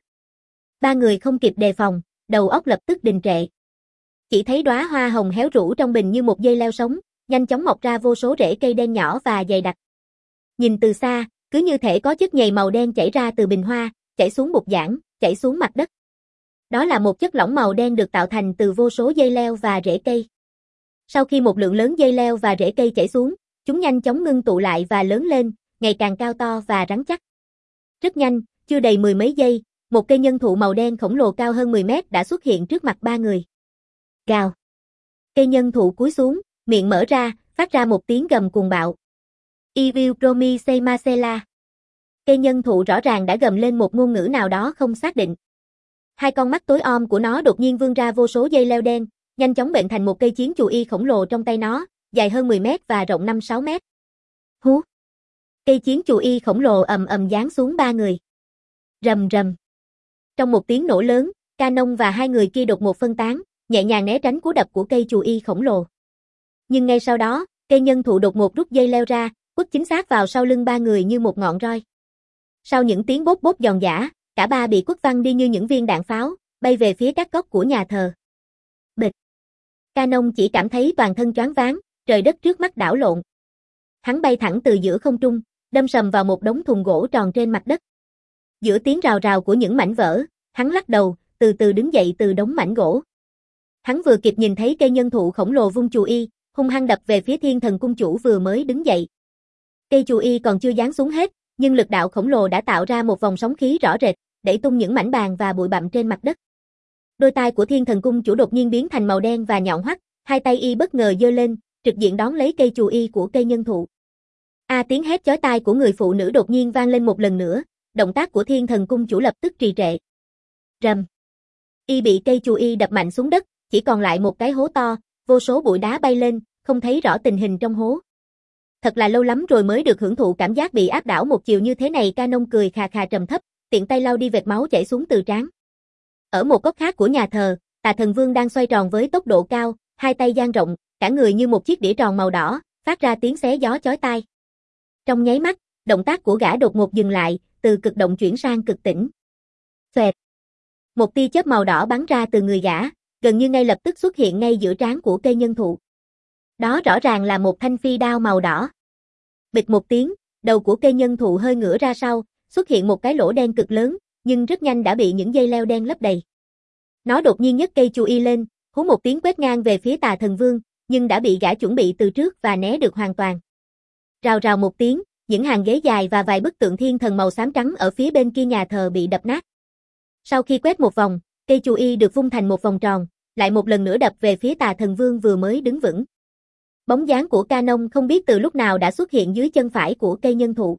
Ba người không kịp đề phòng, đầu óc lập tức đình trệ. Chỉ thấy đóa hoa hồng héo rũ trong bình như một dây leo sống, nhanh chóng mọc ra vô số rễ cây đen nhỏ và dày đặc. Nhìn từ xa, cứ như thể có chất nhầy màu đen chảy ra từ bình hoa, chảy xuống bục giảng, chảy xuống mặt đất. Đó là một chất lỏng màu đen được tạo thành từ vô số dây leo và rễ cây. Sau khi một lượng lớn dây leo và rễ cây chảy xuống, chúng nhanh chóng ngưng tụ lại và lớn lên, ngày càng cao to và rắn chắc. Rất nhanh, chưa đầy mười mấy giây, một cây nhân thụ màu đen khổng lồ cao hơn mười mét đã xuất hiện trước mặt ba người. Gào. Cây nhân thụ cúi xuống, miệng mở ra, phát ra một tiếng gầm cuồng bạo. Evil Promi Semasela. Cây nhân thụ rõ ràng đã gầm lên một ngôn ngữ nào đó không xác định. Hai con mắt tối om của nó đột nhiên vươn ra vô số dây leo đen, nhanh chóng bệnh thành một cây chiến chù y khổng lồ trong tay nó, dài hơn mười mét và rộng năm sáu mét. Hú! Cây chiến chù y khổng lồ ầm ầm giáng xuống ba người. Rầm rầm. Trong một tiếng nổ lớn, Canon và hai người kia đột ngột phân tán, nhẹ nhàng né tránh cú đập của cây chù y khổng lồ. Nhưng ngay sau đó, cây nhân thụ đột ngột rút dây leo ra, quất chính xác vào sau lưng ba người như một ngọn roi. Sau những tiếng bốp bốp giòn giã, cả ba bị quất văng đi như những viên đạn pháo, bay về phía các góc của nhà thờ. Bịch. Canon chỉ cảm thấy toàn thân choáng váng, trời đất trước mắt đảo lộn. Hắn bay thẳng từ giữa không trung, đâm sầm vào một đống thùng gỗ tròn trên mặt đất. Giữa tiếng rào rào của những mảnh vỡ, hắn lắc đầu, từ từ đứng dậy từ đống mảnh gỗ. Hắn vừa kịp nhìn thấy cây nhân thụ khổng lồ vung chù y, hung hăng đập về phía Thiên Thần Cung Chủ vừa mới đứng dậy. Cây chù y còn chưa giáng xuống hết, nhưng lực đạo khổng lồ đã tạo ra một vòng sóng khí rõ rệt, đẩy tung những mảnh bàn và bụi bặm trên mặt đất. Đôi tai của Thiên Thần Cung Chủ đột nhiên biến thành màu đen và nhọn hoắt, hai tay y bất ngờ giơ lên, trực diện đón lấy cây chù y của cây nhân thụ. A à, tiếng hét chói tai của người phụ nữ đột nhiên vang lên một lần nữa, động tác của Thiên Thần Cung Chủ lập tức trì trệ. Rầm. Y bị cây chù y đập mạnh xuống đất, chỉ còn lại một cái hố to, vô số bụi đá bay lên, không thấy rõ tình hình trong hố. Thật là lâu lắm rồi mới được hưởng thụ cảm giác bị áp đảo một chiều như thế này. Canon cười khà khà trầm thấp, tiện tay lau đi vệt máu chảy xuống từ trán. Ở một góc khác của nhà thờ, Tà Thần Vương đang xoay tròn với tốc độ cao, hai tay dang rộng, cả người như một chiếc đĩa tròn màu đỏ, phát ra tiếng xé gió chói tai. Trong nháy mắt, động tác của gã đột ngột dừng lại, từ cực động chuyển sang cực tĩnh. Xoẹt. Một tia chớp màu đỏ bắn ra từ người gã, gần như ngay lập tức xuất hiện ngay giữa trán của cây nhân thụ. Đó rõ ràng là một thanh phi đao màu đỏ. Bịch một tiếng, đầu của cây nhân thụ hơi ngửa ra sau, xuất hiện một cái lỗ đen cực lớn, nhưng rất nhanh đã bị những dây leo đen lấp đầy. Nó đột nhiên nhấc cây chù y lên, hú một tiếng quét ngang về phía Tà Thần Vương, nhưng đã bị gã chuẩn bị từ trước và né được hoàn toàn. Rào rào một tiếng, những hàng ghế dài và vài bức tượng thiên thần màu xám trắng ở phía bên kia nhà thờ bị đập nát. Sau khi quét một vòng, cây chù y được vung thành một vòng tròn, lại một lần nữa đập về phía Tà Thần Vương vừa mới đứng vững. Bóng dáng của Canon không biết từ lúc nào đã xuất hiện dưới chân phải của cây nhân thụ.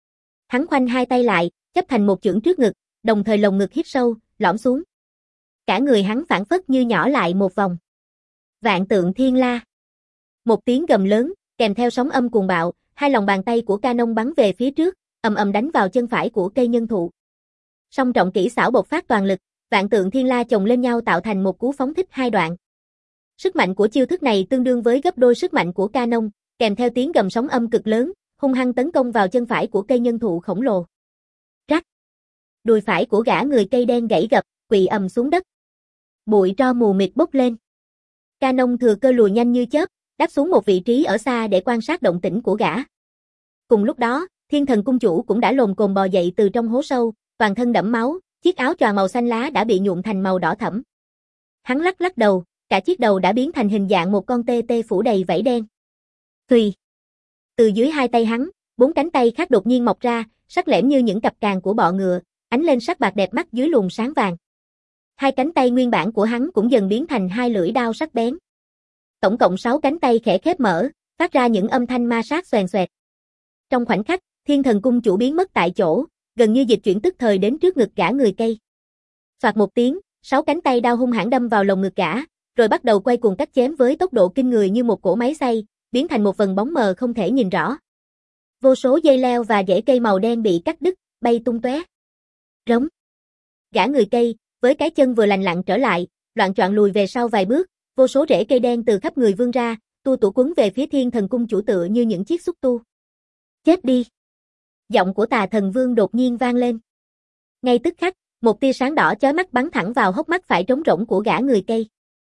Hắn khoanh hai tay lại, chấp thành một chưởng trước ngực, đồng thời lồng ngực hít sâu, lõm xuống. Cả người hắn phảng phất như nhỏ lại một vòng. Vạn tượng thiên la. Một tiếng gầm lớn, kèm theo sóng âm cuồng bạo, hai lòng bàn tay của Canon bắn về phía trước, ầm ầm đánh vào chân phải của cây nhân thụ. Song trọng kỹ xảo bộc phát toàn lực, vạn tượng thiên la chồng lên nhau tạo thành một cú phóng thích hai đoạn. Sức mạnh của chiêu thức này tương đương với gấp đôi sức mạnh của Canon, kèm theo tiếng gầm sóng âm cực lớn, hung hăng tấn công vào chân phải của cây nhân thụ khổng lồ. Rắc. Đùi phải của gã người cây đen gãy gập, quỵ ầm xuống đất. Bụi tro mù mịt bốc lên. Canon thừa cơ lùi nhanh như chớp, đáp xuống một vị trí ở xa để quan sát động tĩnh của gã. Cùng lúc đó, Thiên Thần Cung Chủ cũng đã lồm cồm bò dậy từ trong hố sâu, toàn thân đẫm máu, chiếc áo choàng màu xanh lá đã bị nhuộm thành màu đỏ thẫm. Hắn lắc lắc đầu, cả chiếc đầu đã biến thành hình dạng một con tê tê phủ đầy vảy đen. Thùy. Từ dưới hai tay hắn, bốn cánh tay khác đột nhiên mọc ra, sắc lẻm như những cặp càng của bọ ngựa, ánh lên sắc bạc đẹp mắt dưới luồng sáng vàng. Hai cánh tay nguyên bản của hắn cũng dần biến thành hai lưỡi đao sắc bén. Tổng cộng sáu cánh tay khẽ khép mở, phát ra những âm thanh ma sát xoèn xoẹt. Trong khoảnh khắc, Thiên Thần Cung Chủ biến mất tại chỗ, gần như dịch chuyển tức thời đến trước ngực gã người cây. Phạt một tiếng, sáu cánh tay đao hung hãn đâm vào lồng ngực gã, rồi bắt đầu quay cuồng cắt chém với tốc độ kinh người như một cỗ máy xay, biến thành một vầng bóng mờ không thể nhìn rõ. Vô số dây leo và rễ cây màu đen bị cắt đứt, bay tung tóe. Rống. Gã người cây, với cái chân vừa lành lặn trở lại, loạng choạng lùi về sau vài bước, vô số rễ cây đen từ khắp người vươn ra, tua tủa quấn về phía Thiên Thần Cung Chủ tựa như những chiếc xúc tu. Chết đi. Giọng của Tà Thần Vương đột nhiên vang lên. Ngay tức khắc, một tia sáng đỏ chói mắt bắn thẳng vào hốc mắt phải trống rỗng của gã người cây.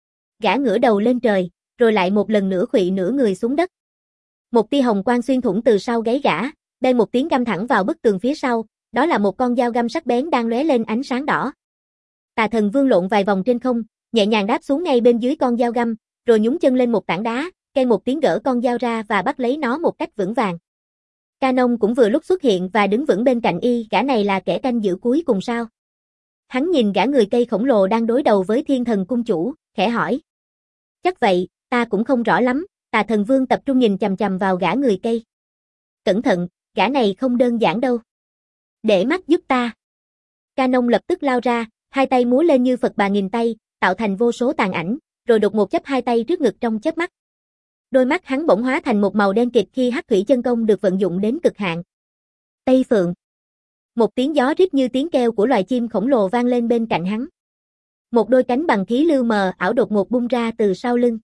Gã ngửa đầu lên trời, rồi lại một lần nữa khuỵu nửa người xuống đất. Một tia hồng quang xuyên thủng từ sau gáy gã, Bên một tiếng găm thẳng vào bức tường phía sau, đó là một con dao găm sắc bén đang lóe lên ánh sáng đỏ. Tà Thần Vương lộn vài vòng trên không, nhẹ nhàng đáp xuống ngay bên dưới con dao găm, rồi nhúng chân lên một tảng đá, cây một tiếng gỡ con dao ra và bắt lấy nó một cách vững vàng. Canon cũng vừa lúc xuất hiện và đứng vững bên cạnh y, gã này là kẻ canh giữ cuối cùng sao? Hắn nhìn gã người cây khổng lồ đang đối đầu với Thiên Thần Cung Chủ, khẽ hỏi. Chắc vậy, ta cũng không rõ lắm, Tà Thần Vương tập trung nhìn chằm chằm vào gã người cây. Cẩn thận, gã này không đơn giản đâu. Để mắt giúp ta. Canon lập tức lao ra, hai tay múa lên như Phật Bà nghìn tay, tạo thành vô số tàn ảnh, rồi đột một chắp hai tay trước ngực trong chớp mắt. Đôi mắt hắn bỗng hóa thành một màu đen kịt khi Hắc Thủy Chân Công được vận dụng đến cực hạn. Tây Phượng. Một tiếng gió rít như tiếng kêu của loài chim khổng lồ vang lên bên cạnh hắn. Một đôi cánh bằng khí lưu mờ ảo đột ngột bung ra từ sau lưng.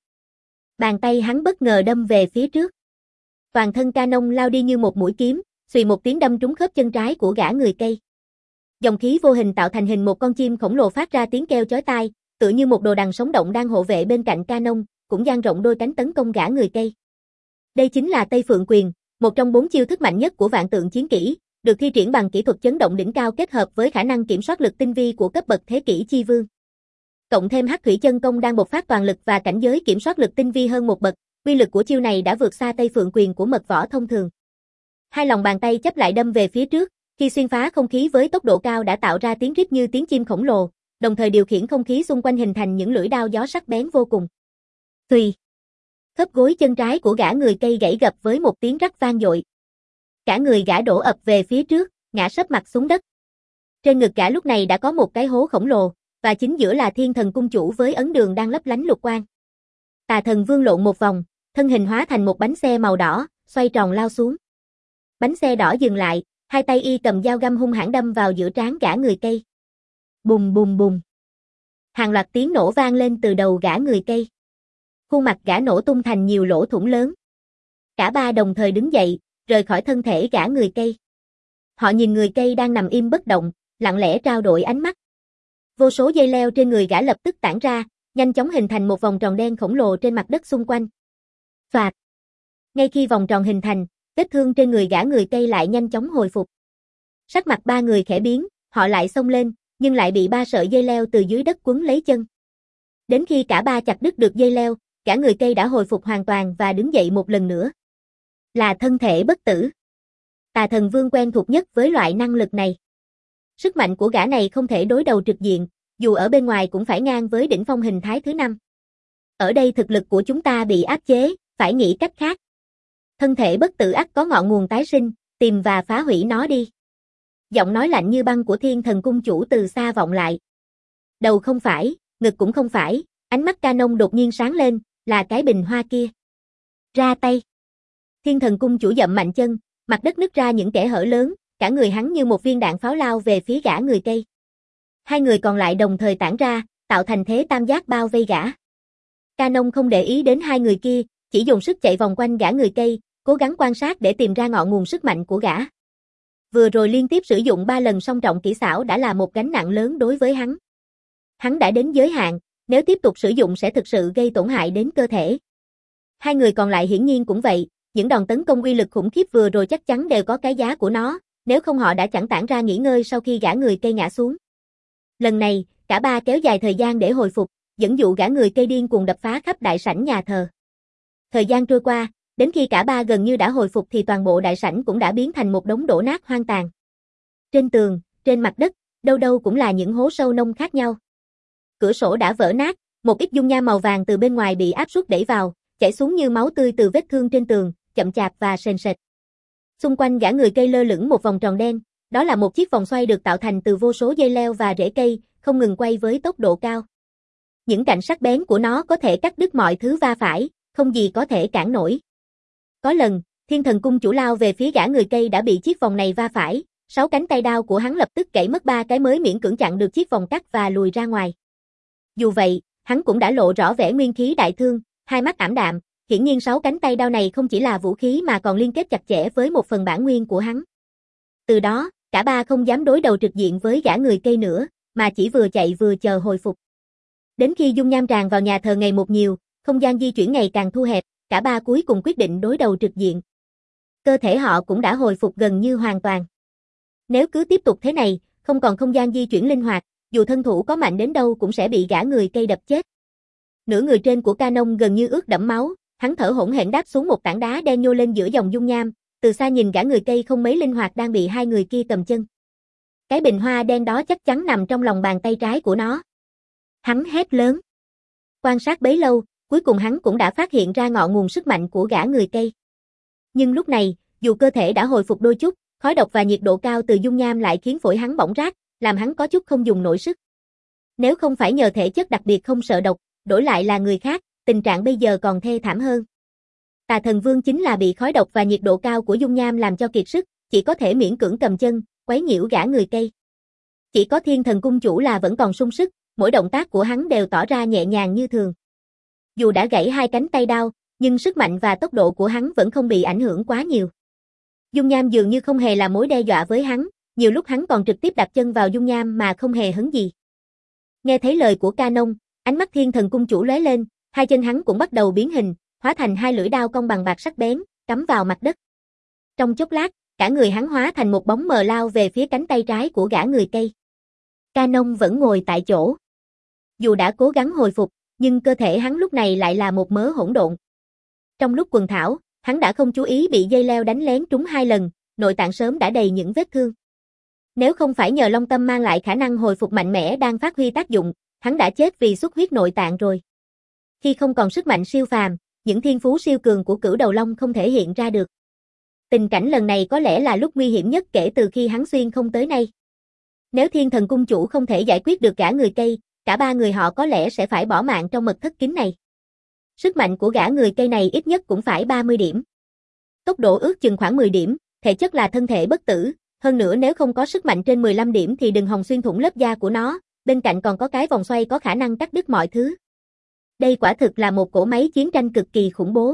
Bàn tay hắn bất ngờ đâm về phía trước. Toàn thân Canon lao đi như một mũi kiếm, xùy một tiếng đâm trúng khớp chân trái của gã người cây. Dòng khí vô hình tạo thành hình một con chim khổng lồ phát ra tiếng kêu chói tai, tựa như một đồ đằng sống động đang hộ vệ bên cạnh Canon, cũng dang rộng đôi cánh tấn công gã người cây. Đây chính là Tây Phượng Quyền, một trong bốn chiêu thức mạnh nhất của Vạn Tượng Chiến Kỹ, được thi triển bằng kỹ thuật chấn động đỉnh cao kết hợp với khả năng kiểm soát lực tinh vi của cấp bậc Thế Kỷ Chi Vương. Cộng thêm Hắc Thủy Chân Công đang bộc phát toàn lực và cảnh giới kiểm soát lực tinh vi hơn một bậc, uy lực của chiêu này đã vượt xa Tây Phượng Quyền của mật võ thông thường. Hai lòng bàn tay chấp lại đâm về phía trước, khi xuyên phá không khí với tốc độ cao đã tạo ra tiếng rít như tiếng chim khổng lồ, đồng thời điều khiển không khí xung quanh hình thành những lưỡi đao gió sắc bén vô cùng. Tùy. Khớp gối chân trái của gã người cây gãy gập với một tiếng rắc vang dội. Cả người gã đổ ập về phía trước, ngã sấp mặt xuống đất. Trên ngực gã lúc này đã có một cái hố khổng lồ, và chính giữa là Thiên Thần Cung Chủ với ấn đường đang lấp lánh lục quang. Tà Thần Vương lộn một vòng, thân hình hóa thành một bánh xe màu đỏ, xoay tròn lao xuống. Bánh xe đỏ dừng lại, hai tay y cầm dao găm hung hãn đâm vào giữa trán gã người cây. Bùng bùng bùng. Hàng loạt tiếng nổ vang lên từ đầu gã người cây. Khuôn mặt gã nổ tung thành nhiều lỗ thủng lớn. Cả ba đồng thời đứng dậy, rời khỏi thân thể gã người cây. Họ nhìn người cây đang nằm im bất động, lặng lẽ trao đổi ánh mắt. Vô số dây leo trên người gã lập tức tản ra, nhanh chóng hình thành một vòng tròn đen khổng lồ trên mặt đất xung quanh. Phạt. Ngay khi vòng tròn hình thành, vết thương trên người gã người cây lại nhanh chóng hồi phục. Sắc mặt ba người khẽ biến, họ lại xông lên, nhưng lại bị ba sợi dây leo từ dưới đất quấn lấy chân. Đến khi cả ba chặt đứt được dây leo, gã người cây đã hồi phục hoàn toàn và đứng dậy một lần nữa. Là thân thể bất tử. Tà Thần Vương quen thuộc nhất với loại năng lực này. Sức mạnh của gã này không thể đối đầu trực diện, dù ở bên ngoài cũng phải ngang với đỉnh phong hình thái thứ năm. Ở đây thực lực của chúng ta bị áp chế, phải nghĩ cách khác. Thân thể bất tử ắt có ngọn nguồn tái sinh, tìm và phá hủy nó đi. Giọng nói lạnh như băng của Thiên Thần Cung Chủ từ xa vọng lại. Đầu không phải, ngực cũng không phải, ánh mắt Canon đột nhiên sáng lên, là cái bình hoa kia. Ra tay. Thiên Thần Cung Chủ dậm mạnh chân, mặt đất nứt ra những kẽ hở lớn, cả người hắn như một viên đạn pháo lao về phía gã người cây. Hai người còn lại đồng thời tản ra, tạo thành thế tam giác bao vây gã. Canon không để ý đến hai người kia, chỉ dùng sức chạy vòng quanh gã người cây, cố gắng quan sát để tìm ra ngọn nguồn sức mạnh của gã. Vừa rồi liên tiếp sử dụng ba lần song trọng kỹ xảo đã là một gánh nặng lớn đối với hắn. Hắn đã đến giới hạn, nếu tiếp tục sử dụng sẽ thực sự gây tổn hại đến cơ thể. Hai người còn lại hiển nhiên cũng vậy, những đòn tấn công uy lực khủng khiếp vừa rồi chắc chắn đều có cái giá của nó, nếu không họ đã chẳng tản ra nghỉ ngơi sau khi gã người cây ngã xuống. Lần này, cả ba kéo dài thời gian để hồi phục, dẫn dụ gã người cây điên cuồng đập phá khắp đại sảnh nhà thờ. Thời gian trôi qua, đến khi cả ba gần như đã hồi phục thì toàn bộ đại sảnh cũng đã biến thành một đống đổ nát hoang tàn. Trên tường, trên mặt đất, đâu đâu cũng là những hố sâu nông khác nhau. Cửa sổ đã vỡ nát, một ít dung nham màu vàng từ bên ngoài bị áp suất đẩy vào, chảy xuống như máu tươi từ vết thương trên tường, chậm chạp và sền sệt. Xung quanh gã người cây lơ lửng một vòng tròn đen, đó là một chiếc vòng xoay được tạo thành từ vô số dây leo và rễ cây, không ngừng quay với tốc độ cao. Những cạnh sắc bén của nó có thể cắt đứt mọi thứ va phải, không gì có thể cản nổi. Có lần, Thiên Thần Cung Chủ lao về phía gã người cây đã bị chiếc vòng này va phải, sáu cánh tay đao của hắn lập tức gãy mất ba cái mới miễn cưỡng chặn được chiếc vòng cắt và lùi ra ngoài. Dù vậy, hắn cũng đã lộ rõ vẻ nguyên khí đại thương, hai mắt ảm đạm, hiển nhiên sáu cánh tay đao này không chỉ là vũ khí mà còn liên kết chặt chẽ với một phần bản nguyên của hắn. Từ đó, cả ba không dám đối đầu trực diện với gã người cây nữa, mà chỉ vừa chạy vừa chờ hồi phục. Đến khi dung nham tràn vào nhà thờ ngày một nhiều, không gian di chuyển ngày càng thu hẹp, cả ba cuối cùng quyết định đối đầu trực diện. Cơ thể họ cũng đã hồi phục gần như hoàn toàn. Nếu cứ tiếp tục thế này, không còn không gian di chuyển linh hoạt, dù thân thủ có mạnh đến đâu cũng sẽ bị gã người cây đập chết. Nửa người trên của Canon gần như ướt đẫm máu, hắn thở hổn hển đáp xuống một tảng đá đen nhô lên giữa dòng dung nham, từ xa nhìn gã người cây không mấy linh hoạt đang bị hai người kia cầm chân. Cái bình hoa đen đó chắc chắn nằm trong lòng bàn tay trái của nó. Hắn hét lớn. Quan sát bấy lâu, cuối cùng hắn cũng đã phát hiện ra ngọn nguồn sức mạnh của gã người cây. Nhưng lúc này, dù cơ thể đã hồi phục đôi chút, khói độc và nhiệt độ cao từ dung nham lại khiến phổi hắn bỏng rát, làm hắn có chút không dùng nổi sức. Nếu không phải nhờ thể chất đặc biệt không sợ độc, đổi lại là người khác, tình trạng bây giờ còn thê thảm hơn. Tà Thần Vương chính là bị khói độc và nhiệt độ cao của dung nham làm cho kiệt sức, chỉ có thể miễn cưỡng cầm chân, quấy nhiễu gã người cây. Chỉ có Thiên Thần Cung Chủ là vẫn còn sung sức, mỗi động tác của hắn đều tỏ ra nhẹ nhàng như thường. Dù đã gãy hai cánh tay đau, nhưng sức mạnh và tốc độ của hắn vẫn không bị ảnh hưởng quá nhiều. Dung nham dường như không hề là mối đe dọa với hắn, nhiều lúc hắn còn trực tiếp đạp chân vào dung nham mà không hề hấn gì. Nghe thấy lời của Canon, ánh mắt Thiên Thần Cung Chủ lóe lên, hai chân hắn cũng bắt đầu biến hình, hóa thành hai lưỡi đao cong bằng bạc sắc bén, cắm vào mặt đất. Trong chốc lát, cả người hắn hóa thành một bóng mờ lao về phía cánh tay trái của gã người cây. Canon vẫn ngồi tại chỗ. Dù đã cố gắng hồi phục, nhưng cơ thể hắn lúc này lại là một mớ hỗn độn. Trong lúc quần thảo, hắn đã không chú ý bị dây leo đánh lén trúng hai lần, nội tạng sớm đã đầy những vết thương. Nếu không phải nhờ Long Tâm mang lại khả năng hồi phục mạnh mẽ đang phát huy tác dụng, hắn đã chết vì xuất huyết nội tạng rồi. Khi không còn sức mạnh siêu phàm, những thiên phú siêu cường của Cửu Đầu Long không thể hiện ra được. Tình cảnh lần này có lẽ là lúc nguy hiểm nhất kể từ khi hắn xuyên không tới nay. Nếu Thiên Thần Cung Chủ không thể giải quyết được gã người cây, cả ba người họ có lẽ sẽ phải bỏ mạng trong mật thất kín này. Sức mạnh của gã người cây này ít nhất cũng phải ba mươi điểm. Tốc độ ước chừng khoảng mười điểm, thể chất là thân thể bất tử, hơn nữa nếu không có sức mạnh trên mười lăm điểm thì đừng hòng xuyên thủng lớp da của nó, bên cạnh còn có cái vòng xoay có khả năng cắt đứt mọi thứ. Đây quả thực là một cỗ máy chiến tranh cực kỳ khủng bố.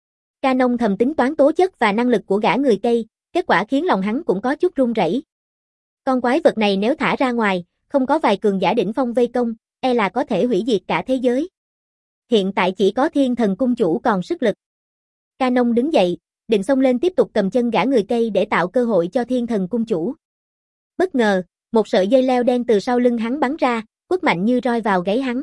Canon thầm tính toán tố chất và năng lực của gã người cây, kết quả khiến lòng hắn cũng có chút run rẩy. Con quái vật này nếu thả ra ngoài, không có vài cường giả đỉnh phong vây công, e là có thể hủy diệt cả thế giới. Hiện tại chỉ có Thiên Thần Cung Chủ còn sức lực. Canon đứng dậy, định xông lên tiếp tục cầm chân gã người cây để tạo cơ hội cho Thiên Thần Cung Chủ. Bất ngờ, một sợi dây leo đen từ sau lưng hắn bắn ra, quất mạnh như roi vào gáy hắn.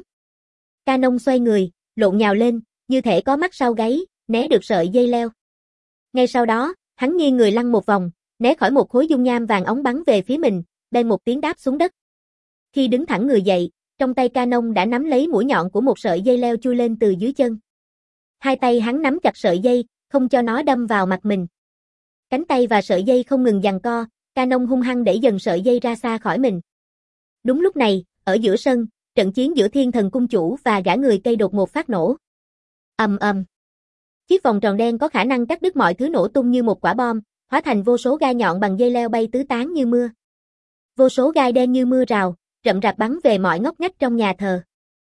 Canon xoay người, lộn nhào lên, như thể có mắt sau gáy, né được sợi dây leo. Ngay sau đó, hắn nghiêng người lăn một vòng, né khỏi một khối dung nham vàng óng bắn về phía mình, beng một tiếng đáp xuống đất. Khi đứng thẳng người dậy, trong tay Canon đã nắm lấy mũi nhọn của một sợi dây leo chui lên từ dưới chân. Hai tay hắn nắm chặt sợi dây, không cho nó đâm vào mặt mình. Cánh tay và sợi dây không ngừng giằng co, Canon hung hăng đẩy dần sợi dây ra xa khỏi mình. Đúng lúc này, ở giữa sân, trận chiến giữa Thiên Thần Cung Chủ và gã người cây đột ngột phát nổ. Ầm ầm. Chiếc vòng tròn đen có khả năng cắt đứt mọi thứ nổ tung như một quả bom, hóa thành vô số gai nhọn bằng dây leo bay tứ tán như mưa. Vô số gai đen như mưa rào, rậm rạp bắn về mọi ngóc ngách trong nhà thờ.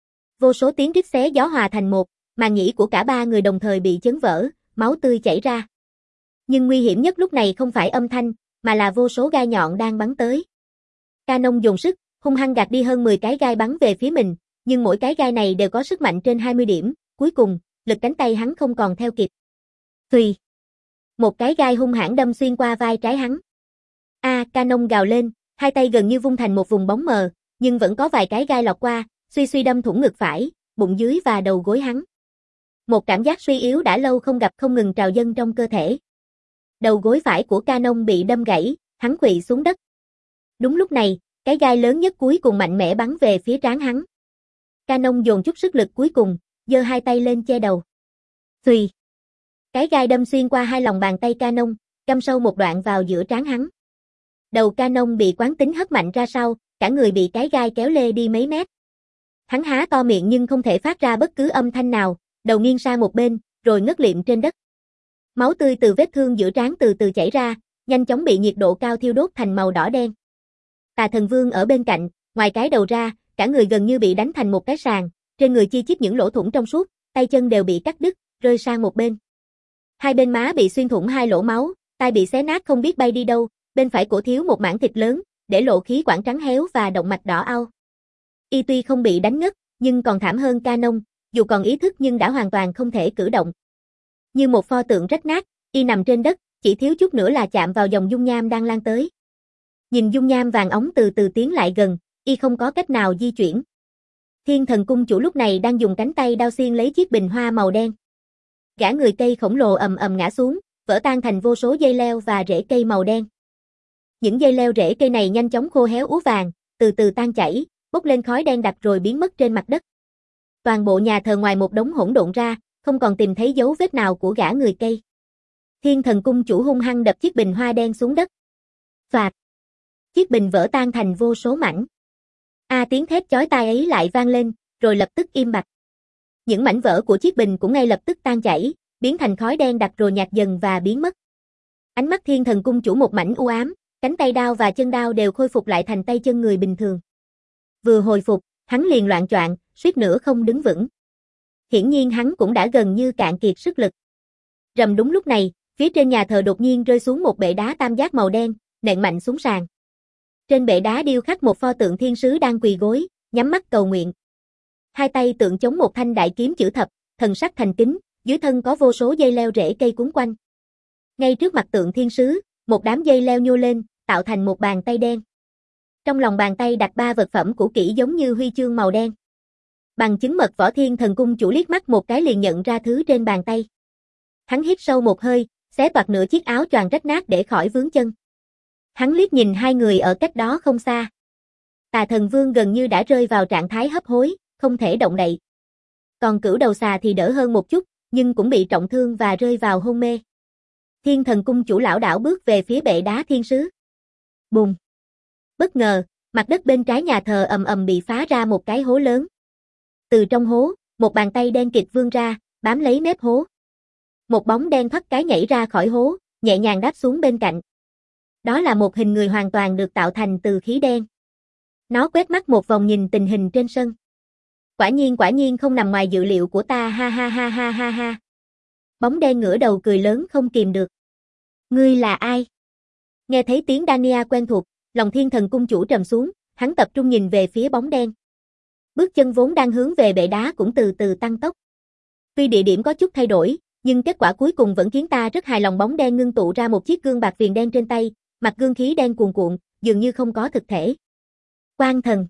Vô số tiếng rít xé gió hòa thành một, màng nhĩ của cả ba người đồng thời bị chấn vỡ, máu tươi chảy ra. Nhưng nguy hiểm nhất lúc này không phải âm thanh, mà là vô số gai nhọn đang bắn tới. Canon dùng sức, hung hăng gạt đi hơn mười cái gai bắn về phía mình, nhưng mỗi cái gai này đều có sức mạnh trên hai mươi điểm, cuối cùng, lực cánh tay hắn không còn theo kịp. Xùy! Một cái gai hung hãn đâm xuyên qua vai trái hắn. A, à, Canon gào lên, hai tay gần như vung thành một vùng bóng mờ, nhưng vẫn có vài cái gai lọt qua, suy suy đâm thủng ngực phải, bụng dưới và đầu gối hắn. Một cảm giác suy yếu đã lâu không gặp không ngừng trào dâng trong cơ thể. Đầu gối phải của Canon bị đâm gãy, hắn khuỵu xuống đất. Đúng lúc này, cái gai lớn nhất cuối cùng mạnh mẽ bắn về phía trán hắn. Canon dồn chút sức lực cuối cùng, giơ hai tay lên che đầu. Xùy! Cái gai đâm xuyên qua hai lòng bàn tay Canon, cắm sâu một đoạn vào giữa trán hắn. Đầu Canon bị quán tính hất mạnh ra sau, cả người bị cái gai kéo lê đi mấy mét. Hắn há to miệng nhưng không thể phát ra bất cứ âm thanh nào, đầu nghiêng sang một bên, rồi ngất liệm trên đất. Máu tươi từ vết thương giữa trán từ từ chảy ra, nhanh chóng bị nhiệt độ cao thiêu đốt thành màu đỏ đen. Tà Thần Vương ở bên cạnh, ngoài cái đầu ra, cả người gần như bị đánh thành một cái sàn, trên người chi chít những lỗ thủng trong suốt, tay chân đều bị cắt đứt, rơi sang một bên. Hai bên má bị xuyên thủng hai lỗ máu, tai bị xé nát không biết bay đi đâu, bên phải cổ thiếu một mảng thịt lớn, để lộ khí quản trắng héo và động mạch đỏ au. Y tuy không bị đánh ngất, nhưng còn thảm hơn Canon, dù còn ý thức nhưng đã hoàn toàn không thể cử động. Như một pho tượng rách nát, y nằm trên đất, Chỉ thiếu chút nữa là chạm vào dòng dung nham đang lan tới. Nhìn dung nham vàng óng từ từ tiến lại gần, y không có cách nào di chuyển. Thiên Thần Cung chủ lúc này đang dùng cánh tay đao xiên lấy chiếc bình hoa màu đen. Gã người cây khổng lồ ầm ầm ngã xuống, vỡ tan thành vô số dây leo và rễ cây màu đen. Những dây leo rễ cây này nhanh chóng khô héo úa vàng, từ từ tan chảy, bốc lên khói đen đặc rồi biến mất trên mặt đất. Toàn bộ nhà thờ ngoài một đống hỗn độn ra, không còn tìm thấy dấu vết nào của gã người cây. Thiên Thần Cung chủ hung hăng đập chiếc bình hoa đen xuống đất. Phạt! Chiếc bình vỡ tan thành vô số mảnh. A tiếng thét chói tai ấy lại vang lên, rồi lập tức im bặt. Những mảnh vỡ của chiếc bình cũng ngay lập tức tan chảy, biến thành khói đen đặc rồi nhạt dần và biến mất. Ánh mắt Thiên Thần Cung chủ một mảnh u ám, cánh tay đao và chân đao đều khôi phục lại thành tay chân người bình thường. Vừa hồi phục, hắn liền loạng choạng, suýt nữa không đứng vững. Hiển nhiên hắn cũng đã gần như cạn kiệt sức lực. Rầm đúng lúc này, phía trên nhà thờ đột nhiên rơi xuống một bệ đá tam giác màu đen, nện mạnh xuống sàn. Trên bệ đá điêu khắc một pho tượng thiên sứ đang quỳ gối, nhắm mắt cầu nguyện. Hai tay tượng chống một thanh đại kiếm chữ thập, thần sắc thành kính, dưới thân có vô số dây leo rễ cây cuốn quanh. Ngay trước mặt tượng thiên sứ, một đám dây leo nhô lên, tạo thành một bàn tay đen. Trong lòng bàn tay đặt ba vật phẩm cũ kỹ giống như huy chương màu đen. Bằng chứng mật Võ Thiên Thần Cung chủ liếc mắt một cái liền nhận ra thứ trên bàn tay. Hắn hít sâu một hơi, xé toạc nửa chiếc áo choàng rách nát để khỏi vướng chân. Hắn liếc nhìn hai người ở cách đó không xa. Tà Thần Vương gần như đã rơi vào trạng thái hấp hối, không thể động đậy. Còn Cửu Đầu Xà thì đỡ hơn một chút, nhưng cũng bị trọng thương và rơi vào hôn mê. Thiên Thần Cung chủ lảo đảo bước về phía bệ đá thiên sứ. Bùng! Bất ngờ, mặt đất bên trái nhà thờ ầm ầm bị phá ra một cái hố lớn. Từ trong hố, một bàn tay đen kịt vươn ra, bám lấy mép hố. Một bóng đen thoắt cái nhảy ra khỏi hố, nhẹ nhàng đáp xuống bên cạnh. Đó là một hình người hoàn toàn được tạo thành từ khí đen. Nó quét mắt một vòng nhìn tình hình trên sân. Quả nhiên quả nhiên không nằm ngoài dự liệu của ta, ha ha ha ha ha ha. Bóng đen ngửa đầu cười lớn không kìm được. Ngươi là ai? Nghe thấy tiếng Dania quen thuộc, lòng Thiên Thần Cung chủ trầm xuống, hắn tập trung nhìn về phía bóng đen. Bước chân vốn đang hướng về bệ đá cũng từ từ tăng tốc. Tuy địa điểm có chút thay đổi, nhưng kết quả cuối cùng vẫn khiến ta rất hài lòng. Bóng đen ngưng tụ ra một chiếc gương bạc viền đen trên tay, mặt gương khí đen cuồn cuộn, dường như không có thực thể. Quan thần.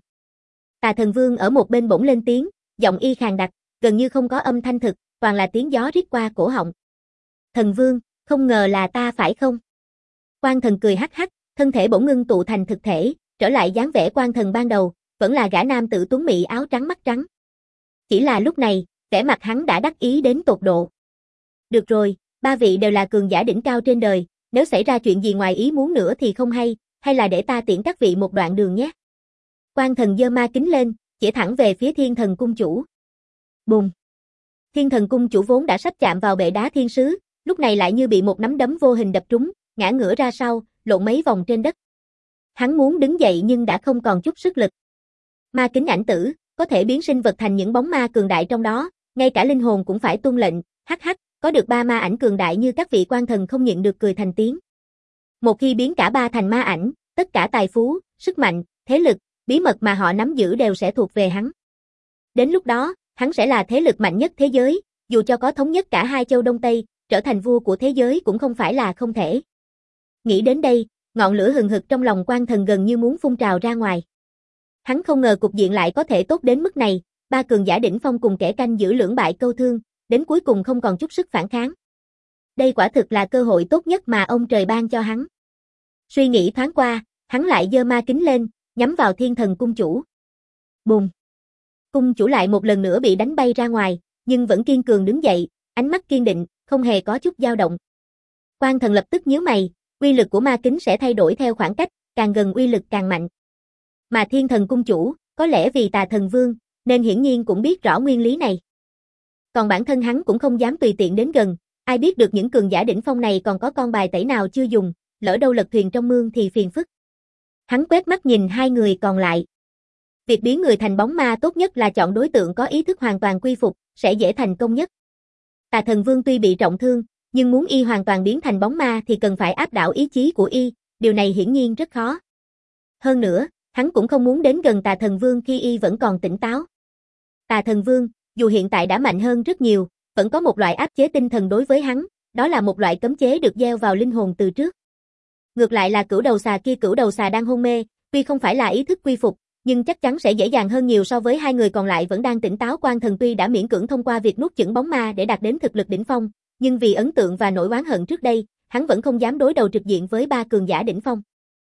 Tà Thần Vương ở một bên bỗng lên tiếng, giọng y khàn đặc, gần như không có âm thanh thực, toàn là tiếng gió rít qua cổ họng. Thần Vương, không ngờ là ta phải không? Quan thần cười hắc hắc, thân thể bỗng ngưng tụ thành thực thể, trở lại dáng vẻ quan thần ban đầu, vẫn là gã nam tử tuấn mỹ áo trắng mắt trắng. Chỉ là lúc này, vẻ mặt hắn đã đắc ý đến tột độ. Được rồi, ba vị đều là cường giả đỉnh cao trên đời, nếu xảy ra chuyện gì ngoài ý muốn nữa thì không hay, hay là để ta tiễn các vị một đoạn đường nhé. Quan thần giơ ma kính lên, chỉ thẳng về phía Thiên Thần Cung chủ. Bùng! Thiên Thần Cung chủ vốn đã sắp chạm vào bệ đá thiên sứ, lúc này lại như bị một nắm đấm vô hình đập trúng, ngã ngửa ra sau, lộn mấy vòng trên đất. Hắn muốn đứng dậy nhưng đã không còn chút sức lực. Ma kính ảnh tử, có thể biến sinh vật thành những bóng ma cường đại trong đó, ngay cả linh hồn cũng phải tuân lệnh, hắc hắc, có được ba ma ảnh cường đại như các vị quan thần không nhịn được cười thành tiếng. Một khi biến cả ba thành ma ảnh, tất cả tài phú, sức mạnh, thế lực, bí mật mà họ nắm giữ đều sẽ thuộc về hắn. Đến lúc đó, hắn sẽ là thế lực mạnh nhất thế giới, dù cho có thống nhất cả hai châu Đông Tây, trở thành vua của thế giới cũng không phải là không thể. Nghĩ đến đây, ngọn lửa hừng hực trong lòng quan thần gần như muốn phun trào ra ngoài. Hắn không ngờ cục diện lại có thể tốt đến mức này, ba cường giả đỉnh phong cùng kẻ canh giữ lưỡng bại câu thương, đến cuối cùng không còn chút sức phản kháng. Đây quả thực là cơ hội tốt nhất mà ông trời ban cho hắn. Suy nghĩ thoáng qua, hắn lại giơ ma kính lên, nhắm vào Thiên Thần Cung chủ. Bùng! Cung chủ lại một lần nữa bị đánh bay ra ngoài, nhưng vẫn kiên cường đứng dậy, ánh mắt kiên định, không hề có chút dao động. Quan thần lập tức nhíu mày, uy lực của ma kính sẽ thay đổi theo khoảng cách, càng gần uy lực càng mạnh. Mà Thiên Thần Cung chủ, có lẽ vì Tà Thần Vương, nên hiển nhiên cũng biết rõ nguyên lý này. Còn bản thân hắn cũng không dám tùy tiện đến gần, ai biết được những cường giả đỉnh phong này còn có con bài tẩy nào chưa dùng, lỡ đâu lật thuyền trong mương thì phiền phức. Hắn quét mắt nhìn hai người còn lại. Việc biến người thành bóng ma tốt nhất là chọn đối tượng có ý thức hoàn toàn quy phục, sẽ dễ thành công nhất. Tà Thần Vương tuy bị trọng thương, nhưng muốn y hoàn toàn biến thành bóng ma thì cần phải áp đảo ý chí của y, điều này hiển nhiên rất khó. Hơn nữa, hắn cũng không muốn đến gần Tà Thần Vương khi y vẫn còn tỉnh táo. Tà Thần Vương, dù hiện tại đã mạnh hơn rất nhiều, vẫn có một loại áp chế tinh thần đối với hắn, đó là một loại cấm chế được gieo vào linh hồn từ trước. Ngược lại là cửu đầu xà kia, cửu đầu xà đang hôn mê, tuy không phải là ý thức quy phục, nhưng chắc chắn sẽ dễ dàng hơn nhiều so với hai người còn lại vẫn đang tỉnh táo. Quan Thần tuy đã miễn cưỡng thông qua việc nuốt chửng bóng ma để đạt đến thực lực đỉnh phong, nhưng vì ấn tượng và nỗi oán hận trước đây, hắn vẫn không dám đối đầu trực diện với ba cường giả đỉnh phong.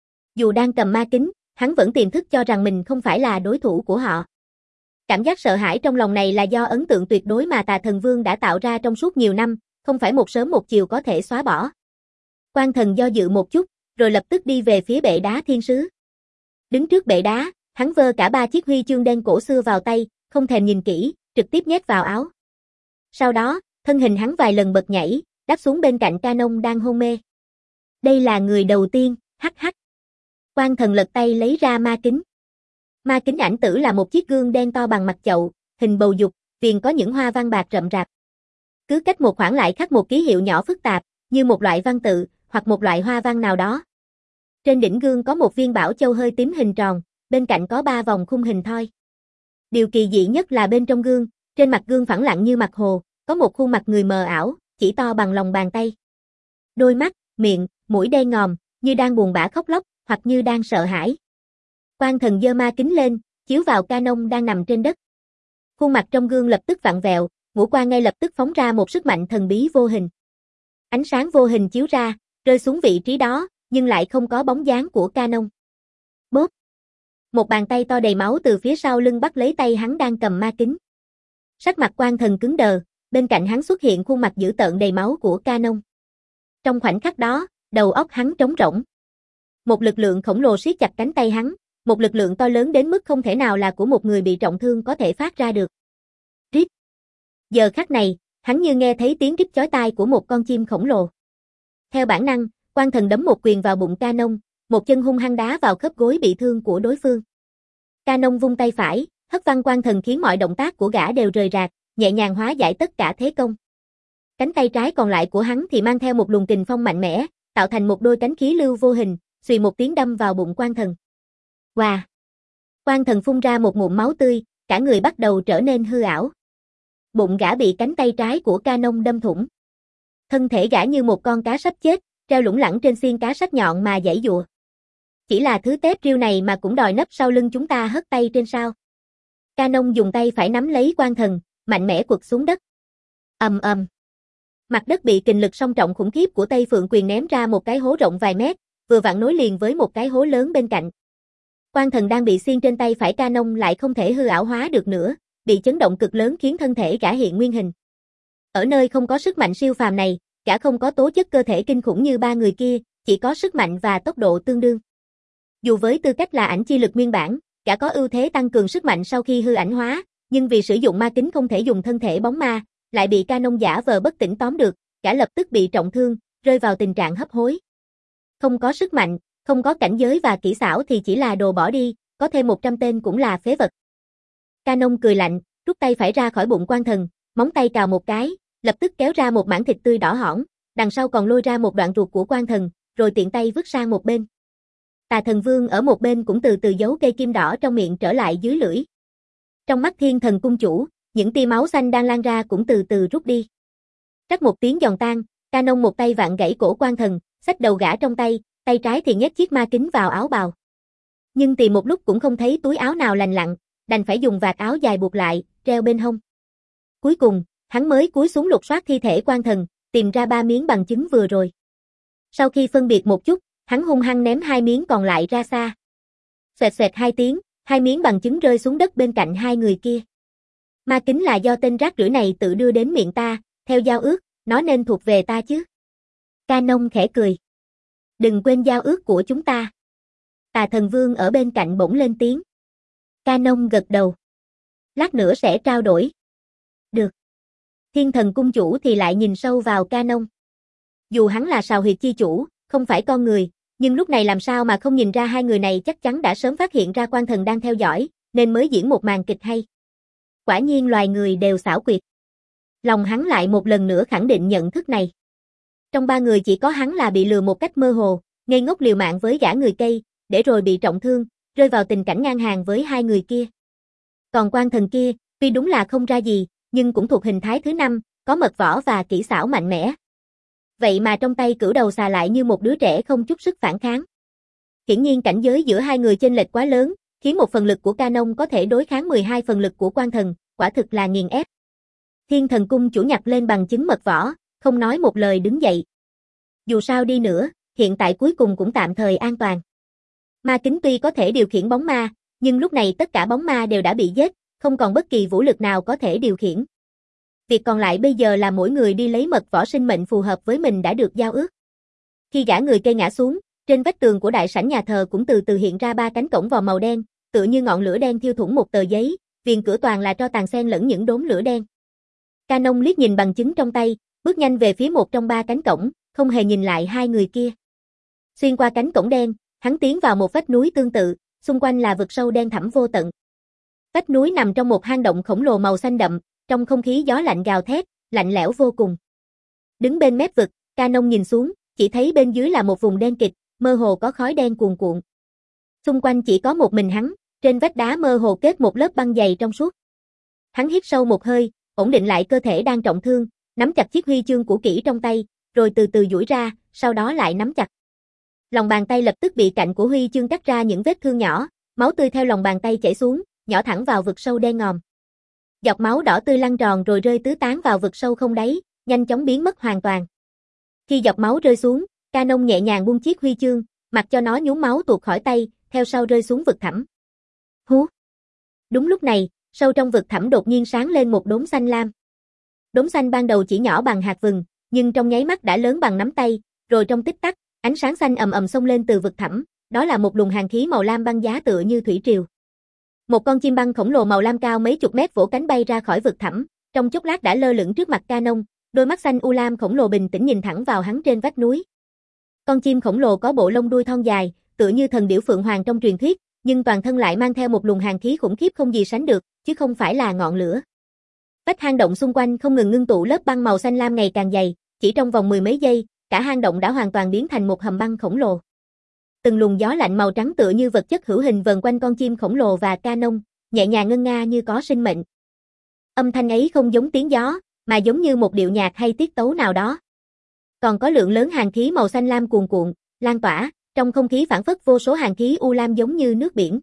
Dù đang cầm ma kính, hắn vẫn tiềm thức cho rằng mình không phải là đối thủ của họ. Cảm giác sợ hãi trong lòng này là do ấn tượng tuyệt đối mà Tà Thần Vương đã tạo ra trong suốt nhiều năm, không phải một sớm một chiều có thể xóa bỏ. Quan Thần do dự một chút, rồi lập tức đi về phía bệ đá thiên sứ. Đứng trước bệ đá, hắn vơ cả ba chiếc huy chương đen cổ xưa vào tay, không thèm nhìn kỹ, trực tiếp nhét vào áo. Sau đó, thân hình hắn vài lần bật nhảy, đáp xuống bên cạnh Canon đang hôn mê. Đây là người đầu tiên, hắc hắc. Quan Thần lật tay lấy ra ma kính. Ma kính ảnh tử là một chiếc gương đen to bằng mặt chậu, hình bầu dục, viền có những hoa văn bạc rậm rạp. Cứ cách một khoảng lại khắc một ký hiệu nhỏ phức tạp, như một loại văn tự, hoặc một loại hoa văn nào đó. Trên đỉnh gương có một viên bảo châu hơi tím hình tròn, bên cạnh có ba vòng khung hình thoi. Điều kỳ dị nhất là bên trong gương, trên mặt gương phẳng lặng như mặt hồ, có một khuôn mặt người mờ ảo, chỉ to bằng lòng bàn tay. Đôi mắt, miệng, mũi đen ngòm, như đang buồn bã khóc lóc, hoặc như đang sợ hãi. Quan Thần giơ ma kính lên, chiếu vào Canon đang nằm trên đất. Khuôn mặt trong gương lập tức vặn vẹo, ngũ quan ngay lập tức phóng ra một sức mạnh thần bí vô hình. Ánh sáng vô hình chiếu ra, rơi xuống vị trí đó, nhưng lại không có bóng dáng của Canon. Bốp! Một bàn tay to đầy máu từ phía sau lưng bắt lấy tay hắn đang cầm ma kính. Sắc mặt Quan Thần cứng đờ, bên cạnh hắn xuất hiện khuôn mặt dữ tợn đầy máu của Canon. Trong khoảnh khắc đó, đầu óc hắn trống rỗng. Một lực lượng khổng lồ siết chặt cánh tay hắn, một lực lượng to lớn đến mức không thể nào là của một người bị trọng thương có thể phát ra được. Rít! Giờ khắc này, hắn như nghe thấy tiếng rít chói tai của một con chim khổng lồ. Theo bản năng, Quan Thần đấm một quyền vào bụng Canon, một chân hung hăng đá vào khớp gối bị thương của đối phương. Canon vung tay phải, hất văng Quan Thần khiến mọi động tác của gã đều rời rạc, nhẹ nhàng hóa giải tất cả thế công. Cánh tay trái còn lại của hắn thì mang theo một luồng kình phong mạnh mẽ, tạo thành một đôi cánh khí lưu vô hình, xùy một tiếng đâm vào bụng Quan Thần. Wow! Quan Thần phun ra một ngụm máu tươi, cả người bắt đầu trở nên hư ảo. Bụng gã bị cánh tay trái của Canon đâm thủng. Thân thể gã như một con cá sắp chết, treo lủng lẳng trên xiên cá sắc nhọn mà giãy giụa. Chỉ là thứ tép riêu này mà cũng đòi nấp sau lưng chúng ta hất tay trên sao. Canon dùng tay phải nắm lấy Quan Thần, mạnh mẽ quật xuống đất. Ầm ầm. Mặt đất bị kình lực song trọng khủng khiếp của Tây Phượng Quyền ném ra một cái hố rộng vài mét, vừa vặn nối liền với một cái hố lớn bên cạnh. Quan Thần đang bị xiên trên tay phải Canon lại không thể hư ảo hóa được nữa, bị chấn động cực lớn khiến thân thể gã hiện nguyên hình. Ở nơi không có sức mạnh siêu phàm này, gã không có tố chất cơ thể kinh khủng như ba người kia, chỉ có sức mạnh và tốc độ tương đương. Dù với tư cách là ảnh chi lực nguyên bản, gã có ưu thế tăng cường sức mạnh sau khi hư ảnh hóa, nhưng vì sử dụng ma kính không thể dùng thân thể bóng ma, lại bị Canon giả vờ bất tỉnh tóm được, gã lập tức bị trọng thương, rơi vào tình trạng hấp hối. Không có sức mạnh, không có cảnh giới và kỹ xảo thì chỉ là đồ bỏ đi, có thêm một trăm tên cũng là phế vật. Canon cười lạnh, rút tay phải ra khỏi bụng Quan Thần, móng tay cào một cái, lập tức kéo ra một mảng thịt tươi đỏ hỏn, đằng sau còn lôi ra một đoạn ruột của Quan Thần, rồi tiện tay vứt sang một bên. Tà Thần Vương ở một bên cũng từ từ giấu cây kim đỏ trong miệng trở lại dưới lưỡi. Trong mắt Thiên Thần Cung Chủ, những tia máu xanh đang lan ra cũng từ từ rút đi. Rắc một tiếng giòn tan, Canon một tay vặn gãy cổ Quan Thần, xách đầu gã trong tay, tay trái thì nhét chiếc ma kính vào áo bào. Nhưng tìm một lúc cũng không thấy túi áo nào lành lặn, đành phải dùng vạt áo dài buộc lại, treo bên hông. Cuối cùng, hắn mới cúi xuống lục soát thi thể Quan Thần, tìm ra ba miếng bằng chứng vừa rồi. Sau khi phân biệt một chút, hắn hung hăng ném hai miếng còn lại ra xa. Xoẹt xoẹt hai tiếng, hai miếng bằng chứng rơi xuống đất bên cạnh hai người kia. Ma kính là do tên rác rưởi này tự đưa đến miệng ta, theo giao ước, nó nên thuộc về ta chứ. Canon khẽ cười. Đừng quên giao ước của chúng ta. Tà Thần Vương ở bên cạnh bỗng lên tiếng. Canon gật đầu. Lát nữa sẽ trao đổi. Được. Thiên Thần Cung Chủ thì lại nhìn sâu vào Canon. Dù hắn là sào huyệt chi chủ, không phải con người, nhưng lúc này làm sao mà không nhìn ra hai người này chắc chắn đã sớm phát hiện ra Quan Thần đang theo dõi, nên mới diễn một màn kịch hay. Quả nhiên loài người đều xảo quyệt. Lòng hắn lại một lần nữa khẳng định nhận thức này. Trong ba người chỉ có hắn là bị lừa một cách mơ hồ, ngây ngốc liều mạng với gã người cây, để rồi bị trọng thương, rơi vào tình cảnh ngang hàng với hai người kia. Còn Quan Thần kia, tuy đúng là không ra gì, nhưng cũng thuộc hình thái thứ năm, có mật võ và kỹ xảo mạnh mẽ. Vậy mà trong tay cửu đầu xà lại như một đứa trẻ không chút sức phản kháng. Hiển nhiên cảnh giới giữa hai người chênh lệch quá lớn, khiến một phần lực của Canon có thể đối kháng mười hai phần lực của Quan Thần, quả thực là nghiền ép. Thiên Thần Cung chủ nhặt lên bằng chứng mật võ, không nói một lời đứng dậy. Dù sao đi nữa, hiện tại cuối cùng cũng tạm thời an toàn. Ma Kính tuy có thể điều khiển bóng ma, nhưng lúc này tất cả bóng ma đều đã bị giết, không còn bất kỳ vũ lực nào có thể điều khiển. Việc còn lại bây giờ là mỗi người đi lấy mật võ sinh mệnh phù hợp với mình đã được giao ước. Khi gã người cây ngã xuống, trên vách tường của đại sảnh nhà thờ cũng từ từ hiện ra ba cánh cổng vòm màu đen, tựa như ngọn lửa đen thiêu thủng một tờ giấy, viền cửa toàn là tro tàn xen lẫn những đốm lửa đen. Canon liếc nhìn bằng chứng trong tay, bước nhanh về phía một trong ba cánh cổng, không hề nhìn lại hai người kia. Xuyên qua cánh cổng đen, hắn tiến vào một vách núi tương tự, xung quanh là vực sâu đen thẳm vô tận. Vách núi nằm trong một hang động khổng lồ màu xanh đậm, trong không khí gió lạnh gào thét, lạnh lẽo vô cùng. Đứng bên mép vực, Canon nhìn xuống, chỉ thấy bên dưới là một vùng đen kịt, mơ hồ có khói đen cuồn cuộn. Xung quanh chỉ có một mình hắn, trên vách đá mơ hồ kết một lớp băng dày trong suốt. Hắn hít sâu một hơi, ổn định lại cơ thể đang trọng thương, nắm chặt chiếc huy chương cũ kỹ trong tay, rồi từ từ duỗi ra, sau đó lại nắm chặt. Lòng bàn tay lập tức bị cạnh của huy chương cắt ra những vết thương nhỏ, máu tươi theo lòng bàn tay chảy xuống, nhỏ thẳng vào vực sâu đen ngòm. Giọt máu đỏ tươi lăn tròn rồi rơi tứ tán vào vực sâu không đáy, nhanh chóng biến mất hoàn toàn. Khi giọt máu rơi xuống, Canon nhẹ nhàng buông chiếc huy chương, mặc cho nó nhúng máu tuột khỏi tay, theo sau rơi xuống vực thẳm. Hú! Đúng lúc này, sâu trong vực thẳm đột nhiên sáng lên một đốm xanh lam. Đốm xanh ban đầu chỉ nhỏ bằng hạt vừng, nhưng trong nháy mắt đã lớn bằng nắm tay, rồi trong tích tắc, ánh sáng xanh ầm ầm xông lên từ vực thẳm, đó là một luồng hàn khí màu lam băng giá tựa như thủy triều. Một con chim băng khổng lồ màu lam cao mấy chục mét vỗ cánh bay ra khỏi vực thẳm, trong chốc lát đã lơ lửng trước mặt Canon, đôi mắt xanh u lam khổng lồ bình tĩnh nhìn thẳng vào hắn trên vách núi. Con chim khổng lồ có bộ lông đuôi thon dài, tựa như thần điểu phượng hoàng trong truyền thuyết, nhưng toàn thân lại mang theo một luồng hàn khí khủng khiếp không gì sánh được, chứ không phải là ngọn lửa. Vách hang động xung quanh không ngừng ngưng tụ lớp băng màu xanh lam ngày càng dày, chỉ trong vòng mười mấy giây, cả hang động đã hoàn toàn biến thành một hầm băng khổng lồ. Từng luồng gió lạnh màu trắng tựa như vật chất hữu hình vần quanh con chim khổng lồ và Canon, nhẹ nhàng ngân nga như có sinh mệnh. Âm thanh ấy không giống tiếng gió, mà giống như một điệu nhạc hay tiết tấu nào đó. Còn có lượng lớn hàn khí màu xanh lam cuồn cuộn, lan tỏa, trong không khí phảng phất vô số hàn khí u lam giống như nước biển.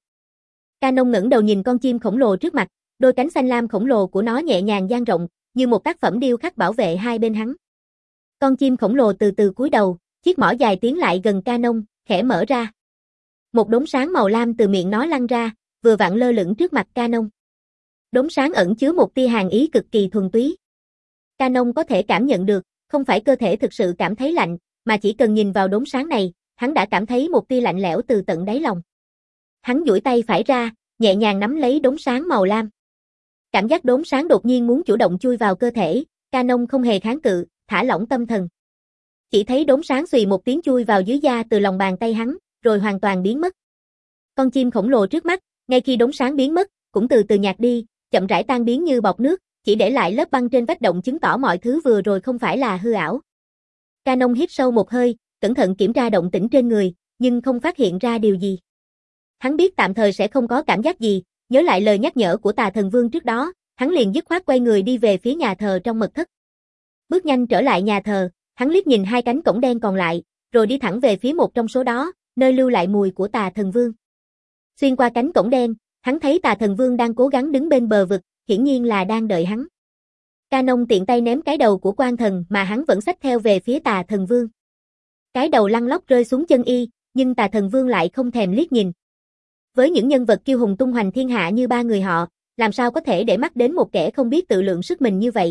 Canon ngẩng đầu nhìn con chim khổng lồ trước mặt, đôi cánh xanh lam khổng lồ của nó nhẹ nhàng dang rộng, như một tác phẩm điêu khắc bảo vệ hai bên hắn. Con chim khổng lồ từ từ cúi đầu, chiếc mỏ dài tiến lại gần Canon, khẽ mở ra. Một đốm sáng màu lam từ miệng nó lăn ra, vừa vặn lơ lửng trước mặt Canon. Đốm sáng ẩn chứa một tia hàn ý cực kỳ thuần túy. Canon có thể cảm nhận được, không phải cơ thể thực sự cảm thấy lạnh, mà chỉ cần nhìn vào đốm sáng này, hắn đã cảm thấy một tia lạnh lẽo từ tận đáy lòng. Hắn duỗi tay phải ra, nhẹ nhàng nắm lấy đốm sáng màu lam. Cảm giác đốm sáng đột nhiên muốn chủ động chui vào cơ thể, Canon không hề kháng cự, thả lỏng tâm thần. Chỉ thấy đốm sáng xùy một tiếng chui vào dưới da từ lòng bàn tay hắn, rồi hoàn toàn biến mất. Con chim khổng lồ trước mắt, ngay khi đốm sáng biến mất, cũng từ từ nhạt đi, chậm rãi tan biến như bọt nước, chỉ để lại lớp băng trên vách động chứng tỏ mọi thứ vừa rồi không phải là hư ảo. Canon hít sâu một hơi, cẩn thận kiểm tra động tĩnh trên người, nhưng không phát hiện ra điều gì. Hắn biết tạm thời sẽ không có cảm giác gì, nhớ lại lời nhắc nhở của Tà Thần Vương trước đó, hắn liền dứt khoát quay người đi về phía nhà thờ trong mật thất. Bước nhanh trở lại nhà thờ, hắn liếc nhìn hai cánh cổng đen còn lại, rồi đi thẳng về phía một trong số đó, nơi lưu lại mùi của Tà Thần Vương. Xuyên qua cánh cổng đen, hắn thấy Tà Thần Vương đang cố gắng đứng bên bờ vực, hiển nhiên là đang đợi hắn. Canon tiện tay ném cái đầu của Quan Thần mà hắn vẫn xách theo về phía Tà Thần Vương. Cái đầu lăn lóc rơi xuống chân y, nhưng Tà Thần Vương lại không thèm liếc nhìn. Với những nhân vật kiêu hùng tung hoành thiên hạ như ba người họ, làm sao có thể để mắt đến một kẻ không biết tự lượng sức mình như vậy.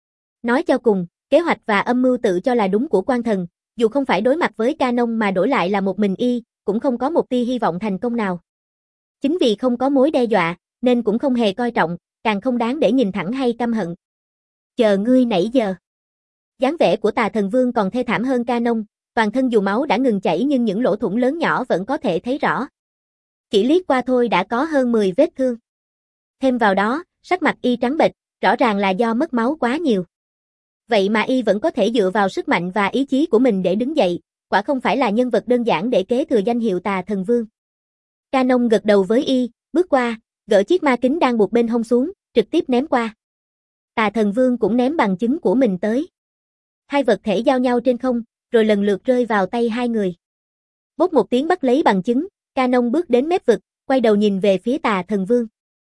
Nói cho cùng, kế hoạch và âm mưu tự cho là đúng của Quan Thần, dù không phải đối mặt với Canon mà đổi lại là một mình y, cũng không có một tia hy vọng thành công nào. Chính vì không có mối đe dọa, nên cũng không hề coi trọng, càng không đáng để nhìn thẳng hay căm hận. Chờ ngươi nãy giờ. Dáng vẻ của Tà Thần Vương còn thê thảm hơn Canon, toàn thân dù máu đã ngừng chảy nhưng những lỗ thủng lớn nhỏ vẫn có thể thấy rõ. Chỉ liếc qua thôi đã có hơn mười vết thương. Thêm vào đó, sắc mặt y trắng bệch, rõ ràng là do mất máu quá nhiều. Vậy mà y vẫn có thể dựa vào sức mạnh và ý chí của mình để đứng dậy, quả không phải là nhân vật đơn giản để kế thừa danh hiệu Tà Thần Vương. Canon gật đầu với y, bước qua, gỡ chiếc ma kính đang buộc bên hông xuống, trực tiếp ném qua. Tà Thần Vương cũng ném bằng chứng của mình tới. Hai vật thể giao nhau trên không, rồi lần lượt rơi vào tay hai người. Bốp một tiếng bắt lấy bằng chứng, Canon bước đến mép vực, quay đầu nhìn về phía Tà Thần Vương.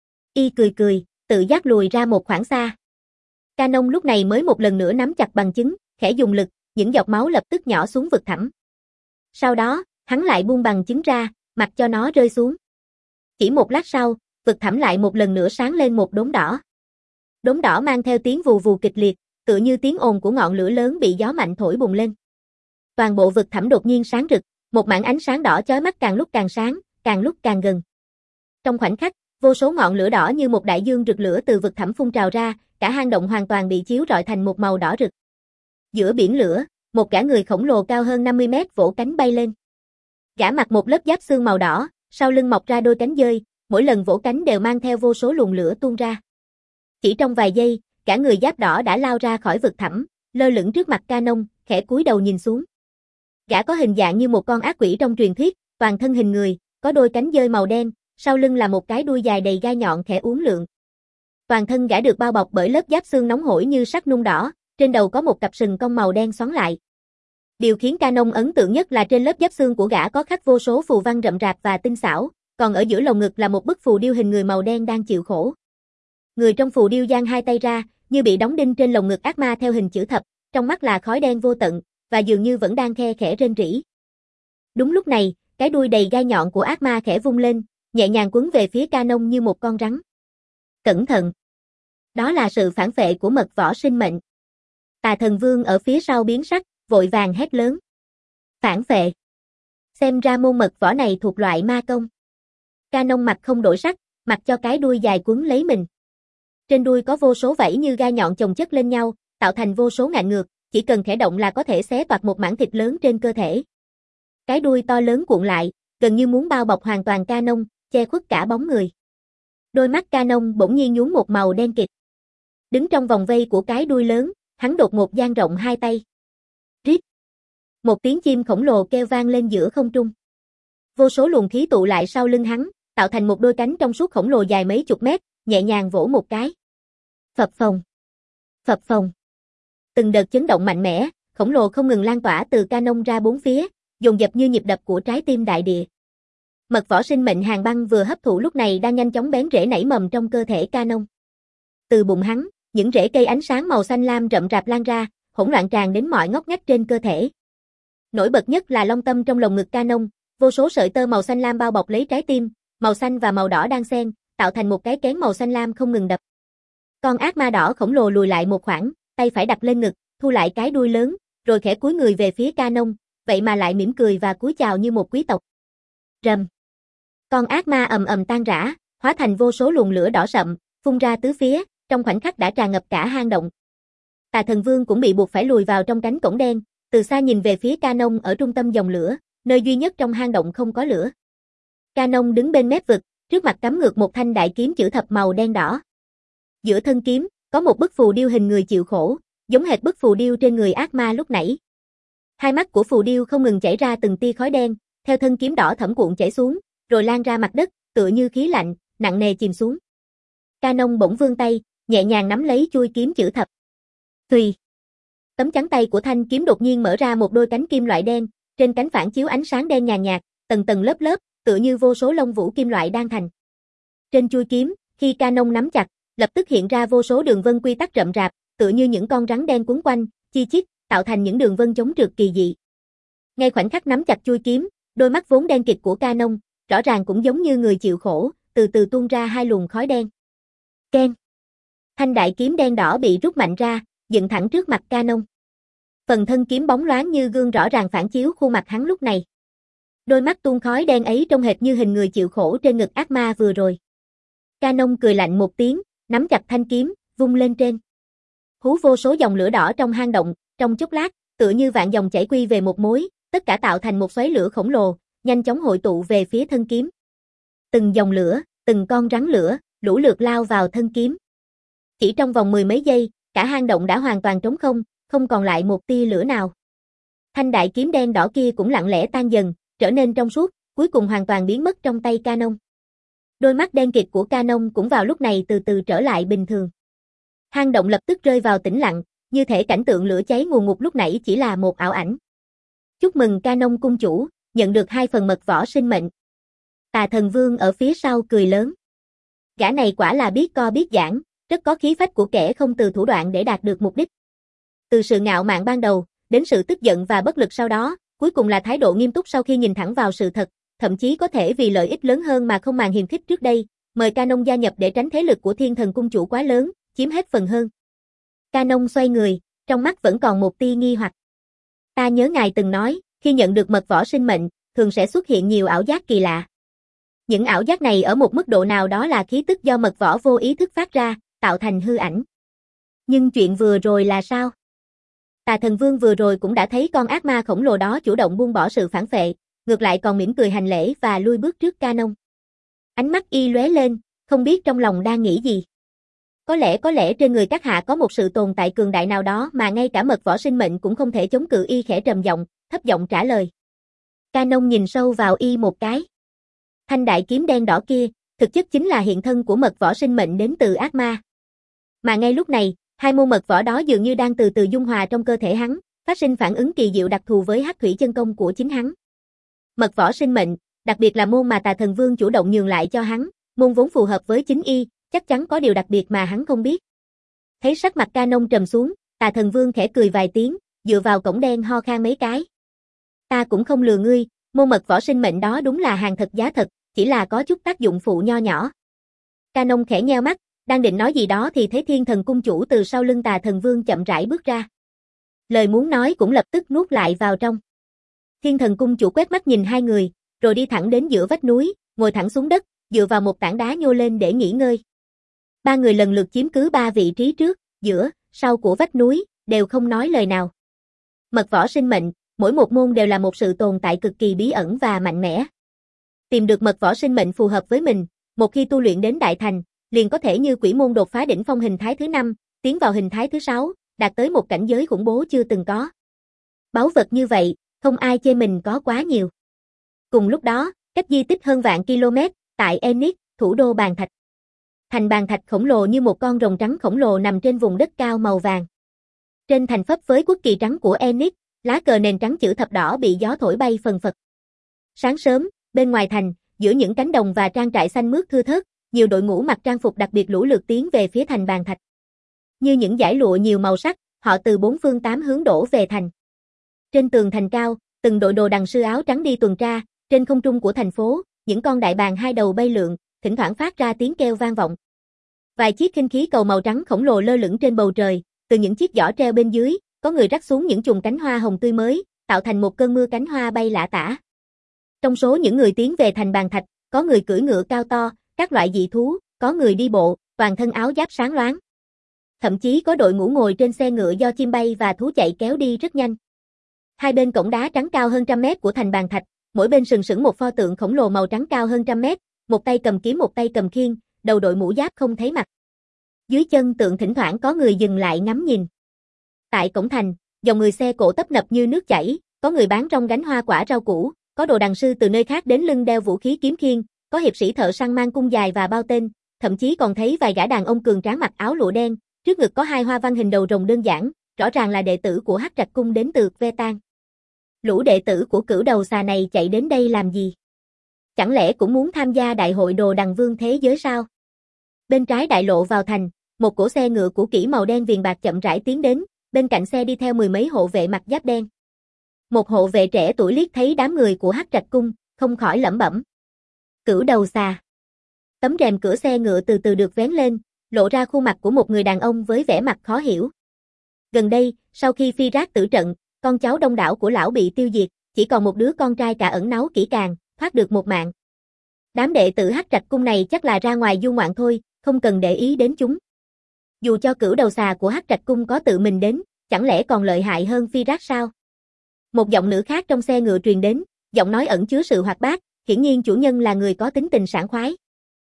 Y cười cười, tự giác lùi ra một khoảng xa. Canon lúc này mới một lần nữa nắm chặt bằng chứng, khẽ dùng lực, những giọt máu lập tức nhỏ xuống vực thẳm. Sau đó, hắn lại buông bằng chứng ra, mặc cho nó rơi xuống. Chỉ một lát sau, vực thẳm lại một lần nữa sáng lên một đốm đỏ. Đốm đỏ mang theo tiếng vù vù kịch liệt, tựa như tiếng ồn của ngọn lửa lớn bị gió mạnh thổi bùng lên. Toàn bộ vực thẳm đột nhiên sáng rực, một mảng ánh sáng đỏ chói mắt càng lúc càng sáng, càng lúc càng gần. Trong khoảnh khắc, vô số ngọn lửa đỏ như một đại dương rực lửa từ vực thẳm phun trào ra, cả hang động hoàn toàn bị chiếu rọi thành một màu đỏ rực. Giữa biển lửa, một gã người khổng lồ cao hơn năm mươi mét vỗ cánh bay lên. Gã mặc một lớp giáp xương màu đỏ, sau lưng mọc ra đôi cánh dơi, mỗi lần vỗ cánh đều mang theo vô số luồng lửa tuôn ra. Chỉ trong vài giây, cả người giáp đỏ đã lao ra khỏi vực thẳm, lơ lửng trước mặt Canon, khẽ cúi đầu nhìn xuống. Gã có hình dạng như một con ác quỷ trong truyền thuyết, toàn thân hình người, có đôi cánh dơi màu đen, sau lưng là một cái đuôi dài đầy gai nhọn khẽ uốn lượn. Toàn thân gã được bao bọc bởi lớp giáp xương nóng hổi như sắt nung đỏ, trên đầu có một cặp sừng cong màu đen xoắn lại. Điều khiến Canon ấn tượng nhất là trên lớp giáp xương của gã có khắc vô số phù văn rậm rạp và tinh xảo, còn ở giữa lồng ngực là một bức phù điêu hình người màu đen đang chịu khổ. Người trong phù điêu giang hai tay ra, như bị đóng đinh trên lồng ngực ác ma theo hình chữ thập, trong mắt là khói đen vô tận, và dường như vẫn đang khe khẽ rên rỉ. Đúng lúc này, cái đuôi đầy gai nhọn của ác ma khẽ vung lên, nhẹ nhàng quấn về phía Canon như một con rắn. Cẩn thận! Đó là sự phản phệ của mật võ sinh mệnh. Tà Thần Vương ở phía sau biến sắc, vội vàng hét lớn. Phản phệ! Xem ra môn mật võ này thuộc loại ma công. Canon mặt không đổi sắc, mặc cho cái đuôi dài quấn lấy mình. Trên đuôi có vô số vảy như gai nhọn chồng chất lên nhau, tạo thành vô số ngạn ngược, chỉ cần khẽ động là có thể xé toạc một mảng thịt lớn trên cơ thể. Cái đuôi to lớn cuộn lại, gần như muốn bao bọc hoàn toàn Canon, che khuất cả bóng người. Đôi mắt Canon bỗng nhiên nhuốm một màu đen kịt. Đứng trong vòng vây của cái đuôi lớn, hắn đột ngột dang rộng hai tay. Rít! Một tiếng chim khổng lồ kêu vang lên giữa không trung. Vô số luồng khí tụ lại sau lưng hắn, tạo thành một đôi cánh trong suốt khổng lồ dài mấy chục mét, nhẹ nhàng vỗ một cái. Phập phồng! Phập phồng! Từng đợt chấn động mạnh mẽ, khổng lồ không ngừng lan tỏa từ Canon ra bốn phía, dồn dập như nhịp đập của trái tim đại địa. Mật võ sinh mệnh hàng băng vừa hấp thụ lúc này đang nhanh chóng bén rễ nảy mầm trong cơ thể Canon. Từ bụng hắn, những rễ cây ánh sáng màu xanh lam rậm rạp lan ra, hỗn loạn tràn đến mọi ngóc ngách trên cơ thể. Nổi bật nhất là long tâm trong lồng ngực Canon, vô số sợi tơ màu xanh lam bao bọc lấy trái tim, màu xanh và màu đỏ đan xen, tạo thành một cái kén màu xanh lam không ngừng đập. Con ác ma đỏ khổng lồ lùi lại một khoảng, tay phải đặt lên ngực, thu lại cái đuôi lớn, rồi khẽ cúi người về phía Canon, vậy mà lại mỉm cười và cúi chào như một quý tộc. Rầm. Con ác ma ầm ầm tan rã, hóa thành vô số luồng lửa đỏ sậm, phun ra tứ phía, trong khoảnh khắc đã tràn ngập cả hang động. Tà Thần Vương cũng bị buộc phải lùi vào trong cánh cổng đen, từ xa nhìn về phía Canon ở trung tâm dòng lửa, nơi duy nhất trong hang động không có lửa. Canon đứng bên mép vực, trước mặt cắm ngược một thanh đại kiếm chữ thập màu đen đỏ. Giữa thân kiếm, có một bức phù điêu hình người chịu khổ, giống hệt bức phù điêu trên người ác ma lúc nãy. Hai mắt của phù điêu không ngừng chảy ra từng tia khói đen, theo thân kiếm đỏ thẫm cuộn chảy xuống, rồi lan ra mặt đất, tựa như khí lạnh, nặng nề chìm xuống. Canon bỗng vươn tay, nhẹ nhàng nắm lấy chuôi kiếm chữ thập. Tùy. Tấm chắn tay của thanh kiếm đột nhiên mở ra một đôi cánh kim loại đen, trên cánh phản chiếu ánh sáng đen nhàn nhạt, tầng tầng lớp lớp, tựa như vô số lông vũ kim loại đan thành. Trên chuôi kiếm, khi Canon nắm chặt, lập tức hiện ra vô số đường vân quy tắc rậm rạp, tựa như những con rắn đen quấn quanh, chi chít, tạo thành những đường vân chống trượt kỳ dị. Ngay khoảnh khắc nắm chặt chuôi kiếm, đôi mắt vốn đen kịt của Canon, rõ ràng cũng giống như người chịu khổ, từ từ tuôn ra hai luồng khói đen. Keng. Thanh đại kiếm đen đỏ bị rút mạnh ra, dựng thẳng trước mặt Canon. Phần thân kiếm bóng loáng như gương rõ ràng phản chiếu khuôn mặt hắn lúc này. Đôi mắt tuôn khói đen ấy trông hệt như hình người chịu khổ trên ngực ác ma vừa rồi. Canon cười lạnh một tiếng, nắm chặt thanh kiếm, vung lên trên. Hú vô số dòng lửa đỏ trong hang động, trong chốc lát, tựa như vạn dòng chảy quy về một mối, tất cả tạo thành một xoáy lửa khổng lồ, nhanh chóng hội tụ về phía thân kiếm. Từng dòng lửa, từng con rắn lửa, lũ lượt lao vào thân kiếm. Chỉ trong vòng mười mấy giây, cả hang động đã hoàn toàn trống không, không còn lại một tia lửa nào. Thanh đại kiếm đen đỏ kia cũng lặng lẽ tan dần, trở nên trong suốt, cuối cùng hoàn toàn biến mất trong tay Canon. Đôi mắt đen kịt của Canon cũng vào lúc này từ từ trở lại bình thường. Hang động lập tức rơi vào tĩnh lặng, như thể cảnh tượng lửa cháy ngùn ngụt lúc nãy chỉ là một ảo ảnh. Chúc mừng Canon cung chủ, nhận được hai phần mật võ sinh mệnh. Tà Thần Vương ở phía sau cười lớn. Gã này quả là biết co biết giảng, rất có khí phách của kẻ không từ thủ đoạn để đạt được mục đích. Từ sự ngạo mạn ban đầu, đến sự tức giận và bất lực sau đó, cuối cùng là thái độ nghiêm túc sau khi nhìn thẳng vào sự thật, thậm chí có thể vì lợi ích lớn hơn mà không màng hiềm khích trước đây, mời Canon gia nhập để tránh thế lực của Thiên Thần cung chủ quá lớn, chiếm hết phần hơn. Canon xoay người, trong mắt vẫn còn một tia nghi hoặc. Ta nhớ ngài từng nói, khi nhận được mật võ sinh mệnh, thường sẽ xuất hiện nhiều ảo giác kỳ lạ. Những ảo giác này ở một mức độ nào đó là khí tức do mật võ vô ý thức phát ra, tạo thành hư ảnh. Nhưng chuyện vừa rồi là sao? Tà Thần Vương vừa rồi cũng đã thấy con ác ma khổng lồ đó chủ động buông bỏ sự phản phệ, ngược lại còn mỉm cười hành lễ và lui bước trước Canon. Ánh mắt y lóe lên, không biết trong lòng đang nghĩ gì. Có lẽ có lẽ trên người các hạ có một sự tồn tại cường đại nào đó mà ngay cả mật võ sinh mệnh cũng không thể chống cự. Y khẽ trầm giọng, thấp giọng trả lời. Canon nhìn sâu vào y một cái. Thanh đại kiếm đen đỏ kia, thực chất chính là hiện thân của mật võ sinh mệnh đến từ ác ma. Mà ngay lúc này, hai môn mật võ đó dường như đang từ từ dung hòa trong cơ thể hắn, phát sinh phản ứng kỳ diệu đặc thù với hắc thủy chân công của chính hắn. Mật võ sinh mệnh, đặc biệt là môn mà Tà Thần Vương chủ động nhường lại cho hắn, môn vốn phù hợp với chính y, chắc chắn có điều đặc biệt mà hắn không biết. Thấy sắc mặt Canon trầm xuống, Tà Thần Vương khẽ cười vài tiếng, dựa vào cổng đen ho khan mấy cái. Ta cũng không lừa ngươi, môn mật võ sinh mệnh đó đúng là hàng thật giá thật, chỉ là có chút tác dụng phụ nho nhỏ. Canon khẽ nheo mắt, đang định nói gì đó thì thấy Thiên Thần cung chủ từ sau lưng Tà Thần Vương chậm rãi bước ra. Lời muốn nói cũng lập tức nuốt lại vào trong. Thiên Thần cung chủ quét mắt nhìn hai người, rồi đi thẳng đến giữa vách núi, ngồi thẳng xuống đất, dựa vào một tảng đá nhô lên để nghỉ ngơi. Ba người lần lượt chiếm cứ ba vị trí trước, giữa, sau của vách núi, đều không nói lời nào. Mật võ sinh mệnh, mỗi một môn đều là một sự tồn tại cực kỳ bí ẩn và mạnh mẽ. Tìm được mật võ sinh mệnh phù hợp với mình, một khi tu luyện đến đại thành, liền có thể như quỷ môn đột phá đỉnh phong hình thái thứ năm, tiến vào hình thái thứ sáu, đạt tới một cảnh giới khủng bố chưa từng có. Báu vật như vậy, không ai chê mình có quá nhiều. Cùng lúc đó, cách di tích hơn vạn km, tại Enix, thủ đô Bàn Thạch. Thành Bàn Thạch khổng lồ như một con rồng trắng khổng lồ nằm trên vùng đất cao màu vàng. Trên thành phấp với quốc kỳ trắng của Enix, lá cờ nền trắng chữ thập đỏ bị gió thổi bay phần phật. Sáng sớm, bên ngoài thành, giữa những cánh đồng và trang trại xanh mướt thưa thớt, nhiều đội ngũ mặc trang phục đặc biệt lũ lượt tiến về phía thành Bàn Thạch. Như những dải lụa nhiều màu sắc, họ từ bốn phương tám hướng đổ về thành. Trên tường thành cao, từng đội đồ đằng sư áo trắng đi tuần tra, trên không trung của thành phố, những con đại bàng hai đầu bay lượn, thỉnh thoảng phát ra tiếng kêu vang vọng. Vài chiếc khinh khí cầu màu trắng khổng lồ lơ lửng trên bầu trời, từ những chiếc giỏ treo bên dưới, có người rắc xuống những chùm cánh hoa hồng tươi mới, tạo thành một cơn mưa cánh hoa bay lả tả. Trong số những người tiến về thành Bàn Thạch, có người cưỡi ngựa cao to, các loại dị thú, có người đi bộ, toàn thân áo giáp sáng loáng. Thậm chí có đội ngũ ngồi trên xe ngựa do chim bay và thú chạy kéo đi rất nhanh. Hai bên cổng đá trắng cao hơn trăm mét của thành Bàn Thạch, mỗi bên sừng sững một pho tượng khổng lồ màu trắng cao hơn trăm mét, một tay cầm kiếm một tay cầm khiên, đầu đội mũ giáp không thấy mặt. Dưới chân tượng thỉnh thoảng có người dừng lại ngắm nhìn. Tại cổng thành, dòng người xe cộ tấp nập như nước chảy, có người bán rong gánh hoa quả rau củ, có đồ đằng sư từ nơi khác đến lưng đeo vũ khí kiếm khiên, có hiệp sĩ thợ săn mang cung dài và bao tên, thậm chí còn thấy vài gã đàn ông cường tráng mặc áo lụa đen, trước ngực có hai hoa văn hình đầu rồng đơn giản, rõ ràng là đệ tử của Hắc Trạch cung đến từ Ve Tan. Lũ đệ tử của Cửu Đầu Xà này chạy đến đây làm gì? Chẳng lẽ cũng muốn tham gia đại hội đồ đằng vương thế giới sao? Bên trái đại lộ vào thành, một cỗ xe ngựa cũ kỹ màu đen viền bạc chậm rãi tiến đến, bên cạnh xe đi theo mười mấy hộ vệ mặc giáp đen. Một hộ vệ trẻ tuổi liếc thấy đám người của Hắc Trạch cung, không khỏi lẩm bẩm. Cửu Đầu Xà. Tấm rèm cửa xe ngựa từ từ được vén lên, lộ ra khuôn mặt của một người đàn ông với vẻ mặt khó hiểu. Gần đây, sau khi Phi Rác tử trận, con cháu đông đảo của lão bị tiêu diệt, chỉ còn một đứa con trai cả ẩn náu kỹ càng, thoát được một mạng. Đám đệ tử Hắc Trạch cung này chắc là ra ngoài du ngoạn thôi, không cần để ý đến chúng. Dù cho Cửu Đầu Xà của Hắc Trạch cung có tự mình đến, chẳng lẽ còn lợi hại hơn Phi Rác sao? Một giọng nữ khác trong xe ngựa truyền đến, giọng nói ẩn chứa sự hoạt bát, hiển nhiên chủ nhân là người có tính tình sảng khoái.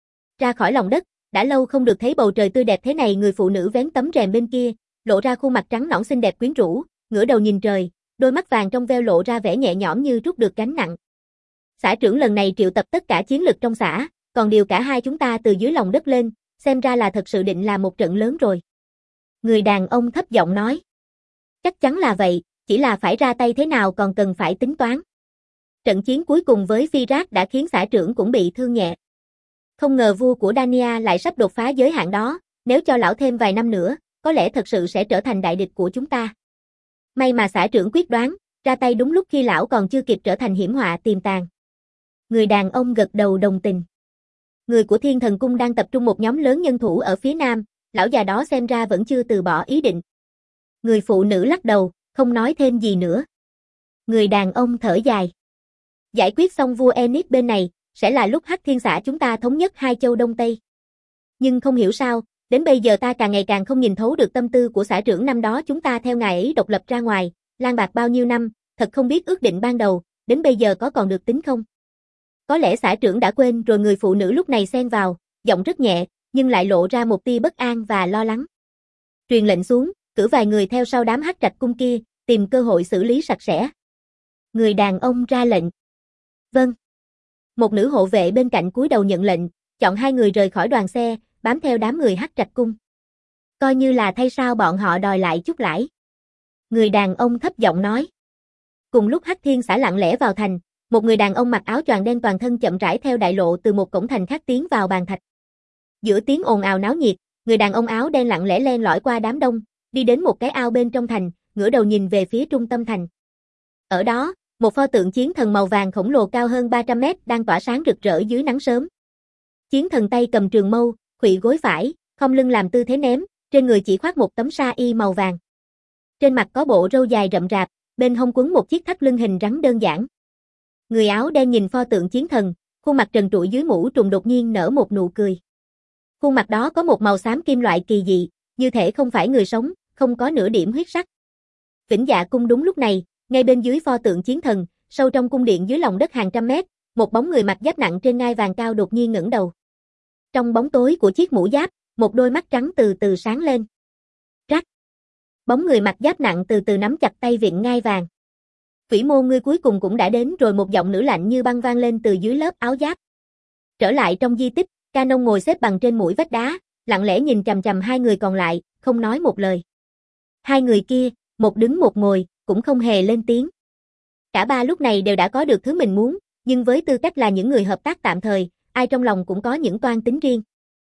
Ra khỏi lòng đất, đã lâu không được thấy bầu trời tươi đẹp thế này, người phụ nữ vén tấm rèm bên kia, lộ ra khuôn mặt trắng nõn xinh đẹp quyến rũ, ngửa đầu nhìn trời, đôi mắt vàng trong veo lộ ra vẻ nhẹ nhõm như trút được gánh nặng. Xã trưởng lần này triệu tập tất cả chiến lực trong xã, còn điều cả hai chúng ta từ dưới lòng đất lên, xem ra là thật sự định làm một trận lớn rồi. Người đàn ông thấp giọng nói. Chắc chắn là vậy, chỉ là phải ra tay thế nào còn cần phải tính toán. Trận chiến cuối cùng với Firat đã khiến xã trưởng cũng bị thương nhẹ. Không ngờ vua của Dania lại sắp đột phá giới hạn đó, nếu cho lão thêm vài năm nữa, có lẽ thật sự sẽ trở thành đại địch của chúng ta. May mà xã trưởng quyết đoán, ra tay đúng lúc khi lão còn chưa kịp trở thành hiểm họa tiềm tàng. Người đàn ông gật đầu đồng tình. Người của Thiên Thần Cung đang tập trung một nhóm lớn nhân thủ ở phía nam, lão già đó xem ra vẫn chưa từ bỏ ý định. Người phụ nữ lắc đầu, không nói thêm gì nữa. Người đàn ông thở dài. Giải quyết xong vua Enix bên này, sẽ là lúc Hắc Thiên Xã chúng ta thống nhất hai châu Đông Tây. Nhưng không hiểu sao, đến bây giờ ta càng ngày càng không nhìn thấu được tâm tư của xã trưởng năm đó chúng ta theo ngài ấy độc lập ra ngoài, lang bạc bao nhiêu năm, thật không biết ước định ban đầu, đến bây giờ có còn được tính không? Có lẽ xã trưởng đã quên rồi. Người phụ nữ lúc này xen vào, giọng rất nhẹ, nhưng lại lộ ra một tia bất an và lo lắng. Truyền lệnh xuống, cử vài người theo sau đám Hắc Trạch Cung kia, tìm cơ hội xử lý sạch sẽ. Người đàn ông ra lệnh. Vâng. Một nữ hộ vệ bên cạnh cúi đầu nhận lệnh, chọn hai người rời khỏi đoàn xe, bám theo đám người Hắc Trạch Cung. Coi như là thay sao bọn họ đòi lại chút lãi. Người đàn ông thấp giọng nói. Cùng lúc Hắc Thiên Xã lặng lẽ vào thành, một người đàn ông mặc áo choàng đen toàn thân chậm rãi theo đại lộ từ một cổng thành khác tiến vào bàn thạch. Giữa tiếng ồn ào náo nhiệt, người đàn ông áo đen lặng lẽ len lỏi qua đám đông, đi đến một cái ao bên trong thành, ngửa đầu nhìn về phía trung tâm thành. Ở đó, một pho tượng chiến thần màu vàng khổng lồ cao hơn ba trăm mét đang tỏa sáng rực rỡ dưới nắng sớm. Chiến thần tay cầm trường mâu, khuỵu gối phải, khom lưng làm tư thế ném, trên người chỉ khoác một tấm sa y màu vàng. Trên mặt có bộ râu dài rậm rạp, bên hông quấn một chiếc thắt lưng hình rắn đơn giản. Người áo đen nhìn pho tượng chiến thần, khuôn mặt trần trụi dưới mũ trùm đột nhiên nở một nụ cười. Khuôn mặt đó có một màu xám kim loại kỳ dị, như thể không phải người sống, không có nửa điểm huyết sắc. Vĩnh Dạ Cung đúng lúc này, ngay bên dưới pho tượng chiến thần, sâu trong cung điện dưới lòng đất hàng trăm mét, một bóng người mặc giáp nặng trên ngai vàng cao đột nhiên ngẩng đầu. Trong bóng tối của chiếc mũ giáp, một đôi mắt trắng từ từ sáng lên. Rắc. Bóng người mặc giáp nặng từ từ nắm chặt tay vịn ngai vàng. Vĩ Môn ngươi cuối cùng cũng đã đến rồi. Một giọng nữ lạnh như băng vang lên từ dưới lớp áo giáp. Trở lại trong di tích, Canon ngồi xếp bằng trên mũi vách đá, lặng lẽ nhìn chằm chằm hai người còn lại, không nói một lời. Hai người kia, một đứng một ngồi, cũng không hề lên tiếng. Cả ba lúc này đều đã có được thứ mình muốn, nhưng với tư cách là những người hợp tác tạm thời, ai trong lòng cũng có những toan tính riêng.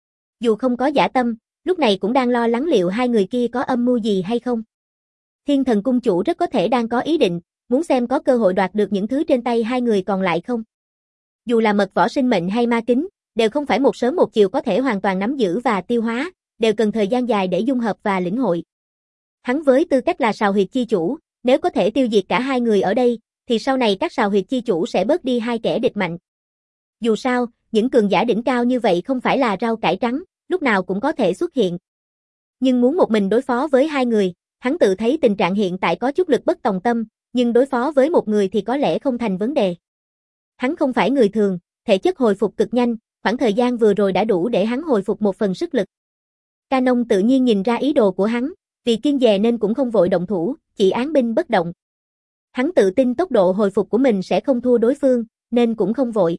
Dù không có dã tâm, lúc này cũng đang lo lắng liệu hai người kia có âm mưu gì hay không. Thiên Thần Cung chủ rất có thể đang có ý định, muốn xem có cơ hội đoạt được những thứ trên tay hai người còn lại không. Dù là mật võ sinh mệnh hay ma kính, đều không phải một sớm một chiều có thể hoàn toàn nắm giữ và tiêu hóa, đều cần thời gian dài để dung hợp và lĩnh hội. Hắn với tư cách là sào huyệt chi chủ, nếu có thể tiêu diệt cả hai người ở đây, thì sau này các sào huyệt chi chủ sẽ bớt đi hai kẻ địch mạnh. Dù sao, những cường giả đỉnh cao như vậy không phải là rau cải trắng, lúc nào cũng có thể xuất hiện. Nhưng muốn một mình đối phó với hai người, hắn tự thấy tình trạng hiện tại có chút lực bất tòng tâm, nhưng đối phó với một người thì có lẽ không thành vấn đề. Hắn không phải người thường, thể chất hồi phục cực nhanh, khoảng thời gian vừa rồi đã đủ để hắn hồi phục một phần sức lực. Canon tự nhiên nhìn ra ý đồ của hắn, vì kiên dè nên cũng không vội động thủ, chỉ án binh bất động. Hắn tự tin tốc độ hồi phục của mình sẽ không thua đối phương, nên cũng không vội.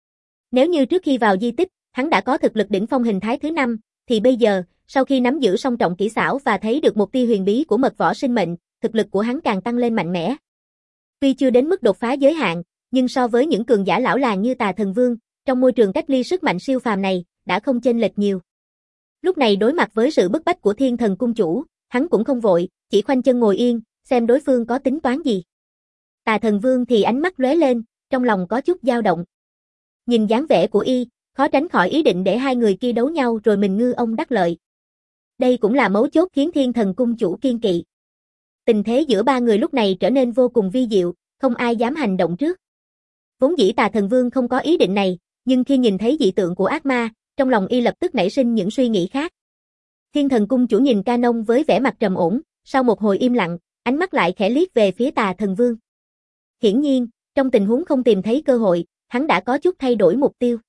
Nếu như trước khi vào di tích, hắn đã có thực lực đỉnh phong hình thái thứ năm, thì bây giờ, sau khi nắm giữ song trọng kỹ xảo và thấy được một tia huyền bí của mật võ sinh mệnh, thực lực của hắn càng tăng lên mạnh mẽ. Tuy chưa đến mức đột phá giới hạn, nhưng so với những cường giả lão làng như Tà Thần Vương, trong môi trường cách ly sức mạnh siêu phàm này, đã không chênh lệch nhiều. Lúc này đối mặt với sự bức bách của Thiên Thần Cung chủ, hắn cũng không vội, chỉ khoanh chân ngồi yên, xem đối phương có tính toán gì. Tà Thần Vương thì ánh mắt lóe lên, trong lòng có chút dao động. Nhìn dáng vẻ của y, khó tránh khỏi ý định để hai người kia đấu nhau rồi mình ngư ông đắc lợi. Đây cũng là mấu chốt khiến Thiên Thần Cung chủ kiên kỵ. Tình thế giữa ba người lúc này trở nên vô cùng vi diệu, không ai dám hành động trước. Vốn dĩ Tà Thần Vương không có ý định này, nhưng khi nhìn thấy dị tượng của ác ma, trong lòng y lập tức nảy sinh những suy nghĩ khác. Thiên Thần Cung chủ nhìn Canon với vẻ mặt trầm ổn, sau một hồi im lặng, ánh mắt lại khẽ liếc về phía Tà Thần Vương. Hiển nhiên, trong tình huống không tìm thấy cơ hội, hắn đã có chút thay đổi mục tiêu.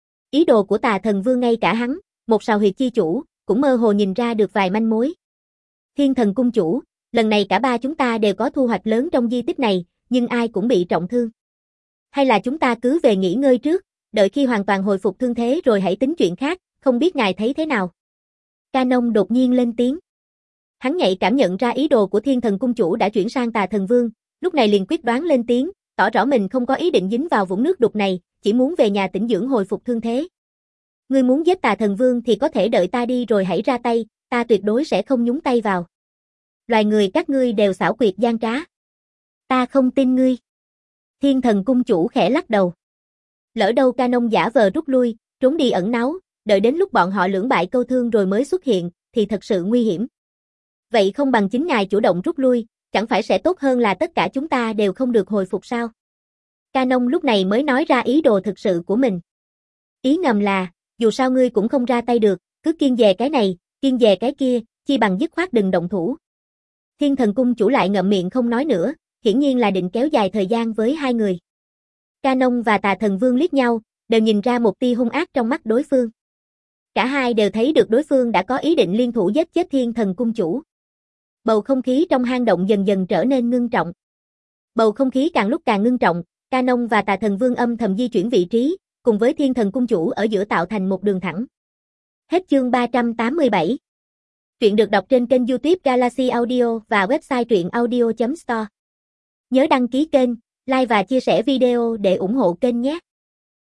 Ý đồ của Tà Thần Vương ngay cả hắn, một sào huyệt chi chủ, cũng mơ hồ nhìn ra được vài manh mối. Thiên Thần Cung chủ, lần này cả ba chúng ta đều có thu hoạch lớn trong di tích này, nhưng ai cũng bị trọng thương. Hay là chúng ta cứ về nghỉ ngơi trước, đợi khi hoàn toàn hồi phục thương thế rồi hãy tính chuyện khác, không biết ngài thấy thế nào. Canon đột nhiên lên tiếng. Hắn nhạy cảm nhận ra ý đồ của Thiên Thần Cung Chủ đã chuyển sang Tà Thần Vương, lúc này liền quyết đoán lên tiếng, tỏ rõ mình không có ý định dính vào vũng nước đục này, chỉ muốn về nhà tĩnh dưỡng hồi phục thương thế. Ngươi muốn giết Tà Thần Vương thì có thể đợi ta đi rồi hãy ra tay, ta tuyệt đối sẽ không nhúng tay vào. Loài người các ngươi đều xảo quyệt gian trá. Ta không tin ngươi. Thiên Thần Cung Chủ khẽ lắc đầu. Lỡ đâu Canon giả vờ rút lui, trốn đi ẩn náu, đợi đến lúc bọn họ lưỡng bại câu thương rồi mới xuất hiện, thì thật sự nguy hiểm. Vậy không bằng chính ngài chủ động rút lui, chẳng phải sẽ tốt hơn là tất cả chúng ta đều không được hồi phục sao? Canon lúc này mới nói ra ý đồ thực sự của mình. Ý ngầm là, dù sao ngươi cũng không ra tay được, cứ kiêng dè cái này, kiêng dè cái kia, chi bằng dứt khoát đừng động thủ. Thiên Thần Cung Chủ lại ngậm miệng không nói nữa, hiển nhiên là định kéo dài thời gian với hai người. Canon và Tà Thần Vương liếc nhau, đều nhìn ra một tia hung ác trong mắt đối phương. Cả hai đều thấy được đối phương đã có ý định liên thủ giết chết Thiên Thần Cung Chủ. Bầu không khí trong hang động dần dần trở nên ngưng trọng. Bầu không khí càng lúc càng ngưng trọng, Canon và Tà Thần Vương âm thầm di chuyển vị trí, cùng với Thiên Thần Cung Chủ ở giữa tạo thành một đường thẳng. Hết chương ba trăm tám mươi bảy. Truyện được đọc trên kênh YouTube Galaxy Audio và website truyện audio chấm store. Nhớ đăng ký kênh, like và chia sẻ video để ủng hộ kênh nhé.